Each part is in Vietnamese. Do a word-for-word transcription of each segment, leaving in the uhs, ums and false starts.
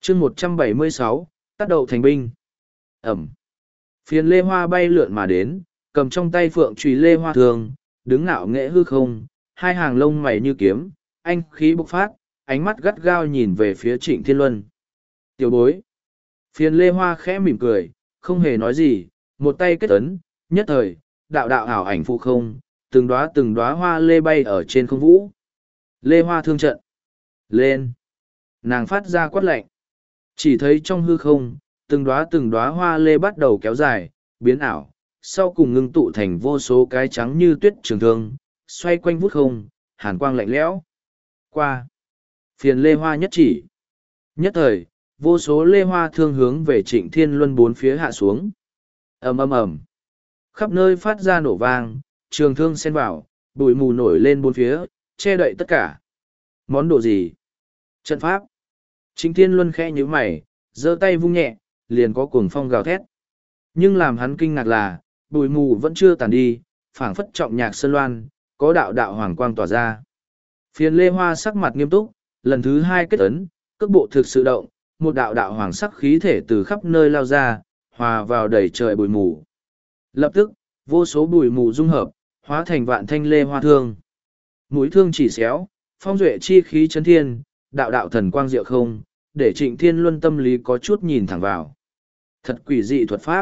chương một trăm bảy mươi sáu, tác đậu thành binh. Ẩm. Phiền lê hoa bay lượn mà đến, cầm trong tay phượng trùy lê hoa thường, đứng ngạo nghệ hư không, hai hàng lông mày như kiếm, anh khí bộc phát, ánh mắt gắt gao nhìn về phía Trịnh Thiên Luân. Tiểu bối. Phiền lê hoa khẽ mỉm cười, không hề nói gì, một tay kết ấn, nhất thời, đạo đạo ảo ảnh phụ không, từng đóa từng đóa hoa lê bay ở trên không vũ. Lê hoa thương trận. Lên. Nàng phát ra quát lạnh. Chỉ thấy trong hư không, từng đóa từng đóa hoa lê bắt đầu kéo dài, biến ảo, sau cùng ngưng tụ thành vô số cái trắng như tuyết trường thương, xoay quanh vút không, hàn quang lạnh lẽo. Qua. Phiền lê hoa nhất chỉ. Nhất thời, vô số lê hoa thương hướng về Trịnh Thiên Luân bốn phía hạ xuống. Ầm ầm ầm. Khắp nơi phát ra nổ vang, trường thương xen vào, bụi mù nổi lên bốn phía, che đậy tất cả. Món đồ gì? Trận pháp. Trịnh Thiên Luân khẽ nhíu mày, giơ tay vung nhẹ, liền có cuồng phong gào thét. Nhưng làm hắn kinh ngạc là, bụi mù vẫn chưa tàn đi, phảng phất trọng nhạc sơn loan, có đạo đạo hoàng quang tỏa ra. Phiền lê hoa sắc mặt nghiêm túc, lần thứ hai kết ấn, cước bộ thực sự động, một đạo đạo hoàng sắc khí thể từ khắp nơi lao ra, hòa vào đầy trời bụi mù. Lập tức, vô số bụi mù dung hợp, hóa thành vạn thanh lê hoa thương. Mũi thương chỉ xéo, phong duệ chi khí chấn thiên, đạo đạo thần quang diệu không, để Trịnh Thiên Luân tâm lý có chút nhìn thẳng vào. Thật quỷ dị thuật pháp.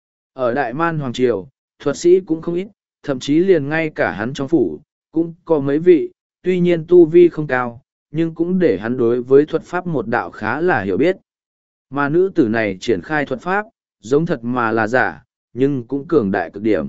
Ở Đại Man Hoàng Triều, thuật sĩ cũng không ít, thậm chí liền ngay cả hắn trong phủ, cũng có mấy vị, tuy nhiên tu vi không cao, nhưng cũng để hắn đối với thuật pháp một đạo khá là hiểu biết. Mà nữ tử này triển khai thuật pháp, giống thật mà là giả, nhưng cũng cường đại cực điểm.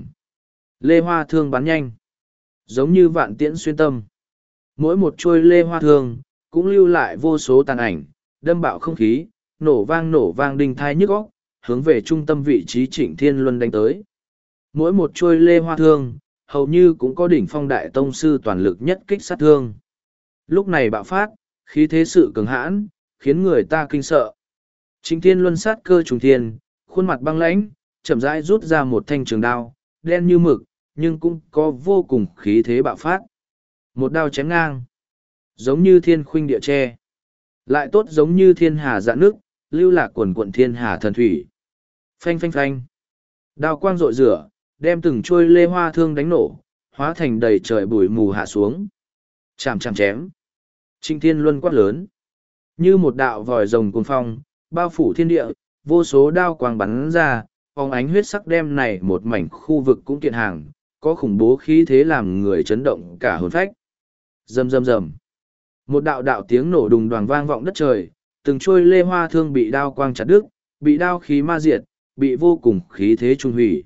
Lê hoa thương bắn nhanh, giống như vạn tiễn xuyên tâm. Mỗi một chuôi lê hoa thương, cũng lưu lại vô số tàn ảnh, đâm bạo không khí, nổ vang nổ vang đinh thai nhức óc, hướng về trung tâm vị trí Trịnh Thiên Luân đánh tới. Mỗi một chuôi lê hoa thương, hầu như cũng có đỉnh phong đại tông sư toàn lực nhất kích sát thương. Lúc này bạo phát, khí thế sự cường hãn, khiến người ta kinh sợ. Trịnh Thiên Luân sát cơ trùng thiên, khuôn mặt băng lãnh, chậm rãi rút ra một thanh trường đao, đen như mực, nhưng cũng có vô cùng khí thế bạo phát. Một đao chém ngang, giống như thiên khuynh địa tre, lại tốt giống như thiên hà dạn nước, lưu lạc quần quận thiên hà thần thủy. Phanh phanh phanh, đao quang rội rửa, đem từng trôi lê hoa thương đánh nổ, hóa thành đầy trời bụi mù hạ xuống. Chạm chạm chém. Trịnh Thiên Luân quát lớn, như một đạo vòi rồng cuồng phong, bao phủ thiên địa, vô số đao quang bắn ra, phóng ánh huyết sắc đem này một mảnh khu vực cũng kiện hàng, có khủng bố khí thế làm người chấn động cả hồn phách. Rầm rầm rầm. Một đạo đạo tiếng nổ đùng đoàng vang vọng đất trời, từng trôi lê hoa thương bị đao quang chặt đứt, bị đao khí ma diệt, bị vô cùng khí thế trung hủy.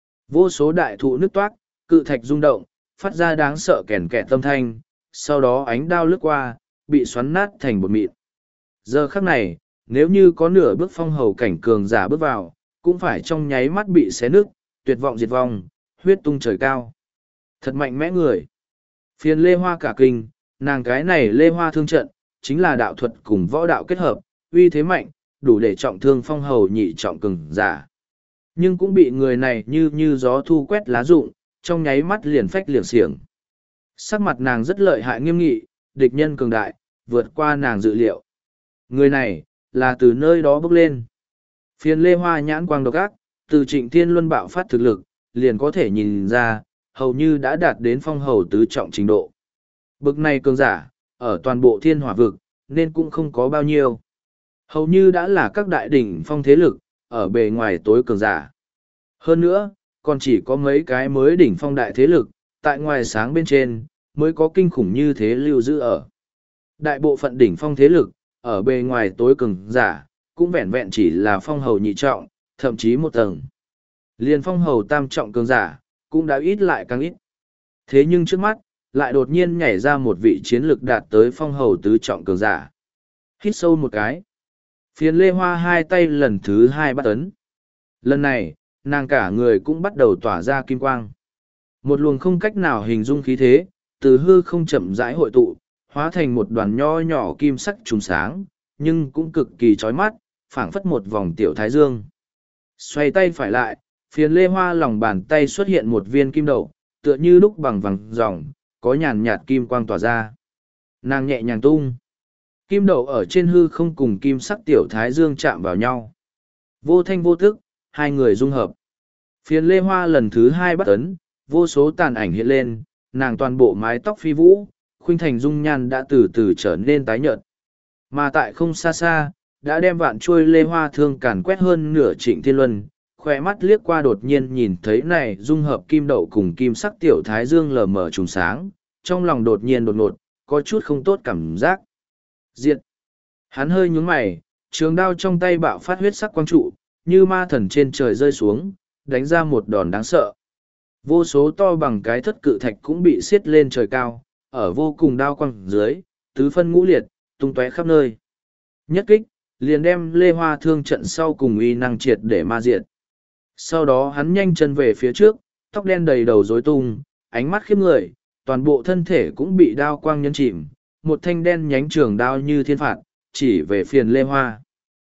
Vô số đại thụ nứt toát, cự thạch rung động, phát ra đáng sợ kèn kẹt tâm thanh, sau đó ánh đao lướt qua, bị xoắn nát thành bột mịn. Giờ khắc này, nếu như có nửa bước phong hầu cảnh cường giả bước vào, cũng phải trong nháy mắt bị xé nứt, tuyệt vọng diệt vong, huyết tung trời cao. Thật mạnh mẽ người. Phiền lê hoa cả kinh, nàng cái này lê hoa thương trận, chính là đạo thuật cùng võ đạo kết hợp, uy thế mạnh, đủ để trọng thương phong hầu nhị trọng cường giả. Nhưng cũng bị người này như như gió thu quét lá rụng, trong nháy mắt liền phách liền xiềng. Sắc mặt nàng rất lợi hại nghiêm nghị, địch nhân cường đại, vượt qua nàng dự liệu. Người này, là từ nơi đó bước lên. Phiền lê hoa nhãn quang độc ác, từ Trịnh Thiên Luân bạo phát thực lực, liền có thể nhìn ra, hầu như đã đạt đến phong hầu tứ trọng trình độ. Bực này cường giả, ở toàn bộ thiên hỏa vực, nên cũng không có bao nhiêu. Hầu như đã là các đại đỉnh phong thế lực, ở bề ngoài tối cường giả. Hơn nữa, còn chỉ có mấy cái mới đỉnh phong đại thế lực, tại ngoài sáng bên trên, mới có kinh khủng như thế lưu giữ ở. Đại bộ phận đỉnh phong thế lực, ở bề ngoài tối cường giả, cũng vẹn vẹn chỉ là phong hầu nhị trọng, thậm chí một tầng. Liên phong hầu tam trọng cường giả, cũng đã ít lại càng ít. Thế nhưng trước mắt, lại đột nhiên nhảy ra một vị chiến lực đạt tới phong hầu tứ trọng cường giả. Hít sâu một cái. Phiền lê hoa hai tay lần thứ hai bắt ấn. Lần này, nàng cả người cũng bắt đầu tỏa ra kim quang. Một luồng không cách nào hình dung khí thế, từ hư không chậm rãi hội tụ, hóa thành một đoàn nho nhỏ kim sắc trùng sáng, nhưng cũng cực kỳ chói mắt, phảng phất một vòng tiểu thái dương. Xoay tay phải lại, phiền lê hoa lòng bàn tay xuất hiện một viên kim đậu, tựa như đúc bằng vàng ròng, có nhàn nhạt kim quang tỏa ra. Nàng nhẹ nhàng tung. Kim đậu ở trên hư không cùng kim sắc tiểu thái dương chạm vào nhau. Vô thanh vô thức, hai người dung hợp. Phiền lê hoa lần thứ hai bắt ấn, vô số tàn ảnh hiện lên, nàng toàn bộ mái tóc phi vũ, khuynh thành dung nhan đã từ từ trở nên tái nhợt. Mà tại không xa xa, đã đem vạn chuôi lê hoa thương càn quét hơn nửa Trịnh Thiên Luân, khoe mắt liếc qua đột nhiên nhìn thấy này dung hợp kim đậu cùng kim sắc tiểu thái dương lờ mờ trùng sáng, trong lòng đột nhiên đột ngột, có chút không tốt cảm giác. Diệt! Hắn hơi nhướng mày, trường đao trong tay bạo phát huyết sắc quang trụ, như ma thần trên trời rơi xuống, đánh ra một đòn đáng sợ. Vô số to bằng cái thất cự thạch cũng bị xiết lên trời cao, ở vô cùng đao quang dưới, tứ phân ngũ liệt, tung tóe khắp nơi. Nhất kích, liền đem lê hoa thương trận sau cùng uy năng triệt để ma diệt. Sau đó hắn nhanh chân về phía trước, tóc đen đầy đầu rối tung, ánh mắt khiếp người, toàn bộ thân thể cũng bị đao quang nhấn chìm, một thanh đen nhánh trường đao như thiên phạt, chỉ về phiền lê hoa.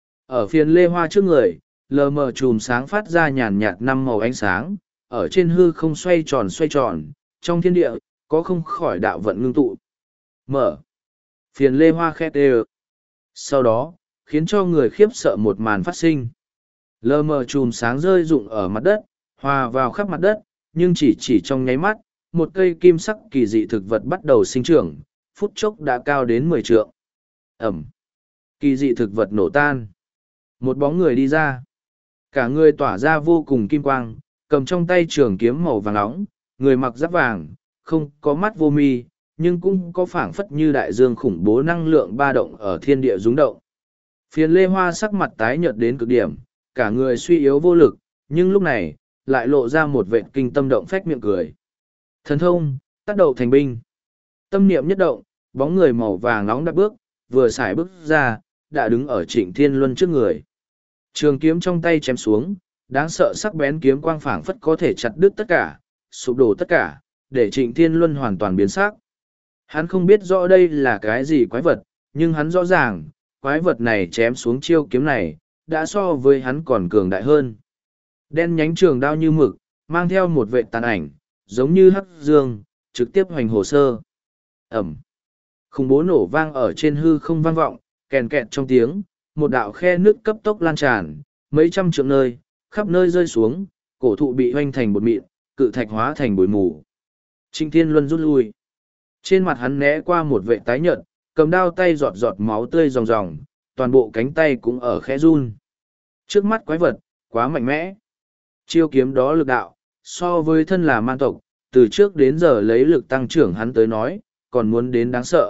Ở phiền lê hoa trước người, lờ mờ chùm sáng phát ra nhàn nhạt năm màu ánh sáng, ở trên hư không xoay tròn xoay tròn, trong thiên địa, có không khỏi đạo vận ngưng tụ. Mở. Phiền lê hoa khét đê. Sau đó, khiến cho người khiếp sợ một màn phát sinh. Lờ mờ chùm sáng rơi rụng ở mặt đất, hòa vào khắp mặt đất, nhưng chỉ chỉ trong nháy mắt, một cây kim sắc kỳ dị thực vật bắt đầu sinh trưởng, phút chốc đã cao đến mười trượng. Ẩm. Kỳ dị thực vật nổ tan. Một bóng người đi ra. Cả người tỏa ra vô cùng kim quang, cầm trong tay trường kiếm màu vàng nóng, người mặc giáp vàng, không có mắt vô mi, nhưng cũng có phảng phất như đại dương khủng bố năng lượng ba động ở thiên địa rúng động. Phiền lê hoa sắc mặt tái nhợt đến cực điểm, cả người suy yếu vô lực, nhưng lúc này, lại lộ ra một vệt kinh tâm động phách miệng cười. Thần thông, tác đậu thành binh. Tâm niệm nhất động, bóng người màu vàng nóng đạp bước, vừa xài bước ra, đã đứng ở Trịnh Thiên Luân trước người. Trường kiếm trong tay chém xuống, đáng sợ sắc bén kiếm quang phảng phất có thể chặt đứt tất cả, sụp đổ tất cả, để Trịnh Thiên Luân hoàn toàn biến sắc. Hắn không biết rõ đây là cái gì quái vật, nhưng hắn rõ ràng, quái vật này chém xuống chiêu kiếm này, đã so với hắn còn cường đại hơn. Đen nhánh trường đao như mực, mang theo một vệ tàn ảnh, giống như hắc dương, trực tiếp hoành hồ sơ. Ẩm. Khủng bố nổ vang ở trên hư không vang vọng, kèn kẹt trong tiếng, một đạo khe nước cấp tốc lan tràn, mấy trăm trượng nơi, khắp nơi rơi xuống, cổ thụ bị hoành thành bột mịn, cự thạch hóa thành bụi mù. Trịnh Thiên Luân rút lui. Trên mặt hắn né qua một vệ tái nhợt, cầm đao tay giọt giọt máu tươi ròng ròng, toàn bộ cánh tay cũng ở khẽ run. Trước mắt quái vật, quá mạnh mẽ. Chiêu kiếm đó lực đạo, so với thân là man tộc, từ trước đến giờ lấy lực tăng trưởng hắn tới nói, còn muốn đến đáng sợ.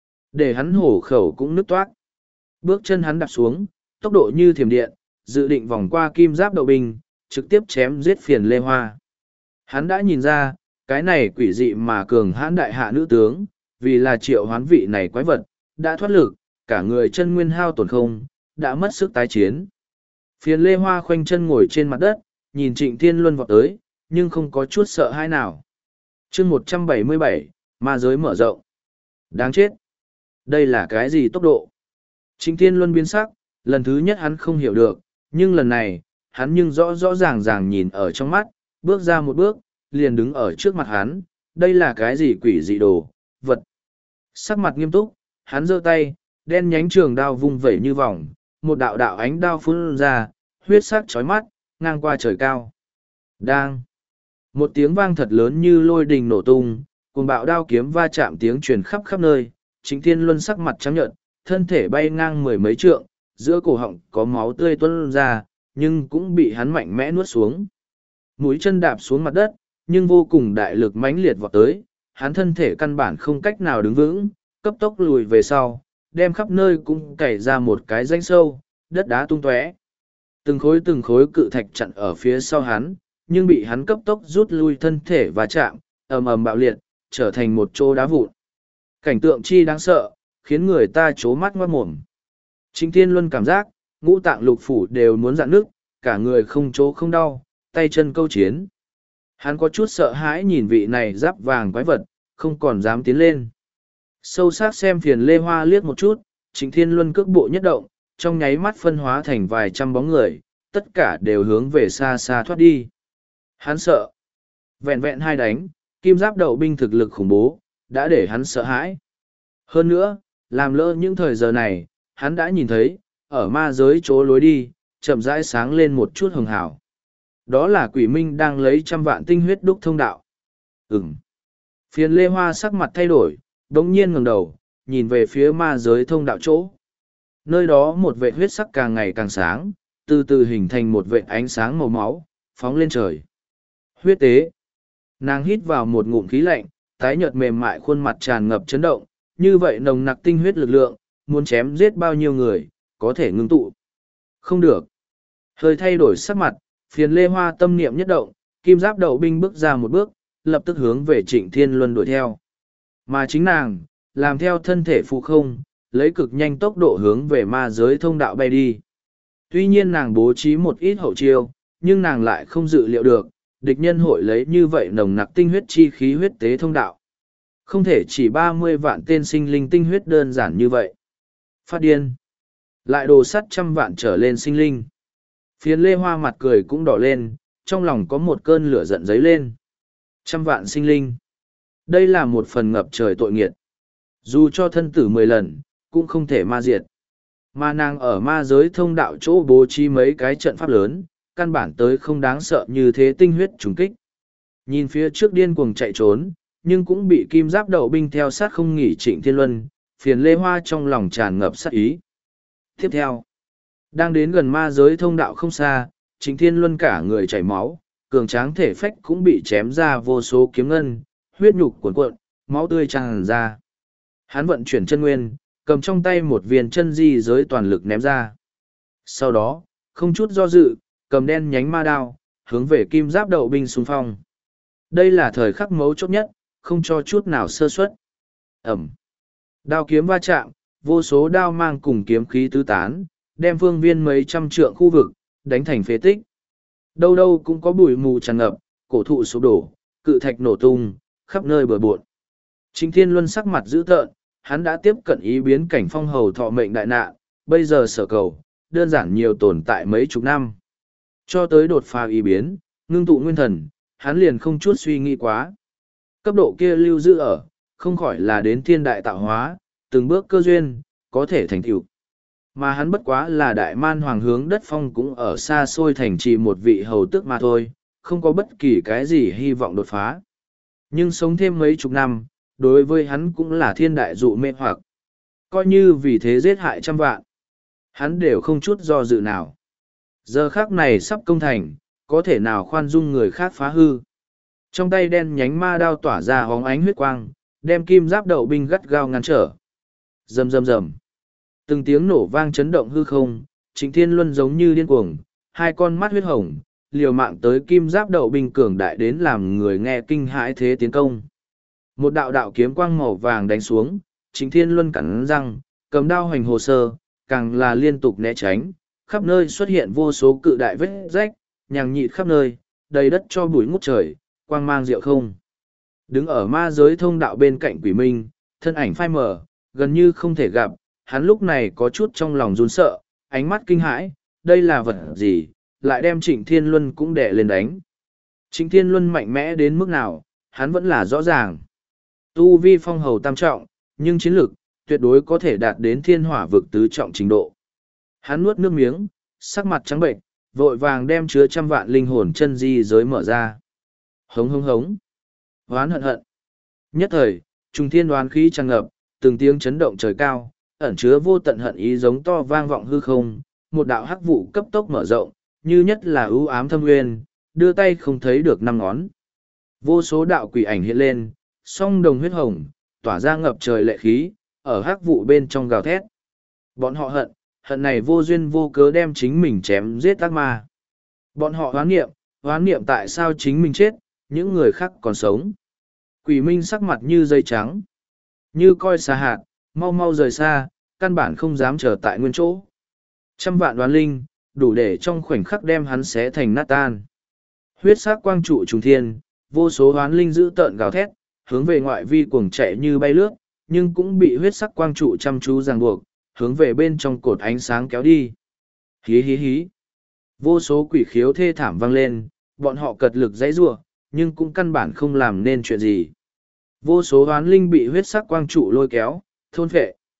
Để hắn hổ khẩu cũng nứt toát. Bước chân hắn đạp xuống, tốc độ như thiểm điện, dự định vòng qua kim giáp đậu binh, trực tiếp chém giết phiền lê hoa. Hắn đã nhìn ra, cái này quỷ dị mà cường hãn đại hạ nữ tướng, vì là triệu hoán vị này quái vật, đã thoát lực, cả người chân nguyên hao tổn không, đã mất sức tái chiến. Phiền lê hoa khoanh chân ngồi trên mặt đất, nhìn Trịnh Thiên Luân vọt tới, nhưng không có chút sợ hãi nào. chương một trăm bảy mươi bảy, ma giới mở rộng. Đáng chết! Đây là cái gì tốc độ? Trịnh Thiên Luân biến sắc, lần thứ nhất hắn không hiểu được, nhưng lần này, hắn nhưng rõ rõ ràng ràng nhìn ở trong mắt, bước ra một bước, liền đứng ở trước mặt hắn, đây là cái gì quỷ dị đồ, vật. Sắc mặt nghiêm túc, hắn giơ tay, đen nhánh trường đao vung vẩy như vòng, một đạo đạo ánh đao phun ra, huyết sắc chói mắt, ngang qua trời cao. Đang. Một tiếng vang thật lớn như lôi đình nổ tung, cùng bạo đao kiếm va chạm tiếng truyền khắp khắp nơi, Trịnh Thiên Luân sắc mặt trắng nhợt, thân thể bay ngang mười mấy trượng, giữa cổ họng có máu tươi tuôn ra, nhưng cũng bị hắn mạnh mẽ nuốt xuống. Mũi chân đạp xuống mặt đất, nhưng vô cùng đại lực mãnh liệt vọt tới, hắn thân thể căn bản không cách nào đứng vững, cấp tốc lùi về sau, đem khắp nơi cũng cày ra một cái rãnh sâu, đất đá tung tóe. Từng khối từng khối cự thạch chặn ở phía sau hắn, nhưng bị hắn cấp tốc rút lui thân thể và chạm, ầm ầm bạo liệt, trở thành một chỗ đá vụn. Cảnh tượng chi đáng sợ, khiến người ta trố mắt ngoát mồm. Trịnh Thiên Luân cảm giác, ngũ tạng lục phủ đều muốn rạn nứt, cả người không chỗ không đau, tay chân câu chiến. Hắn có chút sợ hãi nhìn vị này giáp vàng quái vật, không còn dám tiến lên. Sâu sắc xem phiền lê hoa liếc một chút, Trịnh Thiên Luân cước bộ nhất động, trong nháy mắt phân hóa thành vài trăm bóng người, tất cả đều hướng về xa xa thoát đi. Hắn sợ. Vẹn vẹn hai đánh, kim giáp đậu binh thực lực khủng bố, đã để hắn sợ hãi. Hơn nữa, làm lỡ những thời giờ này, hắn đã nhìn thấy, ở ma giới chỗ lối đi, chậm rãi sáng lên một chút hường hảo. Đó là quỷ minh đang lấy trăm vạn tinh huyết đúc thông đạo. Ừm. Phiền Lê Hoa sắc mặt thay đổi, đống nhiên ngẩng đầu, nhìn về phía ma giới thông đạo chỗ. Nơi đó một vệt huyết sắc càng ngày càng sáng, từ từ hình thành một vệt ánh sáng màu máu, phóng lên trời. Huyết tế. Nàng hít vào một ngụm khí lạnh, tái nhợt mềm mại khuôn mặt tràn ngập chấn động, như vậy nồng nặc tinh huyết lực lượng, muốn chém giết bao nhiêu người, có thể ngưng tụ. Không được. Hơi thay đổi sắc mặt, phiền Lê Hoa tâm niệm nhất động, kim giáp đậu binh bước ra một bước, lập tức hướng về Trịnh Thiên Luân đuổi theo. Mà chính nàng, làm theo thân thể phụ không, lấy cực nhanh tốc độ hướng về ma giới thông đạo bay đi. Tuy nhiên nàng bố trí một ít hậu chiêu, nhưng nàng lại không dự liệu được, địch nhân hội lấy như vậy nồng nặc tinh huyết chi khí huyết tế thông đạo. Không thể chỉ ba mươi vạn tên sinh linh tinh huyết đơn giản như vậy. Phát điên. Lại đồ sắt trăm vạn trở lên sinh linh. Phiền Lê Hoa mặt cười cũng đỏ lên, trong lòng có một cơn lửa giận dấy lên. Trăm vạn sinh linh. Đây là một phần ngập trời tội nghiệt. Dù cho thân tử mười lần, cũng không thể ma diệt. Mà nàng ở ma giới thông đạo chỗ bố trí mấy cái trận pháp lớn, căn bản tới không đáng sợ như thế tinh huyết trùng kích. Nhìn phía trước điên cuồng chạy trốn, nhưng cũng bị kim giáp đậu binh theo sát không nghỉ Trịnh Thiên Luân, phiền Lê Hoa trong lòng tràn ngập sát ý. Tiếp theo, đang đến gần ma giới thông đạo không xa, Trịnh Thiên Luân cả người chảy máu, cường tráng thể phách cũng bị chém ra vô số kiếm ngân, huyết nhục cuồn cuộn, máu tươi tràn ra. Hắn vận chuyển chân nguyên, cầm trong tay một viên chân di giới toàn lực ném ra. Sau đó, không chút do dự, cầm đen nhánh ma đao, hướng về kim giáp đậu binh xung phong. Đây là thời khắc mấu chốt nhất, không cho chút nào sơ suất. Ẩm. Đao kiếm va chạm, vô số đao mang cùng kiếm khí tứ tán, đem phương viên mấy trăm trượng khu vực, đánh thành phế tích. Đâu đâu cũng có bụi mù tràn ngập, cổ thụ sụp đổ, cự thạch nổ tung, khắp nơi bừa bộn. Trịnh Thiên Luân sắc mặt dữ tợn, hắn đã tiếp cận ý biến cảnh phong hầu thọ mệnh đại nạn, bây giờ sở cầu, đơn giản nhiều tồn tại mấy chục năm. Cho tới đột phá ý biến, ngưng tụ nguyên thần, hắn liền không chút suy nghĩ quá. Cấp độ kia lưu giữ ở, không khỏi là đến thiên đại tạo hóa, từng bước cơ duyên, có thể thành tựu. Mà hắn bất quá là đại man hoàng hướng đất phong cũng ở xa xôi thành trì một vị hầu tước mà thôi, không có bất kỳ cái gì hy vọng đột phá. Nhưng sống thêm mấy chục năm, đối với hắn cũng là thiên đại dụ mê hoặc. Coi như vì thế giết hại trăm vạn, hắn đều không chút do dự nào. Giờ khác này sắp công thành, có thể nào khoan dung người khác phá hư. Trong tay đen nhánh ma đao tỏa ra hóng ánh huyết quang, đem kim giáp đậu binh gắt gao ngăn trở. Rầm rầm rầm. Từng tiếng nổ vang chấn động hư không, Trịnh Thiên Luân giống như điên cuồng, hai con mắt huyết hồng, liều mạng tới kim giáp đậu binh cường đại đến làm người nghe kinh hãi thế tiến công. Một đạo đạo kiếm quang màu vàng đánh xuống, Trịnh Thiên Luân cắn răng, cầm đao hoành hồ sơ, càng là liên tục né tránh, khắp nơi xuất hiện vô số cự đại vết rách, nhằng nhịt khắp nơi, đầy đất cho bụi ngút trời, quang mang diệu không. Đứng ở ma giới thông đạo bên cạnh quỷ minh, thân ảnh phai mờ, gần như không thể gặp, hắn lúc này có chút trong lòng run sợ, ánh mắt kinh hãi, đây là vật gì, lại đem Trịnh Thiên Luân cũng đè lên đánh. Trịnh Thiên Luân mạnh mẽ đến mức nào, hắn vẫn là rõ ràng. Tu vi phong hầu tam trọng, nhưng chiến lực, tuyệt đối có thể đạt đến thiên hỏa vực tứ trọng trình độ. Hắn nuốt nước miếng, sắc mặt trắng bệnh, vội vàng đem chứa trăm vạn linh hồn chân di giới mở ra. Hống hống hống. Hoán hận hận. Nhất thời, trùng thiên đoán khí tràn ngập, từng tiếng chấn động trời cao, ẩn chứa vô tận hận ý giống to vang vọng hư không, một đạo hắc vụ cấp tốc mở rộng, như nhất là ưu ám thâm nguyên, đưa tay không thấy được năm ngón. Vô số đạo quỷ ảnh hiện lên, song đồng huyết hồng, tỏa ra ngập trời lệ khí, ở hắc vụ bên trong gào thét. Bọn họ hận, hận này vô duyên vô cớ đem chính mình chém giết ác ma. Bọn họ hoán niệm, hoán niệm tại sao chính mình chết, những người khác còn sống. Quỷ minh sắc mặt như dây trắng, như coi xa hạt, mau mau rời xa, căn bản không dám trở tại nguyên chỗ. Trăm vạn đoán linh, đủ để trong khoảnh khắc đem hắn xé thành nát tan. Huyết sắc quang trụ trùng thiên, vô số đoán linh dữ tợn gào thét, hướng về ngoại vi cuồng chạy như bay lướt, nhưng cũng bị huyết sắc quang trụ chăm chú ràng buộc, hướng về bên trong cột ánh sáng kéo đi. Hí hí hí. Vô số quỷ khiếu thê thảm vang lên, bọn họ cật lực dãy rủa, nhưng cũng căn bản không làm nên chuyện gì. Vô số hoán linh bị huyết sắc quang trụ lôi kéo, thôn phệ.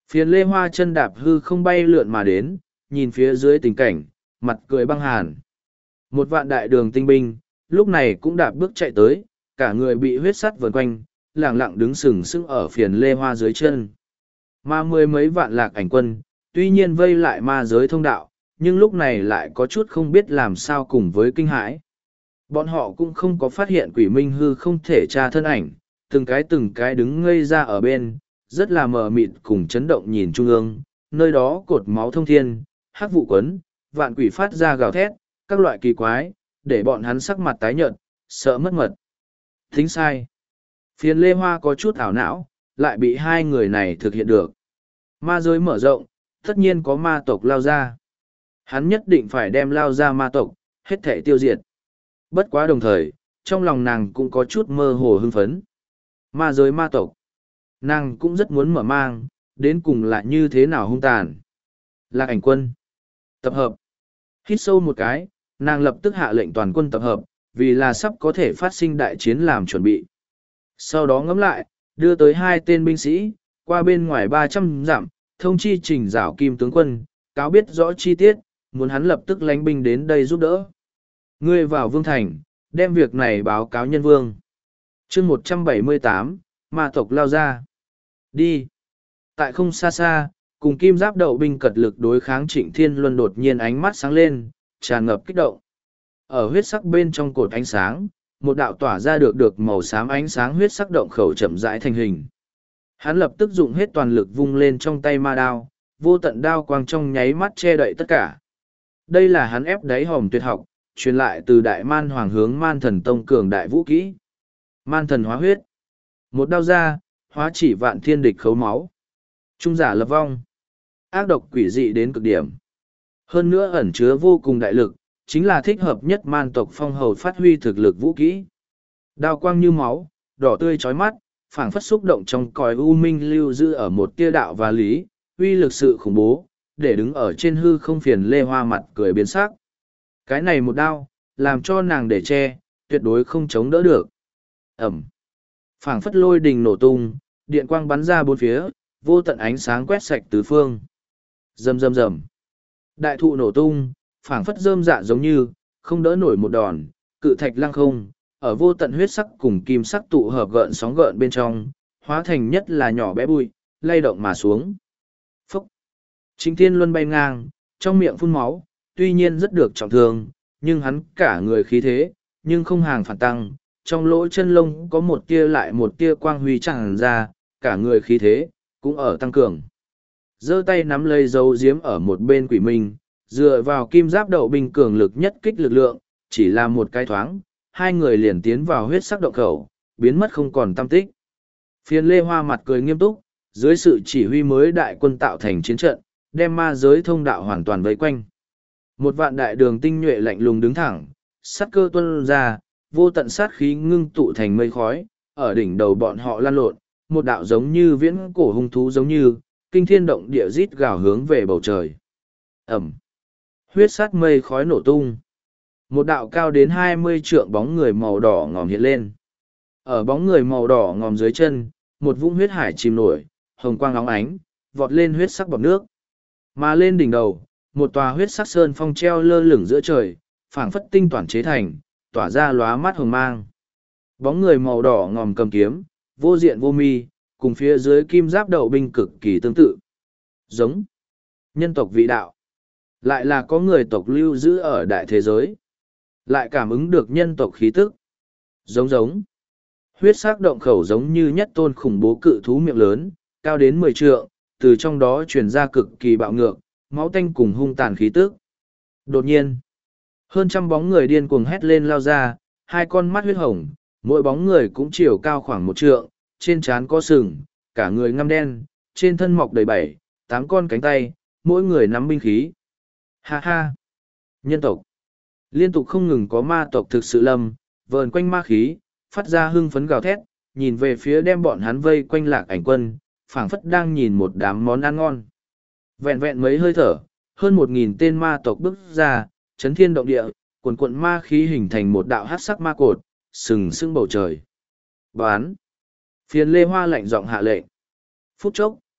Phiền lê hoa chân đạp hư không bay lượn mà đến, nhìn phía dưới tình cảnh, mặt cười băng hàn. Một vạn đại đường tinh binh, lúc này cũng đạp bước chạy tới, cả người bị huyết sắt vờn quanh, lẳng lặng đứng sừng sững ở phiền lê hoa dưới chân. Mà mười mấy vạn lạc ảnh quân, tuy nhiên vây lại ma giới thông đạo, nhưng lúc này lại có chút không biết làm sao cùng với kinh hãi. Bọn họ cũng không có phát hiện quỷ minh hư không thể tra thân ảnh, từng cái từng cái đứng ngây ra ở bên, rất là mờ mịt cùng chấn động nhìn trung ương, nơi đó cột máu thông thiên, hắc vụ quấn, vạn quỷ phát ra gào thét, các loại kỳ quái, để bọn hắn sắc mặt tái nhợt, sợ mất mật. Thính sai. Phiền lê hoa có chút ảo não, lại bị hai người này thực hiện được. Ma giới mở rộng, tất nhiên có ma tộc lao ra. Hắn nhất định phải đem lao ra ma tộc, hết thể tiêu diệt. Bất quá đồng thời, trong lòng nàng cũng có chút mơ hồ hưng phấn. Ma giới ma tộc. Nàng cũng rất muốn mở mang, đến cùng là như thế nào hung tàn. Lạc ảnh quân. Tập hợp. Hít sâu một cái, nàng lập tức hạ lệnh toàn quân tập hợp, vì là sắp có thể phát sinh đại chiến làm chuẩn bị. Sau đó ngẫm lại, đưa tới hai tên binh sĩ, qua bên ngoài ba trăm dặm, thông chi trình rảo kim tướng quân, cáo biết rõ chi tiết, muốn hắn lập tức lánh binh đến đây giúp đỡ. Ngươi vào vương thành, đem việc này báo cáo nhân vương. chương một trăm bảy mươi tám, ma tộc lao ra. Đi. Tại không xa xa, cùng kim giáp đậu binh cật lực đối kháng Trịnh Thiên Luân đột nhiên ánh mắt sáng lên, tràn ngập kích động. Ở huyết sắc bên trong cột ánh sáng, một đạo tỏa ra được được màu xám ánh sáng huyết sắc động khẩu chậm rãi thành hình. Hắn lập tức dụng hết toàn lực vung lên trong tay ma đao, vô tận đao quang trong nháy mắt che đậy tất cả. Đây là hắn ép đáy hòm tuyệt học, truyền lại từ đại man hoàng hướng man thần tông cường đại vũ kỹ. Man thần hóa huyết. Một đao ra, hóa chỉ vạn thiên địch khấu máu. Trung giả lập vong. Ác độc quỷ dị đến cực điểm. Hơn nữa ẩn chứa vô cùng đại lực, chính là thích hợp nhất man tộc phong hầu phát huy thực lực vũ kỹ. Đao quang như máu, đỏ tươi chói mắt, phảng phất xúc động trong còi u minh lưu giữ ở một tia đạo và lý, uy lực sự khủng bố, để đứng ở trên hư không phiền lê hoa mặt cười biến sắc. Cái này một đao, làm cho nàng để che, tuyệt đối không chống đỡ được. Ẩm. Phảng phất lôi đình nổ tung, điện quang bắn ra bốn phía, vô tận ánh sáng quét sạch tứ phương. Rầm rầm rầm. Đại thụ nổ tung, phảng phất rơm dạ giống như, không đỡ nổi một đòn, cự thạch lăng không, ở vô tận huyết sắc cùng kim sắc tụ hợp gợn sóng gợn bên trong, hóa thành nhất là nhỏ bé bụi, lay động mà xuống. Phúc! Trịnh Thiên Luân bay ngang, trong miệng phun máu, tuy nhiên rất được trọng thương, nhưng hắn cả người khí thế, nhưng không hàng phản tăng, trong lỗ chân lông có một tia lại một tia quang huy tràn ra, cả người khí thế, cũng ở tăng cường. Giơ tay nắm lấy dấu diếm ở một bên quỷ minh, dựa vào kim giáp đậu binh cường lực nhất kích lực lượng, chỉ là một cái thoáng, hai người liền tiến vào huyết sắc động khẩu, biến mất không còn tâm tích. Phiền lê hoa mặt cười nghiêm túc, dưới sự chỉ huy mới đại quân tạo thành chiến trận, đem ma giới thông đạo hoàn toàn vây quanh. Một vạn đại đường tinh nhuệ lạnh lùng đứng thẳng, sát cơ tuân ra, vô tận sát khí ngưng tụ thành mây khói, ở đỉnh đầu bọn họ lan lộn, một đạo giống như viễn cổ hung thú giống như, kinh thiên động địa rít gào hướng về bầu trời. Ẩm. Huyết sát mây khói nổ tung. Một đạo cao đến hai mươi trượng bóng người màu đỏ ngòm hiện lên. Ở bóng người màu đỏ ngòm dưới chân, một vũng huyết hải chìm nổi, hồng quang óng ánh, vọt lên huyết sắc bọt nước. Mà lên đỉnh đầu, một tòa huyết sắc sơn phong treo lơ lửng giữa trời, phảng phất tinh toàn chế thành, tỏa ra lóa mắt hồng mang. Bóng người màu đỏ ngòm cầm kiếm, vô diện vô mi, cùng phía dưới kim giáp đậu binh cực kỳ tương tự. Giống nhân tộc vị đạo. Lại là có người tộc lưu giữ ở đại thế giới. Lại cảm ứng được nhân tộc khí tức. Giống giống. Huyết sắc động khẩu giống như nhất tôn khủng bố cự thú miệng lớn, cao đến mười trượng, từ trong đó truyền ra cực kỳ bạo ngược, máu tanh cùng hung tàn khí tức. Đột nhiên, hơn trăm bóng người điên cuồng hét lên lao ra, hai con mắt huyết hồng, mỗi bóng người cũng chiều cao khoảng một trượng, trên trán có sừng, cả người ngăm đen, trên thân mọc đầy bảy, tám con cánh tay, mỗi người nắm binh khí. Ha ha! Nhân tộc! Liên tục không ngừng có ma tộc thực sự lâm, vờn quanh ma khí, phát ra hưng phấn gào thét, nhìn về phía đem bọn hắn vây quanh lạc ảnh quân, phảng phất đang nhìn một đám món ăn ngon. Vẹn vẹn mấy hơi thở, hơn một nghìn tên ma tộc bước ra, chấn thiên động địa, cuồn cuộn ma khí hình thành một đạo hắc sắc ma cột, sừng sững bầu trời. Bán! Phiền lê hoa lạnh giọng hạ lệnh. Phút chốc,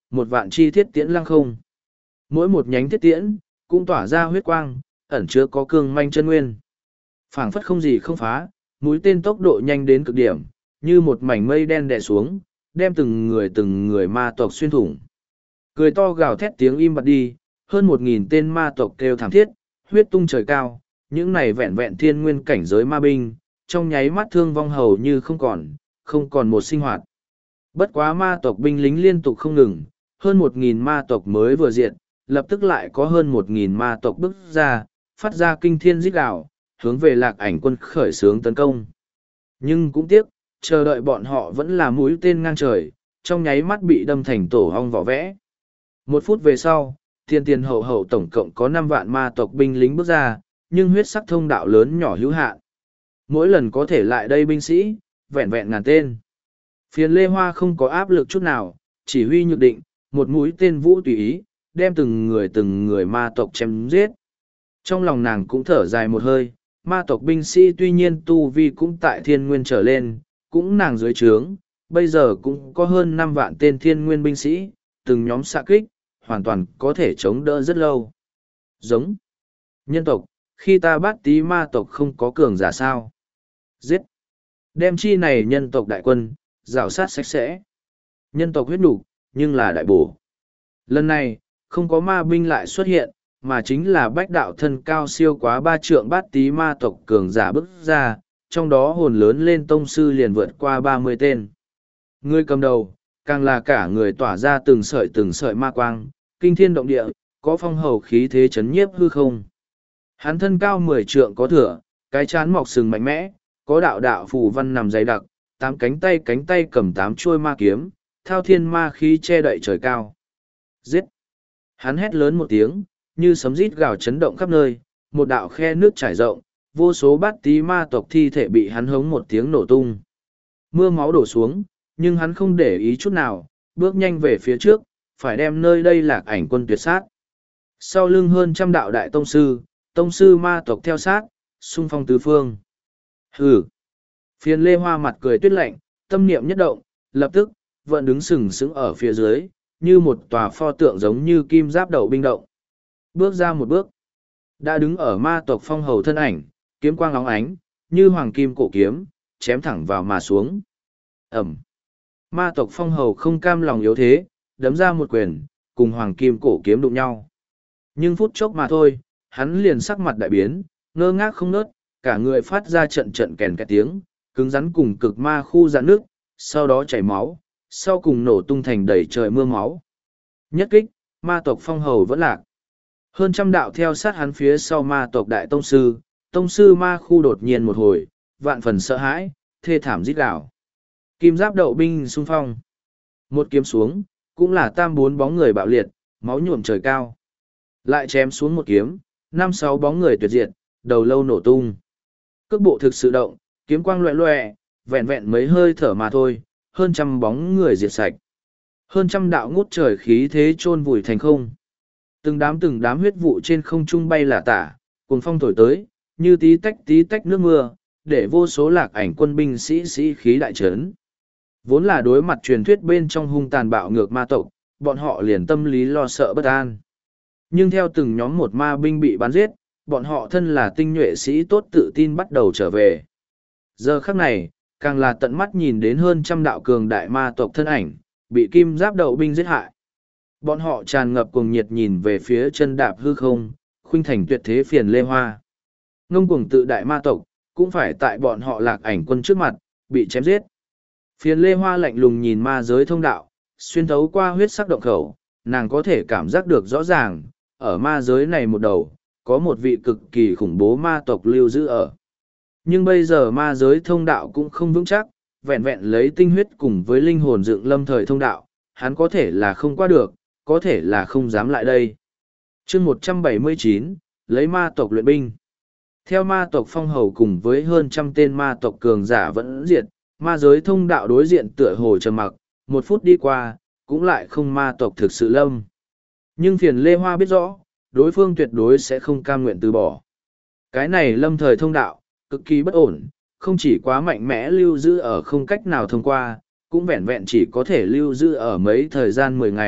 một vạn chi thiết tiễn lăng không. Mỗi một nhánh thiết tiễn, cũng tỏa ra huyết quang, ẩn chứa có cương manh chân nguyên. Phảng phất không gì không phá, mũi tên tốc độ nhanh đến cực điểm, như một mảnh mây đen đè xuống, đem từng người từng người ma tộc xuyên thủng. Cười to gào thét tiếng im bặt đi, hơn một nghìn tên ma tộc kêu thảm thiết, huyết tung trời cao, những này vẹn vẹn thiên nguyên cảnh giới ma binh, trong nháy mắt thương vong hầu như không còn, không còn một sinh hoạt. Bất quá ma tộc binh lính liên tục không ngừng, hơn một nghìn ma tộc mới vừa diệt, lập tức lại có hơn một nghìn ma tộc bước ra, phát ra kinh thiên rít gào, hướng về lạc ảnh quân khởi xướng tấn công. Nhưng cũng tiếc, chờ đợi bọn họ vẫn là mũi tên ngang trời, trong nháy mắt bị đâm thành tổ hong vỏ vẽ. Một phút về sau, tiền tiền hậu hậu tổng cộng có năm vạn ma tộc binh lính bước ra, nhưng huyết sắc thông đạo lớn nhỏ hữu hạn. Mỗi lần có thể lại đây binh sĩ, vẹn vẹn ngàn tên. Phiền Lê Hoa không có áp lực chút nào, chỉ huy nhược định, một mũi tên vũ tùy ý, đem từng người từng người ma tộc chém giết. Trong lòng nàng cũng thở dài một hơi, ma tộc binh sĩ tuy nhiên tu vi cũng tại thiên nguyên trở lên, cũng nàng dưới trướng, bây giờ cũng có hơn năm vạn tên thiên nguyên binh sĩ, từng nhóm xạ kích, hoàn toàn có thể chống đỡ rất lâu. Giống nhân tộc, khi ta bắt tí ma tộc không có cường giả sao. Giết! Đem chi này nhân tộc đại quân, rào sát sạch sẽ. Nhân tộc huyết đủ, nhưng là đại bổ. Lần này, không có ma binh lại xuất hiện, mà chính là bách đạo thân cao siêu quá ba trượng bát tí ma tộc cường giả bước ra, trong đó hồn lớn lên tông sư liền vượt qua ba mươi tên. Người cầm đầu, càng là cả người tỏa ra từng sợi từng sợi ma quang, kinh thiên động địa, có phong hầu khí thế chấn nhiếp hư không. Hắn thân cao mười trượng có thửa, cái chán mọc sừng mạnh mẽ, có đạo đạo phù văn nằm dày đặc, tám cánh tay cánh tay cầm tám chuôi ma kiếm, thao thiên ma khí che đậy trời cao. Giết! Hắn hét lớn một tiếng, như sấm rít gào chấn động khắp nơi, một đạo khe nước trải rộng, vô số bát tí ma tộc thi thể bị hắn hống một tiếng nổ tung. Mưa máu đổ xuống, nhưng hắn không để ý chút nào, bước nhanh về phía trước, phải đem nơi đây lạc ảnh quân tuyệt sát. Sau lưng hơn trăm đạo đại tông sư, tông sư ma tộc theo sát, xung phong tứ phương. Hừ! Phiền Lê Hoa mặt cười tuyết lạnh, tâm niệm nhất động, lập tức, vẫn đứng sừng sững ở phía dưới, như một tòa pho tượng giống như kim giáp đậu binh động. Bước ra một bước, đã đứng ở ma tộc phong hầu thân ảnh, kiếm quang óng ánh, như hoàng kim cổ kiếm, chém thẳng vào mà xuống. Ẩm! Ma tộc phong hầu không cam lòng yếu thế, đấm ra một quyền, cùng hoàng kim cổ kiếm đụng nhau. Nhưng phút chốc mà thôi, hắn liền sắc mặt đại biến, ngơ ngác không nớt, cả người phát ra trận trận kèn kẹt tiếng, cứng rắn cùng cực ma khu dạn nước, sau đó chảy máu, sau cùng nổ tung thành đầy trời mưa máu. Nhất kích, ma tộc phong hầu vẫn lạc. Hơn trăm đạo theo sát hắn phía sau ma tộc đại tông sư, tông sư ma khu đột nhiên một hồi, vạn phần sợ hãi, thê thảm rít gào. Kim giáp đậu binh xung phong. Một kiếm xuống, cũng là tam bốn bóng người bạo liệt, máu nhuộm trời cao. Lại chém xuống một kiếm, năm sáu bóng người tuyệt diệt, đầu lâu nổ tung. Cước bộ thực sự động, kiếm quang loẹ loẹ, vẹn vẹn mấy hơi thở mà thôi, hơn trăm bóng người diệt sạch. Hơn trăm đạo ngút trời khí thế chôn vùi thành không. Từng đám từng đám huyết vụ trên không trung bay lả tả, cuồng phong thổi tới, như tí tách tí tách nước mưa, để vô số lạc ảnh quân binh sĩ sĩ khí đại trấn. Vốn là đối mặt truyền thuyết bên trong hung tàn bạo ngược ma tộc, bọn họ liền tâm lý lo sợ bất an. Nhưng theo từng nhóm một ma binh bị bắn giết, bọn họ thân là tinh nhuệ sĩ tốt tự tin bắt đầu trở về. Giờ khắc này, càng là tận mắt nhìn đến hơn trăm đạo cường đại ma tộc thân ảnh, bị kim giáp đậu binh giết hại. Bọn họ tràn ngập cuồng nhiệt nhìn về phía chân đạp hư không, khuynh thành tuyệt thế Phiền Lê Hoa. Ngông cuồng tự đại ma tộc, cũng phải tại bọn họ lạc ảnh quân trước mặt, bị chém giết. Phiền Lê Hoa lạnh lùng nhìn ma giới thông đạo, xuyên thấu qua huyết sắc động khẩu, nàng có thể cảm giác được rõ ràng, ở ma giới này một đầu, có một vị cực kỳ khủng bố ma tộc lưu giữ ở. Nhưng bây giờ ma giới thông đạo cũng không vững chắc, vẹn vẹn lấy tinh huyết cùng với linh hồn dựng lâm thời thông đạo, hắn có thể là không qua được, có thể là không dám lại đây. chương một trăm bảy mươi chín, lấy ma tộc luyện binh. Theo ma tộc phong hầu cùng với hơn trăm tên ma tộc cường giả vẫn diệt, ma giới thông đạo đối diện tựa hồ trầm mặc, một phút đi qua, cũng lại không ma tộc thực sự lâm. Nhưng Phiền Lê Hoa biết rõ, đối phương tuyệt đối sẽ không cam nguyện từ bỏ. Cái này lâm thời thông đạo, cực kỳ bất ổn, không chỉ quá mạnh mẽ lưu giữ ở không cách nào thông qua, cũng vẹn vẹn chỉ có thể lưu giữ ở mấy thời gian mười ngày,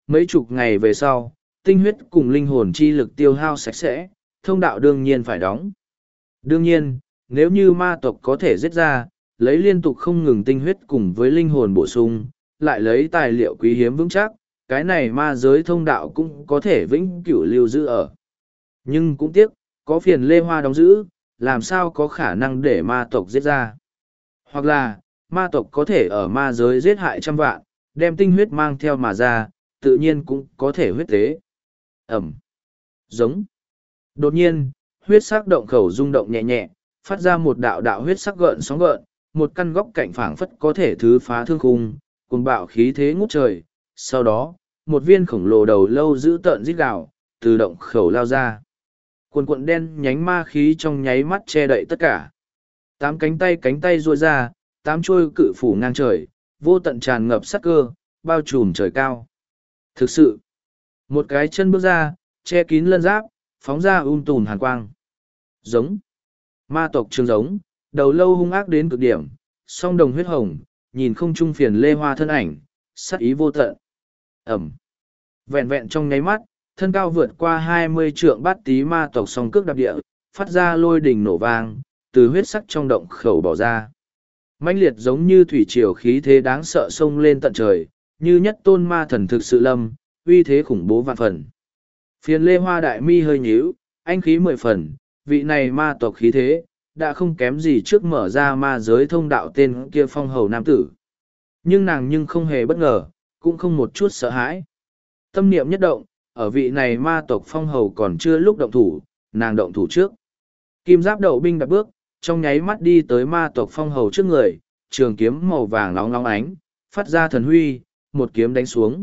mấy chục ngày về sau, tinh huyết cùng linh hồn chi lực tiêu hao sạch sẽ, thông đạo đương nhiên phải đóng. Đương nhiên, nếu như ma tộc có thể giết ra, lấy liên tục không ngừng tinh huyết cùng với linh hồn bổ sung, lại lấy tài liệu quý hiếm vững chắc, cái này ma giới thông đạo cũng có thể vĩnh cửu lưu giữ ở. Nhưng cũng tiếc, có phiền lê hoa đóng giữ, làm sao có khả năng để ma tộc giết ra. Hoặc là, ma tộc có thể ở ma giới giết hại trăm vạn, đem tinh huyết mang theo mà ra, tự nhiên cũng có thể huyết tế. Ẩm. Giống. Đột nhiên, huyết sắc động khẩu rung động nhẹ nhẹ, phát ra một đạo đạo huyết sắc gợn sóng gợn, một căn góc cạnh phảng phất có thể thứ phá thương khung, cùng bạo khí thế ngút trời. Sau đó, một viên khổng lồ đầu lâu giữ tợn rít gào, từ động khẩu lao ra. Cuồn cuộn đen nhánh ma khí trong nháy mắt che đậy tất cả. Tám cánh tay cánh tay ruôi ra, tám chuôi cự phủ ngang trời, vô tận tràn ngập sắc cơ, bao trùm trời cao. Thực sự, một cái chân bước ra, che kín lân giáp, phóng ra um tùm hàn quang. Giống. Ma tộc trường giống, đầu lâu hung ác đến cực điểm, song đồng huyết hồng, nhìn không trung phiền lê hoa thân ảnh, sắc ý vô tận. Ẩm. Vẹn vẹn trong nháy mắt, thân cao vượt qua hai mươi trượng bát tí ma tộc song cước đạp địa, phát ra lôi đình nổ vang, từ huyết sắc trong động khẩu bỏ ra. Mãnh liệt giống như thủy triều khí thế đáng sợ sông lên tận trời, như nhất tôn ma thần thực sự lâm, uy thế khủng bố vạn phần. Phiền lê hoa đại mi hơi nhíu, anh khí mười phần, vị này ma tộc khí thế, đã không kém gì trước mở ra ma giới thông đạo tên kia phong hầu nam tử. Nhưng nàng nhưng không hề bất ngờ, cũng không một chút sợ hãi. Tâm niệm nhất động, ở vị này ma tộc phong hầu còn chưa lúc động thủ, nàng động thủ trước. Kim giáp đậu binh đặt bước, trong nháy mắt đi tới ma tộc phong hầu trước người, trường kiếm màu vàng nóng nóng ánh, phát ra thần huy, một kiếm đánh xuống.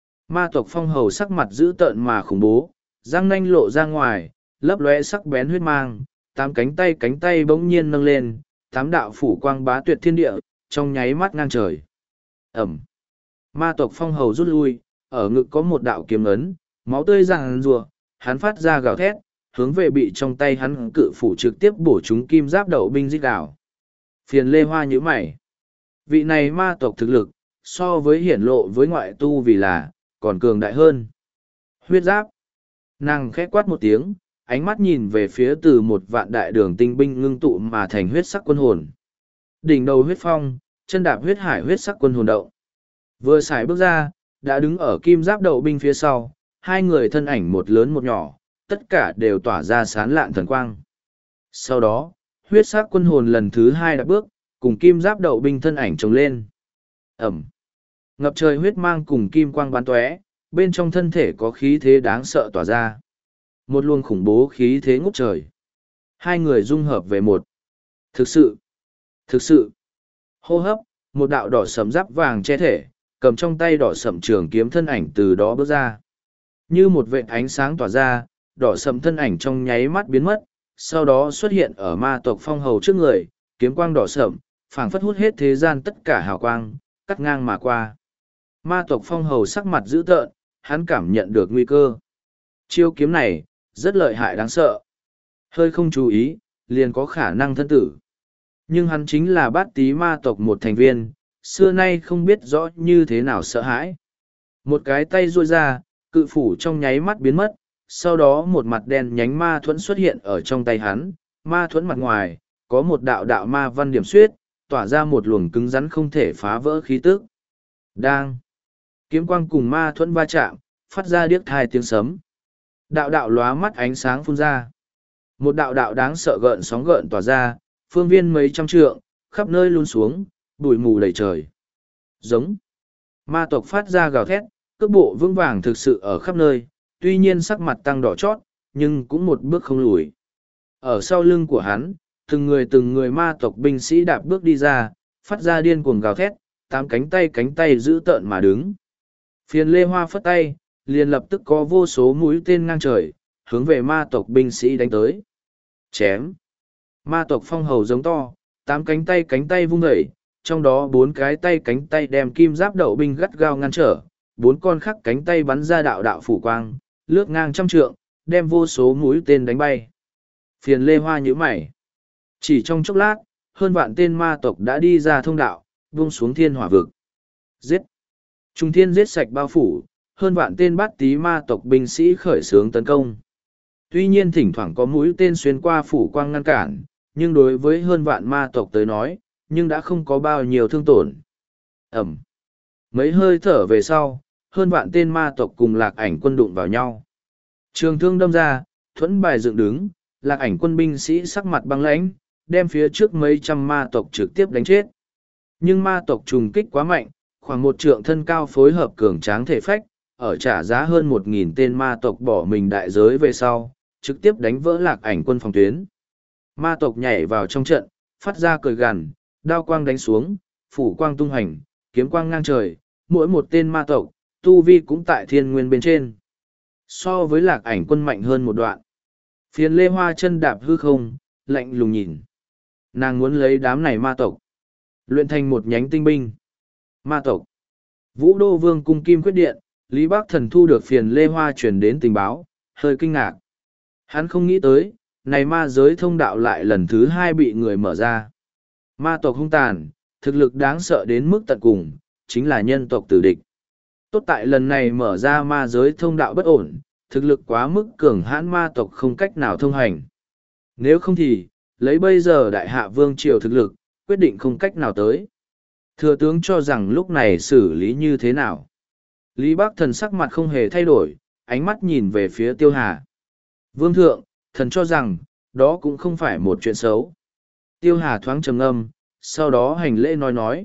Ma tộc phong hầu sắc mặt dữ tợn mà khủng bố, răng nanh lộ ra ngoài, lấp lóe sắc bén huyết mang, tám cánh tay cánh tay bỗng nhiên nâng lên, tám đạo phủ quang bá tuyệt thiên địa, trong nháy mắt ngang trời. Ẩm. Ma tộc phong hầu rút lui, ở ngực có một đạo kiếm ấn, máu tươi ràng rùa, hắn phát ra gào thét, hướng về bị trong tay hắn cự phủ trực tiếp bổ trúng kim giáp đậu binh rít gào. Phiền lê hoa nhíu mày. Vị này ma tộc thực lực, so với hiển lộ với ngoại tu vì là, còn cường đại hơn. Huyết giáp. Nàng khẽ quát một tiếng, ánh mắt nhìn về phía từ một vạn đại đường tinh binh ngưng tụ mà thành huyết sắc quân hồn. Đỉnh đầu huyết phong, chân đạp huyết hải huyết sắc quân hồn đậu. Vừa xài bước ra, đã đứng ở kim giáp đậu binh phía sau, hai người thân ảnh một lớn một nhỏ, tất cả đều tỏa ra sán lạn thần quang. Sau đó, huyết sắc quân hồn lần thứ hai đã bước, cùng kim giáp đậu binh thân ảnh trồng lên. Ẩm. Ngập trời huyết mang cùng kim quang bắn tóe, bên trong thân thể có khí thế đáng sợ tỏa ra. Một luồng khủng bố khí thế ngút trời. Hai người dung hợp về một. Thực sự. Thực sự. Hô hấp, một đạo đỏ sẫm giáp vàng che thể, cầm trong tay đỏ sẫm trường kiếm thân ảnh từ đó bước ra. Như một vệt ánh sáng tỏa ra, đỏ sẫm thân ảnh trong nháy mắt biến mất, sau đó xuất hiện ở ma tộc phong hầu trước người, kiếm quang đỏ sẫm, phảng phất hút hết thế gian tất cả hào quang, cắt ngang mà qua. Ma tộc phong hầu sắc mặt dữ tợn, hắn cảm nhận được nguy cơ. Chiêu kiếm này, rất lợi hại đáng sợ. Hơi không chú ý, liền có khả năng thân tử. Nhưng hắn chính là bát tí ma tộc một thành viên, xưa nay không biết rõ như thế nào sợ hãi. Một cái tay ruôi ra, cự phủ trong nháy mắt biến mất, sau đó một mặt đen nhánh ma thuẫn xuất hiện ở trong tay hắn, ma thuẫn mặt ngoài, có một đạo đạo ma văn điểm xuyết, tỏa ra một luồng cứng rắn không thể phá vỡ khí tức. Đang. Kiếm quang cùng ma thuẫn va chạm, phát ra điếc thai tiếng sấm. Đạo đạo lóa mắt ánh sáng phun ra. Một đạo đạo đáng sợ gợn sóng gợn tỏa ra, phương viên mấy trăm trượng, khắp nơi luôn xuống, bụi mù đầy trời. Giống. Ma tộc phát ra gào thét, cước bộ vững vàng thực sự ở khắp nơi, tuy nhiên sắc mặt tăng đỏ chót, nhưng cũng một bước không lùi. Ở sau lưng của hắn, từng người từng người ma tộc binh sĩ đạp bước đi ra, phát ra điên cuồng gào thét, tám cánh tay cánh tay giữ tợn mà đứng. Phiền lê hoa phất tay, liền lập tức có vô số mũi tên ngang trời, hướng về ma tộc binh sĩ đánh tới. Chém. Ma tộc phong hầu giống to, tám cánh tay cánh tay vung dậy, trong đó bốn cái tay cánh tay đem kim giáp đậu binh gắt gao ngăn trở, bốn con khắc cánh tay bắn ra đạo đạo phủ quang, lướt ngang trăm trượng, đem vô số mũi tên đánh bay. Phiền lê hoa nhíu mày. Chỉ trong chốc lát, hơn vạn tên ma tộc đã đi ra thông đạo, buông xuống thiên hỏa vực. Giết! Trung thiên giết sạch bao phủ, hơn vạn tên bát tý ma tộc binh sĩ khởi xướng tấn công. Tuy nhiên thỉnh thoảng có mũi tên xuyên qua phủ quang ngăn cản, nhưng đối với hơn vạn ma tộc tới nói, nhưng đã không có bao nhiêu thương tổn. Ẩm. Mấy hơi thở về sau, hơn vạn tên ma tộc cùng lạc ảnh quân đụng vào nhau. Trường thương đâm ra, thuẫn bài dựng đứng, lạc ảnh quân binh sĩ sắc mặt băng lãnh, đem phía trước mấy trăm ma tộc trực tiếp đánh chết. Nhưng ma tộc trùng kích quá mạnh, khoảng một trượng thân cao phối hợp cường tráng thể phách, ở trả giá hơn một nghìn tên ma tộc bỏ mình đại giới về sau, trực tiếp đánh vỡ lạc ảnh quân phòng tuyến. Ma tộc nhảy vào trong trận, phát ra cười gằn, đao quang đánh xuống, phủ quang tung hành, kiếm quang ngang trời, mỗi một tên ma tộc, tu vi cũng tại thiên nguyên bên trên. So với lạc ảnh quân mạnh hơn một đoạn. Phiền Lê Hoa chân đạp hư không, lạnh lùng nhìn. Nàng muốn lấy đám này ma tộc, luyện thành một nhánh tinh binh. Ma tộc. Vũ Đô Vương cung kim quyết điện, Lý Bắc Thần thu được Phiền Lê Hoa truyền đến tình báo, hơi kinh ngạc. Hắn không nghĩ tới, này ma giới thông đạo lại lần thứ hai bị người mở ra. Ma tộc hung tàn, thực lực đáng sợ đến mức tận cùng, chính là nhân tộc tử địch. Tốt tại lần này mở ra ma giới thông đạo bất ổn, thực lực quá mức cường hãn ma tộc không cách nào thông hành. Nếu không thì, lấy bây giờ đại hạ vương triều thực lực, quyết định không cách nào tới. Thừa tướng cho rằng lúc này xử lý như thế nào. Lý Bắc Thần sắc mặt không hề thay đổi, ánh mắt nhìn về phía Tiêu Hà. Vương thượng, thần cho rằng, đó cũng không phải một chuyện xấu. Tiêu Hà thoáng trầm ngâm, sau đó hành lễ nói nói.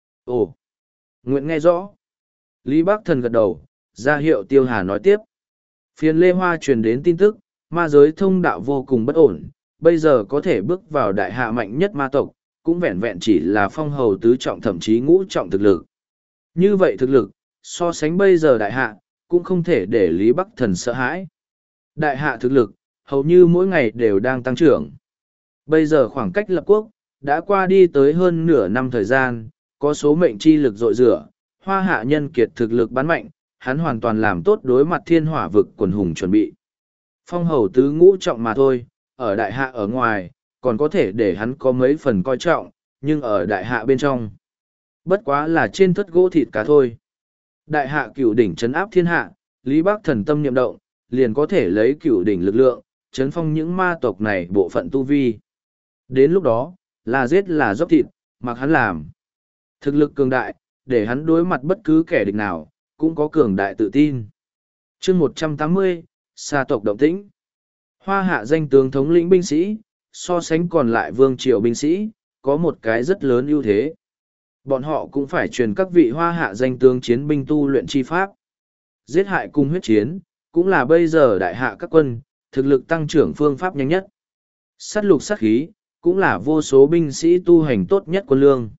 Ồ, nguyện nghe rõ. Lý Bắc Thần gật đầu, ra hiệu Tiêu Hà nói tiếp. Phiền Lê Hoa truyền đến tin tức, ma giới thông đạo vô cùng bất ổn, bây giờ có thể bước vào đại hạ mạnh nhất ma tộc, cũng vẹn vẹn chỉ là phong hầu tứ trọng thậm chí ngũ trọng thực lực. Như vậy thực lực, so sánh bây giờ đại hạ, cũng không thể để Lý Bắc Thần sợ hãi. Đại hạ thực lực, hầu như mỗi ngày đều đang tăng trưởng. Bây giờ khoảng cách lập quốc, đã qua đi tới hơn nửa năm thời gian, có số mệnh chi lực dội rửa, hoa hạ nhân kiệt thực lực bán mạnh, hắn hoàn toàn làm tốt đối mặt thiên hỏa vực quần hùng chuẩn bị. Phong hầu tứ ngũ trọng mà thôi, ở đại hạ ở ngoài, còn có thể để hắn có mấy phần coi trọng, nhưng ở đại hạ bên trong, bất quá là trên thất gỗ thịt cá thôi. Đại hạ cửu đỉnh trấn áp thiên hạ, Lý Bắc Thần tâm niệm động, liền có thể lấy cửu đỉnh lực lượng, trấn phong những ma tộc này bộ phận tu vi. Đến lúc đó, là giết là dốc thịt, mặc hắn làm. Thực lực cường đại, để hắn đối mặt bất cứ kẻ địch nào, cũng có cường đại tự tin. chương một trăm tám mươi, xa tộc động tĩnh. Hoa hạ danh tướng thống lĩnh binh sĩ, so sánh còn lại vương triều binh sĩ, có một cái rất lớn ưu thế. Bọn họ cũng phải truyền các vị hoa hạ danh tướng chiến binh tu luyện chi pháp. Giết hại cùng huyết chiến, cũng là bây giờ đại hạ các quân, thực lực tăng trưởng phương pháp nhanh nhất. Sát lục sát khí, cũng là vô số binh sĩ tu hành tốt nhất quân lương.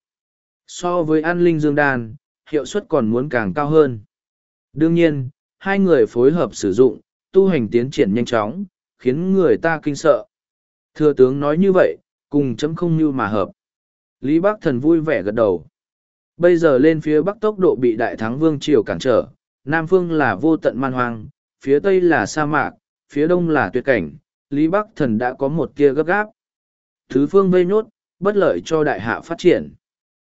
So với an linh dương đan, hiệu suất còn muốn càng cao hơn. Đương nhiên, hai người phối hợp sử dụng, tu hành tiến triển nhanh chóng, khiến người ta kinh sợ. Thừa tướng nói như vậy, cùng chấm không như mà hợp. Lý Bắc Thần vui vẻ gật đầu. Bây giờ lên phía bắc tốc độ bị đại thắng vương triều cản trở, nam phương là vô tận man hoang, phía tây là sa mạc, phía đông là tuyệt cảnh, Lý Bắc Thần đã có một tia gấp gáp. Thứ phương vây nhốt, bất lợi cho đại hạ phát triển.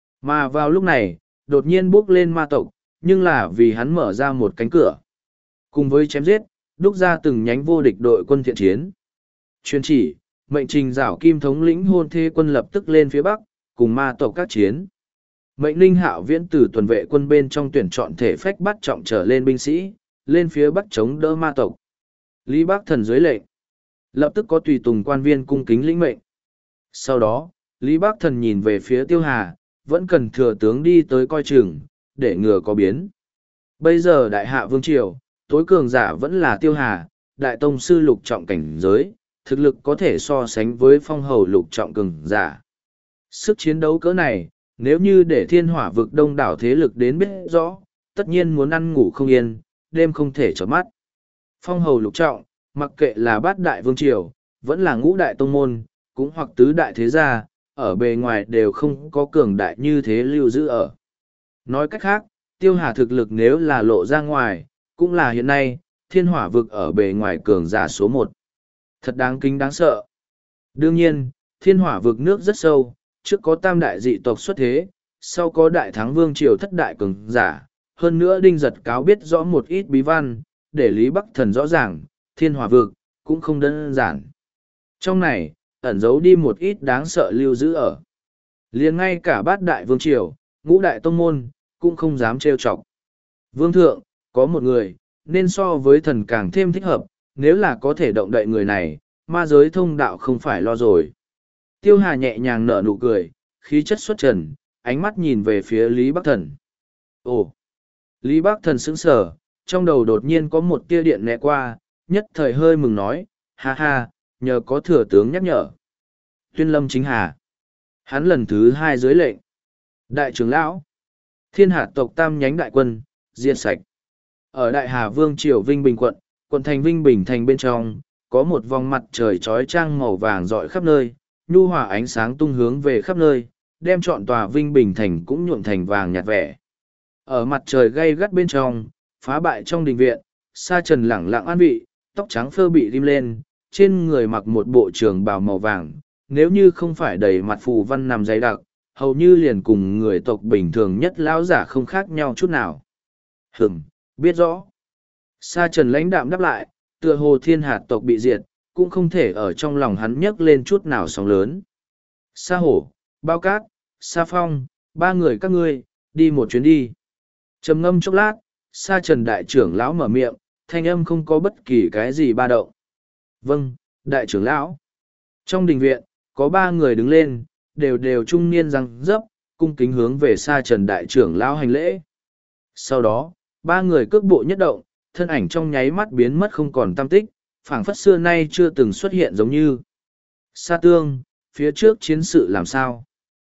Mà vào lúc này, đột nhiên bước lên ma tộc, nhưng là vì hắn mở ra một cánh cửa. Cùng với chém giết, đúc ra từng nhánh vô địch đội quân thiện chiến. Chuyên chỉ, mệnh trình giảo kim thống lĩnh hôn thê quân lập tức lên phía bắc, cùng ma tộc các chiến. Mệnh linh hạo viễn từ tuần vệ quân bên trong tuyển chọn thể phách bắt trọng trở lên binh sĩ, lên phía bắc chống đỡ ma tộc. Lý Bắc Thần dưới lệnh, lập tức có tùy tùng quan viên cung kính lĩnh mệnh. Sau đó, Lý Bắc Thần nhìn về phía Tiêu Hà, vẫn cần thừa tướng đi tới coi chừng, để ngừa có biến. Bây giờ đại hạ vương triều, tối cường giả vẫn là Tiêu Hà, đại tông sư lục trọng cảnh giới, thực lực có thể so sánh với phong hầu lục trọng cường giả. Sức chiến đấu cỡ này, nếu như để thiên hỏa vực đông đảo thế lực đến biết rõ, tất nhiên muốn ăn ngủ không yên, đêm không thể chợp mắt. Phong hầu lục trọng, mặc kệ là bát đại vương triều, vẫn là ngũ đại tông môn, cũng hoặc tứ đại thế gia, ở bề ngoài đều không có cường đại như thế lưu giữ ở. Nói cách khác, Tiêu Hà thực lực nếu là lộ ra ngoài, cũng là hiện nay, thiên hỏa vực ở bề ngoài cường giả số một. Thật đáng kính đáng sợ. Đương nhiên, thiên hỏa vực nước rất sâu, trước có tam đại dị tộc xuất thế, sau có đại thắng vương triều thất đại cường giả, hơn nữa Đinh Giật Cáo biết rõ một ít bí văn, để Lý Bắc Thần rõ ràng, thiên hỏa vực, cũng không đơn giản. Trong này, ẩn giấu đi một ít đáng sợ lưu giữ ở. Liền ngay cả bát đại vương triều, ngũ đại tông môn, cũng không dám trêu chọc. Vương thượng, có một người, nên so với thần càng thêm thích hợp, nếu là có thể động đậy người này, ma giới thông đạo không phải lo rồi. Tiêu Hà nhẹ nhàng nở nụ cười, khí chất xuất trần, ánh mắt nhìn về phía Lý Bắc Thần. Ồ! Lý Bắc Thần sững sờ, trong đầu đột nhiên có một tia điện lẹ qua, nhất thời hơi mừng nói, ha ha, nhờ có thừa tướng nhắc nhở. Tuyên lâm chính hà. Hắn lần thứ hai dưới lệnh. Đại trưởng lão. Thiên Hà tộc tam nhánh đại quân, diệt sạch. Ở Đại Hà Vương Triều Vinh Bình quận, quận thành Vinh Bình thành bên trong, có một vòng mặt trời trói trang màu vàng rọi khắp nơi, nhu hòa ánh sáng tung hướng về khắp nơi, đem trọn tòa Vinh Bình thành cũng nhuộm thành vàng nhạt vẻ. Ở mặt trời gay gắt bên trong, phá bại trong đình viện, Sa Trần lẳng lặng an vị, tóc trắng phơ bị rim lên, trên người mặc một bộ trường bào màu vàng, nếu như không phải đầy mặt phù văn nằm dày đặc, hầu như liền cùng người tộc bình thường nhất lão giả không khác nhau chút nào. Hừm, biết rõ. Sa Trần lãnh đạm đáp lại, tựa hồ Thiên Hạt tộc bị diệt, cũng không thể ở trong lòng hắn nhấc lên chút nào sóng lớn. Sa Hổ, Bao Cát, Sa Phong, ba người các ngươi, đi một chuyến đi. Trầm ngâm chốc lát, Sa Trần đại trưởng lão mở miệng, thanh âm không có bất kỳ cái gì ba động. Vâng, đại trưởng lão. Trong đình viện, có ba người đứng lên, đều đều trung niên răng dấp, cung kính hướng về Sa Trần đại trưởng lão hành lễ. Sau đó, ba người cước bộ nhất động, thân ảnh trong nháy mắt biến mất không còn tăm tích, phảng phất xưa nay chưa từng xuất hiện giống như. Sa Tương, phía trước chiến sự làm sao?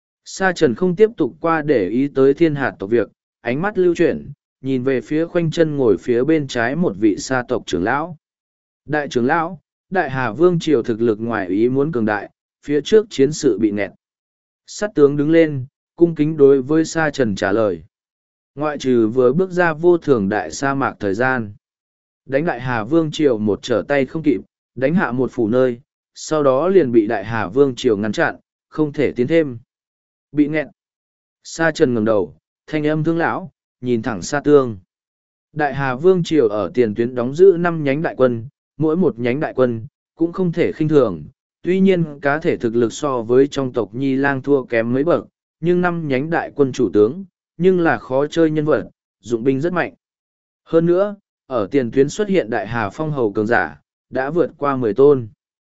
Sa Trần không tiếp tục qua để ý tới Thiên Hạt tộc việc, ánh mắt lưu chuyển, nhìn về phía khoanh chân ngồi phía bên trái một vị Sa tộc trưởng lão. Đại trưởng lão, Đại Hà Vương triều thực lực ngoài ý muốn cường đại, phía trước chiến sự bị nẹt. Sát tướng đứng lên, cung kính đối với Sa Trần trả lời. Ngoại trừ vừa bước ra vô thường đại sa mạc thời gian. Đánh Đại Hà Vương triều một trở tay không kịp, đánh hạ một phủ nơi, sau đó liền bị Đại Hà Vương triều ngăn chặn, không thể tiến thêm. Bị nghẹn. Sa Trần ngẩng đầu, thanh âm thương lão, nhìn thẳng Sa Tương. Đại Hà Vương triều ở tiền tuyến đóng giữ năm nhánh đại quân, mỗi một nhánh đại quân, cũng không thể khinh thường. Tuy nhiên cá thể thực lực so với trong tộc Nhi Lang thua kém mấy bậc, nhưng năm nhánh đại quân chủ tướng, nhưng là khó chơi nhân vật, dụng binh rất mạnh. Hơn nữa, ở tiền tuyến xuất hiện Đại Hà Phong hầu cường giả, đã vượt qua mười tôn.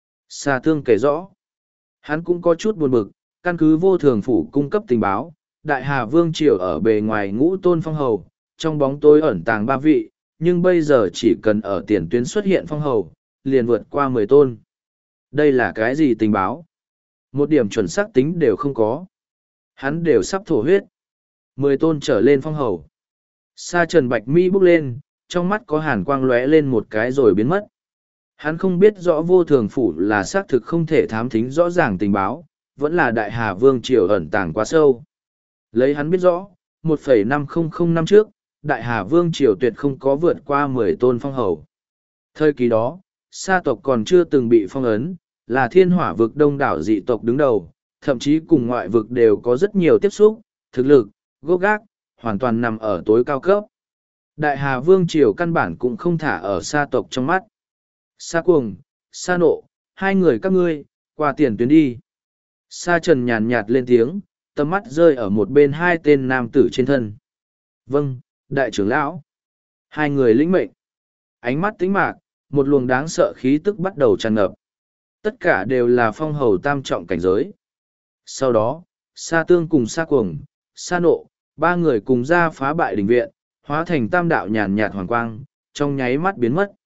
Sa Tương kể rõ, hắn cũng có chút buồn bực, căn cứ vô thường phủ cung cấp tình báo, Đại Hà Vương triều ở bề ngoài ngũ tôn phong hầu, trong bóng tối ẩn tàng ba vị, nhưng bây giờ chỉ cần ở tiền tuyến xuất hiện phong hầu, liền vượt qua mười tôn. Đây là cái gì tình báo? Một điểm chuẩn xác tính đều không có. Hắn đều sắp thổ huyết. Mười tôn trở lên phong hầu. Sa Trần bạch mi bốc lên, trong mắt có hàn quang lóe lên một cái rồi biến mất. Hắn không biết rõ vô thường phủ là xác thực không thể thám thính rõ ràng tình báo, vẫn là Đại Hà Vương triều ẩn tàng quá sâu. Lấy hắn biết rõ, một phẩy năm không không năm trước, Đại Hà Vương triều tuyệt không có vượt qua mười tôn phong hầu. Thời kỳ đó, Sa tộc còn chưa từng bị phong ấn, là thiên hỏa vực đông đảo dị tộc đứng đầu, thậm chí cùng ngoại vực đều có rất nhiều tiếp xúc, thực lực, gốc gác, hoàn toàn nằm ở tối cao cấp. Đại Hà Vương triều căn bản cũng không thả ở Sa tộc trong mắt. Sa Cuồng, Sa Nộ, hai người các ngươi, qua tiền tuyến đi. Sa Trần nhàn nhạt lên tiếng, tầm mắt rơi ở một bên hai tên nam tử trên thân. Vâng, đại trưởng lão. Hai người lĩnh mệnh. Ánh mắt tĩnh mạc, một luồng đáng sợ khí tức bắt đầu tràn ngập. Tất cả đều là phong hầu tam trọng cảnh giới. Sau đó, Sa Tương cùng Sa Cuồng, Sa Nộ, ba người cùng ra phá bại đình viện, hóa thành tam đạo nhàn nhạt hoàng quang, trong nháy mắt biến mất.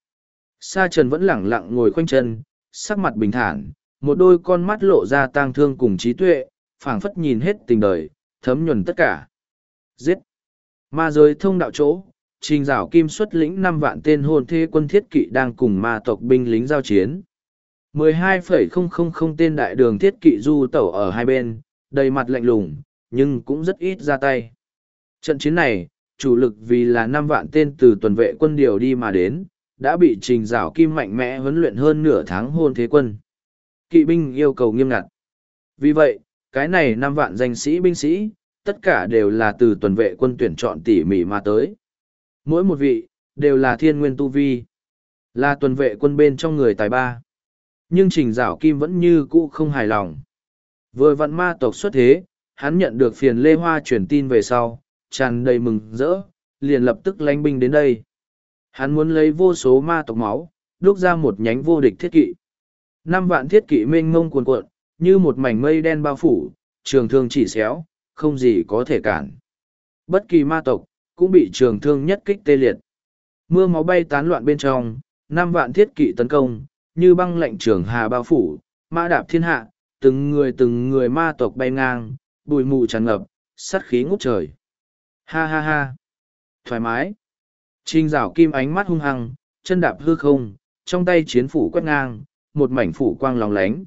Sa Trần vẫn lẳng lặng ngồi khoanh chân, sắc mặt bình thản, một đôi con mắt lộ ra tang thương cùng trí tuệ, phảng phất nhìn hết tình đời, thấm nhuần tất cả. Giết! Ma giới thông đạo chỗ, Trình Giảo Kim xuất lĩnh năm vạn tên hồn thê quân thiết kỵ đang cùng ma tộc binh lính giao chiến. mười hai phẩy không không không tên đại đường thiết kỵ du tẩu ở hai bên, đầy mặt lạnh lùng, nhưng cũng rất ít ra tay. Trận chiến này, chủ lực vì là năm vạn tên từ tuần vệ quân điều đi mà đến, đã bị Trình Giảo Kim mạnh mẽ huấn luyện hơn nửa tháng hôn thế quân. Kỵ binh yêu cầu nghiêm ngặt. Vì vậy, cái này năm vạn danh sĩ binh sĩ, tất cả đều là từ tuần vệ quân tuyển chọn tỉ mỉ mà tới. Mỗi một vị, đều là thiên nguyên tu vi, là tuần vệ quân bên trong người tài ba. Nhưng Trình Giảo Kim vẫn như cũ không hài lòng. Vừa vặn ma tộc xuất thế, hắn nhận được phiền Lê Hoa truyền tin về sau, tràn đầy mừng rỡ, liền lập tức lánh binh đến đây. Hắn muốn lấy vô số ma tộc máu, đúc ra một nhánh vô địch thiết kỵ. Năm vạn thiết kỵ mênh mông cuồn cuộn, như một mảnh mây đen bao phủ, trường thương chỉ xéo, không gì có thể cản. Bất kỳ ma tộc, cũng bị trường thương nhất kích tê liệt. Mưa máu bay tán loạn bên trong, năm vạn thiết kỵ tấn công, như băng lệnh trường hà bao phủ, mã đạp thiên hạ, từng người từng người ma tộc bay ngang, bụi mù tràn ngập, sát khí ngút trời. Ha ha ha! Thoải mái! Trình Giảo Kim ánh mắt hung hăng, chân đạp hư không, trong tay chiến phủ quét ngang, một mảnh phủ quang lóng lánh.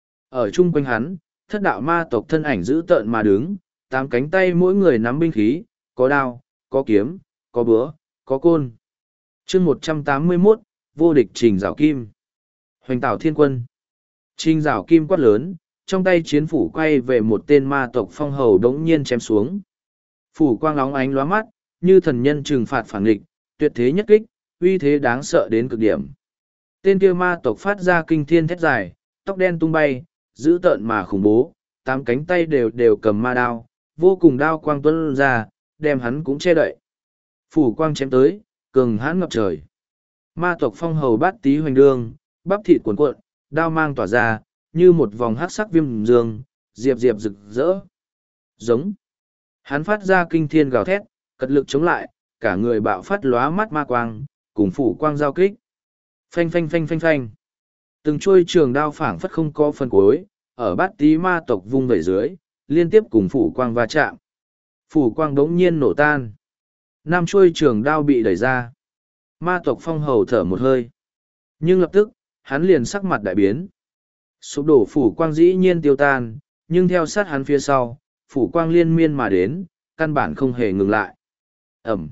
Ở chung quanh hắn, thất đạo ma tộc thân ảnh dữ tợn mà đứng, tám cánh tay mỗi người nắm binh khí, có đao, có kiếm, có búa, có côn. chương một trăm tám mươi mốt, vô địch Trình Giảo Kim. Hoành Tảo Thiên Quân. Trình Giảo Kim quát lớn, trong tay chiến phủ quay về một tên ma tộc phong hầu đống nhiên chém xuống. Phủ quang lóng ánh lóa mắt, như thần nhân trừng phạt phản nghịch, tuyệt thế nhất kích, uy thế đáng sợ đến cực điểm. Tên kia ma tộc phát ra kinh thiên thét dài, tóc đen tung bay, dữ tợn mà khủng bố, tám cánh tay đều đều cầm ma đao, vô cùng đao quang tuôn ra, đem hắn cũng che đậy. Phủ quang chém tới, cường hãn ngập trời. Ma tộc phong hầu bát tí hoành đương, bắp thịt cuồn cuộn, đao mang tỏa ra, như một vòng hắc sắc viêm dương, diệp diệp rực rỡ. Giống. Hắn phát ra kinh thiên gào thét, cật lực chống lại, cả người bạo phát lóa mắt ma quang, cùng phủ quang giao kích. Phanh phanh phanh phanh phanh. Từng chuôi trường đao phảng phất không có phần cuối, ở bát tí ma tộc vung vẩy dưới, liên tiếp cùng phủ quang va chạm. Phủ quang đống nhiên nổ tan. Năm chuôi trường đao bị đẩy ra. Ma tộc phong hầu thở một hơi. Nhưng lập tức, hắn liền sắc mặt đại biến. Sụp đổ phủ quang dĩ nhiên tiêu tan, nhưng theo sát hắn phía sau, phủ quang liên miên mà đến, căn bản không hề ngừng lại. Ẩm.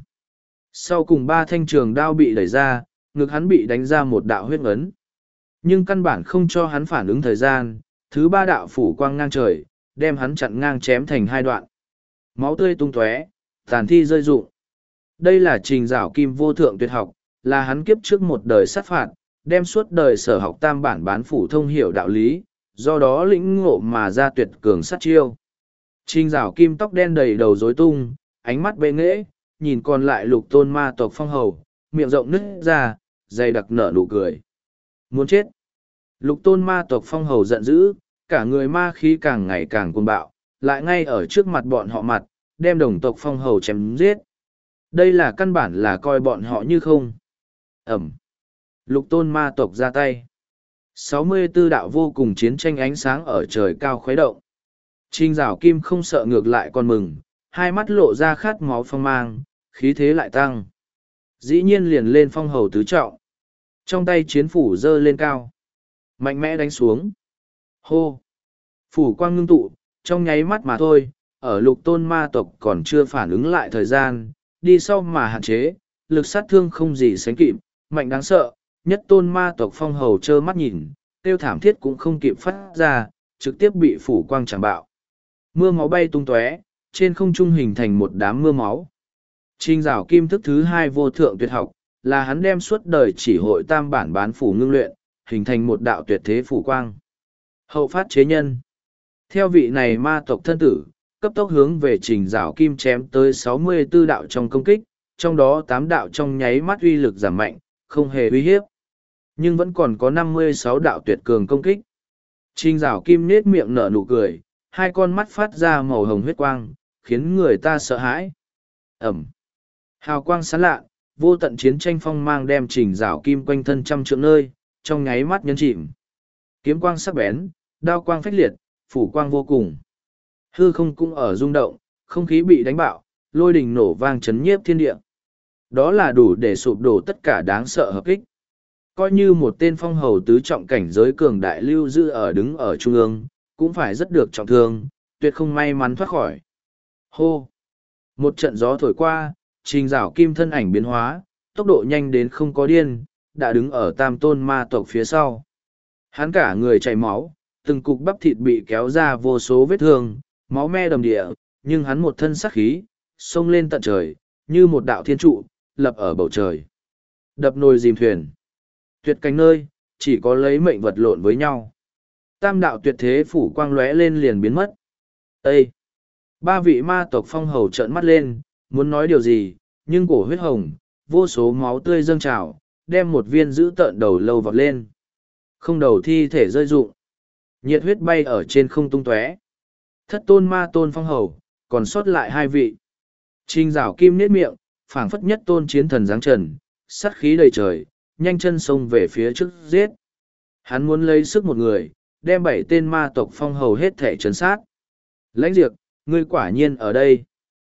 Sau cùng ba thanh trường đao bị đẩy ra, ngực hắn bị đánh ra một đạo huyết ấn. Nhưng căn bản không cho hắn phản ứng thời gian, thứ ba đạo phủ quang ngang trời, đem hắn chặn ngang chém thành hai đoạn. Máu tươi tung tóe, tàn thi rơi rụng. Đây là Trình Giảo Kim vô thượng tuyệt học, là hắn kiếp trước một đời sát phạt, đem suốt đời sở học tam bản bán phủ thông hiểu đạo lý, do đó lĩnh ngộ mà ra tuyệt cường sát chiêu. Trình Giảo Kim tóc đen đầy đầu rối tung, ánh mắt bệ nghễ, nhìn còn lại lục tôn ma tộc phong hầu, miệng rộng nứt ra, dày đặc nở nụ cười. Muốn chết. Lục tôn ma tộc phong hầu giận dữ, cả người ma khí càng ngày càng cuồng bạo, lại ngay ở trước mặt bọn họ mặt, đem đồng tộc phong hầu chém giết. Đây là căn bản là coi bọn họ như không. Ẩm. Lục tôn ma tộc ra tay. sáu mươi tư đạo vô cùng chiến tranh ánh sáng ở trời cao khuấy động. Trình Giảo Kim không sợ ngược lại còn mừng, hai mắt lộ ra khát máu phong mang, khí thế lại tăng. Dĩ nhiên liền lên phong hầu tứ trọng. Trong tay chiến phủ giơ lên cao. Mạnh mẽ đánh xuống. Hô! Phủ quang ngưng tụ, trong nháy mắt mà thôi, ở lục tôn ma tộc còn chưa phản ứng lại thời gian, đi sau mà hạn chế, lực sát thương không gì sánh kịp, mạnh đáng sợ, nhất tôn ma tộc phong hầu trơ mắt nhìn, tiêu thảm thiết cũng không kịp phát ra, trực tiếp bị phủ quang trảm bạo. Mưa máu bay tung tóe, trên không trung hình thành một đám mưa máu. Trình Giảo Kim thức thứ hai vô thượng tuyệt học, là hắn đem suốt đời chỉ hội tam bản bán phủ ngưng luyện, hình thành một đạo tuyệt thế phủ quang. Hậu phát chế nhân. Theo vị này ma tộc thân tử, cấp tốc hướng về Trình Giảo Kim chém tới sáu mươi tư đạo trong công kích, trong đó tám đạo trong nháy mắt uy lực giảm mạnh, không hề uy hiếp. Nhưng vẫn còn có năm mươi sáu đạo tuyệt cường công kích. Trình Giảo Kim nết miệng nở nụ cười, hai con mắt phát ra màu hồng huyết quang, khiến người ta sợ hãi. Ẩm. Hào quang sáng lạ, vô tận chiến tranh phong mang đem Trình Giảo Kim quanh thân trăm trượng nơi, trong nháy mắt nhấn chìm. Kiếm quang sắc bén, đao quang phách liệt, phủ quang vô cùng. Hư không cũng ở rung động, không khí bị đánh bạo, lôi đình nổ vang chấn nhiếp thiên địa. Đó là đủ để sụp đổ tất cả đáng sợ hợp kích. Coi như một tên phong hầu tứ trọng cảnh giới cường đại lưu giữ ở đứng ở trung ương, cũng phải rất được trọng thương, tuyệt không may mắn thoát khỏi. Hô! Một trận gió thổi qua, Trình Giảo Kim thân ảnh biến hóa, tốc độ nhanh đến không có điên, đã đứng ở tam tôn ma tộc phía sau. Hắn cả người chảy máu, từng cục bắp thịt bị kéo ra vô số vết thương, máu me đầm địa, nhưng hắn một thân sắc khí, xông lên tận trời, như một đạo thiên trụ, lập ở bầu trời. Đập nồi dìm thuyền. Tuyệt cảnh nơi, chỉ có lấy mệnh vật lộn với nhau. Tam đạo tuyệt thế phủ quang lóe lên liền biến mất. Ê! Ba vị ma tộc phong hầu trợn mắt lên, muốn nói điều gì, nhưng cổ huyết hồng, vô số máu tươi dâng trào, đem một viên giữ tợn đầu lâu vọt lên. Không đầu thi thể rơi rụng. Nhiệt huyết bay ở trên không tung tóe. Thất tôn ma tôn phong hầu, còn sót lại hai vị. Trình rảo kim nết miệng, phảng phất nhất tôn chiến thần giáng trần, sát khí đầy trời, nhanh chân xông về phía trước giết. Hắn muốn lấy sức một người, đem bảy tên ma tộc phong hầu hết thể trấn sát. Lãnh Diệp, ngươi quả nhiên ở đây.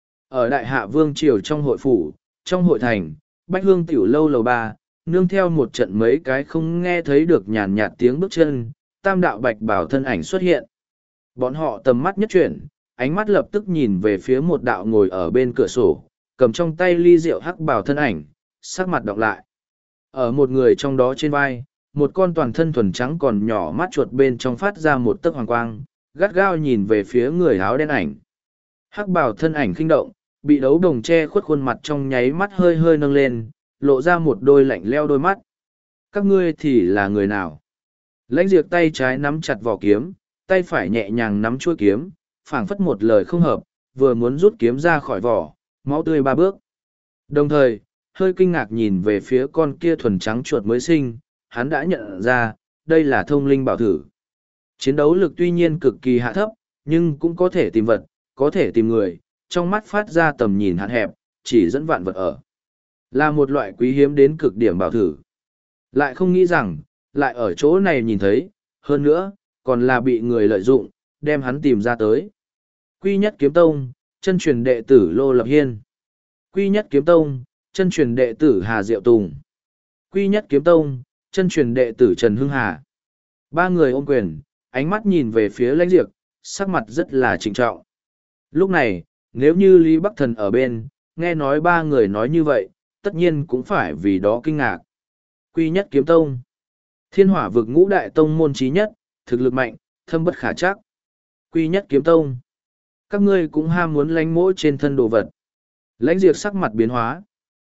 Ở đại hạ vương triều trong hội phủ, trong hội thành, bách hương tiểu lâu lầu ba, nương theo một trận mấy cái không nghe thấy được nhàn nhạt tiếng bước chân, tam đạo bạch bảo thân ảnh xuất hiện. Bọn họ tầm mắt nhất chuyển, ánh mắt lập tức nhìn về phía một đạo ngồi ở bên cửa sổ, cầm trong tay ly rượu hắc bảo thân ảnh, sắc mặt đọc lại. Ở một người trong đó trên vai, một con toàn thân thuần trắng còn nhỏ mắt chuột bên trong phát ra một tấc hoàng quang, gắt gao nhìn về phía người áo đen ảnh. Hắc bảo thân ảnh khinh động, bị đấu đồng che khuất khuôn mặt trong nháy mắt hơi hơi nâng lên, lộ ra một đôi lạnh leo đôi mắt. Các ngươi thì là người nào? Lãnh Diệp tay trái nắm chặt vỏ kiếm, tay phải nhẹ nhàng nắm chuôi kiếm, phảng phất một lời không hợp, vừa muốn rút kiếm ra khỏi vỏ, máu tươi ba bước. Đồng thời, hơi kinh ngạc nhìn về phía con kia thuần trắng chuột mới sinh, hắn đã nhận ra, đây là thông linh bảo thử. Chiến đấu lực tuy nhiên cực kỳ hạ thấp, nhưng cũng có thể tìm vật, có thể tìm người, trong mắt phát ra tầm nhìn hạn hẹp, chỉ dẫn vạn vật ở. Là một loại quý hiếm đến cực điểm bảo thử. Lại không nghĩ rằng, lại ở chỗ này nhìn thấy, hơn nữa, còn là bị người lợi dụng, đem hắn tìm ra tới. Quy nhất kiếm tông, chân truyền đệ tử Lô Lập Hiên. Quy nhất kiếm tông, chân truyền đệ tử Hà Diệu Tùng. Quy nhất kiếm tông, chân truyền đệ tử Trần Hưng Hà. Ba người ôm quyền, ánh mắt nhìn về phía Lãnh Diệp, sắc mặt rất là trịnh trọng. Lúc này, nếu như Lý Bắc Thần ở bên, nghe nói ba người nói như vậy, tất nhiên cũng phải vì đó kinh ngạc. Quy nhất kiếm tông. Thiên hỏa vực ngũ đại tông môn trí nhất, thực lực mạnh, thâm bất khả trắc. Quy nhất kiếm tông. Các ngươi cũng ham muốn lánh mỗi trên thân đồ vật. Lãnh Diệp sắc mặt biến hóa.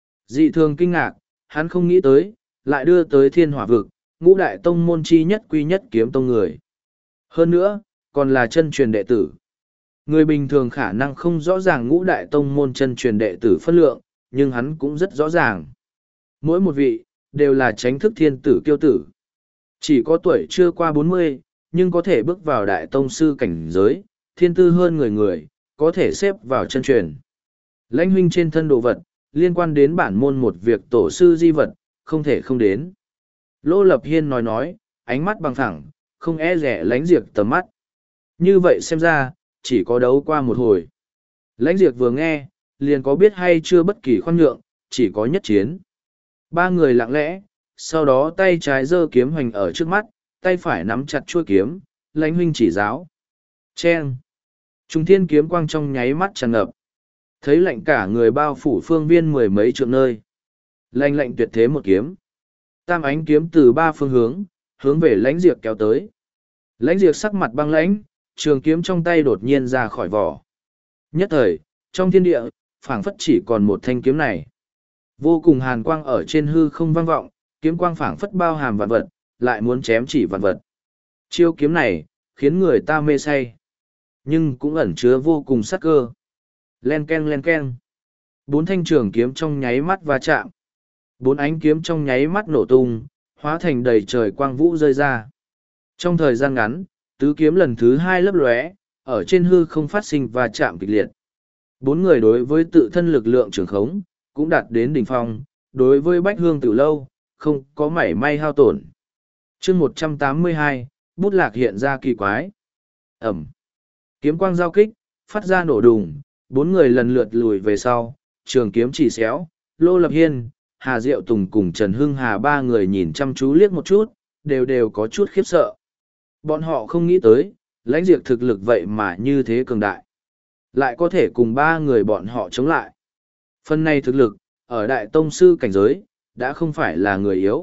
Dị thường kinh ngạc, hắn không nghĩ tới, lại đưa tới thiên hỏa vực, ngũ đại tông môn chi nhất quy nhất kiếm tông người. Hơn nữa, còn là chân truyền đệ tử. Người bình thường khả năng không rõ ràng ngũ đại tông môn chân truyền đệ tử phân lượng, nhưng hắn cũng rất rõ ràng. Mỗi một vị, đều là chánh thức thiên tử kiêu tử. Chỉ có tuổi chưa qua bốn mươi, nhưng có thể bước vào đại tông sư cảnh giới, thiên tư hơn người người, có thể xếp vào chân truyền. Lãnh huynh trên thân đồ vật, liên quan đến bản môn một việc tổ sư di vật, không thể không đến. Lô Lập Hiên nói nói, ánh mắt bằng thẳng, không e rẻ Lãnh Diệp tầm mắt. Như vậy xem ra, chỉ có đấu qua một hồi. Lãnh Diệp vừa nghe, liền có biết hay chưa bất kỳ khoan nhượng, chỉ có nhất chiến. Ba người lặng lẽ, sau đó tay trái giơ kiếm hoành ở trước mắt, tay phải nắm chặt chuôi kiếm, Lãnh huynh chỉ giáo. Chen! Trung thiên kiếm quang trong nháy mắt tràn ngập. Thấy lạnh cả người bao phủ phương viên mười mấy trượng nơi. Lạnh lạnh tuyệt thế một kiếm. Tam ánh kiếm từ ba phương hướng, hướng về Lãnh Diệp kéo tới. Lãnh Diệp sắc mặt băng lãnh, trường kiếm trong tay đột nhiên ra khỏi vỏ. Nhất thời, trong thiên địa, phảng phất chỉ còn một thanh kiếm này. Vô cùng hàn quang ở trên hư không vang vọng, kiếm quang phảng phất bao hàm vạn vật, lại muốn chém chỉ vạn vật. Chiêu kiếm này, khiến người ta mê say. Nhưng cũng ẩn chứa vô cùng sắc cơ. Len ken len ken. Bốn thanh trường kiếm trong nháy mắt va chạm. Bốn ánh kiếm trong nháy mắt nổ tung, hóa thành đầy trời quang vũ rơi ra. Trong thời gian ngắn, tứ kiếm lần thứ hai lấp lóe, ở trên hư không phát sinh va chạm kịch liệt. Bốn người đối với tự thân lực lượng trường khống, cũng đạt đến đỉnh phong, đối với bách hương tử lâu, không có mảy may hao tổn. chương một trăm tám mươi hai, bút lạc hiện ra kỳ quái. Ẩm. Kiếm quang giao kích, phát ra nổ đùng, bốn người lần lượt lùi về sau, trường kiếm chỉ xéo, Lô Lập Hiên, Hà Diệu Tùng cùng Trần Hưng Hà ba người nhìn chăm chú liếc một chút, đều đều có chút khiếp sợ. Bọn họ không nghĩ tới, Lãnh Diệp thực lực vậy mà như thế cường đại. Lại có thể cùng ba người bọn họ chống lại. Phần này thực lực, ở đại tông sư cảnh giới, đã không phải là người yếu.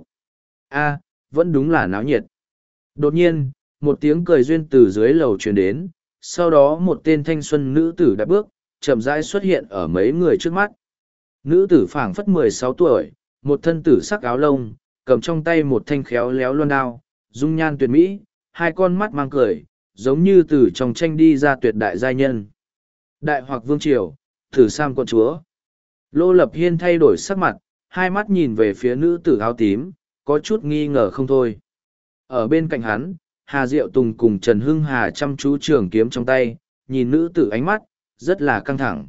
A, vẫn đúng là náo nhiệt. Đột nhiên, một tiếng cười duyên từ dưới lầu truyền đến, sau đó một tên thanh xuân nữ tử đã bước, chậm rãi xuất hiện ở mấy người trước mắt. Nữ tử phảng phất mười sáu tuổi, một thân tử sắc áo lông, cầm trong tay một thanh khéo léo loan đao, dung nhan tuyệt mỹ, hai con mắt mang cười, giống như từ trong tranh đi ra tuyệt đại giai nhân. Đại hoặc vương triều, Tử Sam quận chúa. Lô Lập Hiên thay đổi sắc mặt, hai mắt nhìn về phía nữ tử áo tím, có chút nghi ngờ không thôi. Ở bên cạnh hắn, Hà Diệu Tùng cùng Trần Hưng Hà chăm chú trường kiếm trong tay, nhìn nữ tử ánh mắt, rất là căng thẳng.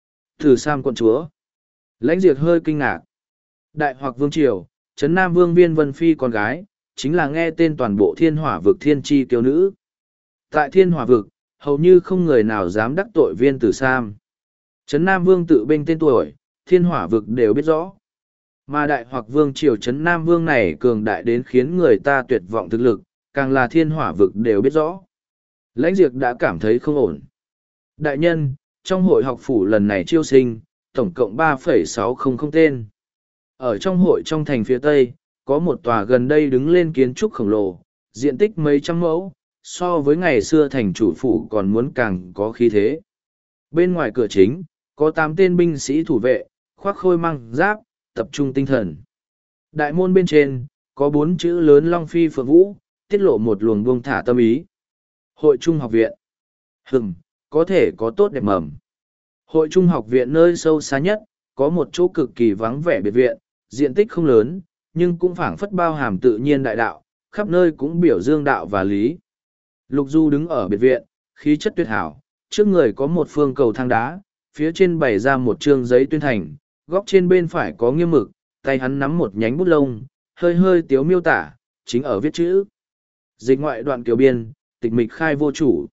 Tử Sam quận chúa. Lãnh Diệt hơi kinh ngạc. Đại hoặc vương triều, Trấn Nam Vương Viên Vân Phi con gái, chính là nghe tên toàn bộ thiên hỏa vực thiên tri kiêu nữ. Tại thiên hỏa vực, hầu như không người nào dám đắc tội Viên Tử Sam. Trấn Nam Vương tự bênh tên tuổi, thiên hỏa vực đều biết rõ. Mà đại hoặc vương triều Trấn Nam Vương này cường đại đến khiến người ta tuyệt vọng thực lực, càng là thiên hỏa vực đều biết rõ. Lãnh Diệt đã cảm thấy không ổn. Đại nhân, trong hội học phủ lần này chiêu sinh, tổng cộng ba phẩy sáu không không tên. Ở trong hội trong thành phía Tây, có một tòa gần đây đứng lên kiến trúc khổng lồ, diện tích mấy trăm mẫu, so với ngày xưa thành chủ phủ còn muốn càng có khí thế. Bên ngoài cửa chính, có tám tên binh sĩ thủ vệ, khoác khôi mang giáp, tập trung tinh thần. Đại môn bên trên, có bốn chữ lớn Long Phi Phượng Vũ, tiết lộ một luồng buông thả tâm ý. Hội Trung học viện. Hừm, có thể có tốt đẹp mầm. Hội Trung học viện nơi sâu xa nhất, có một chỗ cực kỳ vắng vẻ biệt viện, diện tích không lớn, nhưng cũng phảng phất bao hàm tự nhiên đại đạo, khắp nơi cũng biểu dương đạo và lý. Lục Du đứng ở biệt viện, khí chất tuyệt hảo, trước người có một phương cầu thang đá, phía trên bày ra một trương giấy tuyên thành, góc trên bên phải có nghiêm mực, tay hắn nắm một nhánh bút lông, hơi hơi tiếu miêu tả, chính ở viết chữ. Dịch ngoại đoạn kiều biên, tịch mịch khai vô chủ.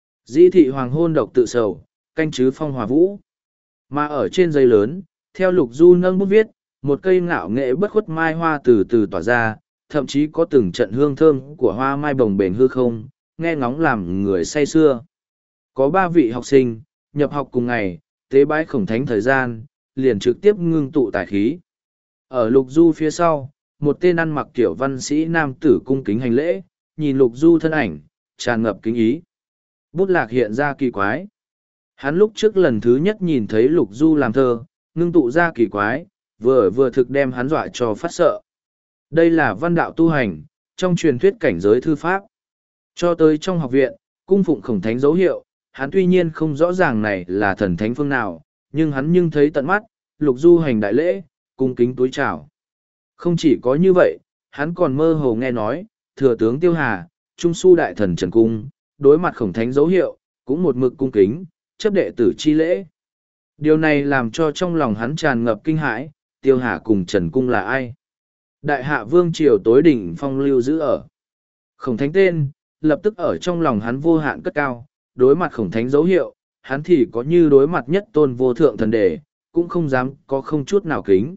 Dĩ thị hoàng hôn độc tự sầu, canh chứ phong hòa vũ. Mà ở trên giấy lớn, theo Lục Du nâng bút viết, một cây ngạo nghệ bất khuất mai hoa từ từ tỏa ra, thậm chí có từng trận hương thơm của hoa mai bồng bềnh hư không, nghe ngóng làm người say sưa. Có ba vị học sinh, nhập học cùng ngày, tế bái khổng thánh thời gian, liền trực tiếp ngưng tụ tài khí. Ở Lục Du phía sau, một tên ăn mặc kiểu văn sĩ nam tử cung kính hành lễ, nhìn Lục Du thân ảnh, tràn ngập kính ý. Bút lạc hiện ra kỳ quái. Hắn lúc trước lần thứ nhất nhìn thấy Lục Du làm thơ, ngưng tụ ra kỳ quái, vừa vừa thực đem hắn dọa cho phát sợ. Đây là văn đạo tu hành, trong truyền thuyết cảnh giới thư pháp. Cho tới trong học viện, cung phụng khổng thánh dấu hiệu, hắn tuy nhiên không rõ ràng này là thần thánh phương nào, nhưng hắn nhưng thấy tận mắt, Lục Du hành đại lễ, cung kính túi chào. Không chỉ có như vậy, hắn còn mơ hồ nghe nói, thừa tướng Tiêu Hà, trung su đại thần Trần Cung, đối mặt khổng thánh dấu hiệu, cũng một mực cung kính, chấp đệ tử chi lễ. Điều này làm cho trong lòng hắn tràn ngập kinh hãi, Tiêu Hà cùng Trần Cung là ai? Đại hạ vương triều tối đỉnh phong lưu giữ ở. Khổng thánh tên, lập tức ở trong lòng hắn vô hạn cất cao, đối mặt khổng thánh dấu hiệu, hắn thì có như đối mặt nhất tôn vô thượng thần đề, cũng không dám có không chút nào kính.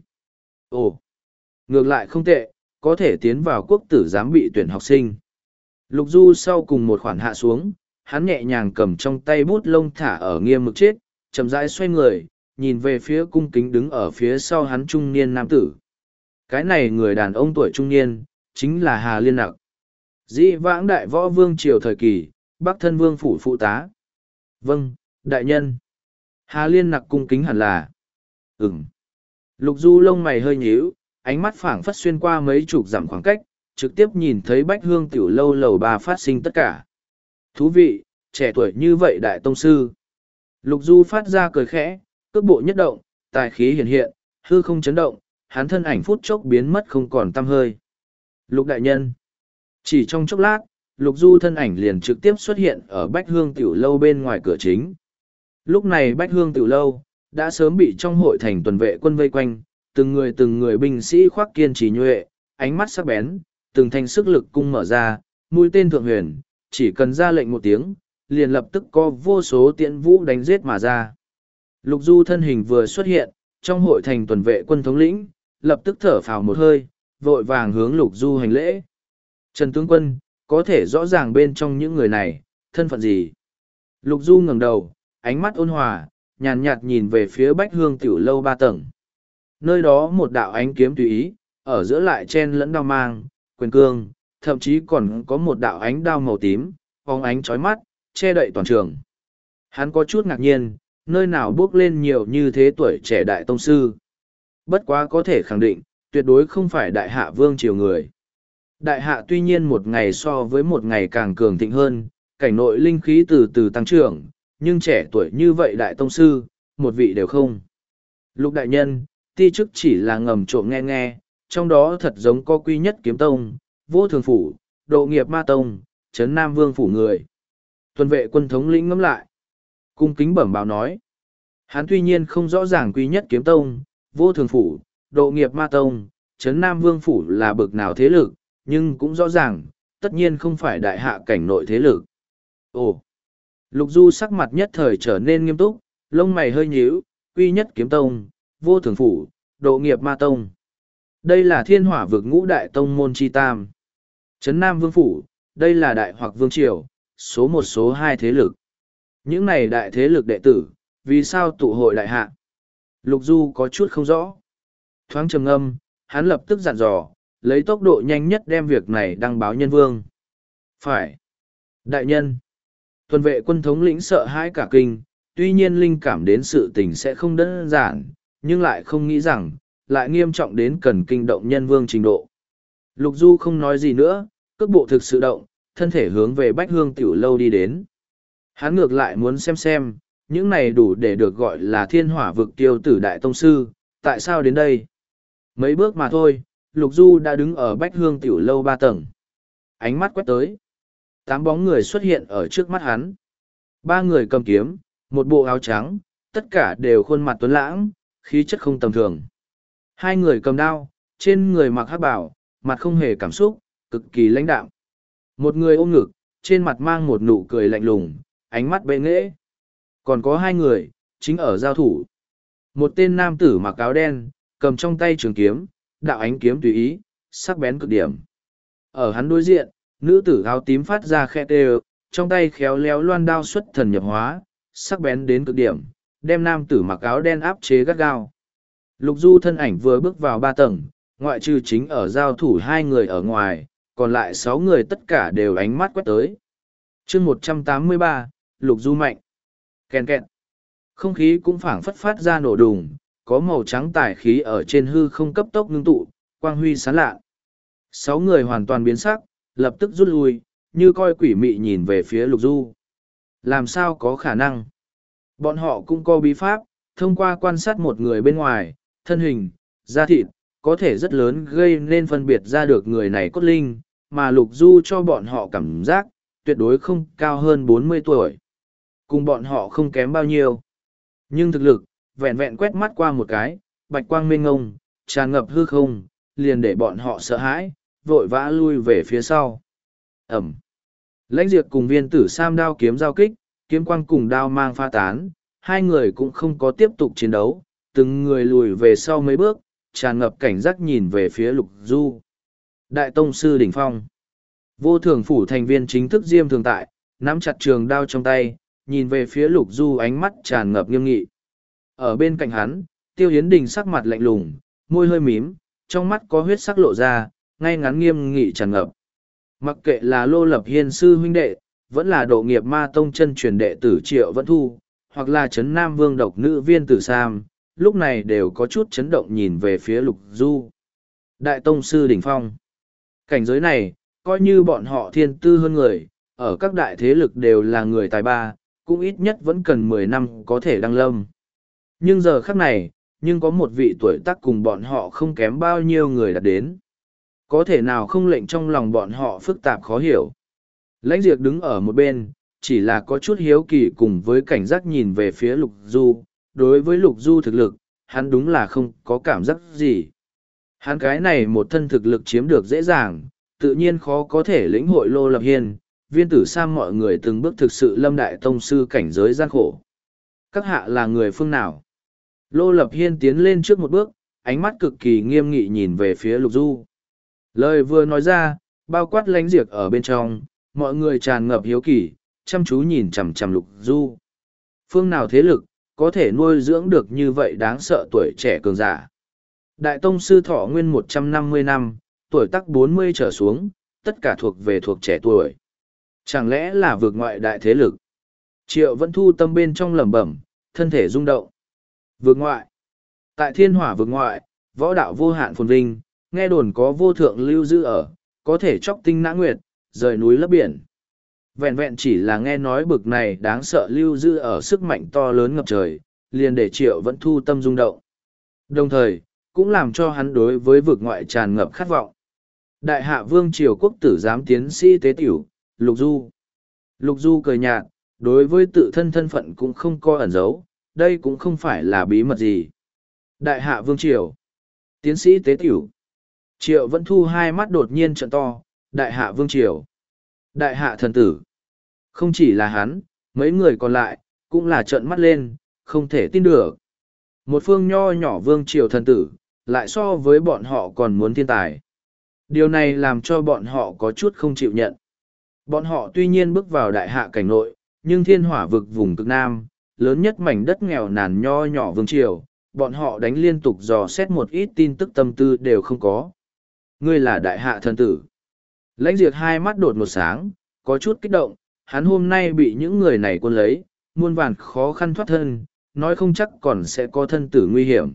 Ồ, ngược lại không tệ, có thể tiến vào quốc tử giám bị tuyển học sinh. Lục Du sau cùng một khoản hạ xuống, hắn nhẹ nhàng cầm trong tay bút lông thả ở nghiêm mực chết, chậm rãi xoay người, nhìn về phía cung kính đứng ở phía sau hắn trung niên nam tử. Cái này người đàn ông tuổi trung niên, chính là Hà Liên Nặc. Dĩ vãng đại võ vương triều thời kỳ, Bắc thân vương phủ phụ tá. Vâng, đại nhân. Hà Liên Nặc cung kính hẳn là. Ừm. Lục Du lông mày hơi nhíu, ánh mắt phảng phất xuyên qua mấy chục dặm khoảng cách, trực tiếp nhìn thấy Bách Hương tiểu lâu lầu ba phát sinh tất cả. Thú vị, trẻ tuổi như vậy đại tông sư. Lục Du phát ra cười khẽ, cước bộ nhất động, tài khí hiện hiện, hư không chấn động, hắn thân ảnh phút chốc biến mất không còn tăm hơi. Lục đại nhân. Chỉ trong chốc lát, Lục Du thân ảnh liền trực tiếp xuất hiện ở Bách Hương tiểu lâu bên ngoài cửa chính. Lúc này Bách Hương tiểu lâu đã sớm bị trong hội thành tuần vệ quân vây quanh, từng người từng người binh sĩ khoác kiên trì nhuệ, ánh mắt sắc bén, từng thanh sức lực cung mở ra, mũi tên thượng huyền, chỉ cần ra lệnh một tiếng, liền lập tức có vô số tiễn vũ đánh giết mà ra. Lục Du thân hình vừa xuất hiện, trong hội thành tuần vệ quân thống lĩnh, lập tức thở phào một hơi, vội vàng hướng Lục Du hành lễ. Trần tướng quân, có thể rõ ràng bên trong những người này, thân phận gì? Lục Du ngẩng đầu, ánh mắt ôn hòa, nhàn nhạt nhìn về phía Bách Hương tiểu lâu ba tầng. Nơi đó một đạo ánh kiếm tùy ý, ở giữa lại chen lẫn đao mang, quyền cương, thậm chí còn có một đạo ánh đao màu tím, phóng ánh chói mắt, che đậy toàn trường. Hắn có chút ngạc nhiên, Nơi nào bước lên nhiều như thế tuổi trẻ đại tông sư. Bất quá có thể khẳng định, tuyệt đối không phải đại hạ vương triều người. Đại hạ tuy nhiên một ngày so với một ngày càng cường thịnh hơn, cảnh nội linh khí từ từ tăng trưởng, nhưng trẻ tuổi như vậy đại tông sư, một vị đều không. Lục đại nhân, ti chức chỉ là ngầm trộm nghe nghe, trong đó thật giống có quy nhất kiếm tông, vô thường phủ, độ nghiệp ma tông, trấn nam vương phủ người. Tuần vệ quân thống lĩnh ngẫm lại. Cung kính bẩm báo nói. Hắn tuy nhiên không rõ ràng quy nhất kiếm tông, vô thường phủ, độ nghiệp ma tông, trấn nam vương phủ là bực nào thế lực, nhưng cũng rõ ràng, tất nhiên không phải đại hạ cảnh nội thế lực. Ồ! Lục Du sắc mặt nhất thời trở nên nghiêm túc, lông mày hơi nhíu, quy nhất kiếm tông, vô thường phủ, độ nghiệp ma tông. Đây là thiên hỏa vực ngũ đại tông môn chi tam. Trấn nam vương phủ, đây là đại hoặc vương triều, số một số hai thế lực. Những này đại thế lực đệ tử, vì sao tụ hội đại hạ? Lục Du có chút không rõ. Thoáng trầm ngâm, hắn lập tức dặn dò, lấy tốc độ nhanh nhất đem việc này đăng báo nhân vương. Phải. Đại nhân. Tuần vệ quân thống lĩnh sợ hãi cả kinh, tuy nhiên linh cảm đến sự tình sẽ không đơn giản, nhưng lại không nghĩ rằng, lại nghiêm trọng đến cần kinh động nhân vương trình độ. Lục Du không nói gì nữa, cước bộ thực sự động, thân thể hướng về Bách Hương Tiểu Lâu đi đến. Hắn ngược lại muốn xem xem, những này đủ để được gọi là thiên hỏa vực tiêu tử đại tông sư, tại sao đến đây? Mấy bước mà thôi, Lục Du đã đứng ở Bách Hương Tiểu Lâu ba tầng. Ánh mắt quét tới. Tám bóng người xuất hiện ở trước mắt hắn. Ba người cầm kiếm, một bộ áo trắng, tất cả đều khuôn mặt tuấn lãng, khí chất không tầm thường. Hai người cầm đao, trên người mặc hắc bào, mặt không hề cảm xúc, cực kỳ lãnh đạm. Một người ôm ngực, trên mặt mang một nụ cười lạnh lùng, ánh mắt bệ nghễ. Còn có hai người, chính ở giao thủ. Một tên nam tử mặc áo đen, cầm trong tay trường kiếm, đạo ánh kiếm tùy ý, sắc bén cực điểm. Ở hắn đối diện, nữ tử áo tím phát ra khe tê, trong tay khéo léo loan đao xuất thần nhập hóa, sắc bén đến cực điểm, đem nam tử mặc áo đen áp chế gắt gao. Lục Du thân ảnh vừa bước vào ba tầng, ngoại trừ chính ở giao thủ hai người ở ngoài, còn lại sáu người tất cả đều ánh mắt quét tới. chương một trăm tám mươi ba, Lục Du mạnh. Kèn kẹn. Không khí cũng phảng phất phát ra nổ đùng, có màu trắng tài khí ở trên hư không cấp tốc ngưng tụ, quang huy sáng lạ. Sáu người hoàn toàn biến sắc, lập tức rút lui, như coi quỷ mị nhìn về phía Lục Du. Làm sao có khả năng? Bọn họ cũng có bí pháp, thông qua quan sát một người bên ngoài, thân hình, da thịt, có thể rất lớn gây nên phân biệt ra được người này cốt linh, mà Lục Du cho bọn họ cảm giác, tuyệt đối không cao hơn bốn mươi tuổi. Cùng bọn họ không kém bao nhiêu. Nhưng thực lực, vẹn vẹn quét mắt qua một cái, bạch quang mênh ngông, tràn ngập hư không, liền để bọn họ sợ hãi, vội vã lui về phía sau. Ẩm. Lãnh Diệp cùng Viên Tử Sam đao kiếm giao kích, kiếm quang cùng đao mang pha tán, hai người cũng không có tiếp tục chiến đấu, từng người lùi về sau mấy bước, tràn ngập cảnh giác nhìn về phía Lục Du. Đại tông sư đỉnh phong. Vô Thường phủ thành viên chính thức Diêm Thường tại, nắm chặt trường đao trong tay, nhìn về phía Lục Du ánh mắt tràn ngập nghiêm nghị. Ở bên cạnh hắn, Tiêu Hiến Đình sắc mặt lạnh lùng, môi hơi mím, trong mắt có huyết sắc lộ ra, ngay ngắn nghiêm nghị tràn ngập. Mặc kệ là Lô Lập Hiên sư huynh đệ, vẫn là độ nghiệp ma tông chân truyền đệ tử Triệu Vẫn Thu, hoặc là Trấn Nam Vương độc nữ Viên Tử Sam, lúc này đều có chút chấn động nhìn về phía Lục Du. Đại tông sư đỉnh phong. Cảnh giới này, coi như bọn họ thiên tư hơn người, ở các đại thế lực đều là người tài ba, cũng ít nhất vẫn cần mười năm có thể đăng lâm. Nhưng giờ khắc này, nhưng có một vị tuổi tác cùng bọn họ không kém bao nhiêu người đạt đến. Có thể nào không lệnh trong lòng bọn họ phức tạp khó hiểu. Lãnh Diệp đứng ở một bên, chỉ là có chút hiếu kỳ cùng với cảnh giác nhìn về phía Lục Du. Đối với Lục Du thực lực, hắn đúng là không có cảm giác gì. Hắn cái này một thân thực lực chiếm được dễ dàng, tự nhiên khó có thể lĩnh hội Lô Lập Hiên, Viên Tử Sam mọi người từng bước thực sự lâm đại tông sư cảnh giới gian khổ. Các hạ là người phương nào? Lô Lập Hiên tiến lên trước một bước, ánh mắt cực kỳ nghiêm nghị nhìn về phía Lục Du. Lời vừa nói ra, bao quát Lãnh Diệp ở bên trong, mọi người tràn ngập hiếu kỳ, chăm chú nhìn chằm chằm Lục Du. Phương nào thế lực, có thể nuôi dưỡng được như vậy đáng sợ tuổi trẻ cường giả. Đại tông sư thọ nguyên một trăm năm mươi năm, tuổi tác bốn mươi trở xuống, tất cả thuộc về thuộc trẻ tuổi. Chẳng lẽ là vượt ngoại đại thế lực? Triệu Vẫn Thu tâm bên trong lẩm bẩm, thân thể rung động. Vực ngoại. Tại thiên hỏa vực ngoại, võ đạo vô hạn phồn vinh, nghe đồn có vô thượng lưu giữ ở, có thể chóc tinh nã nguyệt, rời núi lấp biển. Vẹn vẹn chỉ là nghe nói bực này đáng sợ lưu giữ ở sức mạnh to lớn ngập trời, liền để Triệu Vẫn Thu tâm rung động. Đồng thời, cũng làm cho hắn đối với vực ngoại tràn ngập khát vọng. Đại hạ vương triều quốc tử giám tiến sĩ tế tiểu, Lục Du. Lục Du cười nhạt, đối với tự thân thân phận cũng không có ẩn giấu, đây cũng không phải là bí mật gì. Đại hạ vương triều, tiến sĩ tế tiểu. Triệu Vẫn Thu hai mắt đột nhiên trợn to, đại hạ vương triều, đại hạ thần tử. Không chỉ là hắn, mấy người còn lại, cũng là trợn mắt lên, không thể tin được. Một phương nho nhỏ vương triều thần tử, lại so với bọn họ còn muốn thiên tài. Điều này làm cho bọn họ có chút không chịu nhận. Bọn họ tuy nhiên bước vào đại hạ cảnh nội, nhưng thiên hỏa vực vùng cực nam, lớn nhất mảnh đất nghèo nàn nho nhỏ vương triều, bọn họ đánh liên tục dò xét một ít tin tức tâm tư đều không có. Ngươi là đại hạ thần tử. Lãnh Diệt hai mắt đột một sáng, có chút kích động, hắn hôm nay bị những người này quân lấy, muôn vàn khó khăn thoát thân, nói không chắc còn sẽ có thân tử nguy hiểm.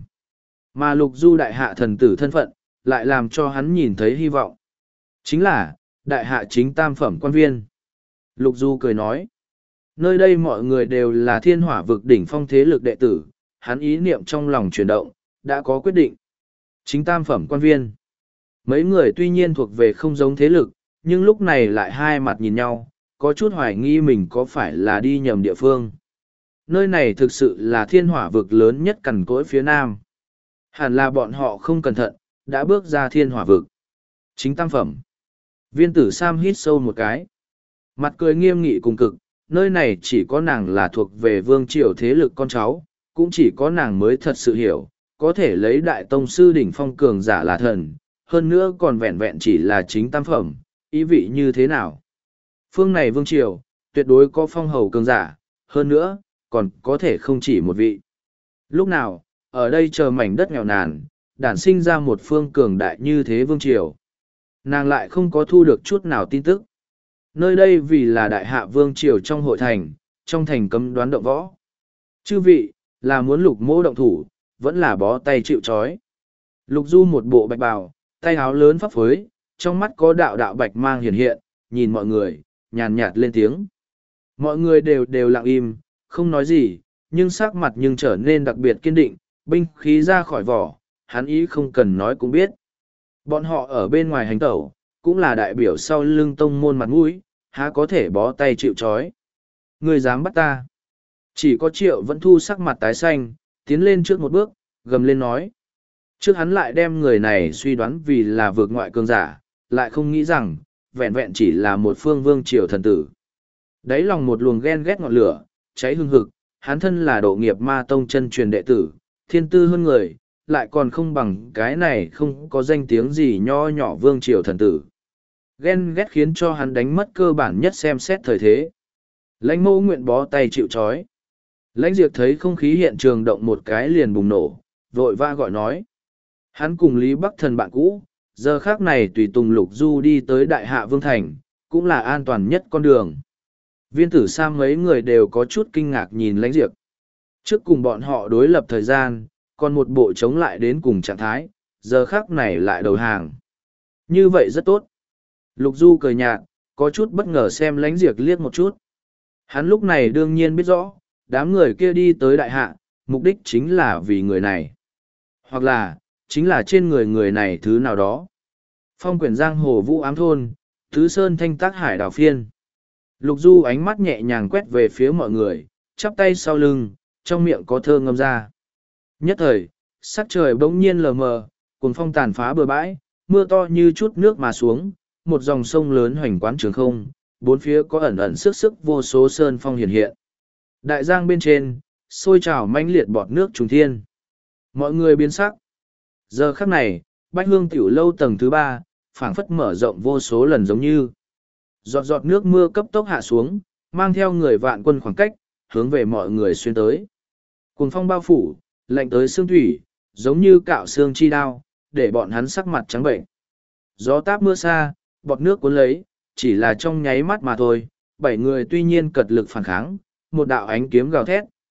Mà Lục Du đại hạ thần tử thân phận, lại làm cho hắn nhìn thấy hy vọng. Chính là, đại hạ chính tam phẩm quan viên. Lục Du cười nói, nơi đây mọi người đều là thiên hỏa vực đỉnh phong thế lực đệ tử, hắn ý niệm trong lòng chuyển động, đã có quyết định. Chính tam phẩm quan viên. Mấy người tuy nhiên thuộc về không giống thế lực, nhưng lúc này lại hai mặt nhìn nhau, có chút hoài nghi mình có phải là đi nhầm địa phương. Nơi này thực sự là thiên hỏa vực lớn nhất cằn cỗi phía nam. Hẳn là bọn họ không cẩn thận, đã bước ra thiên hỏa vực. Chính tam phẩm. Viên tử Sam hít sâu một cái. Mặt cười nghiêm nghị cùng cực, nơi này chỉ có nàng là thuộc về vương triều thế lực con cháu, cũng chỉ có nàng mới thật sự hiểu, có thể lấy đại tông sư đỉnh phong cường giả là thần, hơn nữa còn vẹn vẹn chỉ là chính tam phẩm, ý vị như thế nào. Phương này vương triều, tuyệt đối có phong hầu cường giả, hơn nữa, còn có thể không chỉ một vị. Lúc nào, ở đây chờ mảnh đất nghèo nàn, đản sinh ra một phương cường đại như thế vương triều. Nàng lại không có thu được chút nào tin tức. Nơi đây vì là đại hạ vương triều trong hội thành, trong thành cấm đoán động võ. Chư vị, là muốn Lục mỗ động thủ, vẫn là bó tay chịu trói. Lục Du một bộ bạch bào, tay áo lớn phấp phới, trong mắt có đạo đạo bạch mang hiển hiện, nhìn mọi người, nhàn nhạt lên tiếng. Mọi người đều đều lặng im, không nói gì, nhưng sắc mặt nhưng trở nên đặc biệt kiên định, binh khí ra khỏi vỏ, hắn ý không cần nói cũng biết. Bọn họ ở bên ngoài hành tẩu, cũng là đại biểu sau lưng tông môn mặt mũi, há có thể bó tay chịu trói. Người dám bắt ta. Chỉ có Triệu Vẫn Thu sắc mặt tái xanh, tiến lên trước một bước, gầm lên nói. Trước hắn lại đem người này suy đoán vì là vượt ngoại cường giả, lại không nghĩ rằng, vẹn vẹn chỉ là một phương vương triều thần tử. Đáy lòng một luồng ghen ghét ngọn lửa, cháy hương hực, hắn thân là độ nghiệp ma tông chân truyền đệ tử, thiên tư hơn người, lại còn không bằng cái này không có danh tiếng gì nho nhỏ vương triều thần tử. Ghen ghét khiến cho hắn đánh mất cơ bản nhất xem xét thời thế. Lãnh Mẫu nguyện bó tay chịu trói. Lãnh Diệp thấy không khí hiện trường động một cái liền bùng nổ, vội va gọi nói. Hắn cùng Lý Bắc Thần bạn cũ, giờ khác này tùy tùng Lục Du đi tới Đại Hạ Vương Thành, cũng là an toàn nhất con đường. Viên tử Sam mấy người đều có chút kinh ngạc nhìn Lãnh Diệp. Trước cùng bọn họ đối lập thời gian, còn một bộ chống lại đến cùng trạng thái, giờ khác này lại đầu hàng. Như vậy rất tốt. Lục Du cười nhạt, có chút bất ngờ xem Lãnh Diệp liếc một chút. Hắn lúc này đương nhiên biết rõ, đám người kia đi tới Đại Hạ, mục đích chính là vì người này. Hoặc là, chính là trên người người này thứ nào đó. Phong quyển giang hồ vũ ám thôn, Thứ Sơn thanh tác hải đảo phiên. Lục Du ánh mắt nhẹ nhàng quét về phía mọi người, chắp tay sau lưng, trong miệng có thơ ngâm ra. Nhất thời, sắc trời bỗng nhiên lờ mờ, cuồng phong tàn phá bờ bãi, mưa to như chút nước mà xuống, một dòng sông lớn hoành quán trường không, bốn phía có ẩn ẩn sức sức vô số sơn phong hiện hiện. Đại giang bên trên, sôi trào mãnh liệt bọt nước trùng thiên. Mọi người biến sắc. Giờ khắc này, Bách Hương tiểu lâu tầng thứ ba, phảng phất mở rộng vô số lần giống như. Giọt giọt nước mưa cấp tốc hạ xuống, mang theo người vạn quân khoảng cách, hướng về mọi người xuyên tới. Cuồng phong bao phủ, lạnh tới xương thủy, giống như cạo xương chi đao, để bọn hắn sắc mặt trắng bệnh. Gió táp mưa xa, bọt nước cuốn lấy, chỉ là trong nháy mắt mà thôi. Bảy người tuy nhiên cật lực phản kháng, một đạo ánh kiếm gào thét,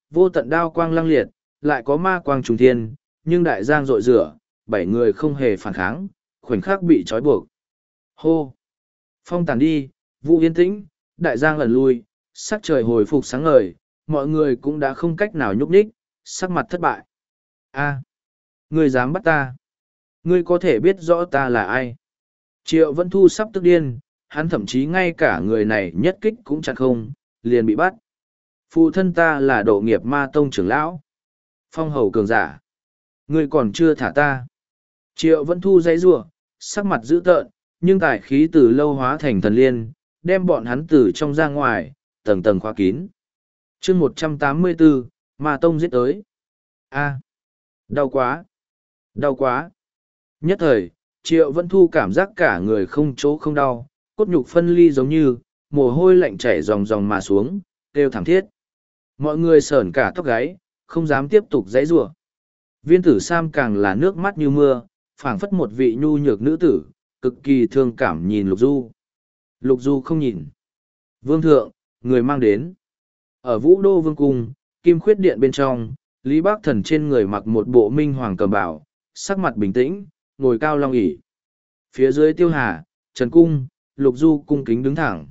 vô tận đao quang lăng liệt, lại có ma quang trùng thiên, nhưng đại giang rội rửa, bảy người không hề phản kháng, khoảnh khắc bị trói buộc. Hô! Phong tàn đi, vũ yên tĩnh, đại giang ẩn lui, sắc trời hồi phục sáng ngời, mọi người cũng đã không cách nào nhúc nhích, sắc mặt thất bại. A, ngươi dám bắt ta? Ngươi có thể biết rõ ta là ai? Triệu Vân Thu sắp tức điên, hắn thậm chí ngay cả người này nhất kích cũng chặt không, liền bị bắt. Phụ thân ta là độ nghiệp ma tông trưởng lão. Phong hầu cường giả. Ngươi còn chưa thả ta. Triệu Vân Thu giãy giụa, sắc mặt dữ tợn, nhưng tài khí từ lâu hóa thành thần liên, đem bọn hắn từ trong ra ngoài, tầng tầng khóa kín. chương một trăm tám mươi bốn, Ma Tông giết tới. A. Đau quá. Đau quá. Nhất thời, Triệu Vân Thu cảm giác cả người không chỗ không đau, cốt nhục phân ly giống như, mồ hôi lạnh chảy ròng ròng mà xuống, kêu thảm thiết. Mọi người sởn cả tóc gáy, không dám tiếp tục giãy giụa. Viên tử Sam càng là nước mắt như mưa, phảng phất một vị nhu nhược nữ tử, cực kỳ thương cảm nhìn Lục Du. Lục Du không nhìn. Vương thượng, người mang đến. Ở Vũ Đô Vương Cung, Kim Khuyết Điện bên trong, Lý Bác Thần trên người mặc một bộ minh hoàng cầm bảo, sắc mặt bình tĩnh, ngồi cao long ỷ. Phía dưới Tiêu Hà, Trần Cung, Lục Du cung kính đứng thẳng.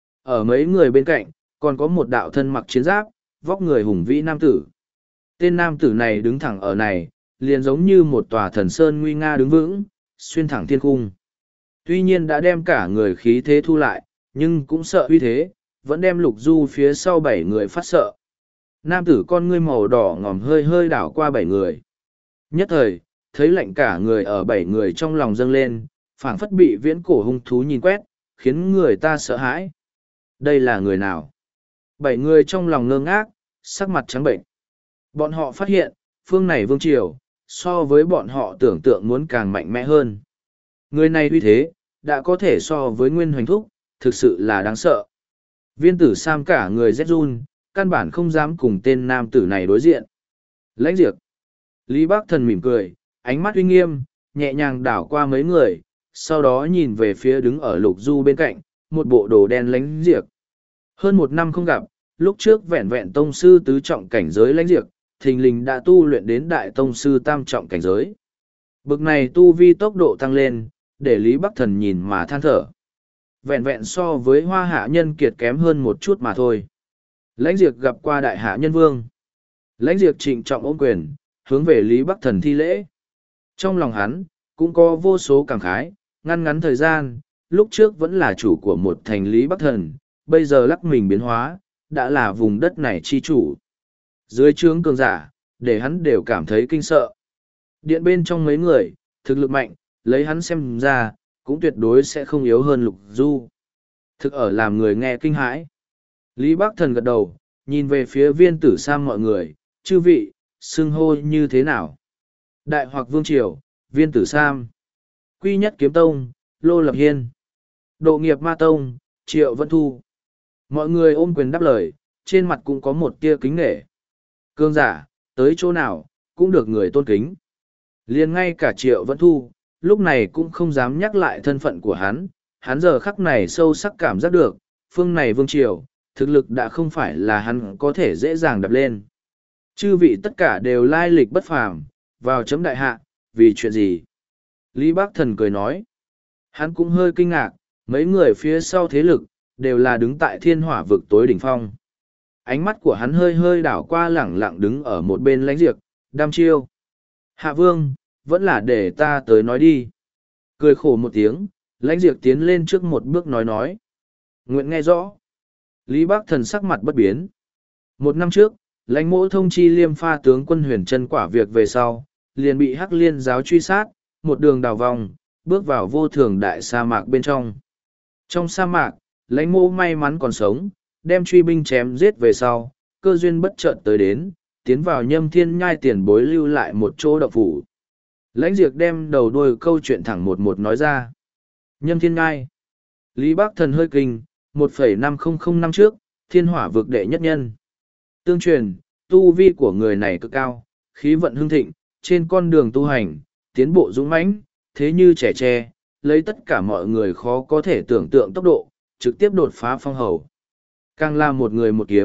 Ở mấy người bên cạnh, còn có một đạo thân mặc chiến giáp, vóc người hùng vĩ nam tử. Tên nam tử này đứng thẳng ở này, liền giống như một tòa thần sơn nguy nga đứng vững, xuyên thẳng thiên cung. Tuy nhiên đã đem cả người khí thế thu lại, nhưng cũng sợ uy thế, vẫn đem Lục Du phía sau bảy người phát sợ. Nam tử con ngươi màu đỏ ngòm hơi hơi đảo qua bảy người. Nhất thời, thấy lạnh cả người ở bảy người trong lòng dâng lên, phảng phất bị viễn cổ hung thú nhìn quét, khiến người ta sợ hãi. Đây là người nào? Bảy người trong lòng ngơ ngác, sắc mặt trắng bệnh. Bọn họ phát hiện, phương này vương triều, so với bọn họ tưởng tượng muốn càng mạnh mẽ hơn. Người này uy thế, đã có thể so với Nguyên Hoành Thúc, thực sự là đáng sợ. Viên tử Sam cả người rét run, căn bản không dám cùng tên nam tử này đối diện. Lãnh Diệp. Lý Bác Thần mỉm cười, ánh mắt uy nghiêm, nhẹ nhàng đảo qua mấy người, sau đó nhìn về phía đứng ở Lục Du bên cạnh, một bộ đồ đen Lãnh Diệp. Hơn một năm không gặp, lúc trước vẹn vẹn tông sư tứ trọng cảnh giới Lãnh Diệp, thình lình đã tu luyện đến đại tông sư tam trọng cảnh giới. Bực này tu vi tốc độ tăng lên, để Lý Bắc Thần nhìn mà than thở. Vẹn vẹn so với Hoa Hạ Nhân Kiệt kém hơn một chút mà thôi. Lãnh Diệp gặp qua đại hạ nhân vương. Lãnh Diệp trịnh trọng ôm quyền, hướng về Lý Bắc Thần thi lễ. Trong lòng hắn, cũng có vô số cảm khái, ngăn ngắn thời gian, lúc trước vẫn là chủ của một thành Lý Bắc Thần, bây giờ lắc mình biến hóa, đã là vùng đất này chi chủ. Dưới trướng cường giả, để hắn đều cảm thấy kinh sợ. Điện bên trong mấy người, thực lực mạnh, lấy hắn xem ra, cũng tuyệt đối sẽ không yếu hơn Lục Du. Thực ở làm người nghe kinh hãi. Lý Bắc Thần gật đầu, nhìn về phía Viên Tử Sam mọi người, chư vị, xưng hô như thế nào? Đại hoặc Vương Triều, Viên Tử Sam. Quy Nhất Kiếm Tông, Lô Lập Hiên. Độ Nghiệp Ma Tông, Triệu Vân Thu. Mọi người ôm quyền đáp lời, trên mặt cũng có một tia kính nể. Cương giả, tới chỗ nào, cũng được người tôn kính. Liền ngay cả Triệu Vân Thu, lúc này cũng không dám nhắc lại thân phận của hắn, hắn giờ khắc này sâu sắc cảm giác được, phương này Vương Triều, thực lực đã không phải là hắn có thể dễ dàng đập lên. Chư vị tất cả đều lai lịch bất phàm, vào chấm đại hạ, vì chuyện gì? Lý Bác Thần cười nói. Hắn cũng hơi kinh ngạc, mấy người phía sau thế lực, đều là đứng tại thiên hỏa vực tối đỉnh phong. Ánh mắt của hắn hơi hơi đảo qua lẳng lặng đứng ở một bên Lãnh Diệp, đăm chiêu. Hạ Vương, vẫn là để ta tới nói đi. Cười khổ một tiếng, Lãnh Diệp tiến lên trước một bước nói nói. Nguyện nghe rõ. Lý Bác Thần sắc mặt bất biến. Một năm trước, Lãnh Mỗ thông chi Liêm Pha tướng quân Huyền Trân quả việc về sau, liền bị Hắc Liên giáo truy sát, một đường đào vòng, bước vào vô thường đại sa mạc bên trong. Trong sa mạc, Lãnh Mỗ may mắn còn sống, đem truy binh chém giết về sau, cơ duyên bất chợt tới đến, tiến vào Nhâm Thiên Nhai tiền bối lưu lại một chỗ động phủ. Lãnh Diệp đem đầu đuôi câu chuyện thẳng một một nói ra. Nhâm Thiên Nhai. Lý Bác Thần hơi kinh, một phẩy năm không không năm trước, thiên hỏa vực đệ nhất nhân. Tương truyền, tu vi của người này cực cao, khí vận hưng thịnh, trên con đường tu hành, tiến bộ dũng mãnh, thế như trẻ tre, lấy tất cả mọi người khó có thể tưởng tượng tốc độ, trực tiếp đột phá phong hầu. Càng là một người một kiếm,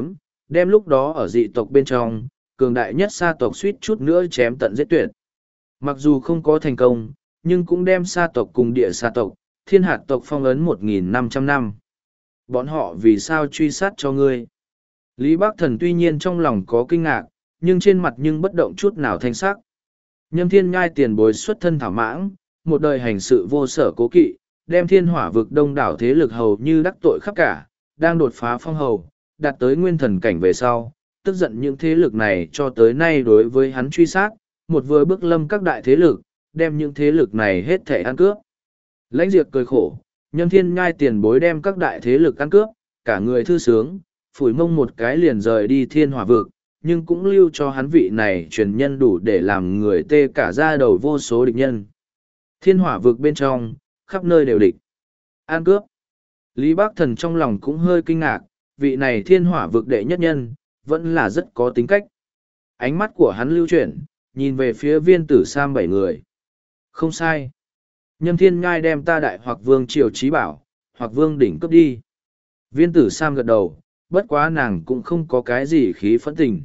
đem lúc đó ở dị tộc bên trong, cường đại nhất sa tộc suýt chút nữa chém tận giết tuyệt. Mặc dù không có thành công, nhưng cũng đem sa tộc cùng địa sa tộc, thiên hạt tộc phong ấn một nghìn năm trăm năm. Bọn họ vì sao truy sát cho ngươi? Lý Bắc Thần tuy nhiên trong lòng có kinh ngạc, nhưng trên mặt nhưng bất động chút nào thanh sắc. Nhâm Thiên Nhai tiền bối xuất thân thảo mãng, một đời hành sự vô sở cố kỵ, đem thiên hỏa vực đông đảo thế lực hầu như đắc tội khắp cả, đang đột phá phong hầu, đạt tới nguyên thần cảnh về sau, tức giận những thế lực này cho tới nay đối với hắn truy sát, một vừa bước lâm các đại thế lực, đem những thế lực này hết thể ăn cướp. Lãnh Diệp cười khổ, Nhâm Thiên Nhai tiền bối đem các đại thế lực ăn cướp, cả người thư sướng, phủi mông một cái liền rời đi thiên hỏa vực, nhưng cũng lưu cho hắn vị này truyền nhân đủ để làm người tê cả da đầu vô số địch nhân. Thiên hỏa vực bên trong, khắp nơi đều địch. An cướp. Lý Bắc Thần trong lòng cũng hơi kinh ngạc, vị này thiên hỏa vực đệ nhất nhân, vẫn là rất có tính cách. Ánh mắt của hắn lưu chuyển, nhìn về phía viên tử Sam bảy người. Không sai. Nhâm Thiên Nhai đem ta đại hoặc vương triều trí bảo, hoặc vương đỉnh cướp đi. Viên tử Sam gật đầu, bất quá nàng cũng không có cái gì khí phẫn tình.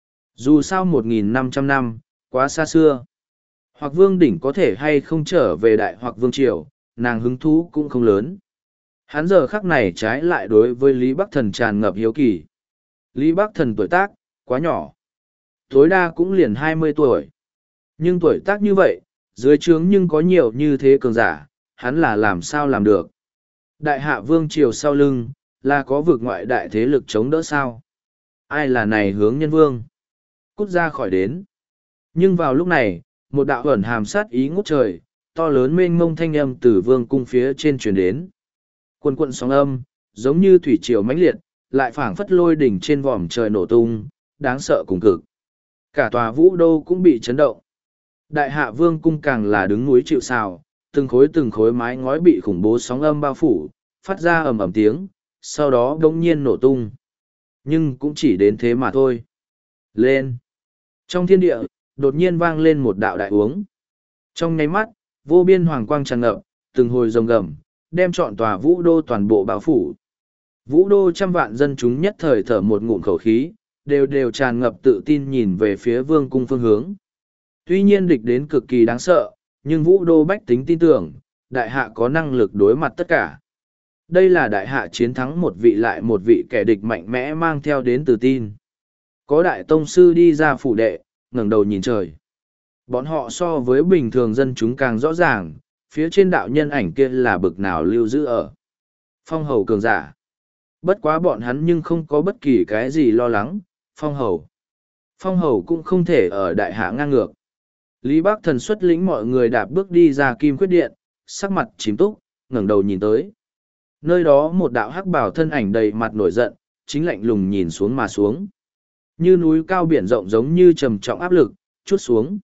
Dù sao một nghìn năm trăm năm, quá xa xưa. Hoặc vương đỉnh có thể hay không trở về đại hoặc vương triều, nàng hứng thú cũng không lớn. Hắn giờ khắc này trái lại đối với Lý Bắc Thần tràn ngập hiếu kỳ. Lý Bắc Thần tuổi tác, quá nhỏ. Tối đa cũng liền hai mươi tuổi. Nhưng tuổi tác như vậy, dưới trướng nhưng có nhiều như thế cường giả, hắn là làm sao làm được. Đại hạ vương triều sau lưng, là có vực ngoại đại thế lực chống đỡ sao. Ai là này hướng nhân vương? Cút ra khỏi đến. Nhưng vào lúc này, một đạo ẩn hàm sát ý ngút trời, to lớn mênh mông thanh âm từ vương cung phía trên truyền đến. Quần quận sóng âm, giống như thủy triều mãnh liệt, lại phảng phất lôi đỉnh trên vòm trời nổ tung, đáng sợ cùng cực. Cả tòa vũ đô cũng bị chấn động. Đại hạ vương cung càng là đứng núi chịu sào, từng khối từng khối mái ngói bị khủng bố sóng âm bao phủ, phát ra ầm ầm tiếng, sau đó đống nhiên nổ tung. Nhưng cũng chỉ đến thế mà thôi. Lên! Trong thiên địa, đột nhiên vang lên một đạo đại uống. Trong nháy mắt, vô biên hoàng quang tràn ngập, từng hồi rồng gầm, đem trọn tòa vũ đô toàn bộ bao phủ. Vũ đô trăm vạn dân chúng nhất thời thở một ngụm khẩu khí, đều đều tràn ngập tự tin nhìn về phía vương cung phương hướng. Tuy nhiên địch đến cực kỳ đáng sợ, nhưng vũ đô bách tính tin tưởng, đại hạ có năng lực đối mặt tất cả. Đây là đại hạ chiến thắng một vị lại một vị kẻ địch mạnh mẽ mang theo đến tự tin. Có đại tông sư đi ra phủ đệ, ngẩng đầu nhìn trời. Bọn họ so với bình thường dân chúng càng rõ ràng, phía trên đạo nhân ảnh kia là bực nào lưu giữ ở. Phong hầu cường giả. Bất quá bọn hắn nhưng không có bất kỳ cái gì lo lắng, phong hầu. Phong hầu cũng không thể ở đại hạ ngang ngược. Lý Bắc Thần xuất lĩnh mọi người đạp bước đi ra kim khuyết điện, sắc mặt chìm túc, ngẩng đầu nhìn tới. Nơi đó một đạo hắc bảo thân ảnh đầy mặt nổi giận, chính lạnh lùng nhìn xuống mà xuống. Như núi cao biển rộng giống như trầm trọng áp lực, chút xuống.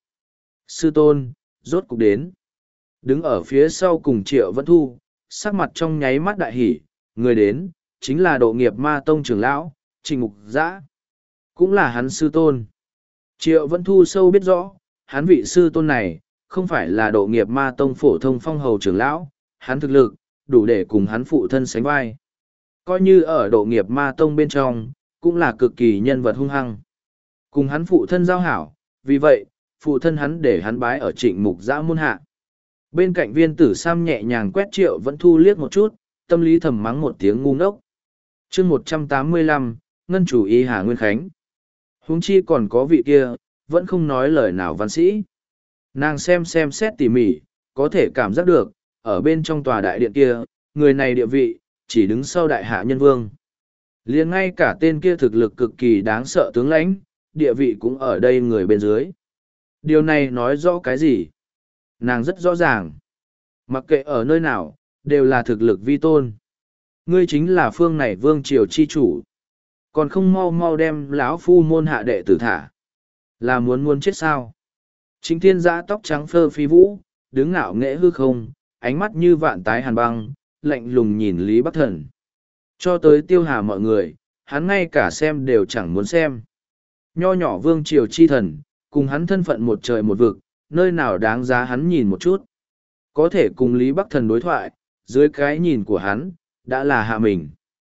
Sư tôn, rốt cục đến. Đứng ở phía sau cùng Triệu Vân Thu, sắc mặt trong nháy mắt đại hỉ, người đến, chính là độ nghiệp ma tông trưởng lão, Trình Mục Giã. Cũng là hắn sư tôn. Triệu Vân Thu sâu biết rõ, hắn vị sư tôn này, không phải là độ nghiệp ma tông phổ thông phong hầu trưởng lão, hắn thực lực, đủ để cùng hắn phụ thân sánh vai. Coi như ở độ nghiệp ma tông bên trong, cũng là cực kỳ nhân vật hung hăng. Cùng hắn phụ thân giao hảo, vì vậy, phụ thân hắn để hắn bái ở Trịnh Mục Giã môn hạ. Bên cạnh viên tử Sam nhẹ nhàng quét Triệu Vân Thu liếc một chút, tâm lý thầm mắng một tiếng ngu ngốc. chương một trăm tám mươi lăm, Ngân chủ y Hà Nguyên Khánh. Huống chi còn có vị kia, vẫn không nói lời nào văn sĩ. Nàng xem xem xét tỉ mỉ, có thể cảm giác được, ở bên trong tòa đại điện kia, người này địa vị, chỉ đứng sau đại hạ nhân vương. Liền ngay cả tên kia thực lực cực kỳ đáng sợ tướng lãnh, địa vị cũng ở đây người bên dưới. Điều này nói rõ cái gì? Nàng rất rõ ràng. Mặc kệ ở nơi nào, đều là thực lực vi tôn. Ngươi chính là phương này vương triều chi chủ. Còn không mau mau đem lão phu môn hạ đệ tử thả. Là muốn muốn chết sao? Chính thiên giã tóc trắng phơ phi vũ, đứng ngạo nghễ hư không, ánh mắt như vạn tái hàn băng, lạnh lùng nhìn Lý Bắc Thần. Cho tới tiêu hà mọi người, hắn ngay cả xem đều chẳng muốn xem. Nho nhỏ vương triều chi thần, cùng hắn thân phận một trời một vực, nơi nào đáng giá hắn nhìn một chút. Có thể cùng Lý Bắc Thần đối thoại, dưới cái nhìn của hắn, đã là hạ mình.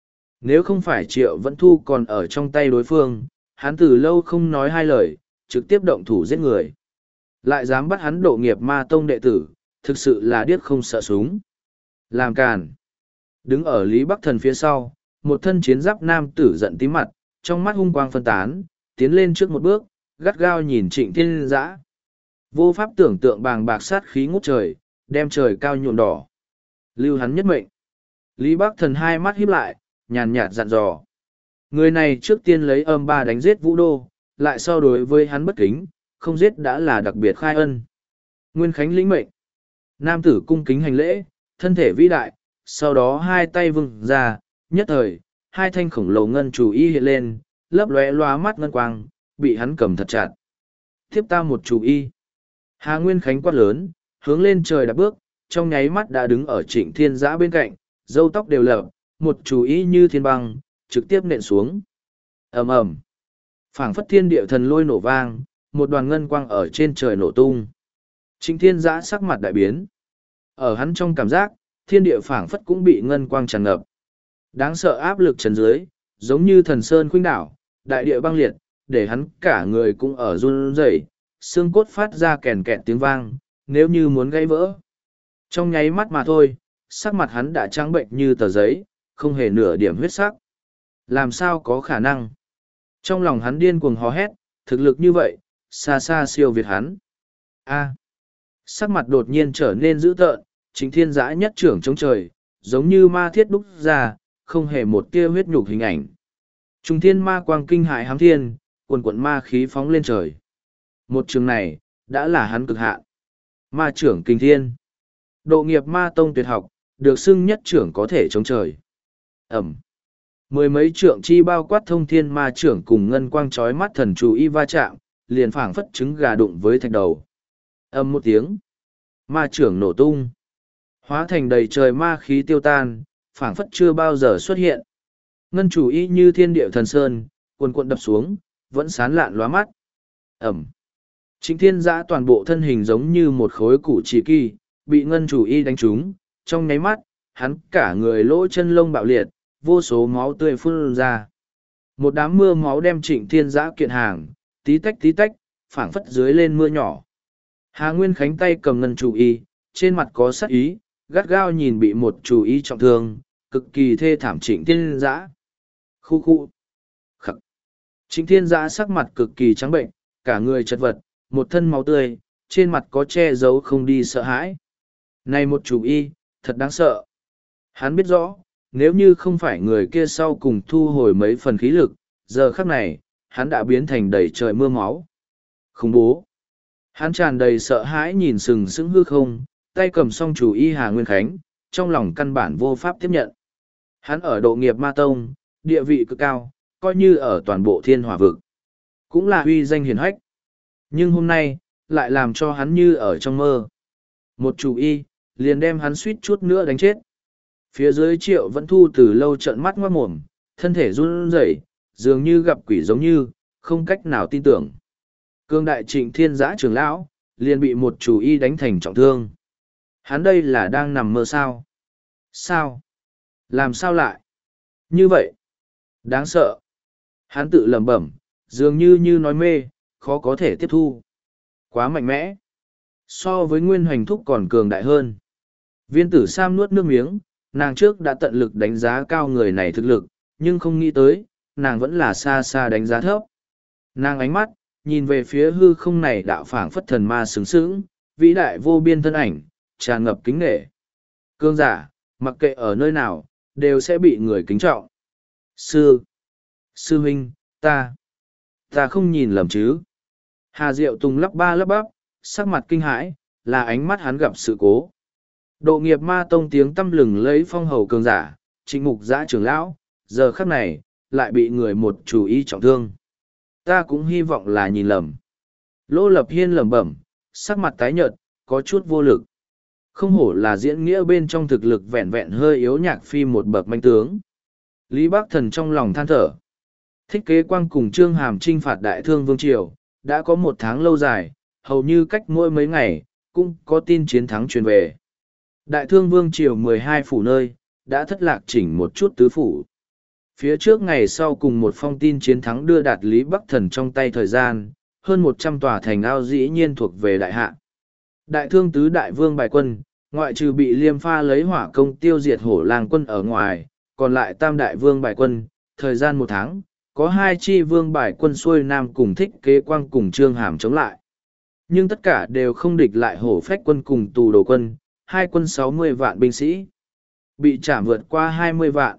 Nếu không phải Triệu Vẫn Thu còn ở trong tay đối phương, hắn từ lâu không nói hai lời, trực tiếp động thủ giết người. Lại dám bắt hắn độ nghiệp ma tông đệ tử, thực sự là điếc không sợ súng. Làm càn. Đứng ở Lý Bắc Thần phía sau, một thân chiến giáp nam tử giận tím mặt, trong mắt hung quang phân tán, tiến lên trước một bước, gắt gao nhìn Trịnh Thiên Giã. Vô pháp tưởng tượng bàng bạc sát khí ngút trời, đem trời cao nhuộm đỏ. Lưu hắn nhất mệnh. Lý Bắc Thần hai mắt híp lại, nhàn nhạt dặn dò. Người này trước tiên lấy âm ba đánh giết Vũ Đô, lại so đối với hắn bất kính, không giết đã là đặc biệt khai ân. Nguyên Khánh lĩnh mệnh. Nam tử cung kính hành lễ, thân thể vĩ đại, sau đó hai tay vung ra, nhất thời, hai thanh khổng lồ ngân chủ y hiện lên, lấp lóe loa mắt ngân quang, bị hắn cầm thật chặt. Tiếp ta một chủ y. Hà Nguyên Khánh quát lớn, hướng lên trời đạp bước, trong nháy mắt đã đứng ở Trịnh Thiên Giã bên cạnh, râu tóc đều lở, một chủ y như thiên băng, trực tiếp nện xuống. Ầm ầm. Phảng phất thiên địa thần lôi nổ vang, một đoàn ngân quang ở trên trời nổ tung. Trịnh Thiên Giã sắc mặt đại biến. Ở hắn trong cảm giác, thiên địa phảng phất cũng bị ngân quang tràn ngập. Đáng sợ áp lực trần dưới, giống như thần sơn khuynh đảo, đại địa băng liệt, để hắn cả người cũng ở run rẩy, xương cốt phát ra kèn kẹt tiếng vang, nếu như muốn gãy vỡ. Trong nháy mắt mà thôi, sắc mặt hắn đã trắng bệnh như tờ giấy, không hề nửa điểm huyết sắc. Làm sao có khả năng? Trong lòng hắn điên cuồng hò hét, thực lực như vậy, xa xa siêu việt hắn. A. Sắc mặt đột nhiên trở nên dữ tợn, Trịnh Thiên Giã nhất trưởng chống trời, giống như ma thiết đúc ra, không hề một tia huyết nhục hình ảnh. Trung thiên ma quang kinh hại hám thiên, quần quận ma khí phóng lên trời. Một trường này, đã là hắn cực hạn. Ma trưởng kinh thiên. Độ nghiệp ma tông tuyệt học, được xưng nhất trưởng có thể chống trời. Ẩm. Mười mấy trượng chi bao quát thông thiên ma trưởng cùng ngân quang trói mắt thần chú y va chạm, liền phảng phất trứng gà đụng với thạch đầu. Âm một tiếng. Ma trưởng nổ tung. Hóa thành đầy trời ma khí tiêu tan, phảng phất chưa bao giờ xuất hiện. Ngân chủ y như thiên địa thần sơn, cuồn cuộn đập xuống, vẫn sán lạn lóa mắt. Ẩm. Trịnh Thiên Giã toàn bộ thân hình giống như một khối củ chỉ kỳ, bị ngân chủ y đánh trúng, trong nháy mắt, hắn cả người lỗ chân lông bạo liệt, vô số máu tươi phun ra. Một đám mưa máu đem Trịnh Thiên Giã kiện hàng, tí tách tí tách, phảng phất dưới lên mưa nhỏ. Hà Nguyên Khánh tay cầm ngân chủ y, trên mặt có sắc ý, gắt gao nhìn bị một chủ y trọng thương, cực kỳ thê thảm Trịnh Thiên Giã. Khu khu. Khắc. Trịnh Thiên Giã sắc mặt cực kỳ trắng bệnh, cả người chật vật, một thân máu tươi, trên mặt có che giấu không đi sợ hãi. Này một chủ y, thật đáng sợ. Hắn biết rõ, nếu như không phải người kia sau cùng thu hồi mấy phần khí lực, giờ khắc này, hắn đã biến thành đầy trời mưa máu. Khủng bố. Hắn tràn đầy sợ hãi nhìn sừng sững hư không, tay cầm song chủ y Hà Nguyên Khánh, trong lòng căn bản vô pháp tiếp nhận. Hắn ở độ nghiệp ma tông, địa vị cực cao, coi như ở toàn bộ thiên hỏa vực. Cũng là uy danh hiển hách. Nhưng hôm nay, lại làm cho hắn như ở trong mơ. Một chủ y, liền đem hắn suýt chút nữa đánh chết. Phía dưới Triệu Vẫn Thu từ lâu trợn mắt ngoác mồm, thân thể run rẩy, dường như gặp quỷ giống như, không cách nào tin tưởng. Cương đại Trịnh Thiên Giã trưởng lão, liền bị một chủ y đánh thành trọng thương. Hắn đây là đang nằm mơ sao? Sao? Làm sao lại? Như vậy? Đáng sợ. Hắn tự lẩm bẩm, dường như như nói mê, khó có thể tiếp thu. Quá mạnh mẽ. So với Nguyên Hoành Thúc còn cường đại hơn. Viên tử Sam nuốt nước miếng, nàng trước đã tận lực đánh giá cao người này thực lực, nhưng không nghĩ tới, nàng vẫn là xa xa đánh giá thấp. Nàng ánh mắt, nhìn về phía hư không này đạo phảng phất thần ma sướng sướng, vĩ đại vô biên thân ảnh, tràn ngập kính nghệ. Cương giả, mặc kệ ở nơi nào, đều sẽ bị người kính trọng. Sư, sư huynh, ta, ta không nhìn lầm chứ. Hà Diệu Tùng lắp ba lắp bắp, sắc mặt kinh hãi, là ánh mắt hắn gặp sự cố. Độ nghiệp ma tông tiếng tăm lừng lấy phong hầu cường giả, Trịnh Mục Giã trưởng lão, giờ khắc này, lại bị người một chủ ý trọng thương. Ta cũng hy vọng là nhìn lầm. Lô Lập Hiên lẩm bẩm, sắc mặt tái nhợt, có chút vô lực. Không hổ là diễn nghĩa bên trong thực lực vẹn vẹn hơi yếu nhạc phi một bậc manh tướng. Lý Bắc Thần trong lòng than thở. Thích Kế Quang cùng Trương Hàm chinh phạt Đại Thương Vương Triều, đã có một tháng lâu dài, hầu như cách mỗi mấy ngày, cũng có tin chiến thắng truyền về. Đại Thương Vương Triều mười hai phủ nơi, đã thất lạc chỉnh một chút tứ phủ. Phía trước ngày sau cùng một phong tin chiến thắng đưa đạt Lý Bắc Thần trong tay thời gian, hơn một trăm tòa thành ao dĩ nhiên thuộc về đại hạ. Đại thương tứ đại vương bài quân, ngoại trừ bị Liêm Pha lấy hỏa công tiêu diệt hổ lang quân ở ngoài, còn lại tam đại vương bài quân, thời gian một tháng, có hai chi vương bài quân xuôi nam cùng Thích Kế Quang cùng Trương Hàm chống lại. Nhưng tất cả đều không địch lại hổ phách quân cùng tù đồ quân, hai quân sáu mươi vạn binh sĩ. Bị trảm vượt qua hai mươi vạn.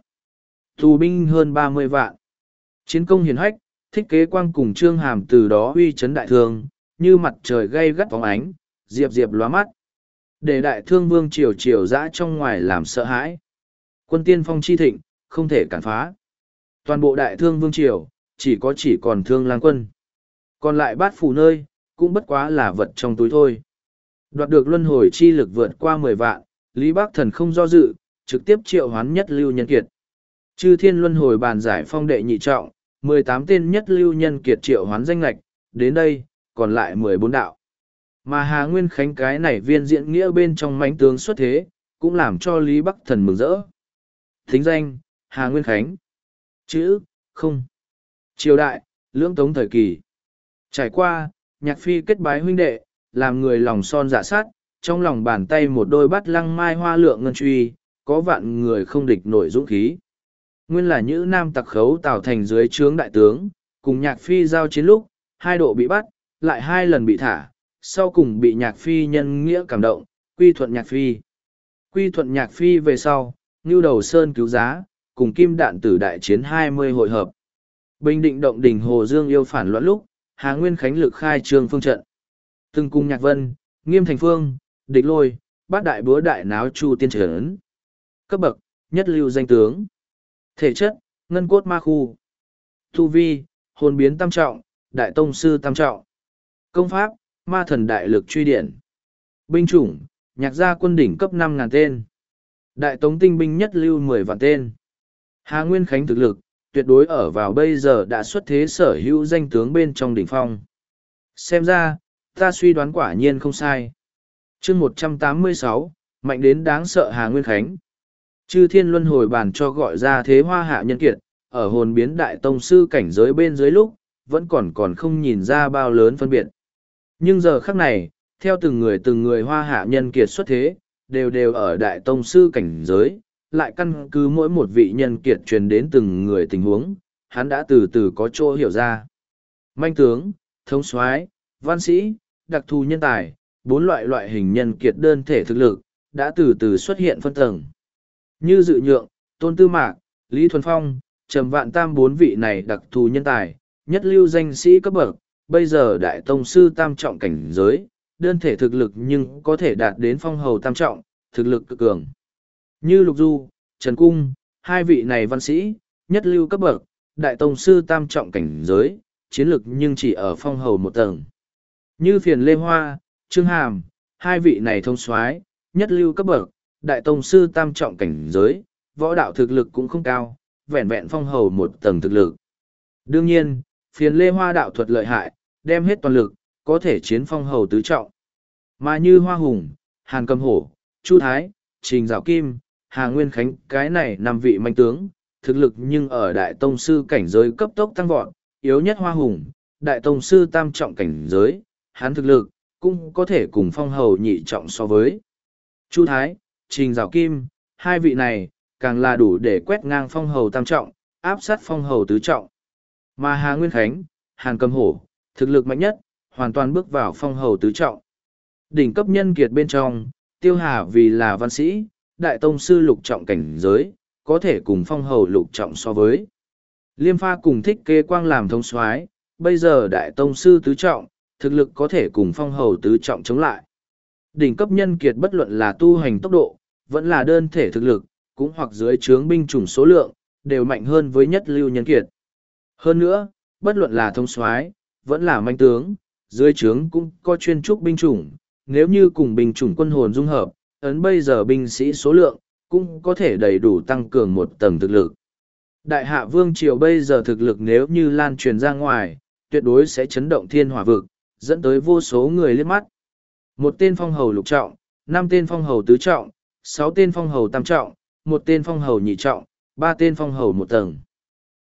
Tù binh hơn ba mươi vạn. Chiến công hiển hách, Thích Kế Quang cùng Trương Hàm từ đó uy chấn đại thương, như mặt trời gay gắt phóng ánh, diệp diệp lóa mắt. Để đại thương vương triều triều dã trong ngoài làm sợ hãi. Quân tiên phong chi thịnh, không thể cản phá. Toàn bộ đại thương vương triều, chỉ có chỉ còn Thương Lang quân. Còn lại bát phủ nơi, cũng bất quá là vật trong túi thôi. Đoạt được luân hồi chi lực vượt qua mười vạn, Lý Bắc Thần không do dự, trực tiếp triệu hoán nhất lưu nhân kiệt. Chư thiên luân hồi bàn giải phong đệ nhị trọng, mười tám tên nhất lưu nhân kiệt triệu hoán danh lạch, đến đây, còn lại mười bốn đạo. Mà Hà Nguyên Khánh cái này viên diện nghĩa bên trong mãnh tướng xuất thế, cũng làm cho Lý Bắc Thần mừng rỡ. Thính danh, Hà Nguyên Khánh. Chữ, không. Triều đại, lưỡng tống thời kỳ. Trải qua, nhạc phi kết bái huynh đệ, làm người lòng son dạ sát, trong lòng bàn tay một đôi bát lăng mai hoa lượng ngân truy, có vạn người không địch nổi dũng khí. Nguyên là những nam tặc khấu tạo thành dưới trướng đại tướng, cùng nhạc phi giao chiến lúc, hai độ bị bắt, lại hai lần bị thả, sau cùng bị nhạc phi nhân nghĩa cảm động, quy thuận nhạc phi. Quy thuận nhạc phi về sau, Ngưu Đầu Sơn cứu giá, cùng kim đạn tử đại chiến hai mươi hội hợp. Bình định động đỉnh Hồ Dương yêu phản loạn lúc, Hà Nguyên Khánh lực khai trương phương trận. Từng cùng Nhạc Vân, Nghiêm Thành Phương, Địch Lôi, bát đại búa đại náo Chu Tiên Trấn. Cấp bậc, nhất lưu danh tướng. Thể chất, ngân cốt ma khu. Tu vi, hồn biến tam trọng, đại tông sư tam trọng. Công pháp, ma thần đại lực truy điển. Binh chủng, nhạc gia quân đỉnh cấp năm ngàn tên. Đại tống tinh binh nhất lưu mười vạn tên. Hà Nguyên Khánh thực lực, tuyệt đối ở vào bây giờ đã xuất thế sở hữu danh tướng bên trong đỉnh phong. Xem ra, ta suy đoán quả nhiên không sai. chương một trăm tám mươi sáu, mạnh đến đáng sợ Hà Nguyên Khánh. Chư thiên luân hồi bàn cho gọi ra thế hoa hạ nhân kiệt, ở hồn biến đại tông sư cảnh giới bên dưới lúc, vẫn còn còn không nhìn ra bao lớn phân biệt. Nhưng giờ khắc này, theo từng người từng người hoa hạ nhân kiệt xuất thế, đều đều ở đại tông sư cảnh giới, lại căn cứ mỗi một vị nhân kiệt truyền đến từng người tình huống, hắn đã từ từ có chỗ hiểu ra. Manh tướng, thống soái, văn sĩ, đặc thù nhân tài, bốn loại loại hình nhân kiệt đơn thể thực lực, đã từ từ xuất hiện phân tầng. Như Dự Nhượng, Tôn Tư Mạc, Lý Thuần Phong, Trầm Vạn Tam bốn vị này đặc thù nhân tài, nhất lưu danh sĩ cấp bậc, bây giờ đại tông sư tam trọng cảnh giới, đơn thể thực lực nhưng có thể đạt đến phong hầu tam trọng, thực lực cực cường. Như Lục Du, Trần Cung, hai vị này văn sĩ, nhất lưu cấp bậc, đại tông sư tam trọng cảnh giới, chiến lực nhưng chỉ ở phong hầu một tầng. Như Phiền Lê Hoa, Trương Hàm, hai vị này thông soái, nhất lưu cấp bậc, đại tông sư tam trọng cảnh giới, võ đạo thực lực cũng không cao, vẹn vẹn phong hầu một tầng thực lực. Đương nhiên, Phiền Lê Hoa đạo thuật lợi hại, đem hết toàn lực, có thể chiến phong hầu tứ trọng. Mà như Hoa Hùng, Hàn Cầm Hổ, Chu Thái, Trình Giảo Kim, Hà Nguyên Khánh cái này năm vị manh tướng, thực lực nhưng ở đại tông sư cảnh giới cấp tốc tăng vọt, yếu nhất Hoa Hùng, đại tông sư tam trọng cảnh giới, hắn thực lực, cũng có thể cùng phong hầu nhị trọng so với. Chu Thái, Trình Giảo Kim, hai vị này, càng là đủ để quét ngang phong hầu tam trọng, áp sát phong hầu tứ trọng. Mà Hà Nguyên Khánh, Hàn Cầm Hổ, thực lực mạnh nhất, hoàn toàn bước vào phong hầu tứ trọng. Đỉnh cấp nhân kiệt bên trong, Tiêu Hà vì là văn sĩ, đại tông sư lục trọng cảnh giới, có thể cùng phong hầu lục trọng so với. Liêm Pha cùng Thích Kế Quang làm thống soái, bây giờ đại tông sư tứ trọng, thực lực có thể cùng phong hầu tứ trọng chống lại. Đỉnh cấp nhân kiệt bất luận là tu hành tốc độ, vẫn là đơn thể thực lực, cũng hoặc dưới trướng binh chủng số lượng, đều mạnh hơn với nhất lưu nhân kiệt. Hơn nữa, bất luận là thống soái, vẫn là manh tướng, dưới trướng cũng có chuyên trúc binh chủng, nếu như cùng binh chủng quân hồn dung hợp, ấn bây giờ binh sĩ số lượng, cũng có thể đầy đủ tăng cường một tầng thực lực. Đại hạ vương triều bây giờ thực lực nếu như lan truyền ra ngoài, tuyệt đối sẽ chấn động thiên hỏa vực, dẫn tới vô số người liếc mắt. Một tên phong hầu lục trọng, năm tên phong hầu tứ trọng, sáu tên phong hầu tam trọng, một tên phong hầu nhị trọng, ba tên phong hầu một tầng.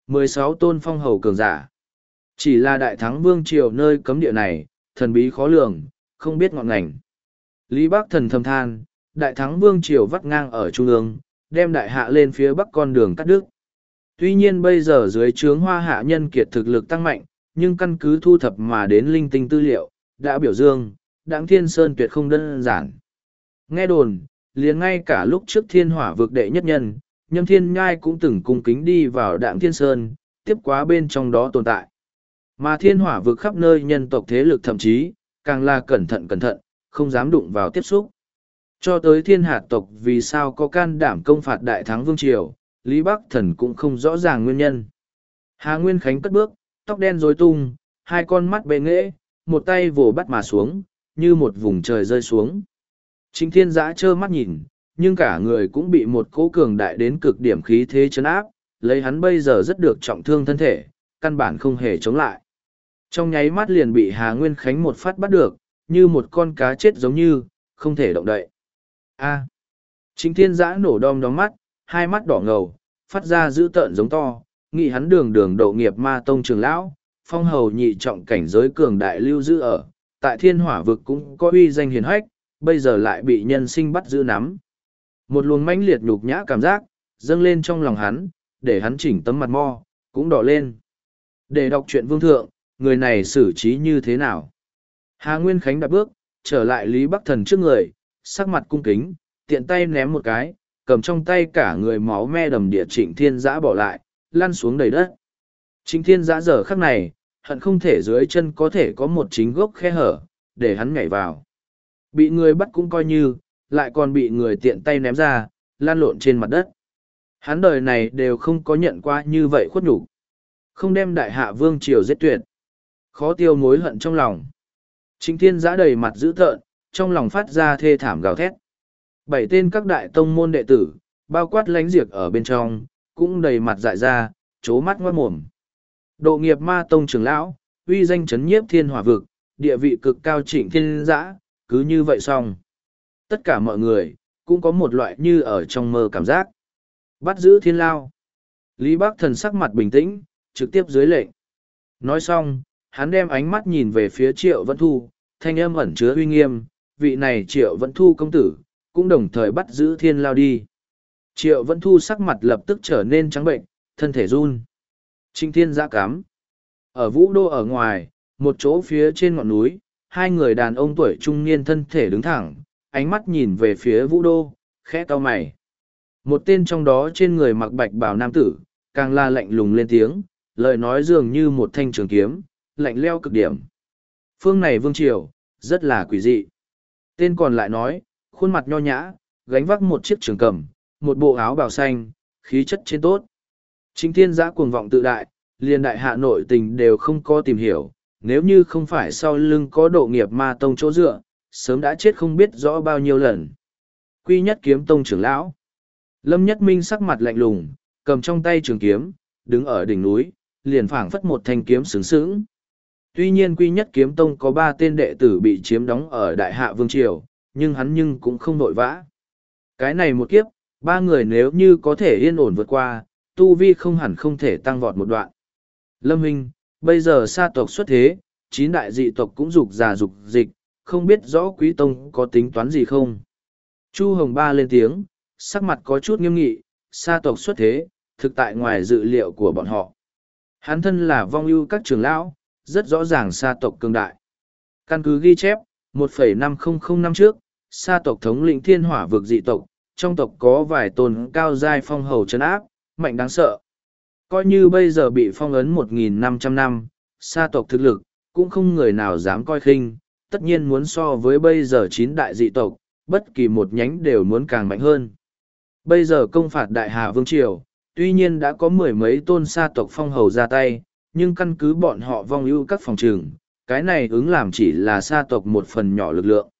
mười sáu tôn phong hầu cường giả. Chỉ là đại thắng vương triều nơi cấm địa này, thần bí khó lường, không biết ngọn ngành. Lý Bắc Thần thầm than, đại thắng vương triều vắt ngang ở trung ương, đem đại hạ lên phía bắc con đường cắt đứt. Tuy nhiên bây giờ dưới trướng hoa hạ nhân kiệt thực lực tăng mạnh, nhưng căn cứ thu thập mà đến linh tinh tư liệu, đã biểu dương, Đặng Thiên Sơn tuyệt không đơn giản. Nghe đồn, liền ngay cả lúc trước thiên hỏa vực đệ nhất nhân, Nhâm Thiên Nhai cũng từng cung kính đi vào Đặng Thiên Sơn, tiếp quá bên trong đó tồn tại. Mà thiên hỏa vực khắp nơi nhân tộc thế lực thậm chí, càng là cẩn thận cẩn thận, không dám đụng vào tiếp xúc. Cho tới thiên hạt tộc vì sao có can đảm công phạt đại thắng vương triều, Lý Bắc Thần cũng không rõ ràng nguyên nhân. Hà Nguyên Khánh cất bước, tóc đen rối tung, hai con mắt bệ nghễ, một tay vồ bắt mà xuống, như một vùng trời rơi xuống. Chính thiên giã trơ mắt nhìn, nhưng cả người cũng bị một cỗ cường đại đến cực điểm khí thế chấn áp, lấy hắn bây giờ rất được trọng thương thân thể, căn bản không hề chống lại. Trong nháy mắt liền bị Hà Nguyên Khánh một phát bắt được, như một con cá chết giống như, không thể động đậy. A. Chính thiên giã nổ đom đóm mắt, hai mắt đỏ ngầu, phát ra dữ tợn giống to, nghĩ hắn đường đường độ nghiệp ma tông trường lão, phong hầu nhị trọng cảnh giới cường đại lưu giữ ở, tại thiên hỏa vực cũng có uy danh hiền hách, bây giờ lại bị nhân sinh bắt giữ nắm. Một luồng mãnh liệt nhục nhã cảm giác, dâng lên trong lòng hắn, để hắn chỉnh tấm mặt mo, cũng đỏ lên. Để đọc truyện vương thượng, người này xử trí như thế nào? Hà Nguyên Khánh đạp bước, trở lại Lý Bắc Thần trước người, sắc mặt cung kính, tiện tay ném một cái, cầm trong tay cả người máu me đầm địa Trịnh Thiên Giã bỏ lại, lăn xuống đầy đất. Trịnh Thiên Giã giờ khắc này, hận không thể dưới chân có thể có một chính gốc khe hở, để hắn nhảy vào. Bị người bắt cũng coi như, lại còn bị người tiện tay ném ra, lan lộn trên mặt đất. Hắn đời này đều không có nhận qua như vậy khuất nhục, không đem đại hạ vương triều giết tuyệt. Khó tiêu mối hận trong lòng. Trịnh Thiên Giã đầy mặt dữ tợn, trong lòng phát ra thê thảm gào thét. Bảy tên các đại tông môn đệ tử, bao quát lánh diệt ở bên trong, cũng đầy mặt dại ra, chố mắt ngoát mồm. Độ nghiệp ma tông trưởng lão, uy danh chấn nhiếp thiên hỏa vực, địa vị cực cao Trịnh Thiên Giã, cứ như vậy xong. Tất cả mọi người, cũng có một loại như ở trong mơ cảm giác. Bắt giữ thiên lao. Lý Bắc Thần sắc mặt bình tĩnh, trực tiếp dưới lệnh. Nói xong, hắn đem ánh mắt nhìn về phía Triệu Vẫn Thu, thanh âm ẩn chứa uy nghiêm, vị này Triệu Vẫn Thu công tử, cũng đồng thời bắt giữ thiên lao đi. Triệu Vẫn Thu sắc mặt lập tức trở nên trắng bệnh, thân thể run. Trịnh Thiên Giã cám. Ở Vũ Đô ở ngoài, một chỗ phía trên ngọn núi, hai người đàn ông tuổi trung niên thân thể đứng thẳng, ánh mắt nhìn về phía Vũ Đô, khẽ cau mày. Một tên trong đó trên người mặc bạch bào nam tử, càng là lạnh lùng lên tiếng, lời nói dường như một thanh trường kiếm, lạnh leo cực điểm. Phương này vương triều, rất là quỷ dị. Tên còn lại nói, khuôn mặt nho nhã, gánh vác một chiếc trường cầm, một bộ áo bào xanh, khí chất trên tốt. Chính Thiên Giã cuồng vọng tự đại, liền đại hạ nội tình đều không có tìm hiểu, nếu như không phải sau lưng có độ nghiệp ma tông chỗ dựa, sớm đã chết không biết rõ bao nhiêu lần. Quy Nhất Kiếm Tông trưởng lão. Lâm Nhất Minh sắc mặt lạnh lùng, cầm trong tay trường kiếm, đứng ở đỉnh núi, liền phảng phất một thanh kiếm sướng sướng. Tuy nhiên Quy Nhất Kiếm Tông có ba tên đệ tử bị chiếm đóng ở Đại Hạ Vương Triều, nhưng hắn nhưng cũng không nội vã. Cái này một kiếp, ba người nếu như có thể yên ổn vượt qua, tu vi không hẳn không thể tăng vọt một đoạn. Lâm Hinh, bây giờ sa tộc xuất thế, chín đại dị tộc cũng dục già dục dịch, không biết rõ Quý Tông có tính toán gì không. Chu Hồng Ba lên tiếng, sắc mặt có chút nghiêm nghị, sa tộc xuất thế, thực tại ngoài dự liệu của bọn họ. Hắn thân là vong ưu các trưởng lão, rất rõ ràng sa tộc cường đại. Căn cứ ghi chép, một phẩy năm không không năm trước, sa tộc thống lĩnh thiên hỏa vực dị tộc, trong tộc có vài tôn cao giai phong hầu trấn áp, mạnh đáng sợ. Coi như bây giờ bị phong ấn một nghìn năm trăm năm, sa tộc thực lực, cũng không người nào dám coi khinh, tất nhiên muốn so với bây giờ chín đại dị tộc, bất kỳ một nhánh đều muốn càng mạnh hơn. Bây giờ công phạt Đại Hà Vương Triều, tuy nhiên đã có mười mấy tôn sa tộc phong hầu ra tay, nhưng căn cứ bọn họ vong ưu các phòng trường, cái này ứng làm chỉ là sa tộc một phần nhỏ lực lượng.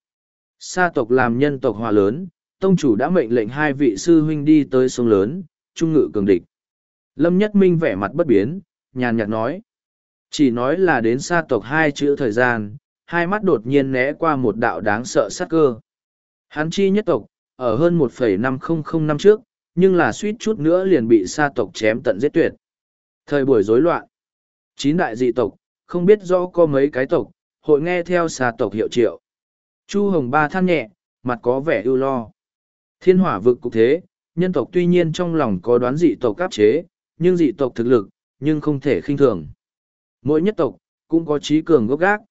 Sa tộc làm nhân tộc hòa lớn, tông chủ đã mệnh lệnh hai vị sư huynh đi tới sông lớn, trung ngự cường địch. Lâm Nhất Minh vẻ mặt bất biến, nhàn nhạt nói. Chỉ nói là đến sa tộc hai chữ thời gian, hai mắt đột nhiên né qua một đạo đáng sợ sát cơ. Hắn chi nhất tộc, ở hơn một phẩy năm không không năm trước, nhưng là suýt chút nữa liền bị sa tộc chém tận giết tuyệt. Thời buổi rối loạn, chín đại dị tộc, không biết rõ có mấy cái tộc, hội nghe theo xà tộc hiệu triệu. Chu Hồng Ba than nhẹ, mặt có vẻ ưu lo. Thiên hỏa vực cục thế, nhân tộc tuy nhiên trong lòng có đoán dị tộc áp chế, nhưng dị tộc thực lực, nhưng không thể khinh thường. Mỗi nhất tộc, cũng có trí cường gốc gác.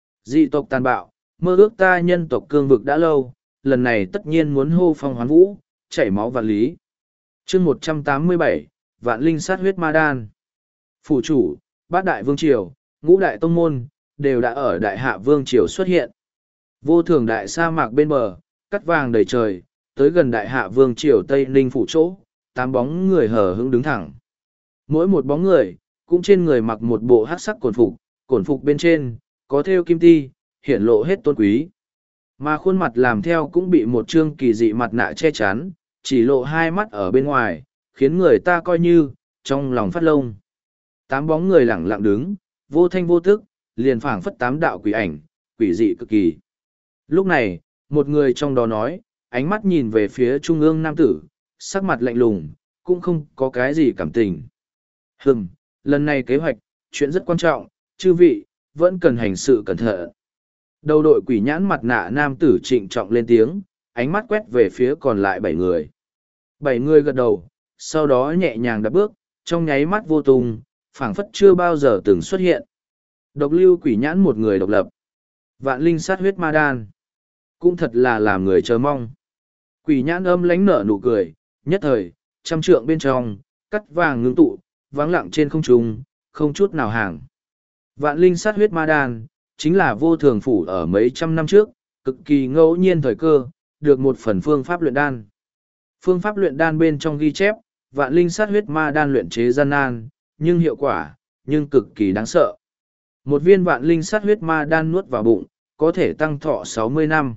Dị tộc tàn bạo, mơ ước ta nhân tộc cương vực đã lâu, lần này tất nhiên muốn hô phong hoán vũ, chảy máu vạn lý. chương một trăm tám mươi bảy, Vạn Linh sát huyết ma đan. Phủ chủ, bát đại vương triều, ngũ đại tông môn, đều đã ở đại hạ vương triều xuất hiện. Vô thường đại sa mạc bên bờ, cắt vàng đầy trời, tới gần đại hạ vương triều Tây Ninh phủ chỗ, tám bóng người hở hững đứng thẳng. Mỗi một bóng người, cũng trên người mặc một bộ hắc sắc cổn phục, cổn phục bên trên, có thêu kim ti, hiển lộ hết tôn quý. Mà khuôn mặt làm theo cũng bị một trương kỳ dị mặt nạ che chắn, chỉ lộ hai mắt ở bên ngoài, khiến người ta coi như, trong lòng phát lông. Tám bóng người lẳng lặng đứng, vô thanh vô tức, liền phảng phất tám đạo quỷ ảnh, quỷ dị cực kỳ. Lúc này, một người trong đó nói, ánh mắt nhìn về phía trung ương nam tử, sắc mặt lạnh lùng, cũng không có cái gì cảm tình. Hừm, lần này kế hoạch, chuyện rất quan trọng, chư vị, vẫn cần hành sự cẩn thận. Đầu đội quỷ nhãn mặt nạ nam tử trịnh trọng lên tiếng, ánh mắt quét về phía còn lại bảy người. Bảy người gật đầu, sau đó nhẹ nhàng đạp bước, trong nháy mắt vô tung, phảng phất chưa bao giờ từng xuất hiện. Độc lưu quỷ nhãn một người độc lập. Vạn linh sát huyết ma đan. Cũng thật là làm người chờ mong. Quỷ nhãn âm lánh nở nụ cười, nhất thời, trăm trượng bên trong, cắt vàng ngưng tụ, vắng lặng trên không trung, không chút nào hàng. Vạn linh sát huyết ma đan, chính là vô thường phủ ở mấy trăm năm trước, cực kỳ ngẫu nhiên thời cơ, được một phần phương pháp luyện đan. Phương pháp luyện đan bên trong ghi chép, vạn linh sát huyết ma đan luyện chế gian nan, nhưng hiệu quả, nhưng cực kỳ đáng sợ. Một viên vạn linh sát huyết ma đan nuốt vào bụng, có thể tăng thọ sáu mươi năm.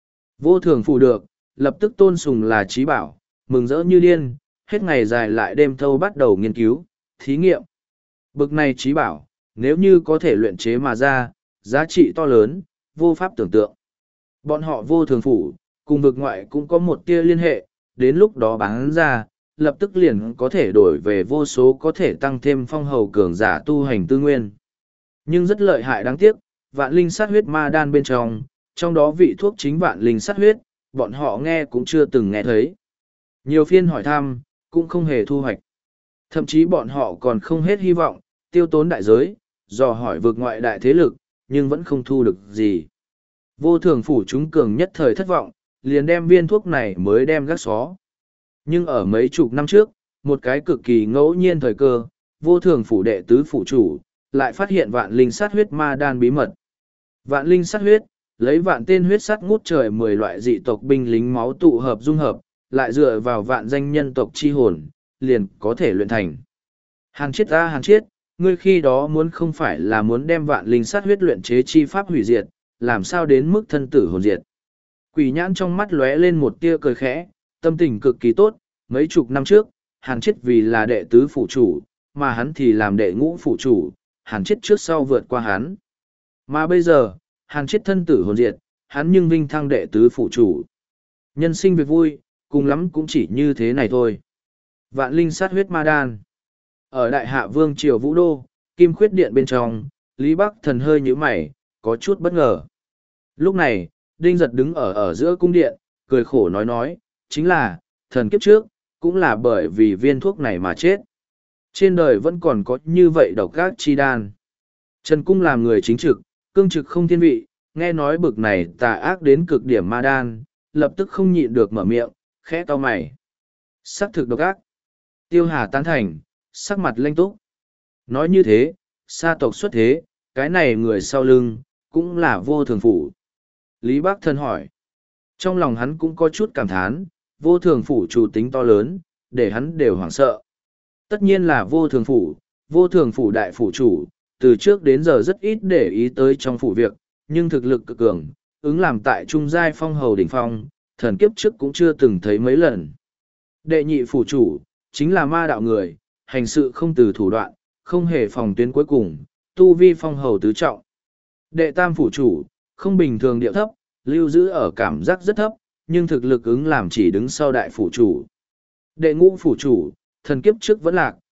Vô thường phủ được, lập tức tôn sùng là trí bảo, mừng rỡ như điên, hết ngày dài lại đêm thâu bắt đầu nghiên cứu, thí nghiệm. Bực này trí bảo, nếu như có thể luyện chế mà ra, giá trị to lớn, vô pháp tưởng tượng. Bọn họ vô thường phủ, cùng vực ngoại cũng có một tia liên hệ, đến lúc đó bán ra, lập tức liền có thể đổi về vô số có thể tăng thêm phong hầu cường giả tu hành tư nguyên. Nhưng rất lợi hại đáng tiếc, vạn linh sát huyết ma đan bên trong, trong đó vị thuốc chính vạn linh sát huyết, bọn họ nghe cũng chưa từng nghe thấy. Nhiều phiên hỏi thăm, cũng không hề thu hoạch. Thậm chí bọn họ còn không hết hy vọng, tiêu tốn đại giới, dò hỏi vượt ngoại đại thế lực, nhưng vẫn không thu được gì. Vô thường phủ chúng cường nhất thời thất vọng, liền đem viên thuốc này mới đem gác xó. Nhưng ở mấy chục năm trước, một cái cực kỳ ngẫu nhiên thời cơ, vô thường phủ đệ tứ phủ chủ, lại phát hiện vạn linh sát huyết ma đan bí mật. Vạn linh sát huyết, lấy vạn tên huyết sát ngút trời mười loại dị tộc binh lính máu tụ hợp dung hợp, lại dựa vào vạn danh nhân tộc chi hồn, liền có thể luyện thành. Hàn chiết ta hàn chiết, ngươi khi đó muốn không phải là muốn đem vạn linh sát huyết luyện chế chi pháp hủy diệt, làm sao đến mức thân tử hồn diệt. Quỷ nhãn trong mắt lóe lên một tia cười khẽ, tâm tình cực kỳ tốt, mấy chục năm trước, hàn chiết vì là đệ tứ phủ chủ, mà hắn thì làm đệ ngũ phủ chủ, hàn chiết trước sau vượt qua hắn. Mà bây giờ, hàn chiết thân tử hồn diệt, hắn nhưng vinh thăng đệ tứ phủ chủ. Nhân sinh việc vui, cùng lắm cũng chỉ như thế này thôi. Vạn linh sát huyết ma đan. Ở đại hạ vương triều vũ đô, kim khuyết điện bên trong, Lý Bắc Thần hơi nhíu mày, có chút bất ngờ. Lúc này, Đinh Giật đứng ở ở giữa cung điện, cười khổ nói nói, chính là, thần kiếp trước, cũng là bởi vì viên thuốc này mà chết. Trên đời vẫn còn có như vậy độc ác chi đan. Trần Cung làm người chính trực, cương trực không thiên vị, nghe nói bực này tà ác đến cực điểm ma đan, lập tức không nhịn được mở miệng, khẽ cau mày. Sắc thực độc ác. Tiêu Hà tán thành, sắc mặt lanh túc. Nói như thế, sa tộc xuất thế, cái này người sau lưng, cũng là vô thường phủ. Lý Bác Thân hỏi. Trong lòng hắn cũng có chút cảm thán, vô thường phủ chủ tính to lớn, để hắn đều hoảng sợ. Tất nhiên là vô thường phủ, vô thường phủ đại phủ chủ, từ trước đến giờ rất ít để ý tới trong phủ việc, nhưng thực lực cực cường, ứng làm tại trung giai phong hầu đỉnh phong, thần kiếp trước cũng chưa từng thấy mấy lần. Đệ nhị phủ chủ, chính là ma đạo người, hành sự không từ thủ đoạn, không hề phòng tuyến cuối cùng, tu vi phong hầu tứ trọng. Đệ tam phủ chủ, không bình thường điệu thấp, lưu giữ ở cảm giác rất thấp, nhưng thực lực ứng làm chỉ đứng sau đại phủ chủ. Đệ ngũ phủ chủ, thần kiếp trước vẫn lạc,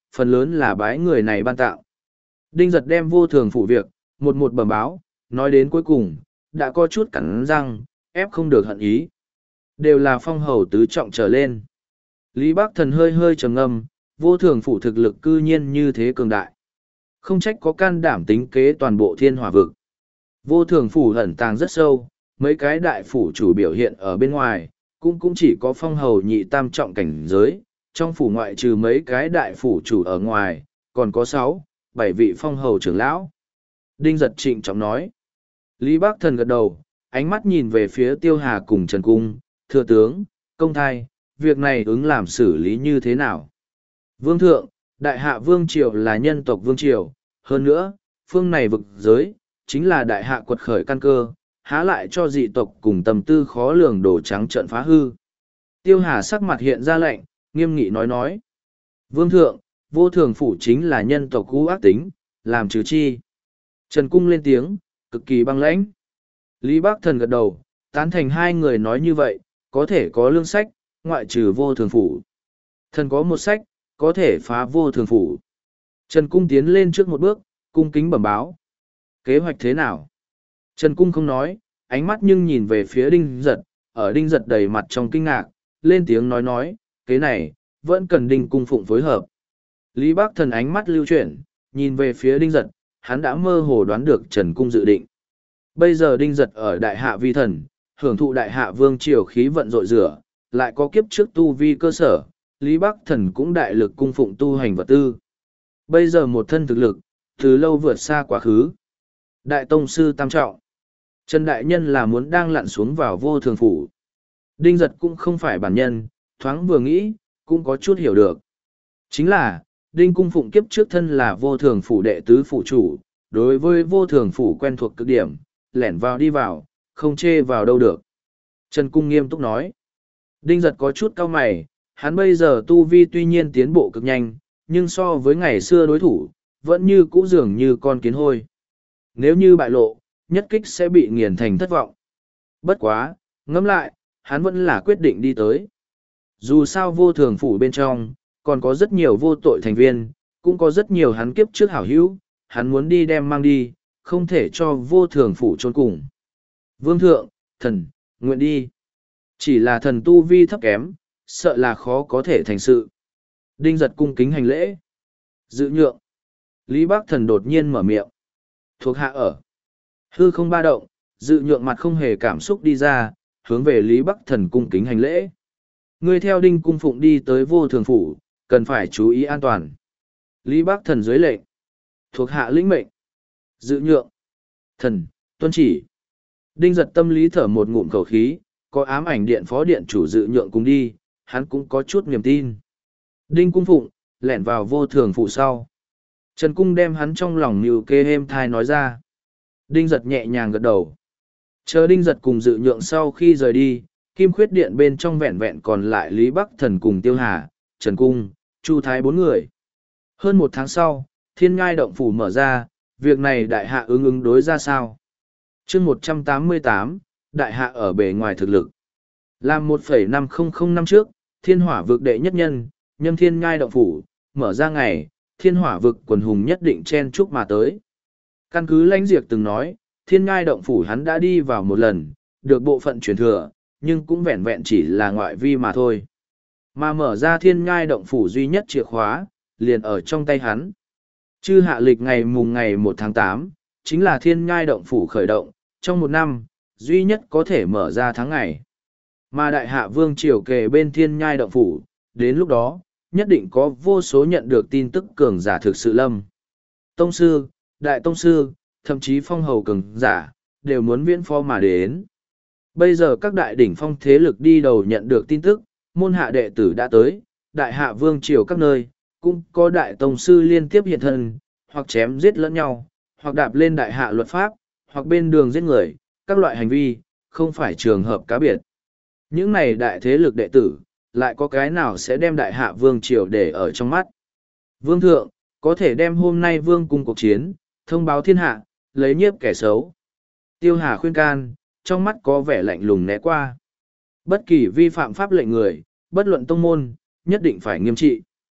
phần lớn là bái người này ban tạo. Đinh Giật đem vô thường phủ việc, một một bẩm báo, nói đến cuối cùng, đã có chút cắn răng, ép không được hận ý. Đều là phong hầu tứ trọng trở lên. Lý Bắc Thần hơi hơi trầm ngâm, vô thường phủ thực lực cư nhiên như thế cường đại. Không trách có can đảm tính kế toàn bộ thiên hỏa vực. Vô thường phủ ẩn tàng rất sâu, mấy cái đại phủ chủ biểu hiện ở bên ngoài, cũng cũng chỉ có phong hầu nhị tam trọng cảnh giới, trong phủ ngoại trừ mấy cái đại phủ chủ ở ngoài, còn có sáu, bảy vị phong hầu trưởng lão. Đinh Giật trịnh trọng nói. Lý Bắc Thần gật đầu, ánh mắt nhìn về phía Tiêu Hà cùng Trần Cung, thưa tướng, công thai, việc này ứng làm xử lý như thế nào? Vương thượng, đại hạ vương triều là nhân tộc vương triều, hơn nữa, phương này vực giới, chính là đại hạ quật khởi căn cơ, há lại cho dị tộc cùng tầm tư khó lường đổ trắng trận phá hư. Tiêu Hà sắc mặt hiện ra lệnh, nghiêm nghị nói nói. Vương thượng, vô thường phủ chính là nhân tộc cũ ác tính, làm trừ chi. Trần Cung lên tiếng, cực kỳ băng lãnh. Lý Bắc Thần gật đầu, tán thành hai người nói như vậy, có thể có lương sách, ngoại trừ vô thường phủ. Thần có một sách, có thể phá vô thường phủ. Trần Cung tiến lên trước một bước, cung kính bẩm báo. Kế hoạch thế nào? Trần Cung không nói, ánh mắt nhưng nhìn về phía Đinh Giật, ở Đinh Giật đầy mặt trong kinh ngạc, lên tiếng nói nói, kế này, vẫn cần Đinh Cung phụng phối hợp. Lý Bắc Thần ánh mắt lưu chuyển, nhìn về phía Đinh Giật, hắn đã mơ hồ đoán được Trần Cung dự định. Bây giờ Đinh Giật ở đại hạ vi thần, hưởng thụ đại hạ vương triều khí vận rội rửa, lại có kiếp trước tu vi cơ sở, Lý Bắc Thần cũng đại lực cung phụng tu hành vật tư. Bây giờ một thân thực lực, từ lâu vượt xa quá khứ. Đại tông sư tam trọng. Trần Đại Nhân là muốn đang lặn xuống vào vô thường phủ. Đinh Giật cũng không phải bản nhân, thoáng vừa nghĩ, cũng có chút hiểu được. Chính là, Đinh Cung phụng kiếp trước thân là vô thường phủ đệ tứ phủ chủ, đối với vô thường phủ quen thuộc cực điểm, lẻn vào đi vào, không chê vào đâu được. Trần Cung nghiêm túc nói. Đinh Giật có chút cau mày, hắn bây giờ tu vi tuy nhiên tiến bộ cực nhanh, nhưng so với ngày xưa đối thủ, vẫn như cũ dường như con kiến hôi. Nếu như bại lộ, nhất kích sẽ bị nghiền thành thất vọng. Bất quá, ngẫm lại, hắn vẫn là quyết định đi tới. Dù sao vô thường phủ bên trong, còn có rất nhiều vô tội thành viên, cũng có rất nhiều hắn kiếp trước hảo hữu, hắn muốn đi đem mang đi, không thể cho vô thường phủ trốn cùng. Vương thượng, thần, nguyện đi. Chỉ là thần tu vi thấp kém, sợ là khó có thể thành sự. Đinh Giật cung kính hành lễ. Dự nhượng. Lý Bắc Thần đột nhiên mở miệng. Thuộc hạ ở. Hư không ba động, dự nhượng mặt không hề cảm xúc đi ra, hướng về Lý Bắc Thần cung kính hành lễ. Ngươi theo Đinh Cung Phụng đi tới vô thường phủ, cần phải chú ý an toàn. Lý Bắc Thần dưới lệnh. Thuộc hạ lĩnh mệnh. Dự nhượng. Thần, tuân chỉ. Đinh Giật tâm lý thở một ngụm khẩu khí, có ám ảnh điện phó điện chủ dự nhượng cùng đi, hắn cũng có chút niềm tin. Đinh Cung Phụng, lẻn vào vô thường phủ sau. Trần Cung đem hắn trong lòng mưu kê êm thai nói ra. Đinh Giật nhẹ nhàng gật đầu. Chờ Đinh Giật cùng dự nhượng sau khi rời đi, Kim Khuyết Điện bên trong vẹn vẹn còn lại Lý Bắc Thần cùng Tiêu Hà, Trần Cung, Chu Thái bốn người. Hơn một tháng sau, Thiên Ngai Động Phủ mở ra, việc này đại hạ ứng ứng đối ra sao? chương một trăm tám mươi tám, đại hạ ở bề ngoài thực lực. Làm một phẩy năm không năm trước, Thiên Hỏa vực đệ nhất nhân, Nhâm Thiên Ngai Động Phủ, mở ra ngày, Thiên Hỏa vực quần hùng nhất định chen chúc mà tới. Căn cứ Lãnh Diệp từng nói, Thiên Ngai Động Phủ hắn đã đi vào một lần, được bộ phận truyền thừa, nhưng cũng vẹn vẹn chỉ là ngoại vi mà thôi. Mà mở ra Thiên Ngai Động Phủ duy nhất chìa khóa, liền ở trong tay hắn. Chư hạ lịch ngày mùng ngày một tháng tám, chính là Thiên Ngai Động Phủ khởi động, trong một năm, duy nhất có thể mở ra tháng ngày. Mà đại hạ vương triều kề bên Thiên Nhai Động Phủ, đến lúc đó, nhất định có vô số nhận được tin tức cường giả thực sự lâm. Tông sư, đại tông sư, thậm chí phong hầu cường giả, đều muốn viễn phó mà đến. Bây giờ các đại đỉnh phong thế lực đi đầu nhận được tin tức, môn hạ đệ tử đã tới, đại hạ vương triều các nơi, cũng có đại tông sư liên tiếp hiện thân, hoặc chém giết lẫn nhau, hoặc đạp lên đại hạ luật pháp, hoặc bên đường giết người, các loại hành vi, không phải trường hợp cá biệt. Những này đại thế lực đệ tử, lại có cái nào sẽ đem đại hạ vương triều để ở trong mắt. Vương thượng, có thể đem hôm nay vương cung cuộc chiến, thông báo thiên hạ, lấy nhiếp kẻ xấu. Tiêu Hà khuyên can, trong mắt có vẻ lạnh lùng né qua. Bất kỳ vi phạm pháp lệnh người, bất luận tông môn, nhất định phải nghiêm trị.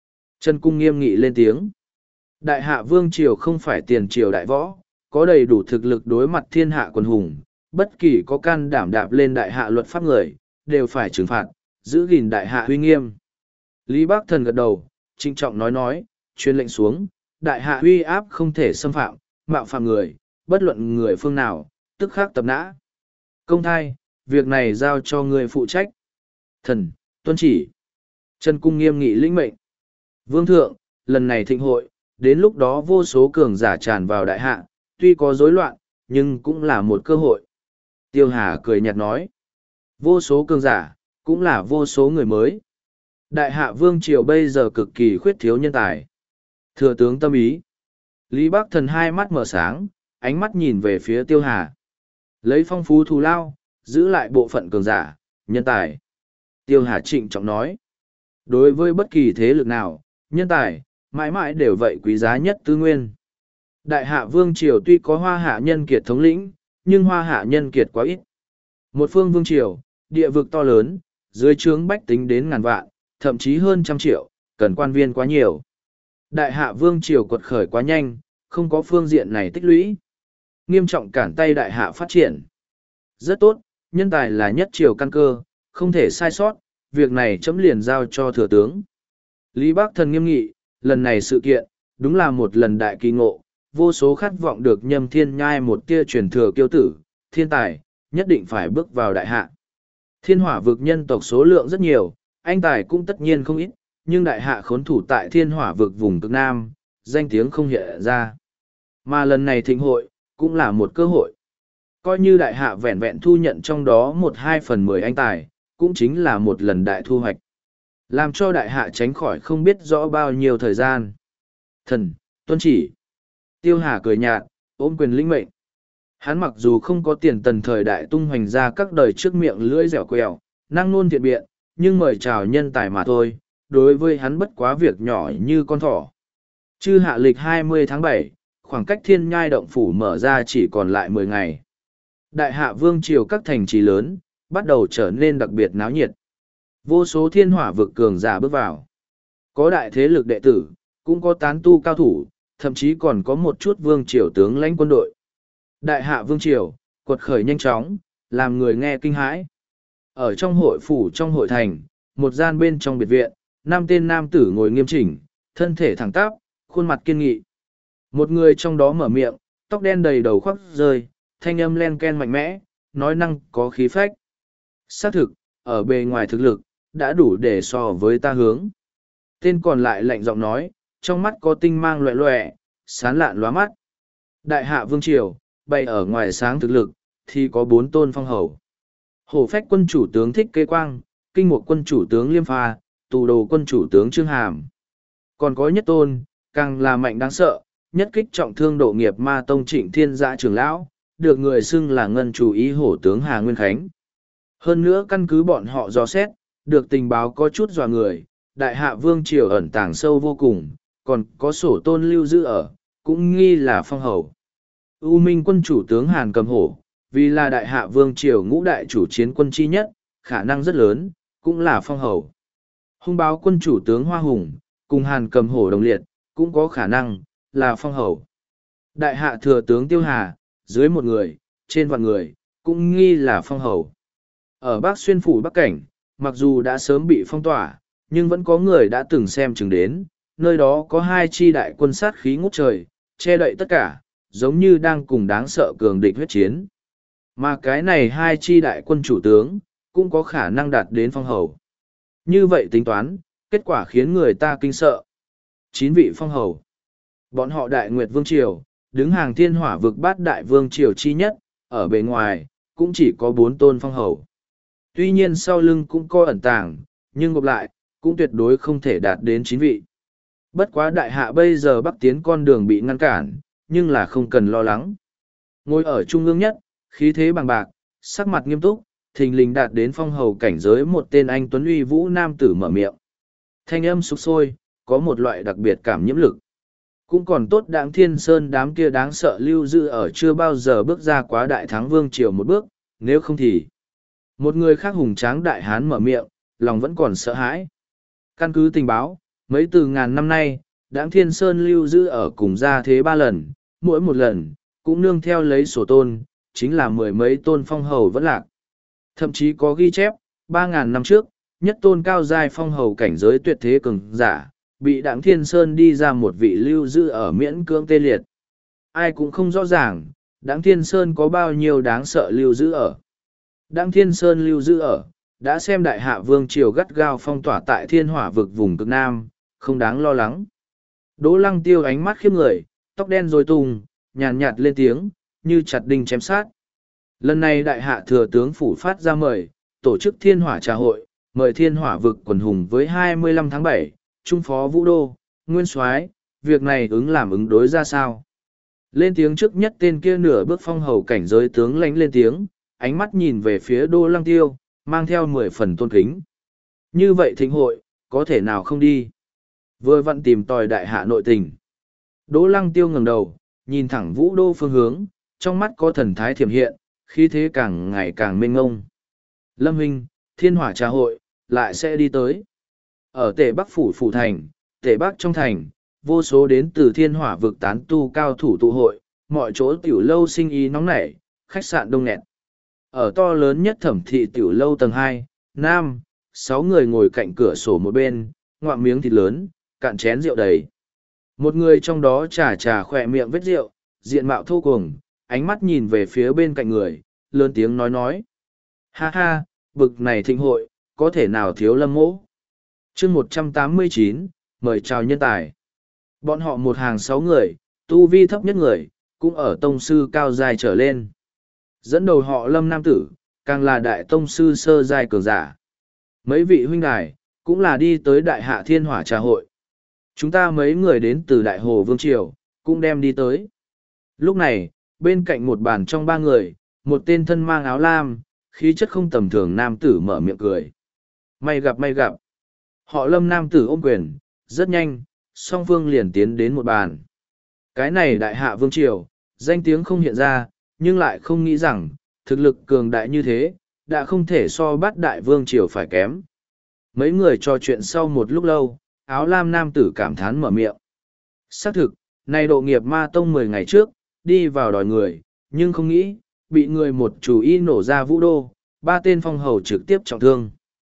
Trần Cung nghiêm nghị lên tiếng. Đại hạ vương triều không phải tiền triều đại võ, có đầy đủ thực lực đối mặt thiên hạ quần hùng, bất kỳ có can đảm đạp lên đại hạ luật pháp người, đều phải trừng phạt, giữ gìn đại hạ uy nghiêm. Lý Bác Thần gật đầu, trinh trọng nói nói, truyền lệnh xuống, đại hạ uy áp không thể xâm phạm, mạo phạm người, bất luận người phương nào, tức khắc tập nã. Công thai, việc này giao cho người phụ trách. Thần, tuân chỉ. Trần Cung nghiêm nghị lĩnh mệnh. Vương thượng, lần này thịnh hội, đến lúc đó vô số cường giả tràn vào đại hạ, tuy có rối loạn, nhưng cũng là một cơ hội. Tiêu Hà cười nhạt nói. Vô số cường giả, cũng là vô số người mới. Đại hạ vương triều bây giờ cực kỳ khuyết thiếu nhân tài. Thừa tướng tâm ý. Lý Bắc Thần hai mắt mở sáng, ánh mắt nhìn về phía Tiêu Hà. Lấy phong phú thù lao, giữ lại bộ phận cường giả, nhân tài. Tiêu Hà trịnh trọng nói. Đối với bất kỳ thế lực nào, nhân tài, mãi mãi đều vậy quý giá nhất tư nguyên. Đại hạ vương triều tuy có hoa hạ nhân kiệt thống lĩnh, nhưng hoa hạ nhân kiệt quá ít. Một phương vương triều, địa vực to lớn, dưới trướng bách tính đến ngàn vạn, thậm chí hơn trăm triệu, cần quan viên quá nhiều. Đại hạ vương triều quật khởi quá nhanh, không có phương diện này tích lũy. Nghiêm trọng cản tay đại hạ phát triển. Rất tốt, nhân tài là nhất triều căn cơ, không thể sai sót, việc này chấm liền giao cho thừa tướng. Lý Bắc Thần nghiêm nghị, lần này sự kiện, đúng là một lần đại kỳ ngộ, vô số khát vọng được nhâm thiên nhai một tia truyền thừa kiêu tử, thiên tài, nhất định phải bước vào đại hạ. Thiên hỏa vực nhân tộc số lượng rất nhiều, anh tài cũng tất nhiên không ít, nhưng đại hạ khốn thủ tại thiên hỏa vực vùng cực Nam, danh tiếng không hiện ra. Mà lần này thịnh hội, cũng là một cơ hội. Coi như đại hạ vẹn vẹn thu nhận trong đó một hai phần mười anh tài, cũng chính là một lần đại thu hoạch. Làm cho đại hạ tránh khỏi không biết rõ bao nhiêu thời gian. Thần, tuân chỉ. Tiêu Hà cười nhạt, ôm quyền lĩnh mệnh. Hắn mặc dù không có tiền tần thời đại tung hoành ra các đời trước miệng lưỡi dẻo quẹo, năng nôn thiện biện, nhưng mời chào nhân tài mà thôi, đối với hắn bất quá việc nhỏ như con thỏ. Chư hạ lịch hai mươi tháng bảy, khoảng cách thiên nhai động phủ mở ra chỉ còn lại mười ngày. Đại hạ vương triều các thành trì lớn, bắt đầu trở nên đặc biệt náo nhiệt. Vô số thiên hỏa vực cường giả bước vào. Có đại thế lực đệ tử, cũng có tán tu cao thủ, thậm chí còn có một chút vương triều tướng lãnh quân đội. Đại hạ vương triều, quật khởi nhanh chóng, làm người nghe kinh hãi. Ở trong hội phủ trong hội thành, một gian bên trong biệt viện, năm tên nam tử ngồi nghiêm chỉnh, thân thể thẳng tắp, khuôn mặt kiên nghị. Một người trong đó mở miệng, tóc đen đầy đầu khoác rơi, thanh âm len ken mạnh mẽ, nói năng có khí phách. Xác thực, ở bề ngoài thực lực, đã đủ để so với ta hướng. Tên còn lại lạnh giọng nói, trong mắt có tinh mang loẹ loẹ, sán lạn lóa mắt. Đại hạ vương triều, bày ở ngoài sáng thực lực, thì có bốn tôn phong hầu. Hổ phách quân chủ tướng Thích Kế Quang, kinh mục quân chủ tướng Liêm Pha, tù đồ quân chủ tướng Trương Hàm. Còn có nhất tôn, càng là mạnh đáng sợ, nhất kích trọng thương độ nghiệp ma tông Trịnh Thiên Giã trưởng lão, được người xưng là ngân chủ ý hổ tướng Hà Nguyên Khánh. Hơn nữa căn cứ bọn họ dò xét, được tình báo có chút dọa người, đại hạ vương triều ẩn tàng sâu vô cùng, còn có sổ tôn lưu giữ ở, cũng nghi là phong hầu. U Minh quân chủ tướng Hàn Cầm Hổ, vì là đại hạ vương triều ngũ đại chủ chiến quân chi nhất, khả năng rất lớn, cũng là phong hầu. Hung báo quân chủ tướng Hoa Hùng, cùng Hàn Cầm Hổ đồng liệt, cũng có khả năng, là phong hầu. Đại hạ thừa tướng Tiêu Hà, dưới một người, trên vạn người, cũng nghi là phong hầu. Ở Bắc Xuyên phủ Bắc Cảnh, mặc dù đã sớm bị phong tỏa, nhưng vẫn có người đã từng xem chừng đến, nơi đó có hai chi đại quân sát khí ngút trời, che đậy tất cả, giống như đang cùng đáng sợ cường địch huyết chiến. Mà cái này hai chi đại quân chủ tướng, cũng có khả năng đạt đến phong hầu. Như vậy tính toán, kết quả khiến người ta kinh sợ. Chín vị phong hầu. Bọn họ đại nguyệt vương triều, đứng hàng thiên hỏa vực bát đại vương triều chi nhất, ở bề ngoài, cũng chỉ có bốn tôn phong hầu. Tuy nhiên sau lưng cũng có ẩn tàng, nhưng ngược lại, cũng tuyệt đối không thể đạt đến chín vị. Bất quá đại hạ bây giờ bắc tiến con đường bị ngăn cản, nhưng là không cần lo lắng. Ngồi ở trung ương nhất, khí thế bằng bạc, sắc mặt nghiêm túc, thình lình đạt đến phong hầu cảnh giới một tên anh tuấn uy vũ nam tử mở miệng. Thanh âm sục sôi, có một loại đặc biệt cảm nhiễm lực. Cũng còn tốt đáng thiên sơn đám kia đáng sợ lưu giữ ở chưa bao giờ bước ra quá đại thắng vương triều một bước, nếu không thì... Một người khác hùng tráng đại hán mở miệng, lòng vẫn còn sợ hãi. Căn cứ tình báo, Mấy từ ngàn năm nay, Đãng Thiên Sơn lưu giữ ở cùng gia thế ba lần, mỗi một lần, cũng nương theo lấy sổ tôn, chính là mười mấy tôn phong hầu vẫn lạc. Thậm chí có ghi chép, ba ngàn năm trước, nhất tôn cao giai phong hầu cảnh giới tuyệt thế cường giả, bị Đãng Thiên Sơn đi ra một vị lưu giữ ở miễn cưỡng tê liệt. Ai cũng không rõ ràng, Đãng Thiên Sơn có bao nhiêu đáng sợ lưu giữ ở. Đãng Thiên Sơn lưu giữ ở, đã xem đại hạ vương triều gắt gao phong tỏa tại thiên hỏa vực vùng cực nam, không đáng lo lắng. Đỗ Lăng Tiêu ánh mắt khiếp người, tóc đen rối tung, nhàn nhạt lên tiếng, như chặt đinh chém sát. Lần này đại hạ thừa tướng phủ phát ra mời, tổ chức thiên hỏa trà hội, mời thiên hỏa vực quần hùng với hai mươi lăm tháng bảy, trung phó vũ đô, nguyên soái, việc này ứng làm ứng đối ra sao? Lên tiếng trước nhất tên kia nửa bước phong hầu cảnh giới tướng lãnh lên tiếng, ánh mắt nhìn về phía Đỗ Lăng Tiêu, mang theo mười phần tôn kính. Như vậy thịnh hội, có thể nào không đi? Vừa vặn tìm tòi đại hạ nội tình. Đỗ Lăng Tiêu ngẩng đầu, nhìn thẳng vũ đô phương hướng, trong mắt có thần thái thiểm hiện, khí thế càng ngày càng mênh ngông. Lâm Hinh, thiên hỏa trà hội, lại sẽ đi tới. Ở Tề Bắc Phủ Phủ Thành, Tề Bắc trong thành, vô số đến từ thiên hỏa vực tán tu cao thủ tụ hội, mọi chỗ tiểu lâu sinh ý nóng nảy, khách sạn đông nghẹt. Ở to lớn nhất thẩm thị tiểu lâu tầng hai, nam, sáu người ngồi cạnh cửa sổ một bên, ngoạm miếng thịt lớn, cạn chén rượu đầy. Một người trong đó trà trà khỏe miệng vết rượu, diện mạo thô cuồng, ánh mắt nhìn về phía bên cạnh người, lớn tiếng nói nói. Ha ha, bực này thịnh hội, có thể nào thiếu Lâm Mỗ? chương một trăm tám mươi chín, mời chào nhân tài. Bọn họ một hàng sáu người, tu vi thấp nhất người, cũng ở tông sư cao dài trở lên. Dẫn đầu họ Lâm Nam Tử, càng là đại tông sư sơ giai cường giả. Mấy vị huynh đài, cũng là đi tới đại hạ thiên hỏa trà hội. Chúng ta mấy người đến từ đại hồ Vương Triều, cũng đem đi tới. Lúc này, bên cạnh một bàn trong ba người, một tên thân mang áo lam, khí chất không tầm thường nam tử mở miệng cười. May gặp may gặp. Họ Lâm nam tử ôm quyền, rất nhanh, song phương liền tiến đến một bàn. Cái này đại hạ Vương Triều, danh tiếng không hiện ra, nhưng lại không nghĩ rằng, thực lực cường đại như thế, đã không thể so bắt đại Vương Triều phải kém. Mấy người trò chuyện sau một lúc lâu, áo lam nam tử cảm thán mở miệng. Xác thực, này độ nghiệp ma tông mười ngày trước, đi vào đòi người, nhưng không nghĩ, bị người một chủ y nổ ra vũ đô, ba tên phong hầu trực tiếp trọng thương.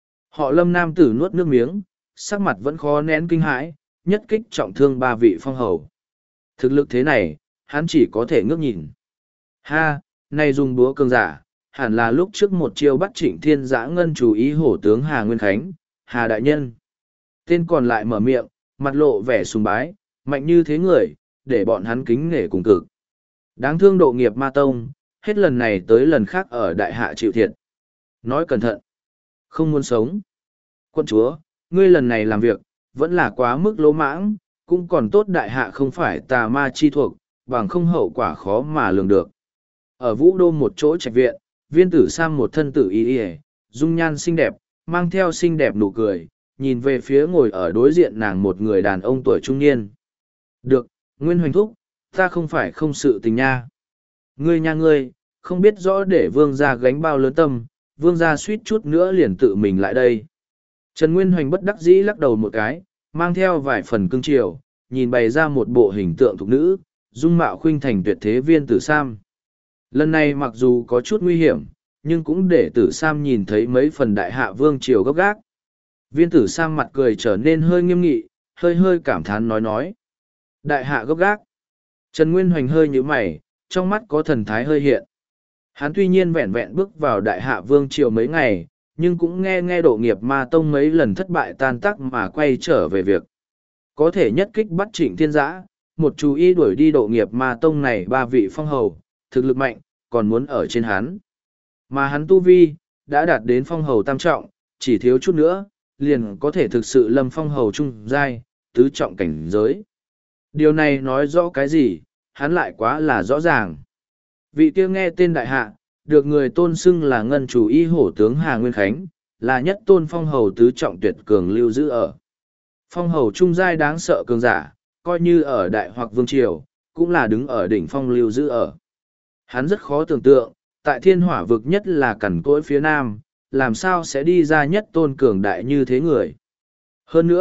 Họ Lâm nam tử nuốt nước miếng, sắc mặt vẫn khó nén kinh hãi, nhất kích trọng thương ba vị phong hầu. Thực lực thế này, hắn chỉ có thể ngước nhìn. Ha, này dùng búa cường giả, hẳn là lúc trước một chiêu bắt Trịnh Thiên Giã ngân chủ ý hổ tướng Hà Nguyên Khánh, Hà Đại Nhân. Tên còn lại mở miệng, mặt lộ vẻ sùng bái, mạnh như thế người, để bọn hắn kính nể cùng cực. Đáng thương độ nghiệp ma tông, hết lần này tới lần khác ở đại hạ chịu thiệt. Nói cẩn thận, không muốn sống. Quân chúa, ngươi lần này làm việc, vẫn là quá mức lỗ mãng, cũng còn tốt đại hạ không phải tà ma chi thuộc, bằng không hậu quả khó mà lường được. Ở vũ đô một chỗ trạch viện, viên tử sam một thân tử y y, dung nhan xinh đẹp, mang theo xinh đẹp nụ cười, nhìn về phía ngồi ở đối diện nàng một người đàn ông tuổi trung niên. Được, Nguyên Hoành Thúc, ta không phải không sự tình nha. Ngươi nha ngươi, không biết rõ để vương gia gánh bao lớn tâm, vương gia suýt chút nữa liền tự mình lại đây. Trần Nguyên Hoành bất đắc dĩ lắc đầu một cái, mang theo vài phần cương triều, nhìn bày ra một bộ hình tượng thục nữ, dung mạo khuynh thành tuyệt thế viên tử sam. Lần này mặc dù có chút nguy hiểm, nhưng cũng để tử sam nhìn thấy mấy phần đại hạ vương triều gấp gác. Viên tử sam mặt cười trở nên hơi nghiêm nghị, hơi hơi cảm thán nói nói. Đại hạ gấp gác. Trần Nguyên Hoành hơi nhíu mày, trong mắt có thần thái hơi hiện. Hắn tuy nhiên vẹn vẹn bước vào đại hạ vương triều mấy ngày, nhưng cũng nghe nghe độ nghiệp ma tông mấy lần thất bại tan tác mà quay trở về việc. Có thể nhất kích bắt Trịnh Thiên Giã, một chú ý đuổi đi độ nghiệp ma tông này ba vị phong hầu, thực lực mạnh, còn muốn ở trên hắn. Mà hắn tu vi, đã đạt đến phong hầu tam trọng, chỉ thiếu chút nữa, liền có thể thực sự lâm phong hầu trung giai, tứ trọng cảnh giới. Điều này nói rõ cái gì, hắn lại quá là rõ ràng. Vị kia nghe tên đại hạ, được người tôn xưng là ngân chủ y hổ tướng Hà Nguyên Khánh, là nhất tôn phong hầu tứ trọng tuyệt cường lưu giữ ở. Phong hầu trung giai đáng sợ cường giả, coi như ở đại hoặc vương triều, cũng là đứng ở đỉnh phong lưu giữ ở. Hắn rất khó tưởng tượng, tại thiên hỏa vực nhất là cằn cỗi phía nam, làm sao sẽ đi ra nhất tôn cường đại như thế người. Hơn nữa,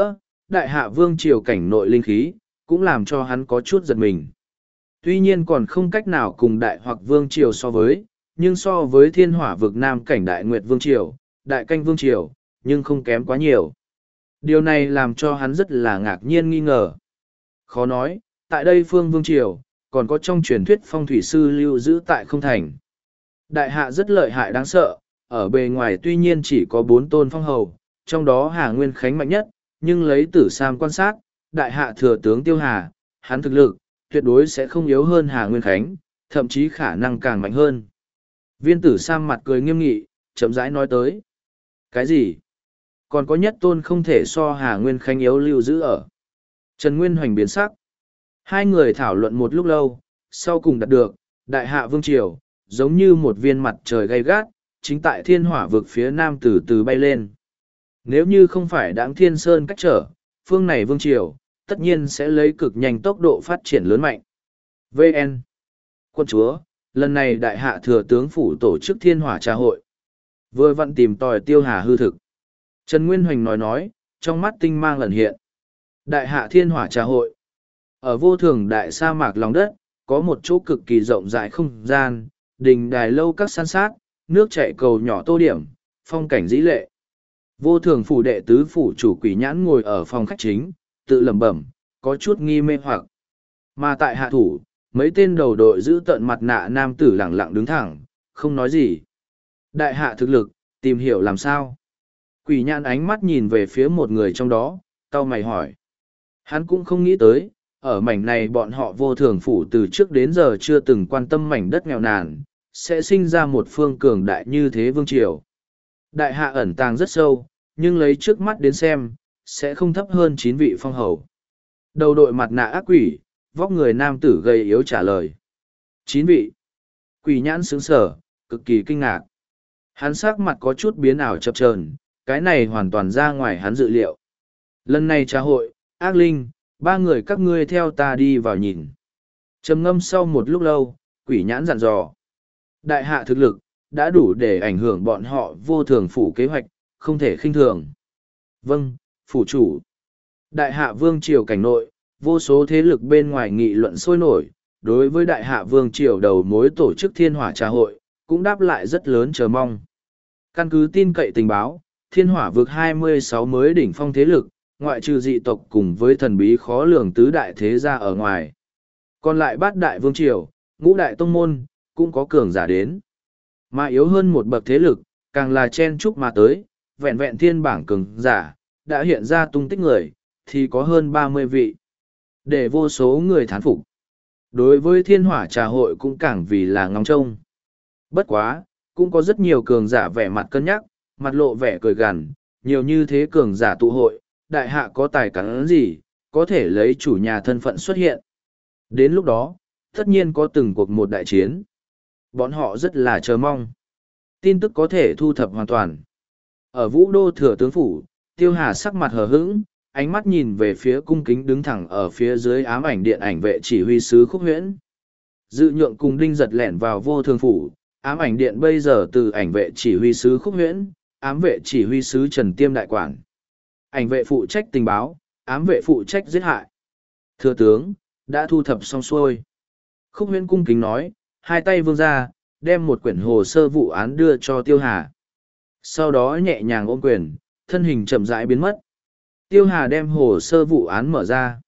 đại hạ vương triều cảnh nội linh khí, cũng làm cho hắn có chút giật mình. Tuy nhiên còn không cách nào cùng đại hoặc vương triều so với, nhưng so với thiên hỏa vực nam cảnh đại nguyệt vương triều, đại canh vương triều, nhưng không kém quá nhiều. Điều này làm cho hắn rất là ngạc nhiên nghi ngờ. Khó nói, tại đây phương vương triều, còn có trong truyền thuyết phong thủy sư lưu giữ tại không thành. Đại hạ rất lợi hại đáng sợ, ở bề ngoài tuy nhiên chỉ có bốn tôn phong hầu, trong đó Hà Nguyên Khánh mạnh nhất, nhưng lấy tử sam quan sát, đại hạ thừa tướng Tiêu Hà, hắn thực lực, tuyệt đối sẽ không yếu hơn Hà Nguyên Khánh, thậm chí khả năng càng mạnh hơn. Viên tử sam mặt cười nghiêm nghị, chậm rãi nói tới. Cái gì? Còn có nhất tôn không thể so Hà Nguyên Khánh yếu lưu giữ ở. Trần Nguyên Hoành biến sắc. Hai người thảo luận một lúc lâu, sau cùng đạt được, đại hạ vương triều, giống như một viên mặt trời gay gắt, chính tại thiên hỏa vực phía nam từ từ bay lên. Nếu như không phải đáng thiên sơn cách trở, phương này vương triều, tất nhiên sẽ lấy cực nhanh tốc độ phát triển lớn mạnh. vê en Quân chúa, lần này đại hạ thừa tướng phủ tổ chức thiên hỏa trà hội. Vừa vặn tìm tòi Tiêu Hà hư thực. Trần Nguyên Hoành nói nói, trong mắt tinh mang lần hiện. Đại hạ thiên hỏa trà hội. Ở vô thường đại sa mạc lòng đất, có một chỗ cực kỳ rộng rãi không gian, đình đài lâu các san sát, nước chảy cầu nhỏ tô điểm, phong cảnh dĩ lệ. Vô thường phủ đệ tứ phủ chủ Quỷ Nhãn ngồi ở phòng khách chính, tự lẩm bẩm, có chút nghi mê hoặc. Mà tại hạ thủ, mấy tên đầu đội giữ tận mặt nạ nam tử lẳng lặng đứng thẳng, không nói gì. Đại hạ thực lực, tìm hiểu làm sao. Quỷ Nhãn ánh mắt nhìn về phía một người trong đó, cau mày hỏi. Hắn cũng không nghĩ tới, ở mảnh này bọn họ vô thường phủ từ trước đến giờ chưa từng quan tâm mảnh đất nghèo nàn, sẽ sinh ra một phương cường đại như thế vương triều. Đại hạ ẩn tàng rất sâu, nhưng lấy trước mắt đến xem, sẽ không thấp hơn chín vị phong hầu. Đầu đội mặt nạ ác quỷ, vóc người nam tử gầy yếu trả lời. Chín vị. Quỷ Nhãn sướng sở, cực kỳ kinh ngạc. Hắn sắc mặt có chút biến ảo chập chờn, cái này hoàn toàn ra ngoài hắn dự liệu. Lần này trà hội, ác linh, ba người các ngươi theo ta đi vào nhìn. Trầm ngâm sau một lúc lâu, Quỷ Nhãn dặn dò. Đại hạ thực lực, đã đủ để ảnh hưởng bọn họ vô thường phủ kế hoạch, không thể khinh thường. Vâng, phủ chủ. Đại hạ vương triều cảnh nội, vô số thế lực bên ngoài nghị luận sôi nổi, đối với đại hạ vương triều đầu mối tổ chức thiên hỏa trà hội, cũng đáp lại rất lớn chờ mong. Căn cứ tin cậy tình báo, thiên hỏa vực hai mươi sáu mới đỉnh phong thế lực, ngoại trừ dị tộc cùng với thần bí khó lường tứ đại thế gia ở ngoài. Còn lại bát đại vương triều, ngũ đại tông môn, cũng có cường giả đến. Mà yếu hơn một bậc thế lực, càng là chen chúc mà tới, vẹn vẹn thiên bảng cường giả, đã hiện ra tung tích người, thì có hơn ba mươi vị. Để vô số người thán phục. Đối với thiên hỏa trà hội cũng càng vì là ngóng trông. Bất quá, cũng có rất nhiều cường giả vẻ mặt cân nhắc, mặt lộ vẻ cười gằn, nhiều như thế cường giả tụ hội, đại hạ có tài cán gì, có thể lấy chủ nhà thân phận xuất hiện. Đến lúc đó, tất nhiên có từng cuộc một đại chiến. Bọn họ rất là chờ mong. Tin tức có thể thu thập hoàn toàn. Ở vũ đô thừa tướng phủ, Tiêu Hà sắc mặt hờ hững, ánh mắt nhìn về phía cung kính đứng thẳng ở phía dưới ám ảnh điện ảnh vệ chỉ huy sứ Khúc Huyễn. Dự nhượng cùng đinh giật lẻn vào vô thường phủ, ám ảnh điện bây giờ từ ảnh vệ chỉ huy sứ Khúc Huyễn, ám vệ chỉ huy sứ Trần Tiêm đại quản. Ảnh vệ phụ trách tình báo, ám vệ phụ trách giết hại. Thừa tướng, đã thu thập xong xuôi. Khúc Huyễn cung kính nói, hai tay vươn ra, đem một quyển hồ sơ vụ án đưa cho Tiêu Hà. Sau đó nhẹ nhàng ôm quyền, thân hình chậm rãi biến mất. Tiêu Hà đem hồ sơ vụ án mở ra.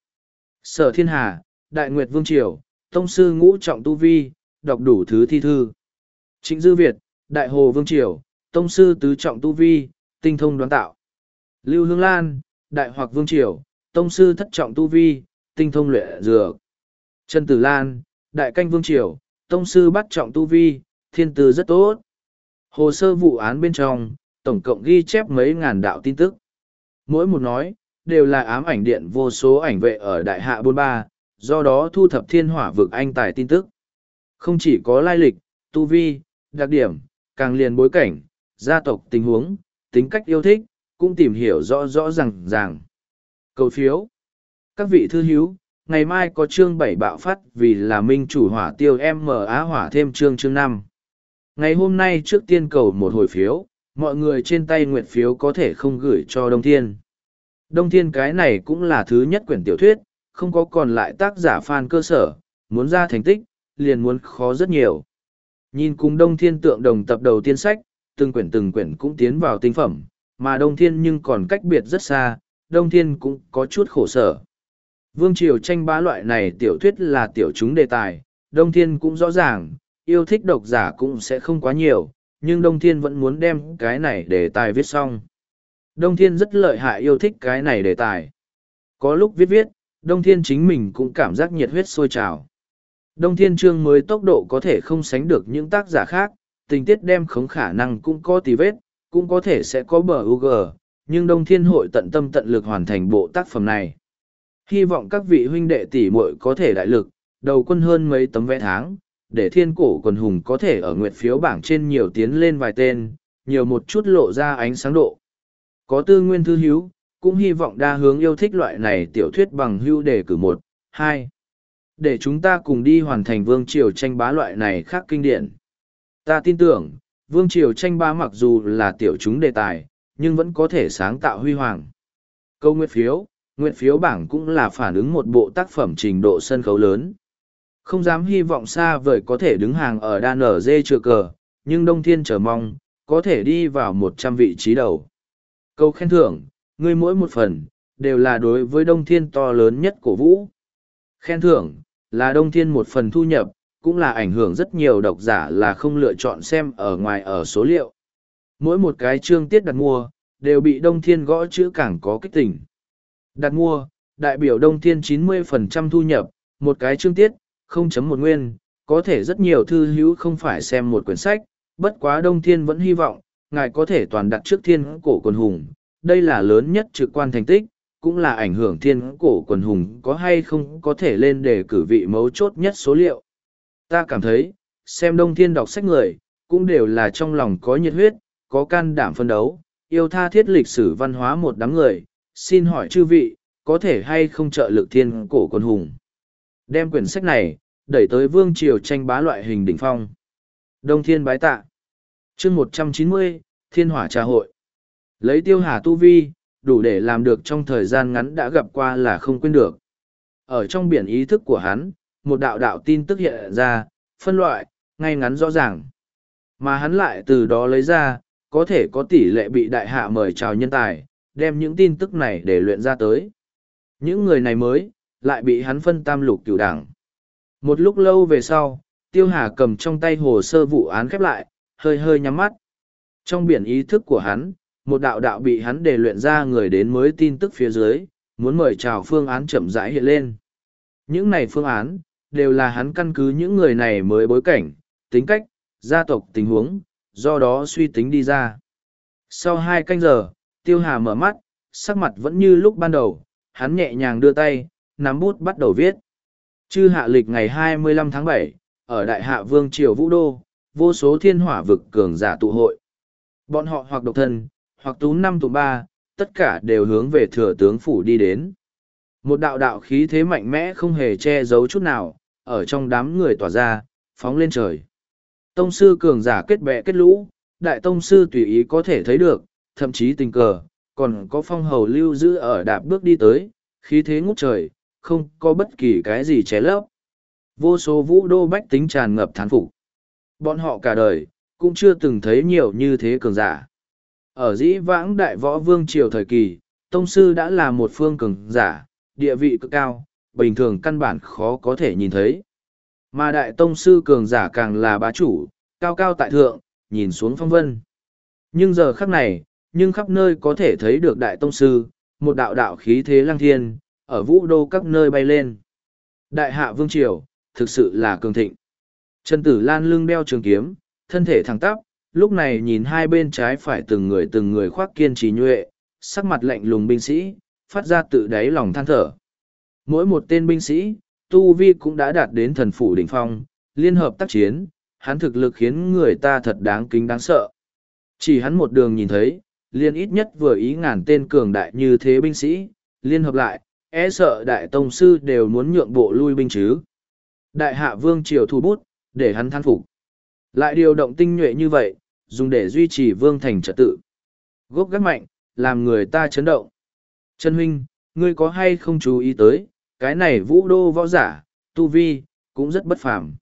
Sở Thiên Hà, Đại Nguyệt Vương Triều, Tông sư ngũ trọng tu vi, đọc đủ thứ thi thư. Trịnh Dư Việt, Đại Hồ Vương Triều, Tông sư tứ trọng tu vi, tinh thông đoán tạo. Lưu Hương Lan, Đại Hoặc Vương Triều, Tông sư thất trọng tu vi, tinh thông luyện dược. Trần Tử Lan, Đại Canh Vương Triều, Tông sư bắt trọng tu vi, thiên tư rất tốt. Hồ sơ vụ án bên trong, tổng cộng ghi chép mấy ngàn đạo tin tức. Mỗi một nói, đều là ám ảnh điện vô số ảnh vệ ở Đại Hạ bốn ba, do đó thu thập thiên hỏa vực anh tài tin tức. Không chỉ có lai lịch, tu vi, đặc điểm, càng liền bối cảnh, gia tộc tình huống, tính cách yêu thích, cũng tìm hiểu rõ rõ ràng ràng. Cầu phiếu. Các vị thư hiếu, ngày mai có chương bảy bạo phát vì là minh chủ hỏa tiêu em mở á hỏa thêm chương chương năm. Ngày hôm nay trước tiên cầu một hồi phiếu, mọi người trên tay nguyện phiếu có thể không gửi cho Đông Thiên. Đông Thiên cái này cũng là thứ nhất quyển tiểu thuyết, không có còn lại tác giả fan cơ sở, muốn ra thành tích, liền muốn khó rất nhiều. Nhìn cùng Đông Thiên tượng đồng tập đầu tiên sách, từng quyển từng quyển cũng tiến vào tinh phẩm, mà Đông Thiên nhưng còn cách biệt rất xa, Đông Thiên cũng có chút khổ sở. Vương triều tranh bá loại này tiểu thuyết là tiểu chúng đề tài, Đông Thiên cũng rõ ràng, yêu thích độc giả cũng sẽ không quá nhiều, nhưng Đông Thiên vẫn muốn đem cái này đề tài viết xong. Đông Thiên rất lợi hại yêu thích cái này đề tài. Có lúc viết viết, Đông Thiên chính mình cũng cảm giác nhiệt huyết sôi trào. Đông Thiên chương mới tốc độ có thể không sánh được những tác giả khác, tình tiết đem khống khả năng cũng có tí vết, cũng có thể sẽ có bờ u gờ, nhưng Đông Thiên hội tận tâm tận lực hoàn thành bộ tác phẩm này. Hy vọng các vị huynh đệ tỷ muội có thể đại lực, đầu quân hơn mấy tấm vé tháng, để thiên cổ quần hùng có thể ở nguyệt phiếu bảng trên nhiều tiến lên vài tên, nhiều một chút lộ ra ánh sáng độ. Có tư nguyên thư hữu, cũng hy vọng đa hướng yêu thích loại này tiểu thuyết bằng hữu đề cử một, hai. Để chúng ta cùng đi hoàn thành vương triều tranh bá loại này khác kinh điển. Ta tin tưởng, vương triều tranh bá mặc dù là tiểu chúng đề tài, nhưng vẫn có thể sáng tạo huy hoàng. Câu nguyệt phiếu, nguyệt phiếu bảng cũng là phản ứng một bộ tác phẩm trình độ sân khấu lớn. Không dám hy vọng xa vời có thể đứng hàng ở đan ở dê chưa cờ, nhưng Đông Thiên chờ mong, có thể đi vào một trăm vị trí đầu. Câu khen thưởng, ngươi mỗi một phần, đều là đối với Đông Thiên to lớn nhất cổ vũ. Khen thưởng, là Đông Thiên một phần thu nhập, cũng là ảnh hưởng rất nhiều độc giả là không lựa chọn xem ở ngoài ở số liệu. Mỗi một cái chương tiết đặt mua, đều bị Đông Thiên gõ chữ càng có kích tỉnh. Đặt mua, đại biểu Đông Thiên chín mươi phần trăm thu nhập, một cái chương tiết, không chấm một nguyên, có thể rất nhiều thư hữu không phải xem một quyển sách, bất quá Đông Thiên vẫn hy vọng, ngài có thể toàn đặt trước thiên cổ quần hùng, đây là lớn nhất trực quan thành tích, cũng là ảnh hưởng thiên cổ quần hùng có hay không có thể lên để cử vị mấu chốt nhất số liệu. Ta cảm thấy, xem Đông Thiên đọc sách người, cũng đều là trong lòng có nhiệt huyết, có can đảm phân đấu, yêu tha thiết lịch sử văn hóa một đám người, xin hỏi chư vị, có thể hay không trợ lực thiên cổ quần hùng. Đem quyển sách này, đẩy tới vương triều tranh bá loại hình đỉnh phong. Đông Thiên bái tạ. Chương một trăm chín mươi, Thiên Hỏa Trà Hội. Lấy Tiêu Hà tu vi, đủ để làm được trong thời gian ngắn đã gặp qua là không quên được. Ở trong biển ý thức của hắn, một đạo đạo tin tức hiện ra, phân loại, ngay ngắn rõ ràng. Mà hắn lại từ đó lấy ra, có thể có tỷ lệ bị đại hạ mời chào nhân tài, đem những tin tức này để luyện ra tới. Những người này mới, lại bị hắn phân tam lục cửu đảng. Một lúc lâu về sau, Tiêu Hà cầm trong tay hồ sơ vụ án khép lại, hơi hơi nhắm mắt. Trong biển ý thức của hắn, một đạo đạo bị hắn đề luyện ra người đến mới tin tức phía dưới, muốn mời chào phương án chậm rãi hiện lên. Những này phương án, đều là hắn căn cứ những người này mới bối cảnh, tính cách, gia tộc tình huống, do đó suy tính đi ra. Sau hai canh giờ, Tiêu Hà mở mắt, sắc mặt vẫn như lúc ban đầu, hắn nhẹ nhàng đưa tay, nắm bút bắt đầu viết. Chư hạ lịch ngày hai mươi lăm tháng bảy, ở Đại Hạ Vương Triều Vũ Đô, vô số thiên hỏa vực cường giả tụ hội. Bọn họ hoặc độc thân, hoặc tú năm tụ ba, tất cả đều hướng về thừa tướng phủ đi đến. Một đạo đạo khí thế mạnh mẽ không hề che giấu chút nào, ở trong đám người tỏa ra, phóng lên trời. Tông sư cường giả kết bè kết lũ, đại tông sư tùy ý có thể thấy được, thậm chí tình cờ, còn có phong hầu lưu giữ ở đạp bước đi tới, khí thế ngút trời, không có bất kỳ cái gì ché lấp. Vô số vũ đô bách tính tràn ngập thán phục. Bọn họ cả đời, cũng chưa từng thấy nhiều như thế cường giả. Ở dĩ vãng đại võ vương triều thời kỳ, tông sư đã là một phương cường giả, địa vị cực cao, bình thường căn bản khó có thể nhìn thấy. Mà đại tông sư cường giả càng là bá chủ, cao cao tại thượng, nhìn xuống phong vân. Nhưng giờ khắc này, nhưng khắp nơi có thể thấy được đại tông sư, một đạo đạo khí thế lăng thiên, ở vũ đô các nơi bay lên. Đại hạ vương triều, thực sự là cường thịnh. Trần Tử Lan lưng đeo trường kiếm, thân thể thẳng tắp, lúc này nhìn hai bên trái phải từng người từng người khoác kiên trì nhuệ, sắc mặt lạnh lùng binh sĩ, phát ra tự đáy lòng than thở. Mỗi một tên binh sĩ, tu vi cũng đã đạt đến thần phủ đỉnh phong, liên hợp tác chiến, hắn thực lực khiến người ta thật đáng kính đáng sợ. Chỉ hắn một đường nhìn thấy, liên ít nhất vừa ý ngàn tên cường đại như thế binh sĩ, liên hợp lại, e sợ đại tông sư đều muốn nhượng bộ lui binh chứ. Đại hạ vương triều thu bút, để hắn than phục. Lại điều động tinh nhuệ như vậy, dùng để duy trì vương thành trật tự. Gốc gác mạnh, làm người ta chấn động. Trần huynh, ngươi có hay không chú ý tới, cái này vũ đô võ giả, tu vi, cũng rất bất phàm.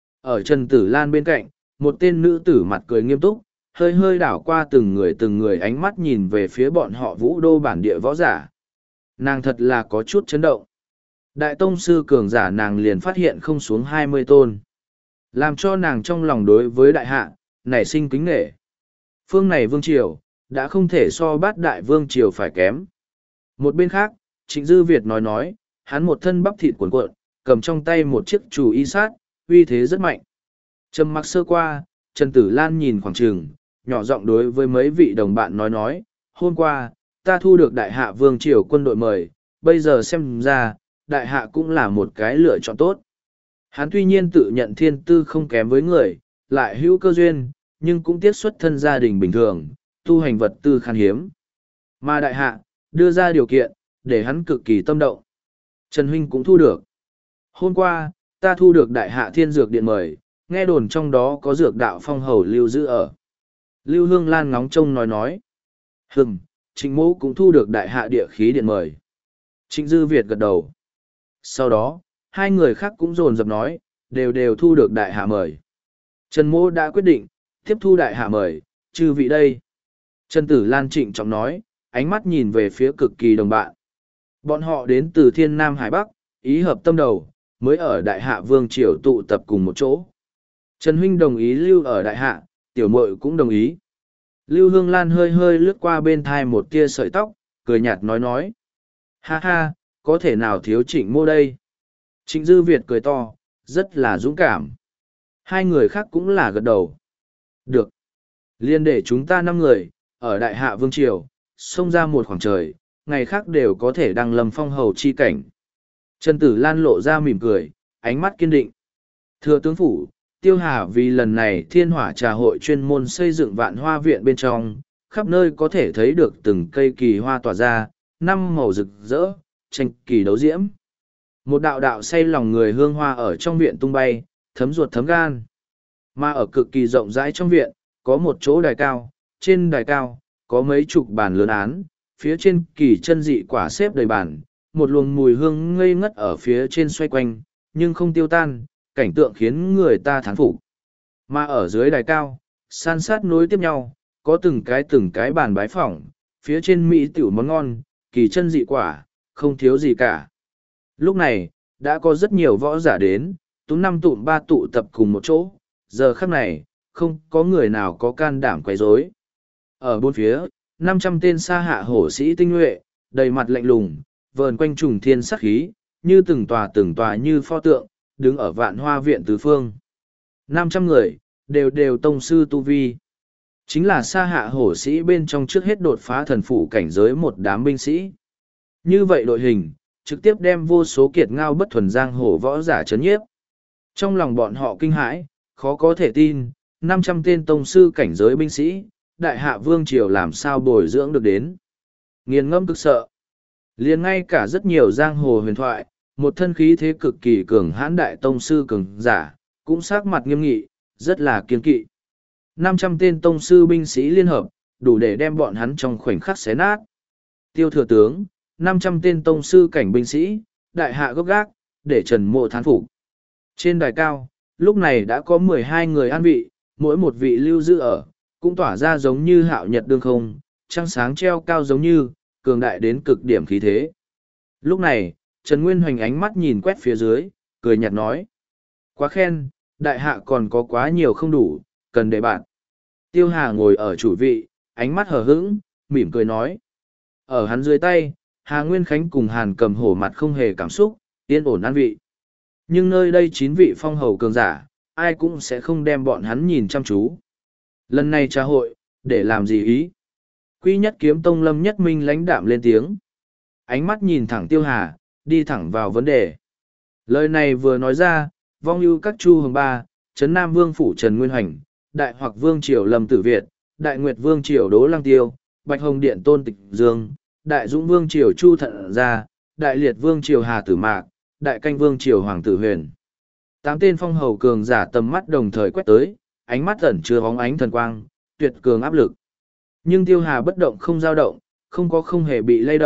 Ở Trần Tử Lan bên cạnh, một tên nữ tử mặt cười nghiêm túc, hơi hơi đảo qua từng người từng người ánh mắt nhìn về phía bọn họ vũ đô bản địa võ giả. Nàng thật là có chút chấn động. Đại tông sư cường giả nàng liền phát hiện không xuống hai mươi tôn. Làm cho nàng trong lòng đối với đại hạ, nảy sinh kính nghệ. Phương này vương triều, đã không thể so bát đại vương triều phải kém. Một bên khác, Trịnh Dư Việt nói nói, hắn một thân bắp thịt cuộn cuộn, cầm trong tay một chiếc chù y sát, uy thế rất mạnh. Trầm mặc sơ qua, Trần Tử Lan nhìn khoảng trường, nhỏ giọng đối với mấy vị đồng bạn nói nói, hôm qua, ta thu được đại hạ vương triều quân đội mời, bây giờ xem ra, đại hạ cũng là một cái lựa chọn tốt. Hắn tuy nhiên tự nhận thiên tư không kém với người, lại hữu cơ duyên, nhưng cũng tiết xuất thân gia đình bình thường, tu hành vật tư khan hiếm. Mà đại hạ, đưa ra điều kiện, để hắn cực kỳ tâm động. Trần Huynh cũng thu được. Hôm qua, ta thu được đại hạ thiên dược điện mời, nghe đồn trong đó có dược đạo phong hầu lưu giữ ở. Lưu Hương Lan ngóng trông nói nói. Hừm, Trịnh Mỗ cũng thu được đại hạ địa khí điện mời. Trịnh Dư Việt gật đầu. Sau đó, hai người khác cũng dồn dập nói, đều đều thu được đại hạ mời. Trần Mỗ đã quyết định, tiếp thu đại hạ mời, chư vị đây. Trần Tử Lan trịnh trọng nói, ánh mắt nhìn về phía cực kỳ đồng bạn. Bọn họ đến từ thiên nam hải bắc, ý hợp tâm đầu, mới ở đại hạ vương triều tụ tập cùng một chỗ. Trần Huynh đồng ý lưu ở đại hạ, tiểu muội cũng đồng ý. Lưu Hương Lan hơi hơi lướt qua bên thai một tia sợi tóc, cười nhạt nói nói. Ha ha, có thể nào thiếu Trịnh Mô đây? Trịnh Dư Việt cười to, rất là dũng cảm. Hai người khác cũng là gật đầu. Được. Liên để chúng ta năm người, ở đại hạ vương triều, xông ra một khoảng trời, ngày khác đều có thể đăng lâm phong hầu chi cảnh. Trần Tử Lan lộ ra mỉm cười, ánh mắt kiên định. Thưa tướng phủ, Tiêu Hà vì lần này thiên hỏa trà hội chuyên môn xây dựng vạn hoa viện bên trong, khắp nơi có thể thấy được từng cây kỳ hoa tỏa ra, năm màu rực rỡ, tranh kỳ đấu diễm. Một đạo đạo say lòng người hương hoa ở trong viện tung bay, thấm ruột thấm gan. Mà ở cực kỳ rộng rãi trong viện, có một chỗ đài cao, trên đài cao, có mấy chục bàn lớn án, phía trên kỳ chân dị quả xếp đầy bàn, một luồng mùi hương ngây ngất ở phía trên xoay quanh, nhưng không tiêu tan, cảnh tượng khiến người ta thán phục. Mà ở dưới đài cao, san sát nối tiếp nhau, có từng cái từng cái bàn bái phỏng, phía trên mỹ tiểu món ngon, kỳ chân dị quả, không thiếu gì cả. Lúc này, đã có rất nhiều võ giả đến, tú năm tụm ba tụ tập cùng một chỗ, giờ khắc này, không có người nào có can đảm quấy rối. Ở bốn phía, năm trăm tên sa hạ hổ sĩ tinh nhuệ, đầy mặt lạnh lùng, vờn quanh trùng thiên sắc khí, như từng tòa từng tòa như pho tượng, đứng ở vạn hoa viện tứ phương. năm trăm người, đều đều tông sư tu vi. Chính là sa hạ hổ sĩ bên trong trước hết đột phá thần phủ cảnh giới một đám binh sĩ. Như vậy đội hình, trực tiếp đem vô số kiệt ngao bất thuần giang hồ võ giả chấn nhiếp. Trong lòng bọn họ kinh hãi, khó có thể tin, năm trăm tên tông sư cảnh giới binh sĩ, đại hạ vương triều làm sao bồi dưỡng được đến. Nghiền ngâm cực sợ. Liền ngay cả rất nhiều giang hồ huyền thoại, một thân khí thế cực kỳ cường hãn đại tông sư cường giả, cũng sắc mặt nghiêm nghị, rất là kiên kỵ. năm trăm tên tông sư binh sĩ liên hợp, đủ để đem bọn hắn trong khoảnh khắc xé nát. Tiêu thừa tướng, năm trăm tên tông sư cảnh binh sĩ, đại hạ gốc gác, để Trần Mộ thán phục. Trên đài cao, lúc này đã có mười hai người an vị, mỗi một vị lưu giữ ở, cũng tỏa ra giống như hạo nhật đương không, trăng sáng treo cao giống như, cường đại đến cực điểm khí thế. Lúc này, Trần Nguyên Hoành ánh mắt nhìn quét phía dưới, cười nhạt nói. Quá khen, đại hạ còn có quá nhiều không đủ, cần để bạn. Tiêu Hà ngồi ở chủ vị, ánh mắt hờ hững, mỉm cười nói. Ở hắn dưới tay, Hà Nguyên Khánh cùng Hàn Cầm hổ mặt không hề cảm xúc, yên ổn an vị. Nhưng nơi đây chín vị phong hầu cường giả, ai cũng sẽ không đem bọn hắn nhìn chăm chú. Lần này trà hội, để làm gì ý? Quy nhất kiếm tông Lâm Nhất Minh lãnh đạm lên tiếng. Ánh mắt nhìn thẳng Tiêu Hà, đi thẳng vào vấn đề. Lời này vừa nói ra, vong ưu các chu hồng ba, Trấn Nam Vương Phủ Trần Nguyên Hoành, Đại Hoặc Vương Triều Lâm Tử Việt, Đại Nguyệt Vương Triều Đỗ Lăng Tiêu, Bạch Hồng Điện Tôn Tịch Dương, Đại Dũng Vương Triều Chu Thận Gia, Đại Liệt Vương Triều Hà Tử Mạc, Đại Canh Vương Triều Hoàng Tử Huyền. Tám tên phong hầu cường giả tầm mắt đồng thời quét tới, ánh mắt ẩn chứa bóng ánh thần quang, tuyệt cường áp lực. Nhưng Tiêu Hà bất động không dao động, không có không hề bị lay động,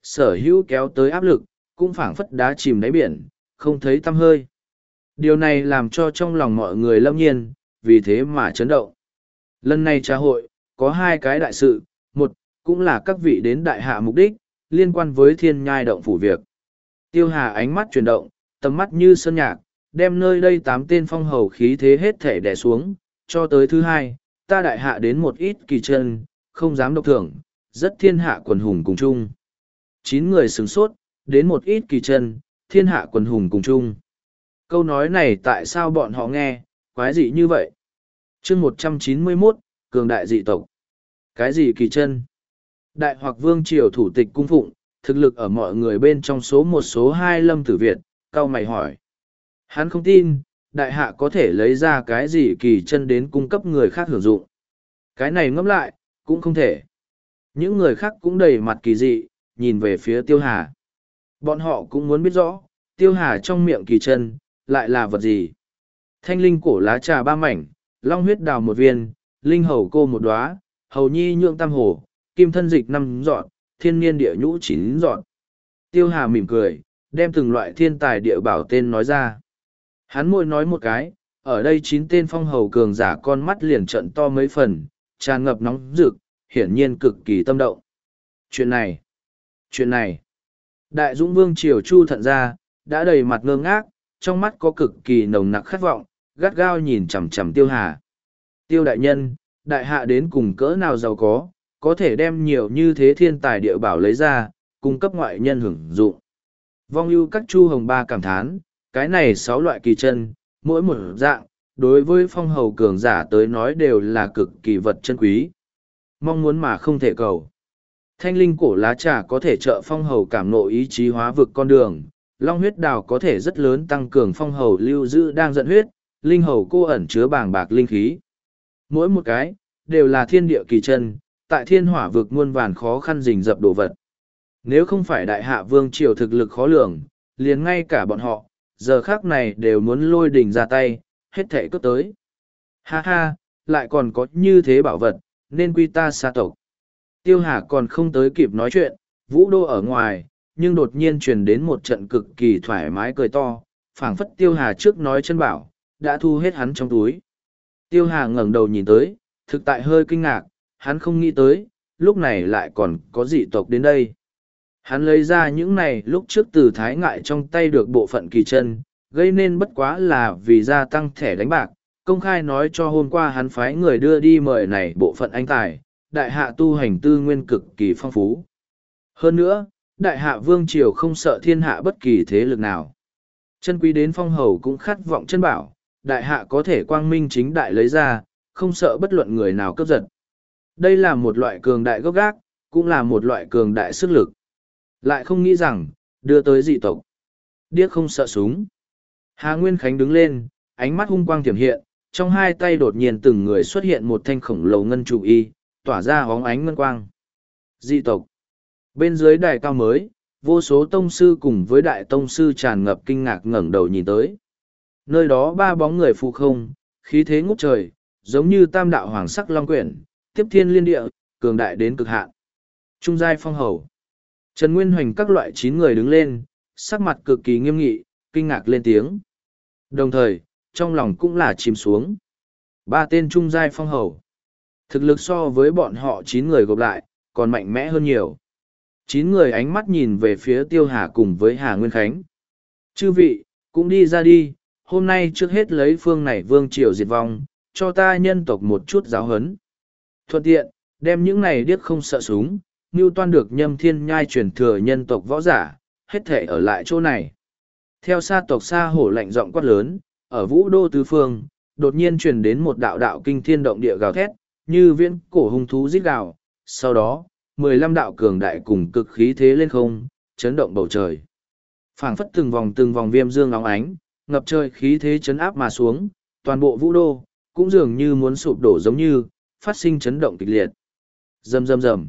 sở hữu kéo tới áp lực, cũng phảng phất đá chìm đáy biển, không thấy tăm hơi. Điều này làm cho trong lòng mọi người lâm nhiên, vì thế mà chấn động. Lần này trà hội, có hai cái đại sự, một, cũng là các vị đến đại hạ mục đích, liên quan với thiên nhai động phủ việc. Tiêu Hà ánh mắt chuyển động, tầm mắt như sơn nhạc, đem nơi đây tám tên phong hầu khí thế hết thể đè xuống, cho tới thứ hai, ta đại hạ đến một ít kỳ chân, không dám độc thưởng, rất thiên hạ quần hùng cùng chung. Chín người sửng sốt, đến một ít kỳ chân, thiên hạ quần hùng cùng chung. Câu nói này tại sao bọn họ nghe, quái dị như vậy? chương một trăm chín mươi mốt, cường đại dị tộc. Cái gì kỳ chân? Đại hoặc vương triều thủ tịch cung phụng, thực lực ở mọi người bên trong số một số hai Lâm Tử Việt, cau mày hỏi. Hắn không tin, đại hạ có thể lấy ra cái gì kỳ chân đến cung cấp người khác hưởng dụng. Cái này ngẫm lại, cũng không thể. Những người khác cũng đầy mặt kỳ dị, nhìn về phía Tiêu Hà. Bọn họ cũng muốn biết rõ, Tiêu Hà trong miệng kỳ chân, lại là vật gì. Thanh linh cổ lá trà ba mảnh, long huyết đào một viên, linh hầu cô một đóa, hầu nhi nhượng tam hồ, kim thân dịch năm dọn, thiên niên địa nhũ chín dọn. Tiêu Hà mỉm cười, đem từng loại thiên tài địa bảo tên nói ra. Hắn môi nói một cái, ở đây chín tên phong hầu cường giả con mắt liền trận to mấy phần, tràn ngập nóng rực, hiển nhiên cực kỳ tâm động. Chuyện này, chuyện này, Đại Dũng Vương Triều Chu Thận ra, đã đầy mặt ngơ ngác, trong mắt có cực kỳ nồng nặc khát vọng, gắt gao nhìn chằm chằm Tiêu Hà. Tiêu đại nhân, đại hạ đến cùng cỡ nào giàu có, có thể đem nhiều như thế thiên tài địa bảo lấy ra, cung cấp ngoại nhân hưởng dụng. Vong ưu các Chu Hồng Ba cảm thán, cái này sáu loại kỳ chân, mỗi một dạng, đối với phong hầu cường giả tới nói đều là cực kỳ vật chân quý. Mong muốn mà không thể cầu. Thanh linh cổ lá trà có thể trợ phong hầu cảm nộ ý chí hóa vực con đường, long huyết đào có thể rất lớn tăng cường phong hầu lưu giữ đang giận huyết, linh hầu cô ẩn chứa bàng bạc linh khí. Mỗi một cái, đều là thiên địa kỳ chân, tại thiên hỏa vực muôn vàn khó khăn rình rập đồ vật. Nếu không phải đại hạ vương triều thực lực khó lường, liền ngay cả bọn họ, giờ khác này đều muốn lôi đình ra tay, hết thể cướp tới. Ha ha, lại còn có như thế bảo vật, nên quy ta xa tộc. Tiêu Hà còn không tới kịp nói chuyện, Vũ Đô ở ngoài, nhưng đột nhiên truyền đến một trận cực kỳ thoải mái cười to, phảng phất Tiêu Hà trước nói chân bảo, đã thu hết hắn trong túi. Tiêu Hà ngẩng đầu nhìn tới, thực tại hơi kinh ngạc, hắn không nghĩ tới, lúc này lại còn có dị tộc đến đây. Hắn lấy ra những này lúc trước từ thái ngại trong tay được bộ phận kỳ chân, gây nên bất quá là vì gia tăng thẻ đánh bạc, công khai nói cho hôm qua hắn phái người đưa đi mời này bộ phận anh tài, đại hạ tu hành tư nguyên cực kỳ phong phú. Hơn nữa, đại hạ vương triều không sợ thiên hạ bất kỳ thế lực nào. Chân quý đến phong hầu cũng khát vọng chân bảo, đại hạ có thể quang minh chính đại lấy ra, không sợ bất luận người nào cướp giật. Đây là một loại cường đại gốc gác, cũng là một loại cường đại sức lực. Lại không nghĩ rằng, đưa tới dị tộc. Điếc không sợ súng. Hà Nguyên Khánh đứng lên, ánh mắt hung quang tiềm hiện, trong hai tay đột nhiên từng người xuất hiện một thanh khổng lồ ngân trụ y, tỏa ra hóng ánh ngân quang. Dị tộc. Bên dưới đài cao mới, vô số tông sư cùng với đại tông sư tràn ngập kinh ngạc ngẩng đầu nhìn tới. Nơi đó ba bóng người phụ không, khí thế ngút trời, giống như tam đạo hoàng sắc long quyển, tiếp thiên liên địa, cường đại đến cực hạn. Trung giai phong hầu. Trần Nguyên Hoành các loại chín người đứng lên, sắc mặt cực kỳ nghiêm nghị, kinh ngạc lên tiếng. Đồng thời, trong lòng cũng là chìm xuống. Ba tên trung giai phong hầu. Thực lực so với bọn họ chín người gộp lại, còn mạnh mẽ hơn nhiều. Chín người ánh mắt nhìn về phía Tiêu Hà cùng với Hà Nguyên Khánh. Chư vị, cũng đi ra đi, hôm nay trước hết lấy phương này vương triều diệt vong, cho ta nhân tộc một chút giáo hấn. Thuận tiện, đem những này điếc không sợ súng, như toan được nhâm thiên nhai truyền thừa nhân tộc võ giả, hết thể ở lại chỗ này. Theo sa tộc sa hổ lạnh giọng quát lớn, ở vũ đô tứ phương, đột nhiên truyền đến một đạo đạo kinh thiên động địa gào thét, như viễn cổ hung thú rít gào. Sau đó, mười lăm đạo cường đại cùng cực khí thế lên không, chấn động bầu trời. Phảng phất từng vòng từng vòng viêm dương óng ánh, ngập trời khí thế chấn áp mà xuống, toàn bộ vũ đô, cũng dường như muốn sụp đổ giống như, phát sinh chấn động kịch liệt. Rầm rầm rầm.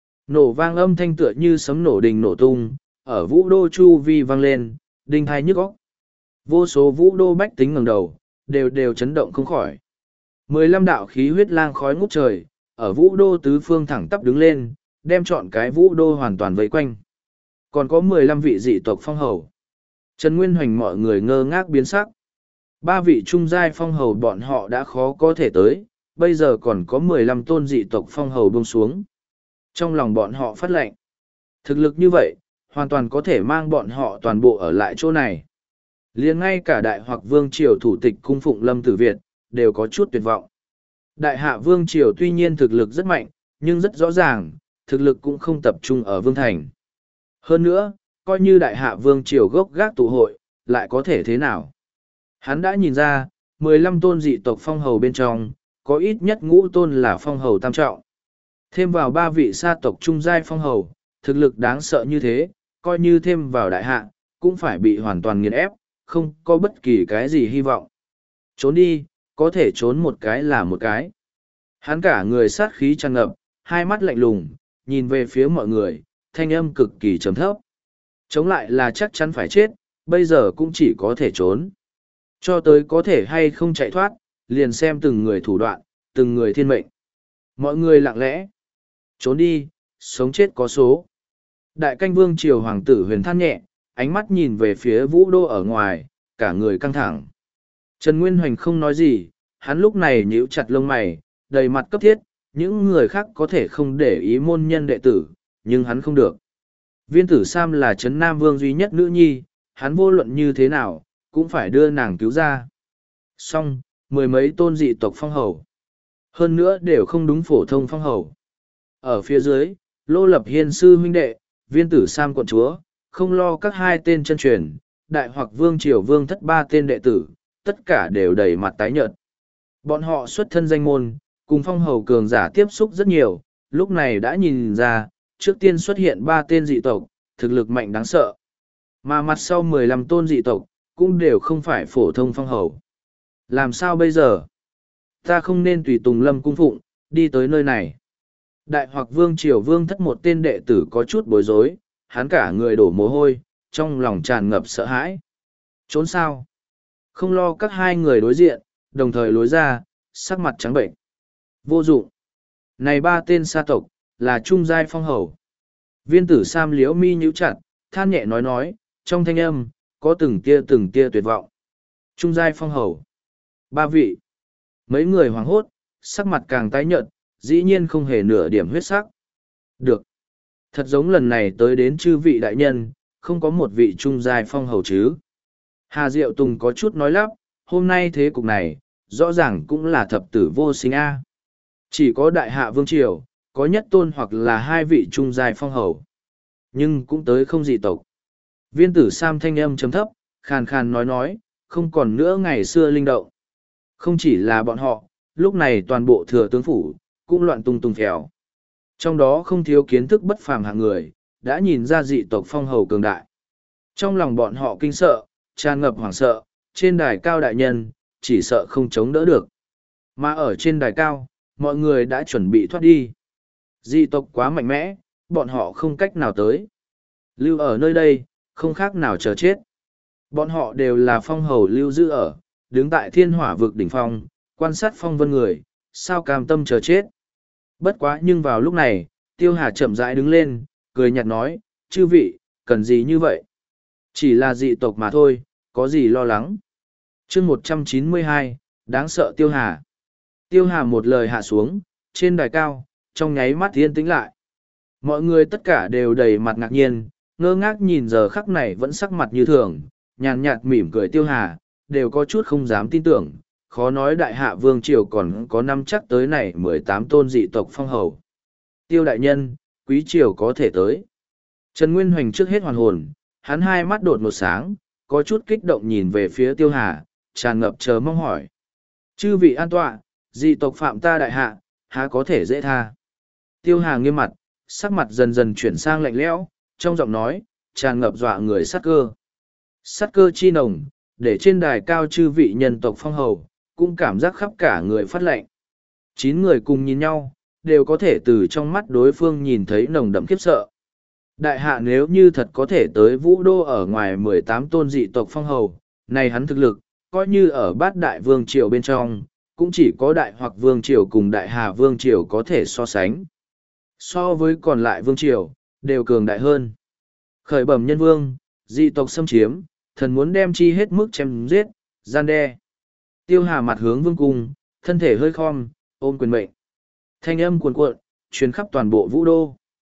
Nổ vang âm thanh tựa như sấm nổ đình nổ tung, ở vũ đô chu vi vang lên, đinh thai nhức óc. Vô số vũ đô bách tính ngẩng đầu, đều đều chấn động không khỏi. Mười lăm đạo khí huyết lang khói ngút trời, ở vũ đô tứ phương thẳng tắp đứng lên, đem trọn cái vũ đô hoàn toàn vây quanh. còn có mười lăm vị dị tộc phong hầu. Trần Nguyên Hoành mọi người ngơ ngác biến sắc. Ba vị trung giai phong hầu bọn họ đã khó có thể tới, bây giờ còn có mười lăm tôn dị tộc phong hầu buông xuống. Trong lòng bọn họ phát lệnh. Thực lực như vậy, hoàn toàn có thể mang bọn họ toàn bộ ở lại chỗ này. Liền ngay cả đại hoặc vương triều thủ tịch cung phụng Lâm Tử Việt, đều có chút tuyệt vọng. Đại hạ vương triều tuy nhiên thực lực rất mạnh, nhưng rất rõ ràng, thực lực cũng không tập trung ở vương thành. Hơn nữa, coi như đại hạ vương triều gốc gác tụ hội, lại có thể thế nào? Hắn đã nhìn ra, mười lăm tôn dị tộc phong hầu bên trong, có ít nhất ngũ tôn là phong hầu tam trọng. Thêm vào ba vị sa tộc trung giai phong hầu, thực lực đáng sợ như thế, coi như thêm vào đại hạ, cũng phải bị hoàn toàn nghiền ép, không có bất kỳ cái gì hy vọng. Trốn đi, có thể trốn một cái là một cái. Hắn cả người sát khí tràn ngập, hai mắt lạnh lùng, nhìn về phía mọi người, thanh âm cực kỳ trầm thấp. Chống lại là chắc chắn phải chết, bây giờ cũng chỉ có thể trốn. Cho tới có thể hay không chạy thoát, liền xem từng người thủ đoạn, từng người thiên mệnh. Mọi người lặng lẽ. Trốn đi, sống chết có số. Đại canh vương triều hoàng tử huyền than nhẹ, ánh mắt nhìn về phía vũ đô ở ngoài, cả người căng thẳng. Trần Nguyên Hoành không nói gì, hắn lúc này nhíu chặt lông mày, đầy mặt cấp thiết, những người khác có thể không để ý môn nhân đệ tử, nhưng hắn không được. Viên tử Sam là Trấn Nam Vương duy nhất nữ nhi, hắn vô luận như thế nào, cũng phải đưa nàng cứu ra. Xong, mười mấy tôn dị tộc phong hầu. Hơn nữa đều không đúng phổ thông phong hầu. Ở phía dưới, Lô Lập Hiên sư huynh đệ, viên tử Sam quận chúa, không lo các hai tên chân truyền, đại hoặc vương triều vương thất ba tên đệ tử, tất cả đều đầy mặt tái nhợt. Bọn họ xuất thân danh môn, cùng phong hầu cường giả tiếp xúc rất nhiều, lúc này đã nhìn ra, trước tiên xuất hiện ba tên dị tộc, thực lực mạnh đáng sợ. Mà mặt sau mười lăm tôn dị tộc, cũng đều không phải phổ thông phong hầu. Làm sao bây giờ? Ta không nên tùy tùng Lâm cung phụng, đi tới nơi này. Đại hoặc vương triều vương thất một tên đệ tử có chút bối rối, hắn cả người đổ mồ hôi, trong lòng tràn ngập sợ hãi. Trốn sao? Không lo các hai người đối diện, đồng thời lối ra, sắc mặt trắng bệnh. Vô dụng. Này ba tên sa tộc, là trung giai phong hầu. Viên tử Sam liễu mi nhíu chặt, than nhẹ nói nói, trong thanh âm, có từng tia từng tia tuyệt vọng. Trung giai phong hầu. Ba vị. Mấy người hoảng hốt, sắc mặt càng tái nhợt, dĩ nhiên không hề nửa điểm huyết sắc. Được. Thật giống lần này tới đến chư vị đại nhân, không có một vị trung giai phong hầu chứ. Hà Diệu Tùng có chút nói lắp, hôm nay thế cục này, rõ ràng cũng là thập tử vô sinh A. Chỉ có đại hạ vương triều, có nhất tôn hoặc là hai vị trung giai phong hầu. Nhưng cũng tới không dị tộc. Viên tử Sam thanh âm chấm thấp, khàn khàn nói nói, không còn nữa ngày xưa linh động. Không chỉ là bọn họ, lúc này toàn bộ thừa tướng phủ, cũng loạn tung tung phèo. Trong đó không thiếu kiến thức bất phàm hạng người, đã nhìn ra dị tộc phong hầu cường đại. Trong lòng bọn họ kinh sợ, tràn ngập hoảng sợ, trên đài cao đại nhân, chỉ sợ không chống đỡ được. Mà ở trên đài cao, mọi người đã chuẩn bị thoát đi. Dị tộc quá mạnh mẽ, bọn họ không cách nào tới. Lưu ở nơi đây, không khác nào chờ chết. Bọn họ đều là phong hầu lưu giữ ở, đứng tại thiên hỏa vực đỉnh phong, quan sát phong vân người, sao cam tâm chờ chết. Bất quá nhưng vào lúc này, Tiêu Hà chậm rãi đứng lên, cười nhạt nói, chư vị, cần gì như vậy? Chỉ là dị tộc mà thôi, có gì lo lắng? chương một trăm chín mươi hai, đáng sợ Tiêu Hà. Tiêu Hà một lời hạ xuống, trên đài cao, trong nháy mắt yên tĩnh lại. Mọi người tất cả đều đầy mặt ngạc nhiên, ngơ ngác nhìn giờ khắc này vẫn sắc mặt như thường, nhàn nhạt mỉm cười Tiêu Hà, đều có chút không dám tin tưởng, khó nói đại hạ vương triều còn có năm chắc tới này mười tám tôn dị tộc phong hầu. Tiêu đại nhân, quý triều có thể tới. Trần Nguyên Hoành trước hết hoàn hồn, hắn hai mắt đột một sáng, có chút kích động nhìn về phía Tiêu Hà, tràn ngập chờ mong hỏi. Chư vị an tọa, dị tộc phạm ta đại hạ, há có thể dễ tha. Tiêu Hà nghiêm mặt, sắc mặt dần dần chuyển sang lạnh lẽo, trong giọng nói, tràn ngập dọa người sát cơ. Sát cơ chi nồng, để trên đài cao chư vị nhân tộc phong hầu, cũng cảm giác khắp cả người phát lạnh. Chín người cùng nhìn nhau, đều có thể từ trong mắt đối phương nhìn thấy nồng đậm khiếp sợ. Đại hạ nếu như thật có thể tới vũ đô ở ngoài mười tám tôn dị tộc phong hầu, này hắn thực lực, coi như ở bát đại vương triều bên trong, cũng chỉ có đại hoặc vương triều cùng đại hà vương triều có thể so sánh. So với còn lại vương triều, đều cường đại hơn. Khởi bẩm nhân vương, dị tộc xâm chiếm, thần muốn đem chi hết mức chém giết, gian đe. Tiêu Hà mặt hướng vương cung, thân thể hơi khom, ôm quyền mệnh. Thanh âm cuồn cuộn, truyền khắp toàn bộ vũ đô.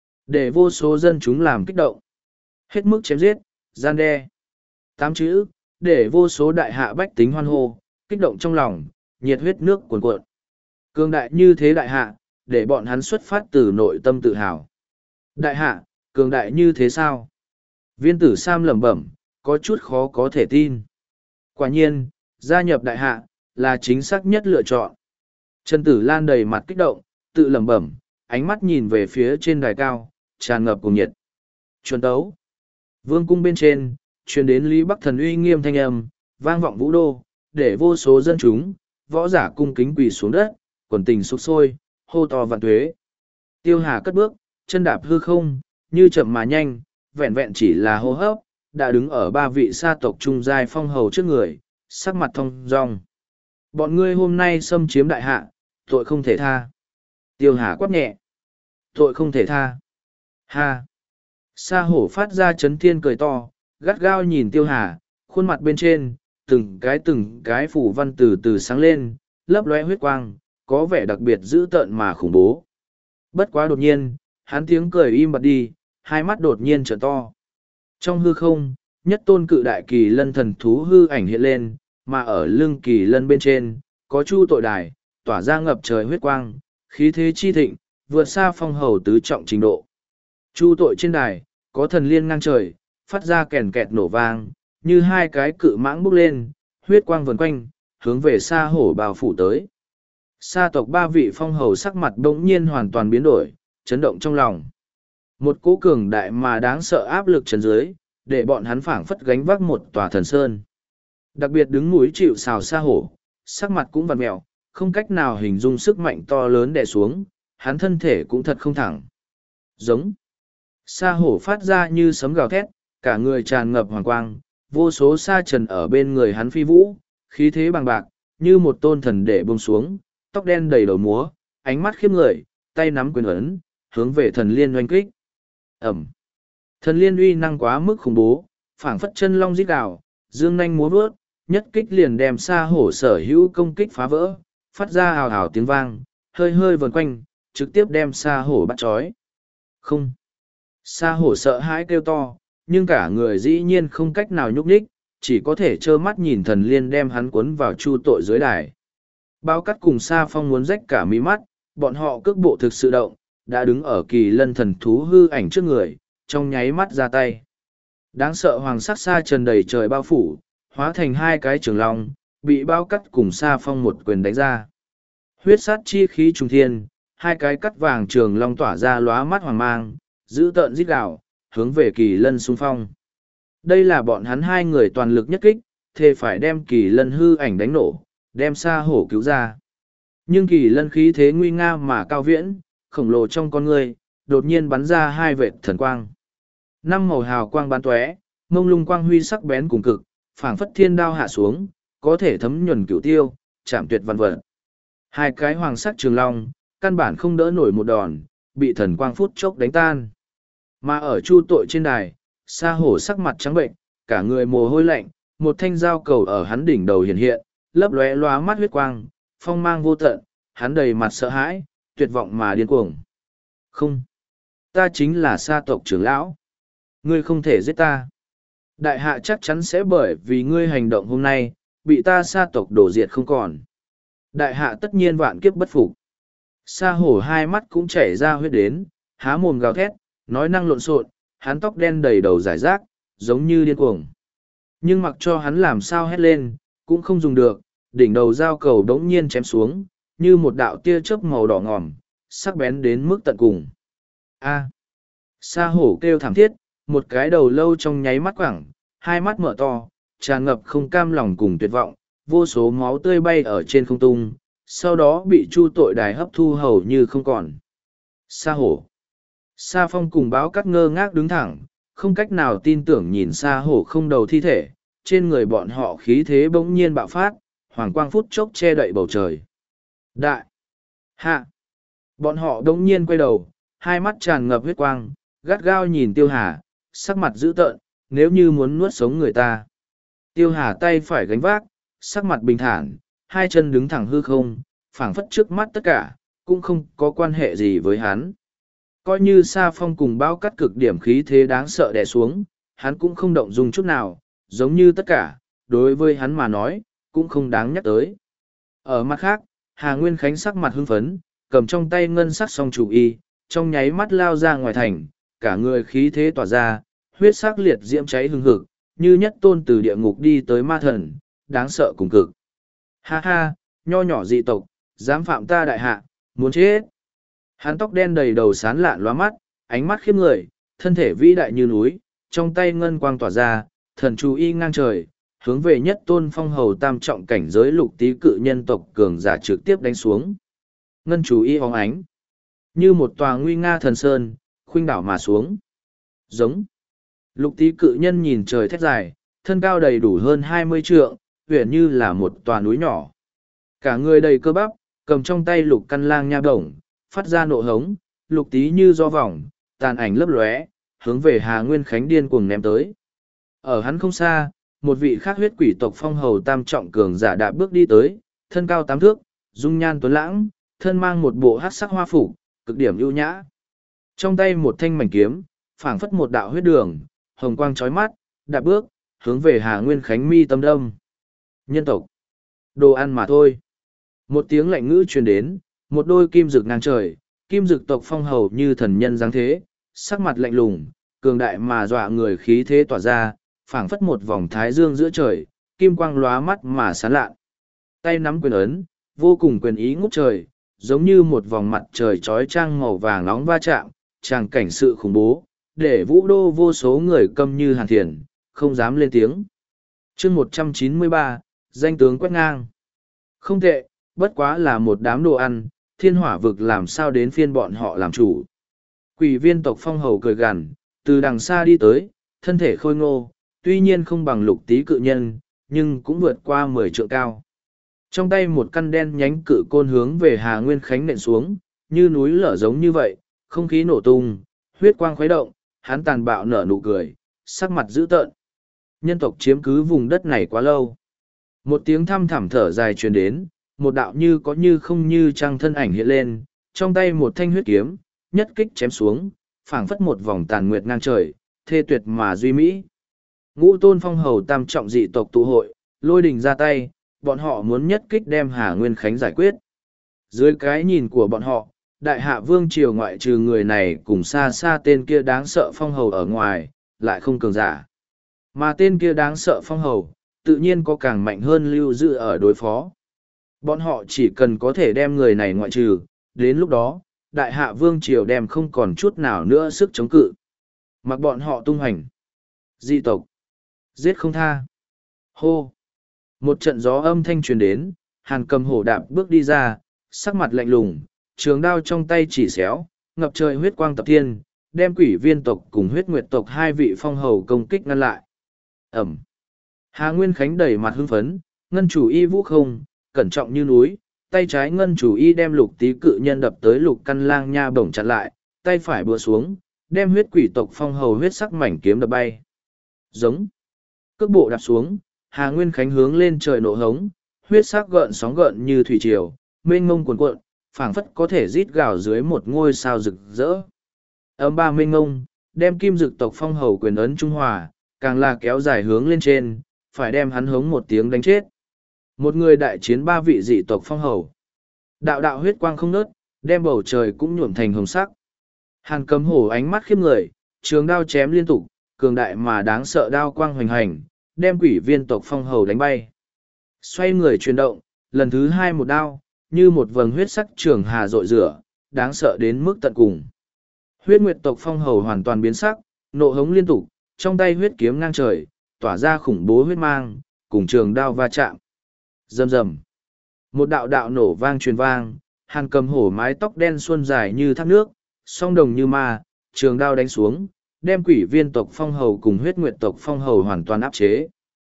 Để vô số dân chúng làm kích động. Hết mức chém giết, gian đe. Tám chữ, để vô số đại hạ bách tính hoan hô, kích động trong lòng, nhiệt huyết nước cuồn cuộn. Cường đại như thế đại hạ, để bọn hắn xuất phát từ nội tâm tự hào. Đại hạ, cường đại như thế sao? Viên tử Sam lẩm bẩm, có chút khó có thể tin. Quả nhiên, gia nhập đại hạ, là chính xác nhất lựa chọn. Trần Tử Lan đầy mặt kích động, tự lẩm bẩm, ánh mắt nhìn về phía trên đài cao, tràn ngập cùng nhiệt. Chuẩn tấu. Vương cung bên trên, truyền đến Lý Bắc Thần uy nghiêm thanh âm, vang vọng vũ đô, để vô số dân chúng, võ giả cung kính quỳ xuống đất, quần tình sục sôi, hô to vạn tuế. Tiêu Hà cất bước, chân đạp hư không, như chậm mà nhanh, vẹn vẹn chỉ là hô hấp, đã đứng ở ba vị sa tộc trung giai phong hầu trước người, sắc mặt thông dong. Bọn ngươi hôm nay xâm chiếm đại hạ, tội không thể tha. Tiêu Hà quát nhẹ. Tội không thể tha. Ha. Sa hổ phát ra chấn thiên cười to, gắt gao nhìn Tiêu Hà, khuôn mặt bên trên, từng cái từng cái phủ văn từ từ sáng lên, lấp lóe huyết quang, có vẻ đặc biệt dữ tợn mà khủng bố. Bất quá đột nhiên, hắn tiếng cười im bặt đi, hai mắt đột nhiên trở to. Trong hư không, nhất tôn cự đại kỳ lân thần thú hư ảnh hiện lên, mà ở lưng kỳ lân bên trên, có chu tội đài, tỏa ra ngập trời huyết quang, khí thế chi thịnh, vượt xa phong hầu tứ trọng trình độ. Chu tội trên đài, có thần liên ngang trời, phát ra kèn kẹt nổ vang, như hai cái cự mãng bốc lên, huyết quang vần quanh, hướng về Sa hổ bao phủ tới. Sa tộc ba vị phong hầu sắc mặt bỗng nhiên hoàn toàn biến đổi, chấn động trong lòng. Một cỗ cường đại mà đáng sợ áp lực trần dưới, để bọn hắn phảng phất gánh vác một tòa thần sơn. Đặc biệt đứng núi chịu sào Sa hổ, sắc mặt cũng vặn mẹo, không cách nào hình dung sức mạnh to lớn đè xuống, hắn thân thể cũng thật không thẳng. Giống. Sa hổ phát ra như sấm gào thét, cả người tràn ngập hoàng quang, vô số sa trần ở bên người hắn phi vũ, khí thế bằng bạc, như một tôn thần để buông xuống, tóc đen đầy đầu múa, ánh mắt khiếp người, tay nắm quyền ấn, hướng về thần liên oanh kích. Ẩm. Thần liên uy năng quá mức khủng bố, phảng phất chân long rít gào, dương nanh múa vớt, nhất kích liền đem Sa hổ sở hữu công kích phá vỡ, phát ra hào hào tiếng vang, hơi hơi vần quanh, trực tiếp đem Sa hổ bắt trói. Không. Sa hổ sợ hãi kêu to, nhưng cả người dĩ nhiên không cách nào nhúc nhích, chỉ có thể trơ mắt nhìn thần liên đem hắn cuốn vào chu tội dưới đài. Bao cắt cùng Sa phong muốn rách cả mí mắt, bọn họ cước bộ thực sự động, đã đứng ở kỳ lân thần thú hư ảnh trước người, trong nháy mắt ra tay. Đáng sợ hoàng sắc sa trần đầy trời bao phủ, hóa thành hai cái trường long, bị bao cắt cùng Sa phong một quyền đánh ra. Huyết sát chi khí trùng thiên, hai cái cắt vàng trường long tỏa ra lóa mắt hoàng mang, giữ tợn rít gào, hướng về kỳ lân xung phong. Đây là bọn hắn hai người toàn lực nhất kích, thề phải đem kỳ lân hư ảnh đánh nổ, đem Sa hổ cứu ra. Nhưng kỳ lân khí thế nguy nga mà cao viễn, khổng lồ trong con người, đột nhiên bắn ra hai vệt thần quang. Năm màu hào quang bắn tóe, mông lung quang huy sắc bén cùng cực, phảng phất thiên đao hạ xuống, có thể thấm nhuần cửu tiêu, chạm tuyệt văn vật. Hai cái hoàng sắc trường long, căn bản không đỡ nổi một đòn, bị thần quang phút chốc đánh tan. Mà ở chu tội trên đài, Sa hổ sắc mặt trắng bệnh, cả người mồ hôi lạnh, một thanh dao cầu ở hắn đỉnh đầu hiện hiện, lấp lóe lóa mắt huyết quang, phong mang vô tận, hắn đầy mặt sợ hãi, tuyệt vọng mà điên cuồng. Không, ta chính là Sa tộc trưởng lão. Ngươi không thể giết ta. Đại hạ chắc chắn sẽ bởi vì ngươi hành động hôm nay, bị ta Sa tộc đổ diệt không còn. Đại hạ tất nhiên vạn kiếp bất phục. Sa hổ hai mắt cũng chảy ra huyết đến, há mồm gào thét, nói năng lộn xộn, hắn tóc đen đầy đầu giải rác, giống như điên cuồng. Nhưng mặc cho hắn làm sao hét lên, cũng không dùng được, đỉnh đầu dao cầu đống nhiên chém xuống, như một đạo tia chớp màu đỏ ngòm, sắc bén đến mức tận cùng. A. Sa hổ kêu thảm thiết, một cái đầu lâu trong nháy mắt quẳng, hai mắt mở to, tràn ngập không cam lòng cùng tuyệt vọng, vô số máu tươi bay ở trên không trung, sau đó bị chu tội đài hấp thu hầu như không còn. Sa hổ. Sa phong cùng báo cắt ngơ ngác đứng thẳng, không cách nào tin tưởng nhìn Sa hổ không đầu thi thể, trên người bọn họ khí thế bỗng nhiên bạo phát, hoàng quang phút chốc che đậy bầu trời. Đại. Hạ. Bọn họ đống nhiên quay đầu, hai mắt tràn ngập huyết quang, gắt gao nhìn Tiêu Hà, sắc mặt dữ tợn, nếu như muốn nuốt sống người ta. Tiêu Hà tay phải gánh vác, sắc mặt bình thản, hai chân đứng thẳng hư không, phảng phất trước mắt tất cả, cũng không có quan hệ gì với hắn. Coi như Sa Phong cùng bao cắt cực điểm khí thế đáng sợ đè xuống, hắn cũng không động dung chút nào, giống như tất cả, đối với hắn mà nói, cũng không đáng nhắc tới. Ở mặt khác, Hà Nguyên Khánh sắc mặt hưng phấn, cầm trong tay ngân sắc song chủ y, trong nháy mắt lao ra ngoài thành, cả người khí thế tỏa ra, huyết sắc liệt diễm cháy hừng hực, như nhất tôn từ địa ngục đi tới ma thần, đáng sợ cùng cực. Ha ha, nho nhỏ dị tộc, dám phạm ta đại hạ, muốn chết. Hắn tóc đen đầy đầu sán lạn lóa mắt, ánh mắt khiếp người, thân thể vĩ đại như núi, trong tay ngân quang tỏa ra, thần chú y ngang trời, hướng về nhất tôn phong hầu tam trọng cảnh giới lục tý cự nhân tộc cường giả trực tiếp đánh xuống. Ngân chú y hóng ánh, như một tòa nguy nga thần sơn, khuynh đảo mà xuống. Giống. Lục tý cự nhân nhìn trời thét dài, thân cao đầy đủ hơn hai mươi trượng, huyền như là một tòa núi nhỏ. Cả người đầy cơ bắp, cầm trong tay lục căn lang nha bổng, phát ra nộ hống, lục tý như do vòng, tàn ảnh lấp lóe, hướng về Hà Nguyên Khánh điên cuồng ném tới. Ở hắn không xa, một vị khác huyết quỷ tộc phong hầu tam trọng cường giả đạp bước đi tới, thân cao tám thước, dung nhan tuấn lãng, thân mang một bộ hắc sắc hoa phục, cực điểm ưu nhã. Trong tay một thanh mảnh kiếm, phảng phất một đạo huyết đường, hồng quang chói mắt, đạp bước, hướng về Hà Nguyên Khánh mi tâm đâm. Nhân tộc, đồ ăn mà thôi. Một tiếng lạnh ngữ truyền đến, một đôi kim rực ngang trời, kim rực tộc phong hầu như thần nhân dáng thế, sắc mặt lạnh lùng, cường đại mà dọa người khí thế tỏa ra, phảng phất một vòng thái dương giữa trời, kim quang lóa mắt mà sáng lạn. Tay nắm quyền ấn, vô cùng quyền ý ngút trời, giống như một vòng mặt trời trói trang màu vàng nóng va chạm, tràng cảnh sự khủng bố, để vũ đô vô số người câm như hàn thiền, không dám lên tiếng. chương một trăm chín mươi ba, danh tướng quét ngang. Không tệ, bất quá là một đám đồ ăn, thiên hỏa vực làm sao đến phiên bọn họ làm chủ. Quỷ viên tộc phong hầu cười gằn, từ đằng xa đi tới, thân thể khôi ngô, tuy nhiên không bằng lục tý cự nhân, nhưng cũng vượt qua mười trượng cao. Trong tay một căn đen nhánh cự côn hướng về Hà Nguyên Khánh nện xuống, như núi lở giống như vậy, không khí nổ tung, huyết quang khuấy động, hắn tàn bạo nở nụ cười, sắc mặt dữ tợn. Nhân tộc chiếm cứ vùng đất này quá lâu. Một tiếng thăm thẳm thở dài truyền đến, một đạo như có như không như trăng thân ảnh hiện lên, trong tay một thanh huyết kiếm, nhất kích chém xuống, phảng phất một vòng tàn nguyệt ngang trời, thê tuyệt mà duy mỹ. Ngũ tôn phong hầu tam trọng dị tộc tụ hội, lôi đình ra tay, bọn họ muốn nhất kích đem Hà Nguyên Khánh giải quyết. Dưới cái nhìn của bọn họ, đại hạ vương triều ngoại trừ người này cùng xa xa tên kia đáng sợ phong hầu ở ngoài, lại không cường giả. Mà tên kia đáng sợ phong hầu, tự nhiên có càng mạnh hơn lưu giữ ở đối phó. Bọn họ chỉ cần có thể đem người này ngoại trừ, đến lúc đó, đại hạ vương triều đem không còn chút nào nữa sức chống cự. Mặc bọn họ tung hành. Dị tộc. Giết không tha. Hô. Một trận gió âm thanh truyền đến, Hàn Cầm hổ đạp bước đi ra, sắc mặt lạnh lùng, trường đao trong tay chỉ xéo, ngập trời huyết quang tập thiên, đem quỷ viên tộc cùng huyết nguyệt tộc hai vị phong hầu công kích ngăn lại. Ẩm. Hà Nguyên Khánh đẩy mặt hưng phấn, ngân chủ y vũ không, cẩn trọng như núi, tay trái ngân chủ y đem lục tý cự nhân đập tới lục căn lang nha bổng chặn lại, tay phải búa xuống, đem huyết quỷ tộc phong hầu huyết sắc mảnh kiếm đập bay. Giống. Cước bộ đạp xuống, Hà Nguyên Khánh hướng lên trời nổ hống, huyết sắc gợn sóng gợn như thủy triều, mênh ngông cuồn cuộn, phảng phất có thể rít gào dưới một ngôi sao rực rỡ. Âm ba mênh ngông, đem kim dực tộc phong hầu quyền ấn trung hòa, càng là kéo dài hướng lên trên, phải đem hắn hống một tiếng đánh chết. Một người đại chiến ba vị dị tộc phong hầu. Đạo đạo huyết quang không nớt, đem bầu trời cũng nhuộm thành hồng sắc. Hàn Cầm hổ ánh mắt khiếp người, trường đao chém liên tục, cường đại mà đáng sợ đao quang hoành hành, đem quỷ viên tộc phong hầu đánh bay. Xoay người chuyển động, lần thứ hai một đao, như một vầng huyết sắc trường hà rội rửa, đáng sợ đến mức tận cùng. Huyết nguyệt tộc phong hầu hoàn toàn biến sắc, nộ hống liên tục, trong tay huyết kiếm ngang trời, tỏa ra khủng bố huyết mang, cùng trường đao va chạm. Rầm rầm. Một đạo đạo nổ vang truyền vang, Hàn Cầm hổ mái tóc đen suôn dài như thác nước, song đồng như ma, trường đao đánh xuống, đem quỷ viên tộc phong hầu cùng huyết nguyệt tộc phong hầu hoàn toàn áp chế.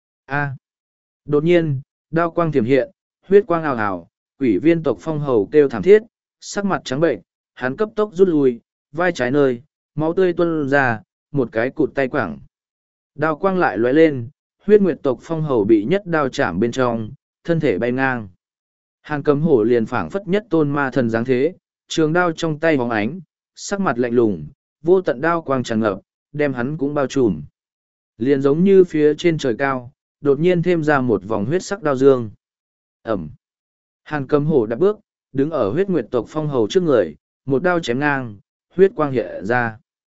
A. Đột nhiên, đao quang tiềm hiện, huyết quang ào ào, quỷ viên tộc phong hầu kêu thảm thiết, sắc mặt trắng bệnh, hắn cấp tốc rút lui, vai trái nơi, máu tươi tuôn ra, một cái cụt tay quẳng. Đao quang lại lóe lên, huyết nguyệt tộc phong hầu bị nhất đao chạm bên trong, thân thể bay ngang. Hàn Cấm Hổ liền phảng phất nhất tôn ma thần dáng thế, trường đao trong tay bóng ánh, sắc mặt lạnh lùng, vô tận đao quang tràn ngập, đem hắn cũng bao trùm. Liền giống như phía trên trời cao, đột nhiên thêm ra một vòng huyết sắc đao dương. Ẩm. Hàn Cấm Hổ đạp bước, đứng ở huyết nguyệt tộc phong hầu trước người, một đao chém ngang, huyết quang hiện ra.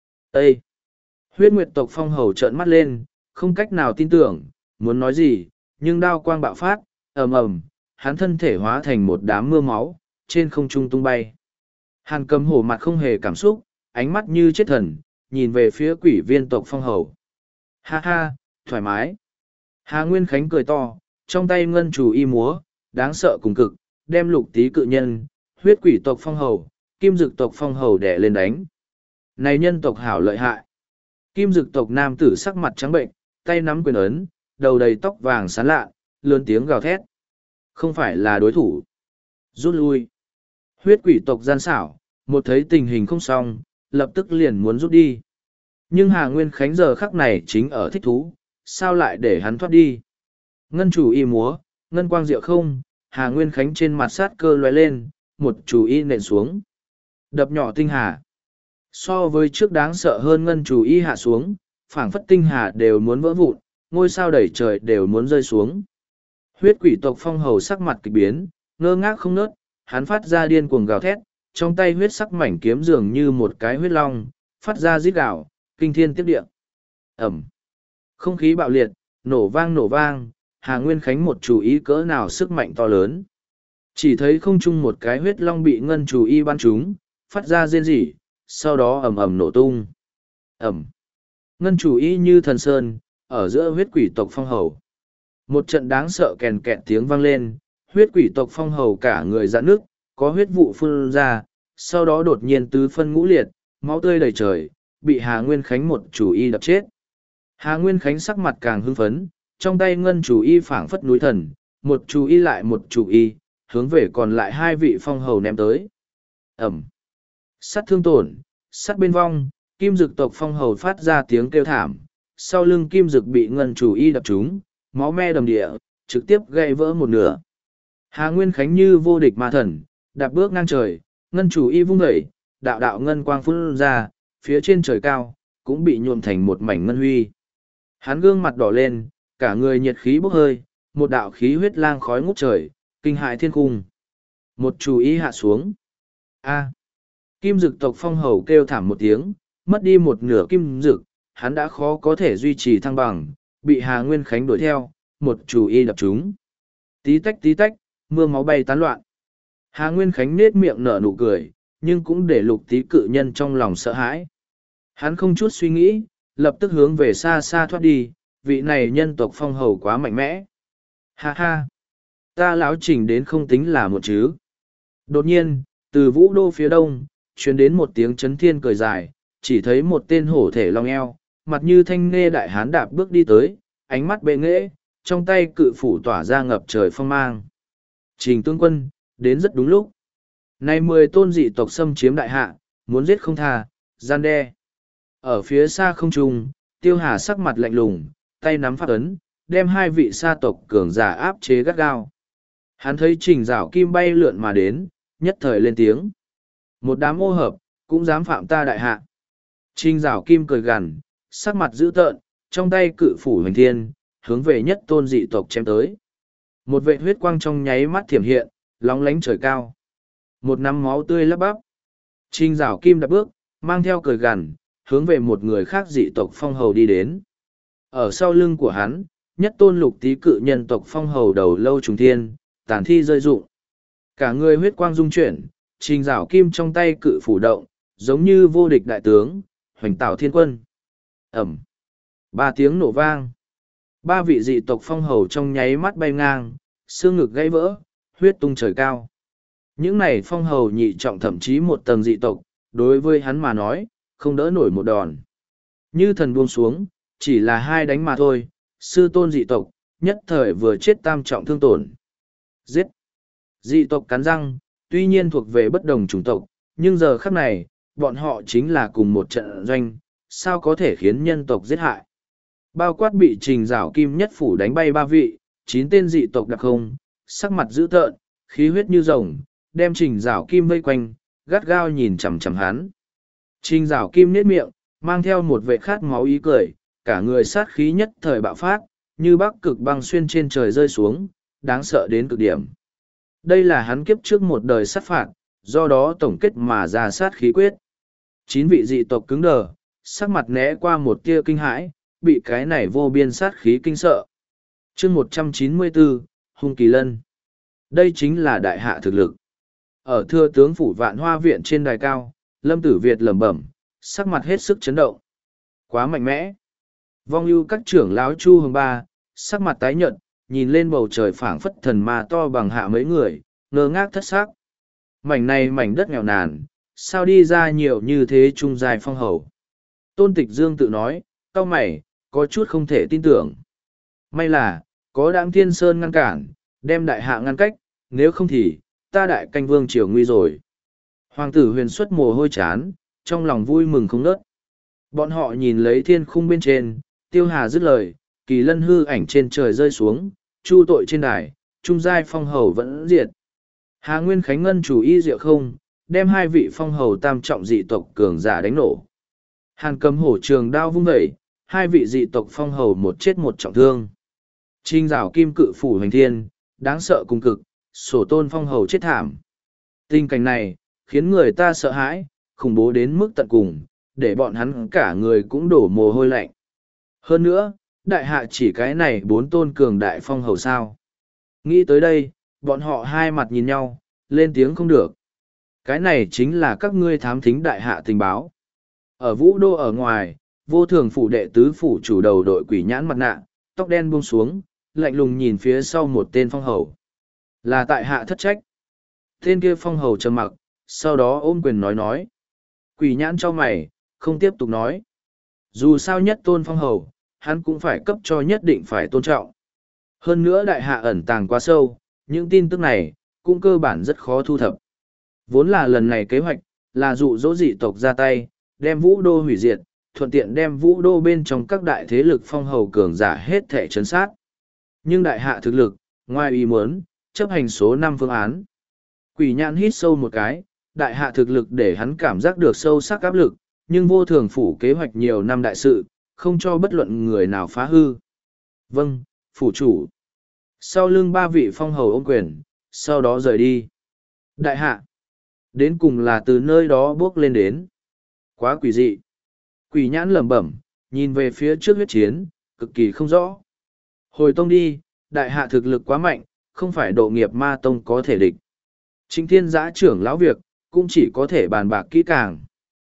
Ê! Huyết nguyệt tộc phong hầu trợn mắt lên, không cách nào tin tưởng, muốn nói gì, nhưng đao quang bạo phát, ầm ầm, hắn thân thể hóa thành một đám mưa máu, trên không trung tung bay. Hàn Cấm Hổ mặt không hề cảm xúc, ánh mắt như chết thần, nhìn về phía quỷ viên tộc phong hầu. Ha ha, thoải mái. Hà Nguyên Khánh cười to, trong tay ngân chủ y múa, đáng sợ cùng cực, đem lục tý cự nhân, huyết quỷ tộc phong hầu, kim dực tộc phong hầu đẻ lên đánh. Này nhân tộc hảo lợi hại. Kim dực tộc nam tử sắc mặt trắng bệnh, tay nắm quyền ấn, đầu đầy tóc vàng sán lạ, lớn tiếng gào thét. Không phải là đối thủ. Rút lui. Huyết quỷ tộc gian xảo, một thấy tình hình không xong, lập tức liền muốn rút đi. Nhưng Hà Nguyên Khánh giờ khắc này chính ở thích thú, sao lại để hắn thoát đi. Ngân chủ y múa, ngân quang diệu không, Hà Nguyên Khánh trên mặt sát cơ lóe lên, một chủ y nện xuống. Đập nhỏ tinh hà. So với trước đáng sợ hơn ngân chủ y hạ xuống, phảng phất tinh hà đều muốn vỡ vụn, ngôi sao đầy trời đều muốn rơi xuống. Huyết quỷ tộc phong hầu sắc mặt kịch biến, ngơ ngác không nớt, hắn phát ra điên cuồng gào thét, trong tay huyết sắc mảnh kiếm dường như một cái huyết long, phát ra rít gào, kinh thiên tiếp địa. Ẩm. Không khí bạo liệt, nổ vang nổ vang, Hà Nguyên Khánh một chủ ý cỡ nào sức mạnh to lớn. Chỉ thấy không trung một cái huyết long bị ngân chủ y bắn trúng, phát ra rên rỉ, sau đó ầm ầm nổ tung. Ẩm. Ngân chủ y như thần sơn, ở giữa huyết quỷ tộc phong hầu. Một trận đáng sợ kèn kẹt tiếng vang lên, huyết quỷ tộc phong hầu cả người dạn nước, có huyết vụ phun ra, sau đó đột nhiên tứ phân ngũ liệt, máu tươi đầy trời, bị Hà Nguyên Khánh một chủ y đập chết. Hà Nguyên Khánh sắc mặt càng hưng phấn, trong tay ngân chủ y phảng phất núi thần, một chủ y lại một chủ y, hướng về còn lại hai vị phong hầu ném tới. Ẩm. Sắt thương tổn, sắt bên vong, kim dực tộc phong hầu phát ra tiếng kêu thảm, sau lưng kim dực bị ngân chủ y đập trúng, máu me đầm địa, trực tiếp gãy vỡ một nửa. Hà Nguyên Khánh như vô địch ma thần, đạp bước ngang trời, ngân chủ y vung dậy, đạo đạo ngân quang phun ra, phía trên trời cao, cũng bị nhuộm thành một mảnh ngân huy. Hắn gương mặt đỏ lên, cả người nhiệt khí bốc hơi, một đạo khí huyết lang khói ngút trời, kinh hại thiên cung. Một chủ ý hạ xuống. A. Kim dực tộc phong hầu kêu thảm một tiếng, mất đi một nửa kim dực, hắn đã khó có thể duy trì thăng bằng, bị Hà Nguyên Khánh đuổi theo, một chủ y đập trúng. Tí tách tí tách, mưa máu bay tán loạn. Hà Nguyên Khánh nết miệng nở nụ cười, nhưng cũng để lục tý cự nhân trong lòng sợ hãi. Hắn không chút suy nghĩ, lập tức hướng về xa xa thoát đi, vị này nhân tộc phong hầu quá mạnh mẽ. Ha ha! Ta lão chỉnh đến không tính là một chứ. Đột nhiên, từ vũ đô phía đông, truyền đến một tiếng chấn thiên cười dài, chỉ thấy một tên hổ thể long eo, mặt như thanh nê đại hán đạp bước đi tới, ánh mắt bệ nghễ, trong tay cự phủ tỏa ra ngập trời phong mang. Trình tướng quân, đến rất đúng lúc. Này mười tôn dị tộc xâm chiếm đại hạ, muốn giết không tha, gian đe. Ở phía xa không trung, Tiêu Hà sắc mặt lạnh lùng, tay nắm pháp ấn, đem hai vị sa tộc cường giả áp chế gắt gao. Hắn thấy Trình Giảo Kim bay lượn mà đến, nhất thời lên tiếng. Một đám ô hợp, cũng dám phạm ta đại hạ. Trình Giảo Kim cười gằn, sắc mặt dữ tợn, trong tay cự phủ hoành thiên, hướng về nhất tôn dị tộc chém tới. Một vệt huyết quang trong nháy mắt thiểm hiện, lóng lánh trời cao. Một nắm máu tươi lấp bắp. Trình Giảo Kim đạp bước, mang theo cười gằn, hướng về một người khác dị tộc phong hầu đi đến. Ở sau lưng của hắn, nhất tôn lục tý cự nhân tộc phong hầu đầu lâu trùng thiên, tàn thi rơi rụng. Cả người huyết quang dung chuyển, Trình Giảo Kim trong tay cự phủ động, giống như vô địch đại tướng, hoành tạo thiên quân. Ẩm. Ba tiếng nổ vang. Ba vị dị tộc phong hầu trong nháy mắt bay ngang, xương ngực gãy vỡ, huyết tung trời cao. Những này phong hầu nhị trọng thậm chí một tầng dị tộc, đối với hắn mà nói, không đỡ nổi một đòn. Như thần buông xuống, chỉ là hai đánh mà thôi, sư tôn dị tộc, nhất thời vừa chết tam trọng thương tổn. Giết! Dị tộc cắn răng, tuy nhiên thuộc về bất đồng chủng tộc, nhưng giờ khắc này, bọn họ chính là cùng một trận doanh, sao có thể khiến nhân tộc giết hại. Bao quát bị Trình Giảo Kim nhất phủ đánh bay ba vị, chín tên dị tộc đặc không, sắc mặt dữ tợn, khí huyết như rồng, đem Trình Giảo Kim vây quanh, gắt gao nhìn chằm chằm hắn. Trình Giảo Kim nhếch miệng, mang theo một vệ khát máu ý cười, cả người sát khí nhất thời bạo phát, như bắc cực băng xuyên trên trời rơi xuống, đáng sợ đến cực điểm. Đây là hắn kiếp trước một đời sát phạt, do đó tổng kết mà ra sát khí quyết. Chín vị dị tộc cứng đờ, sắc mặt né qua một tia kinh hãi, bị cái này vô biên sát khí kinh sợ. Chương một trăm chín mươi bốn, Hung Kỳ Lân. Đây chính là đại hạ thực lực. Ở thưa tướng phủ Vạn Hoa viện trên đài cao, Lâm Tử Việt lẩm bẩm, sắc mặt hết sức chấn động. Quá mạnh mẽ. Vong ưu các trưởng lão Chu Hồng Ba, sắc mặt tái nhợt, nhìn lên bầu trời phảng phất thần ma to bằng hạ mấy người, ngơ ngác thất xác. Mảnh này mảnh đất nghèo nàn, sao đi ra nhiều như thế trung dài phong hầu. Tôn Tịch Dương tự nói, cau mày, có chút không thể tin tưởng. May là, có Đãng Thiên Sơn ngăn cản, đem đại hạ ngăn cách, nếu không thì, ta đại canh vương triều nguy rồi. Hoàng tử Huyền xuất mồ hôi chán, trong lòng vui mừng không nớt. Bọn họ nhìn lấy thiên khung bên trên, Tiêu Hà dứt lời, Kỳ Lân hư ảnh trên trời rơi xuống, chu tội trên đài, trung giai phong hầu vẫn diệt. Hà Nguyên Khánh Ngân chủ y diệu không, đem hai vị phong hầu tam trọng dị tộc cường giả đánh nổ. Hàn Cầm hổ trường đao vung vẩy, hai vị dị tộc phong hầu một chết một trọng thương. Trình Giảo Kim cự phủ hành thiên, đáng sợ cùng cực, sổ tôn phong hầu chết thảm. Tình cảnh này, khiến người ta sợ hãi, khủng bố đến mức tận cùng, để bọn hắn cả người cũng đổ mồ hôi lạnh. Hơn nữa, đại hạ chỉ cái này bốn tôn cường đại phong hầu sao. Nghĩ tới đây, bọn họ hai mặt nhìn nhau, lên tiếng không được. Cái này chính là các ngươi thám thính đại hạ tình báo. Ở vũ đô ở ngoài, vô thường phủ đệ tứ phủ chủ đầu đội quỷ nhãn mặt nạ, tóc đen buông xuống, lạnh lùng nhìn phía sau một tên phong hầu. Là tại hạ thất trách. Tên kia phong hầu trầm mặc, sau đó ôm quyền nói nói. Quỷ nhãn cho mày, không tiếp tục nói. Dù sao nhất tôn phong hầu, hắn cũng phải cấp cho nhất định phải tôn trọng. Hơn nữa đại hạ ẩn tàng quá sâu, những tin tức này, cũng cơ bản rất khó thu thập. Vốn là lần này kế hoạch, là dụ dỗ dị tộc ra tay, đem vũ đô hủy diệt, thuận tiện đem vũ đô bên trong các đại thế lực phong hầu cường giả hết thể chấn sát. Nhưng đại hạ thực lực, ngoài ý muốn, chấp hành số năm phương án. Quỷ nhãn hít sâu một cái, đại hạ thực lực để hắn cảm giác được sâu sắc áp lực, nhưng vô thường phủ kế hoạch nhiều năm đại sự, không cho bất luận người nào phá hư. Vâng, phủ chủ. Sau lưng ba vị phong hầu ôm quyền, sau đó rời đi. Đại hạ. Đến cùng là từ nơi đó bước lên đến. Quá quỷ dị. Quỷ nhãn lẩm bẩm, nhìn về phía trước huyết chiến, cực kỳ không rõ. Hồi tông đi, đại hạ thực lực quá mạnh, không phải độ nghiệp ma tông có thể địch. Trịnh Thiên Giã trưởng lão việc, cũng chỉ có thể bàn bạc kỹ càng.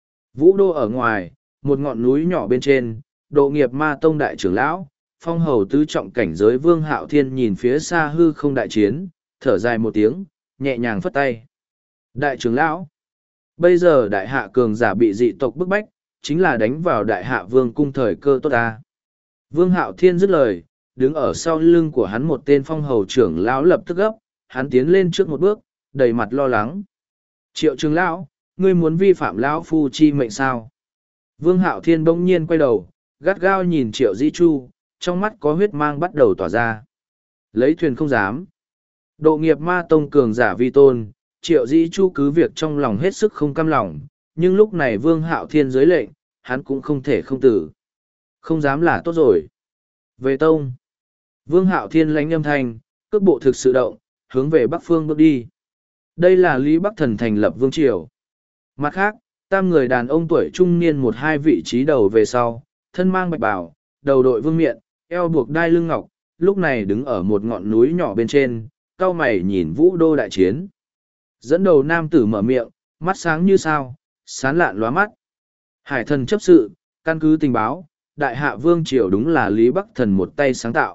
Vũ đô ở ngoài, một ngọn núi nhỏ bên trên, độ nghiệp ma tông đại trưởng lão, phong hầu tứ trọng cảnh giới Vương Hạo Thiên nhìn phía xa hư không đại chiến, thở dài một tiếng, nhẹ nhàng phất tay. Đại trưởng lão, bây giờ đại hạ cường giả bị dị tộc bức bách, chính là đánh vào đại hạ vương cung thời cơ tốt ta. Vương Hạo Thiên dứt lời, đứng ở sau lưng của hắn một tên phong hầu trưởng lão lập tức gấp, hắn tiến lên trước một bước, đầy mặt lo lắng. Triệu trưởng lão, ngươi muốn vi phạm lão phu chi mệnh sao? Vương Hạo Thiên bỗng nhiên quay đầu, gắt gao nhìn Triệu Dĩ Chu, trong mắt có huyết mang bắt đầu tỏa ra. Lấy thuyền không dám. Độ nghiệp ma tông cường giả vi tôn, Triệu Dĩ Chu cứ việc trong lòng hết sức không cam lòng, nhưng lúc này Vương Hạo Thiên dưới lệnh, hắn cũng không thể không tử. Không dám là tốt rồi. Về tông. Vương Hạo Thiên lãnh âm thanh, cước bộ thực sự động, hướng về Bắc Phương bước đi. Đây là Lý Bắc Thần thành lập vương triều. Mặt khác, tam người đàn ông tuổi trung niên một hai vị trí đầu về sau, thân mang bạch bào, đầu đội vương miện, eo buộc đai lưng ngọc, lúc này đứng ở một ngọn núi nhỏ bên trên, cau mày nhìn vũ đô đại chiến. Dẫn đầu nam tử mở miệng, mắt sáng như sao, sán lạn lóa mắt. Hải thần chấp sự, căn cứ tình báo, đại hạ vương triều đúng là Lý Bắc Thần một tay sáng tạo.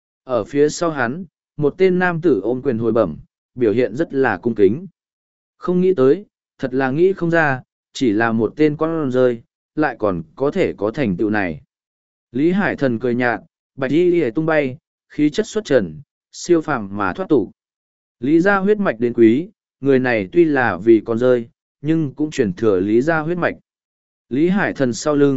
Ở phía sau hắn, một tên nam tử ôm quyền hồi bẩm, biểu hiện rất là cung kính. Không nghĩ tới, thật là nghĩ không ra, chỉ là một tên con rơi, lại còn có thể có thành tựu này. Lý Hải Thần cười nhạt, bạch y lìa tung bay, khí chất xuất trần, siêu phàm mà thoát tục. Lý gia huyết mạch đến quý, người này tuy là vì con rơi, nhưng cũng truyền thừa Lý gia huyết mạch. Lý Hải Thần sau lưng,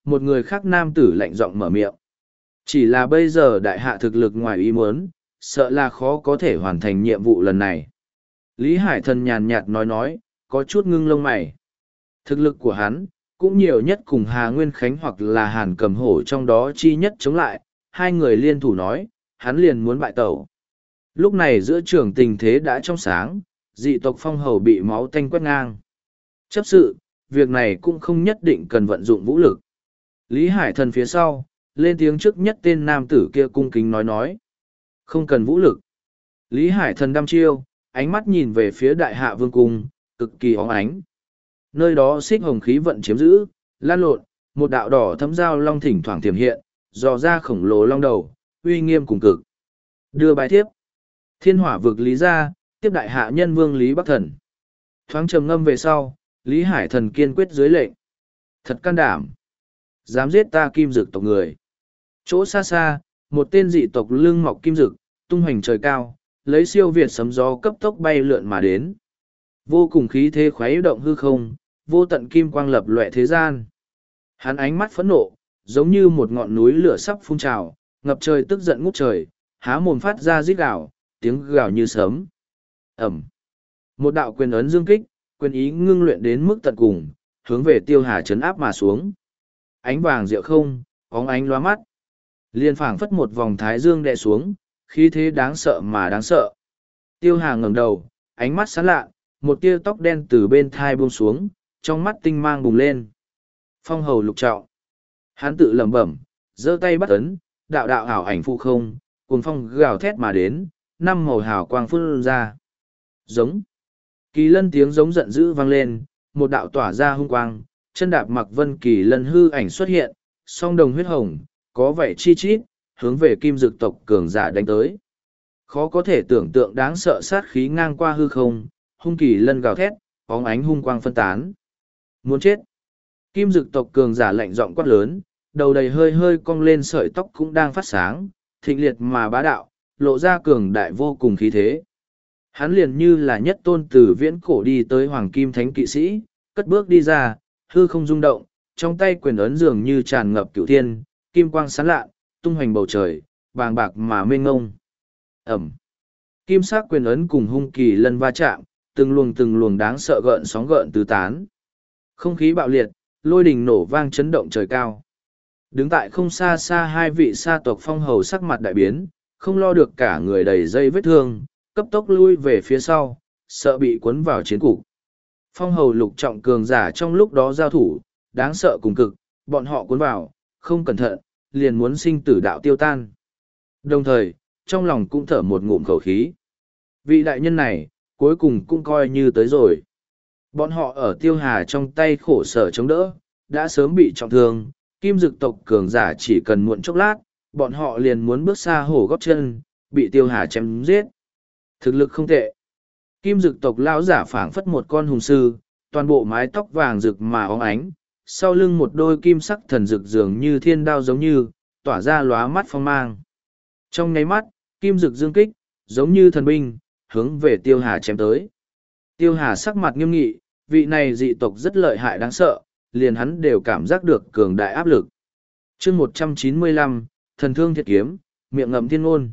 một người khác nam tử lạnh giọng mở miệng. Chỉ là bây giờ đại hạ thực lực ngoài ý muốn, sợ là khó có thể hoàn thành nhiệm vụ lần này. Lý Hải Thần nhàn nhạt nói nói, có chút ngưng lông mày. Thực lực của hắn, cũng nhiều nhất cùng Hà Nguyên Khánh hoặc là Hàn Cầm Hổ trong đó chi nhất chống lại, hai người liên thủ nói, hắn liền muốn bại tẩu. Lúc này giữa trường tình thế đã trong sáng, dị tộc Phong Hầu bị máu tanh quét ngang. Chấp sự, việc này cũng không nhất định cần vận dụng vũ lực. Lý Hải Thần phía sau, lên tiếng trước nhất tên nam tử kia cung kính nói nói. Không cần vũ lực. Lý Hải Thần đăm chiêu, ánh mắt nhìn về phía đại hạ vương cung, cực kỳ óng ánh. Nơi đó xích hồng khí vận chiếm giữ, lan lộn, một đạo đỏ thấm dao long thỉnh thoảng tiềm hiện, dò ra khổng lồ long đầu, uy nghiêm cùng cực. Đưa bài thiếp. Thiên hỏa vực Lý ra, tiếp đại hạ nhân vương Lý Bắc Thần. Thoáng trầm ngâm về sau, Lý Hải Thần kiên quyết dưới lệnh. Thật can đảm. Dám giết ta kim dực tộc người. Chỗ xa xa, một tên dị tộc lưng mọc kim dực, tung hoành trời cao, lấy siêu việt sấm gió cấp tốc bay lượn mà đến. Vô cùng khí thế khuấy động hư không, vô tận kim quang lập lòe thế gian. Hắn ánh mắt phẫn nộ, giống như một ngọn núi lửa sắp phun trào, ngập trời tức giận ngút trời, há mồm phát ra rít gào, tiếng gào như sấm. Ẩm. Một đạo quyền ấn dương kích, quyền ý ngưng luyện đến mức tận cùng, hướng về Tiêu Hà chấn áp mà xuống. Ánh vàng rượu không, óng ánh lóa mắt. Liên phảng phất một vòng thái dương đè xuống, khí thế đáng sợ mà đáng sợ. Tiêu Hà ngẩng đầu, ánh mắt sáng lạ, một tia tóc đen từ bên thai buông xuống, trong mắt tinh mang bùng lên. Phong hầu lục trọng. Hắn tự lẩm bẩm, giơ tay bắt ấn, đạo đạo ảo ảnh phụ không, cuồng phong gào thét mà đến, năm màu hào quang phun ra. Giống. Kỳ lân tiếng giống giận dữ vang lên, một đạo tỏa ra hung quang, chân đạp mặc vân kỳ lân hư ảnh xuất hiện, song đồng huyết hồng, có vẻ chi chít, hướng về kim dực tộc cường giả đánh tới. Khó có thể tưởng tượng đáng sợ sát khí ngang qua hư không, hung kỳ lân gào thét, bóng ánh hung quang phân tán. Muốn chết. Kim dực tộc cường giả lạnh giọng quát lớn, đầu đầy hơi hơi cong lên sợi tóc cũng đang phát sáng, thịnh liệt mà bá đạo, lộ ra cường đại vô cùng khí thế. Hắn liền như là nhất tôn từ viễn cổ đi tới hoàng kim thánh kỵ sĩ, cất bước đi ra, hư không rung động, trong tay quyền ấn dường như tràn ngập cửu thiên, kim quang sáng lạ, tung hoành bầu trời, bàng bạc mà mênh ngông. Ẩm. Kim sắc quyền ấn cùng hung kỳ lân va chạm, từng luồng từng luồng đáng sợ gợn sóng gợn tứ tán. Không khí bạo liệt, lôi đình nổ vang chấn động trời cao. Đứng tại không xa xa hai vị sa tộc phong hầu sắc mặt đại biến, không lo được cả người đầy dây vết thương, cấp tốc lui về phía sau, sợ bị cuốn vào chiến cục. Phong hầu lục trọng cường giả trong lúc đó giao thủ, đáng sợ cùng cực, bọn họ cuốn vào, không cẩn thận, liền muốn sinh tử đạo tiêu tan. Đồng thời, trong lòng cũng thở một ngụm khẩu khí. Vị đại nhân này, cuối cùng cũng coi như tới rồi. Bọn họ ở Tiêu Hà trong tay khổ sở chống đỡ, đã sớm bị trọng thương, kim dực tộc cường giả chỉ cần muộn chốc lát, bọn họ liền muốn bước xa hổ góp chân, bị Tiêu Hà chém giết. Thực lực không tệ. Kim dực tộc lão giả phảng phất một con hùng sư, toàn bộ mái tóc vàng rực mà óng ánh, sau lưng một đôi kim sắc thần rực dường như thiên đao giống như, tỏa ra lóa mắt phong mang. Trong nháy mắt, kim rực dương kích, giống như thần binh, hướng về Tiêu Hà chém tới. Tiêu Hà sắc mặt nghiêm nghị, vị này dị tộc rất lợi hại đáng sợ, liền hắn đều cảm giác được cường đại áp lực. chương một trăm chín mươi lăm, thần thương thiệt kiếm, miệng ngậm thiên ngôn.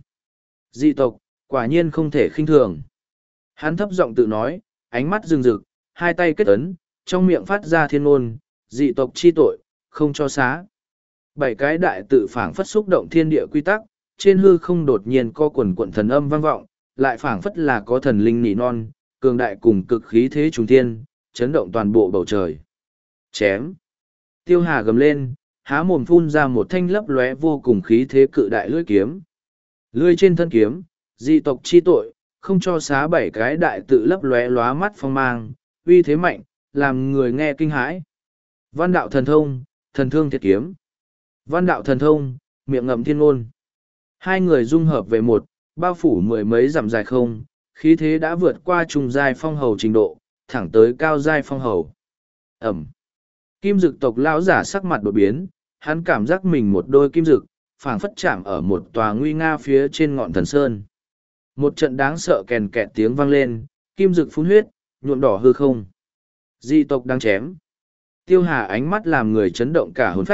Dị tộc, quả nhiên không thể khinh thường. Hắn thấp giọng tự nói, ánh mắt rừng rực, hai tay kết ấn, trong miệng phát ra thiên ngôn, dị tộc chi tội, không cho xá. Bảy cái đại tự phảng phất xúc động thiên địa quy tắc, trên hư không đột nhiên co quần quận thần âm vang vọng, lại phảng phất là có thần linh nỉ non, cường đại cùng cực khí thế trùng thiên, chấn động toàn bộ bầu trời. Chém. Tiêu Hà gầm lên, há mồm phun ra một thanh lấp lóe vô cùng khí thế cự đại lưỡi kiếm. Lưỡi trên thân kiếm, dị tộc chi tội, không cho xá bảy cái đại tự lấp lóe lóa mắt phong mang, uy thế mạnh, làm người nghe kinh hãi. Văn đạo thần thông, thần thương thiệt kiếm. Văn đạo thần thông, miệng ngậm thiên ngôn. Hai người dung hợp về một, bao phủ mười mấy dặm dài không, khí thế đã vượt qua trùng giai phong hầu trình độ, thẳng tới cao giai phong hầu. Ẩm. Kim dực tộc lão giả sắc mặt đột biến, hắn cảm giác mình một đôi kim dực, phảng phất chạm ở một tòa nguy nga phía trên ngọn thần sơn. Một trận đáng sợ kèn kẹt tiếng vang lên, kim dực phun huyết, nhuộm đỏ hư không. Dị tộc đang chém. Tiêu Hà ánh mắt làm người chấn động cả hồn phách,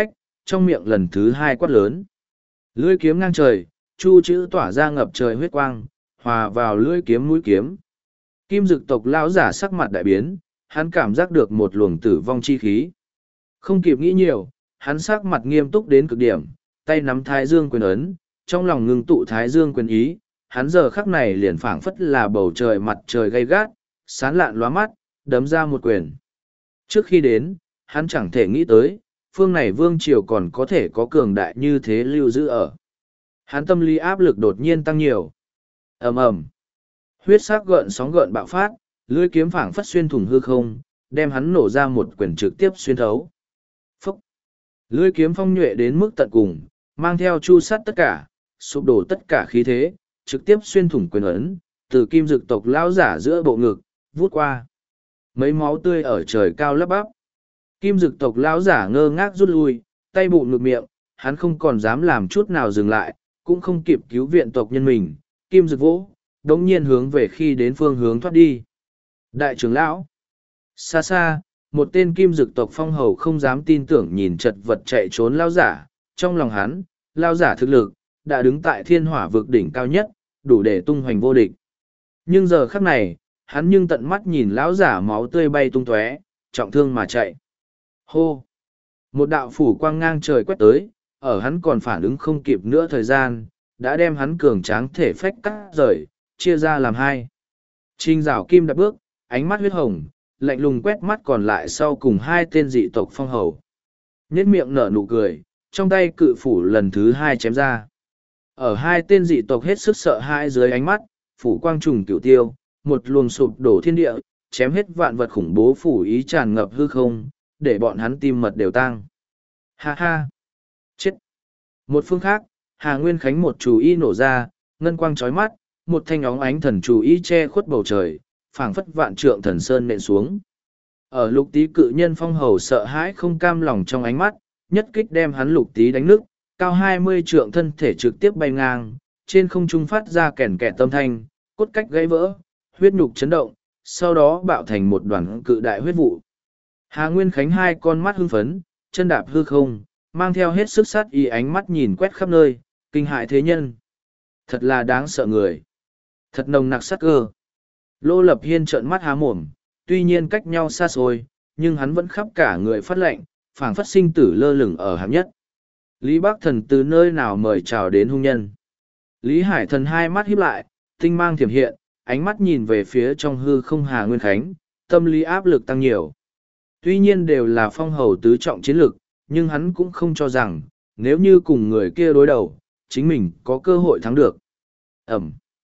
trong miệng lần thứ hai quát lớn. Lưỡi kiếm ngang trời, chu chữ tỏa ra ngập trời huyết quang, hòa vào lưỡi kiếm mũi kiếm. Kim dực tộc lão giả sắc mặt đại biến, hắn cảm giác được một luồng tử vong chi khí. Không kịp nghĩ nhiều, hắn sắc mặt nghiêm túc đến cực điểm, tay nắm thái dương quyền ấn, trong lòng ngưng tụ thái dương quyền ý, hắn giờ khắc này liền phảng phất là bầu trời mặt trời gay gắt, sán lạn lóa mắt, đấm ra một quyền. Trước khi đến, hắn chẳng thể nghĩ tới, phương này vương triều còn có thể có cường đại như thế lưu giữ ở. Hắn tâm lý áp lực đột nhiên tăng nhiều. Ầm ầm. Huyết sắc gợn sóng gợn bạo phát, lưỡi kiếm phảng phất xuyên thủng hư không, đem hắn nổ ra một quyền trực tiếp xuyên thấu. Phúc. Lưỡi kiếm phong nhuệ đến mức tận cùng, mang theo chu sắt tất cả, sụp đổ tất cả khí thế, trực tiếp xuyên thủng quyền ấn, từ kim dực tộc lão giả giữa bộ ngực, vút qua. Mấy máu tươi ở trời cao lấp bắp. Kim dực tộc lão giả ngơ ngác rút lui, tay bụng ngực miệng, hắn không còn dám làm chút nào dừng lại, cũng không kịp cứu viện tộc nhân mình. Kim dực vỗ, đống nhiên hướng về khi đến phương hướng thoát đi. Đại trưởng lão. Xa xa, một tên kim dực tộc phong hầu không dám tin tưởng nhìn chật vật chạy trốn lão giả, trong lòng hắn, lão giả thực lực, đã đứng tại thiên hỏa vực đỉnh cao nhất, đủ để tung hoành vô địch. Nhưng giờ khắc này, hắn nhưng tận mắt nhìn lão giả máu tươi bay tung tóe, trọng thương mà chạy. Hô! Một đạo phủ quang ngang trời quét tới, ở hắn còn phản ứng không kịp nữa thời gian, đã đem hắn cường tráng thể phách cắt rời, chia ra làm hai. Trình Dạo Kim đạp bước, ánh mắt huyết hồng, lạnh lùng quét mắt còn lại sau cùng hai tên dị tộc phong hầu. Nhết miệng nở nụ cười, trong tay cự phủ lần thứ hai chém ra. Ở hai tên dị tộc hết sức sợ hãi dưới ánh mắt, phủ quang trùng cửu tiêu, một luồng sụp đổ thiên địa, chém hết vạn vật khủng bố phủ ý tràn ngập hư không, để bọn hắn tim mật đều tăng. Ha ha! Chết! Một phương khác, Hà Nguyên Khánh một chú y nổ ra, ngân quang chói mắt, một thanh óng ánh thần chú y che khuất bầu trời, phảng phất vạn trượng thần sơn nện xuống. Ở lục tý cự nhân phong hầu sợ hãi không cam lòng trong ánh mắt, nhất kích đem hắn lục tý đánh nức, cao hai mươi trượng thân thể trực tiếp bay ngang, trên không trung phát ra kèn kẹt tâm thanh, cốt cách gãy vỡ, huyết nhục chấn động, sau đó bạo thành một đoàn cự đại huyết vụ. Hà Nguyên Khánh hai con mắt hưng phấn, chân đạp hư không, mang theo hết sức sát ý ánh mắt nhìn quét khắp nơi, kinh hại thế nhân. Thật là đáng sợ người. Thật nồng nặc sát cơ. Lô Lập Hiên trợn mắt há mồm, tuy nhiên cách nhau xa xôi, nhưng hắn vẫn khắp cả người phát lệnh, phảng phất sinh tử lơ lửng ở hạng nhất. Lý Bắc Thần từ nơi nào mời chào đến hung nhân. Lý Hải Thần hai mắt híp lại, tinh mang thiểm hiện, ánh mắt nhìn về phía trong hư không Hà Nguyên Khánh, tâm lý áp lực tăng nhiều. Tuy nhiên đều là phong hầu tứ trọng chiến lực, nhưng hắn cũng không cho rằng, nếu như cùng người kia đối đầu, chính mình có cơ hội thắng được. Ẩm.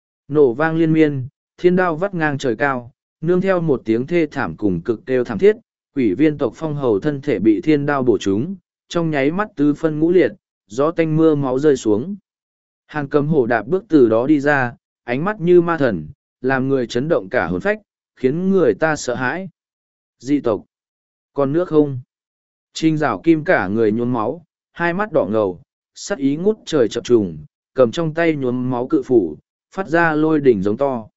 Nổ vang liên miên, thiên đao vắt ngang trời cao, nương theo một tiếng thê thảm cùng cực kêu thảm thiết, quỷ viên tộc phong hầu thân thể bị thiên đao bổ trúng, trong nháy mắt tứ phân ngũ liệt, gió tanh mưa máu rơi xuống. Hàn Cầm Hổ đạp bước từ đó đi ra, ánh mắt như ma thần, làm người chấn động cả hồn phách, khiến người ta sợ hãi. Dị tộc. Còn nước không? Trình Dạo Kim cả người nhuốm máu, hai mắt đỏ ngầu, sắc ý ngút trời chập trùng, cầm trong tay nhuốm máu cự phủ, phát ra lôi đỉnh giống to.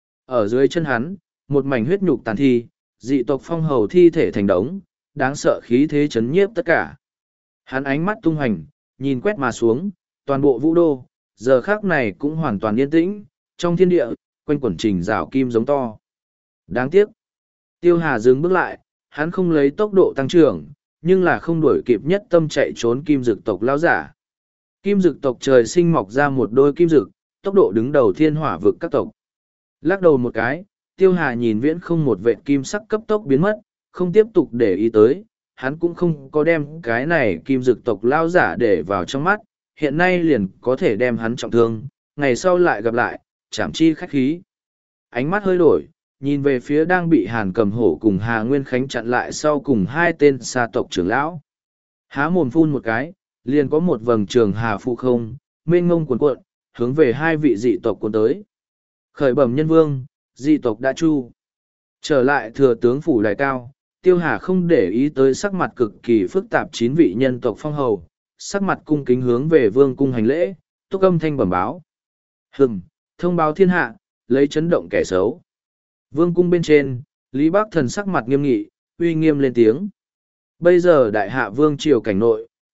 Ở dưới chân hắn, một mảnh huyết nhục tàn thi, dị tộc phong hầu thi thể thành đống, đáng sợ khí thế chấn nhiếp tất cả. Hắn ánh mắt tung hành, nhìn quét mà xuống, toàn bộ vũ đô, giờ khác này cũng hoàn toàn yên tĩnh, trong thiên địa, quanh quẩn Trình Dạo Kim giống to. Đáng tiếc. Tiêu Hà dừng bước lại, hắn không lấy tốc độ tăng trưởng, nhưng là không đuổi kịp nhất tâm chạy trốn kim dực tộc lão giả. Kim dực tộc trời sinh mọc ra một đôi kim dực, tốc độ đứng đầu thiên hỏa vực các tộc. Lắc đầu một cái, Tiêu Hà nhìn viễn không một vệt kim sắc cấp tốc biến mất, không tiếp tục để ý tới, hắn cũng không có đem cái này kim dực tộc lão giả để vào trong mắt, hiện nay liền có thể đem hắn trọng thương, ngày sau lại gặp lại, chảm chi khách khí. Ánh mắt hơi đổi, nhìn về phía đang bị Hàn Cầm Hổ cùng Hà Nguyên Khánh chặn lại sau cùng hai tên xa tộc trưởng lão. Há mồm phun một cái, liền có một vầng trường hà phụ không, mênh ngông cuồn cuộn, hướng về hai vị dị tộc cuốn tới. Khởi bẩm nhân vương, dị tộc đã chu. Trở lại thừa tướng phủ đài cao, Tiêu Hà không để ý tới sắc mặt cực kỳ phức tạp chín vị nhân tộc phong hầu, sắc mặt cung kính hướng về vương cung hành lễ, túc âm thanh bẩm báo. Hừm, thông báo thiên hạ, lấy chấn động kẻ xấu. Vương cung bên trên, Lý Bắc Thần sắc mặt nghiêm nghị, uy nghiêm lên tiếng. Bây giờ đại hạ vương triều cảnh nội,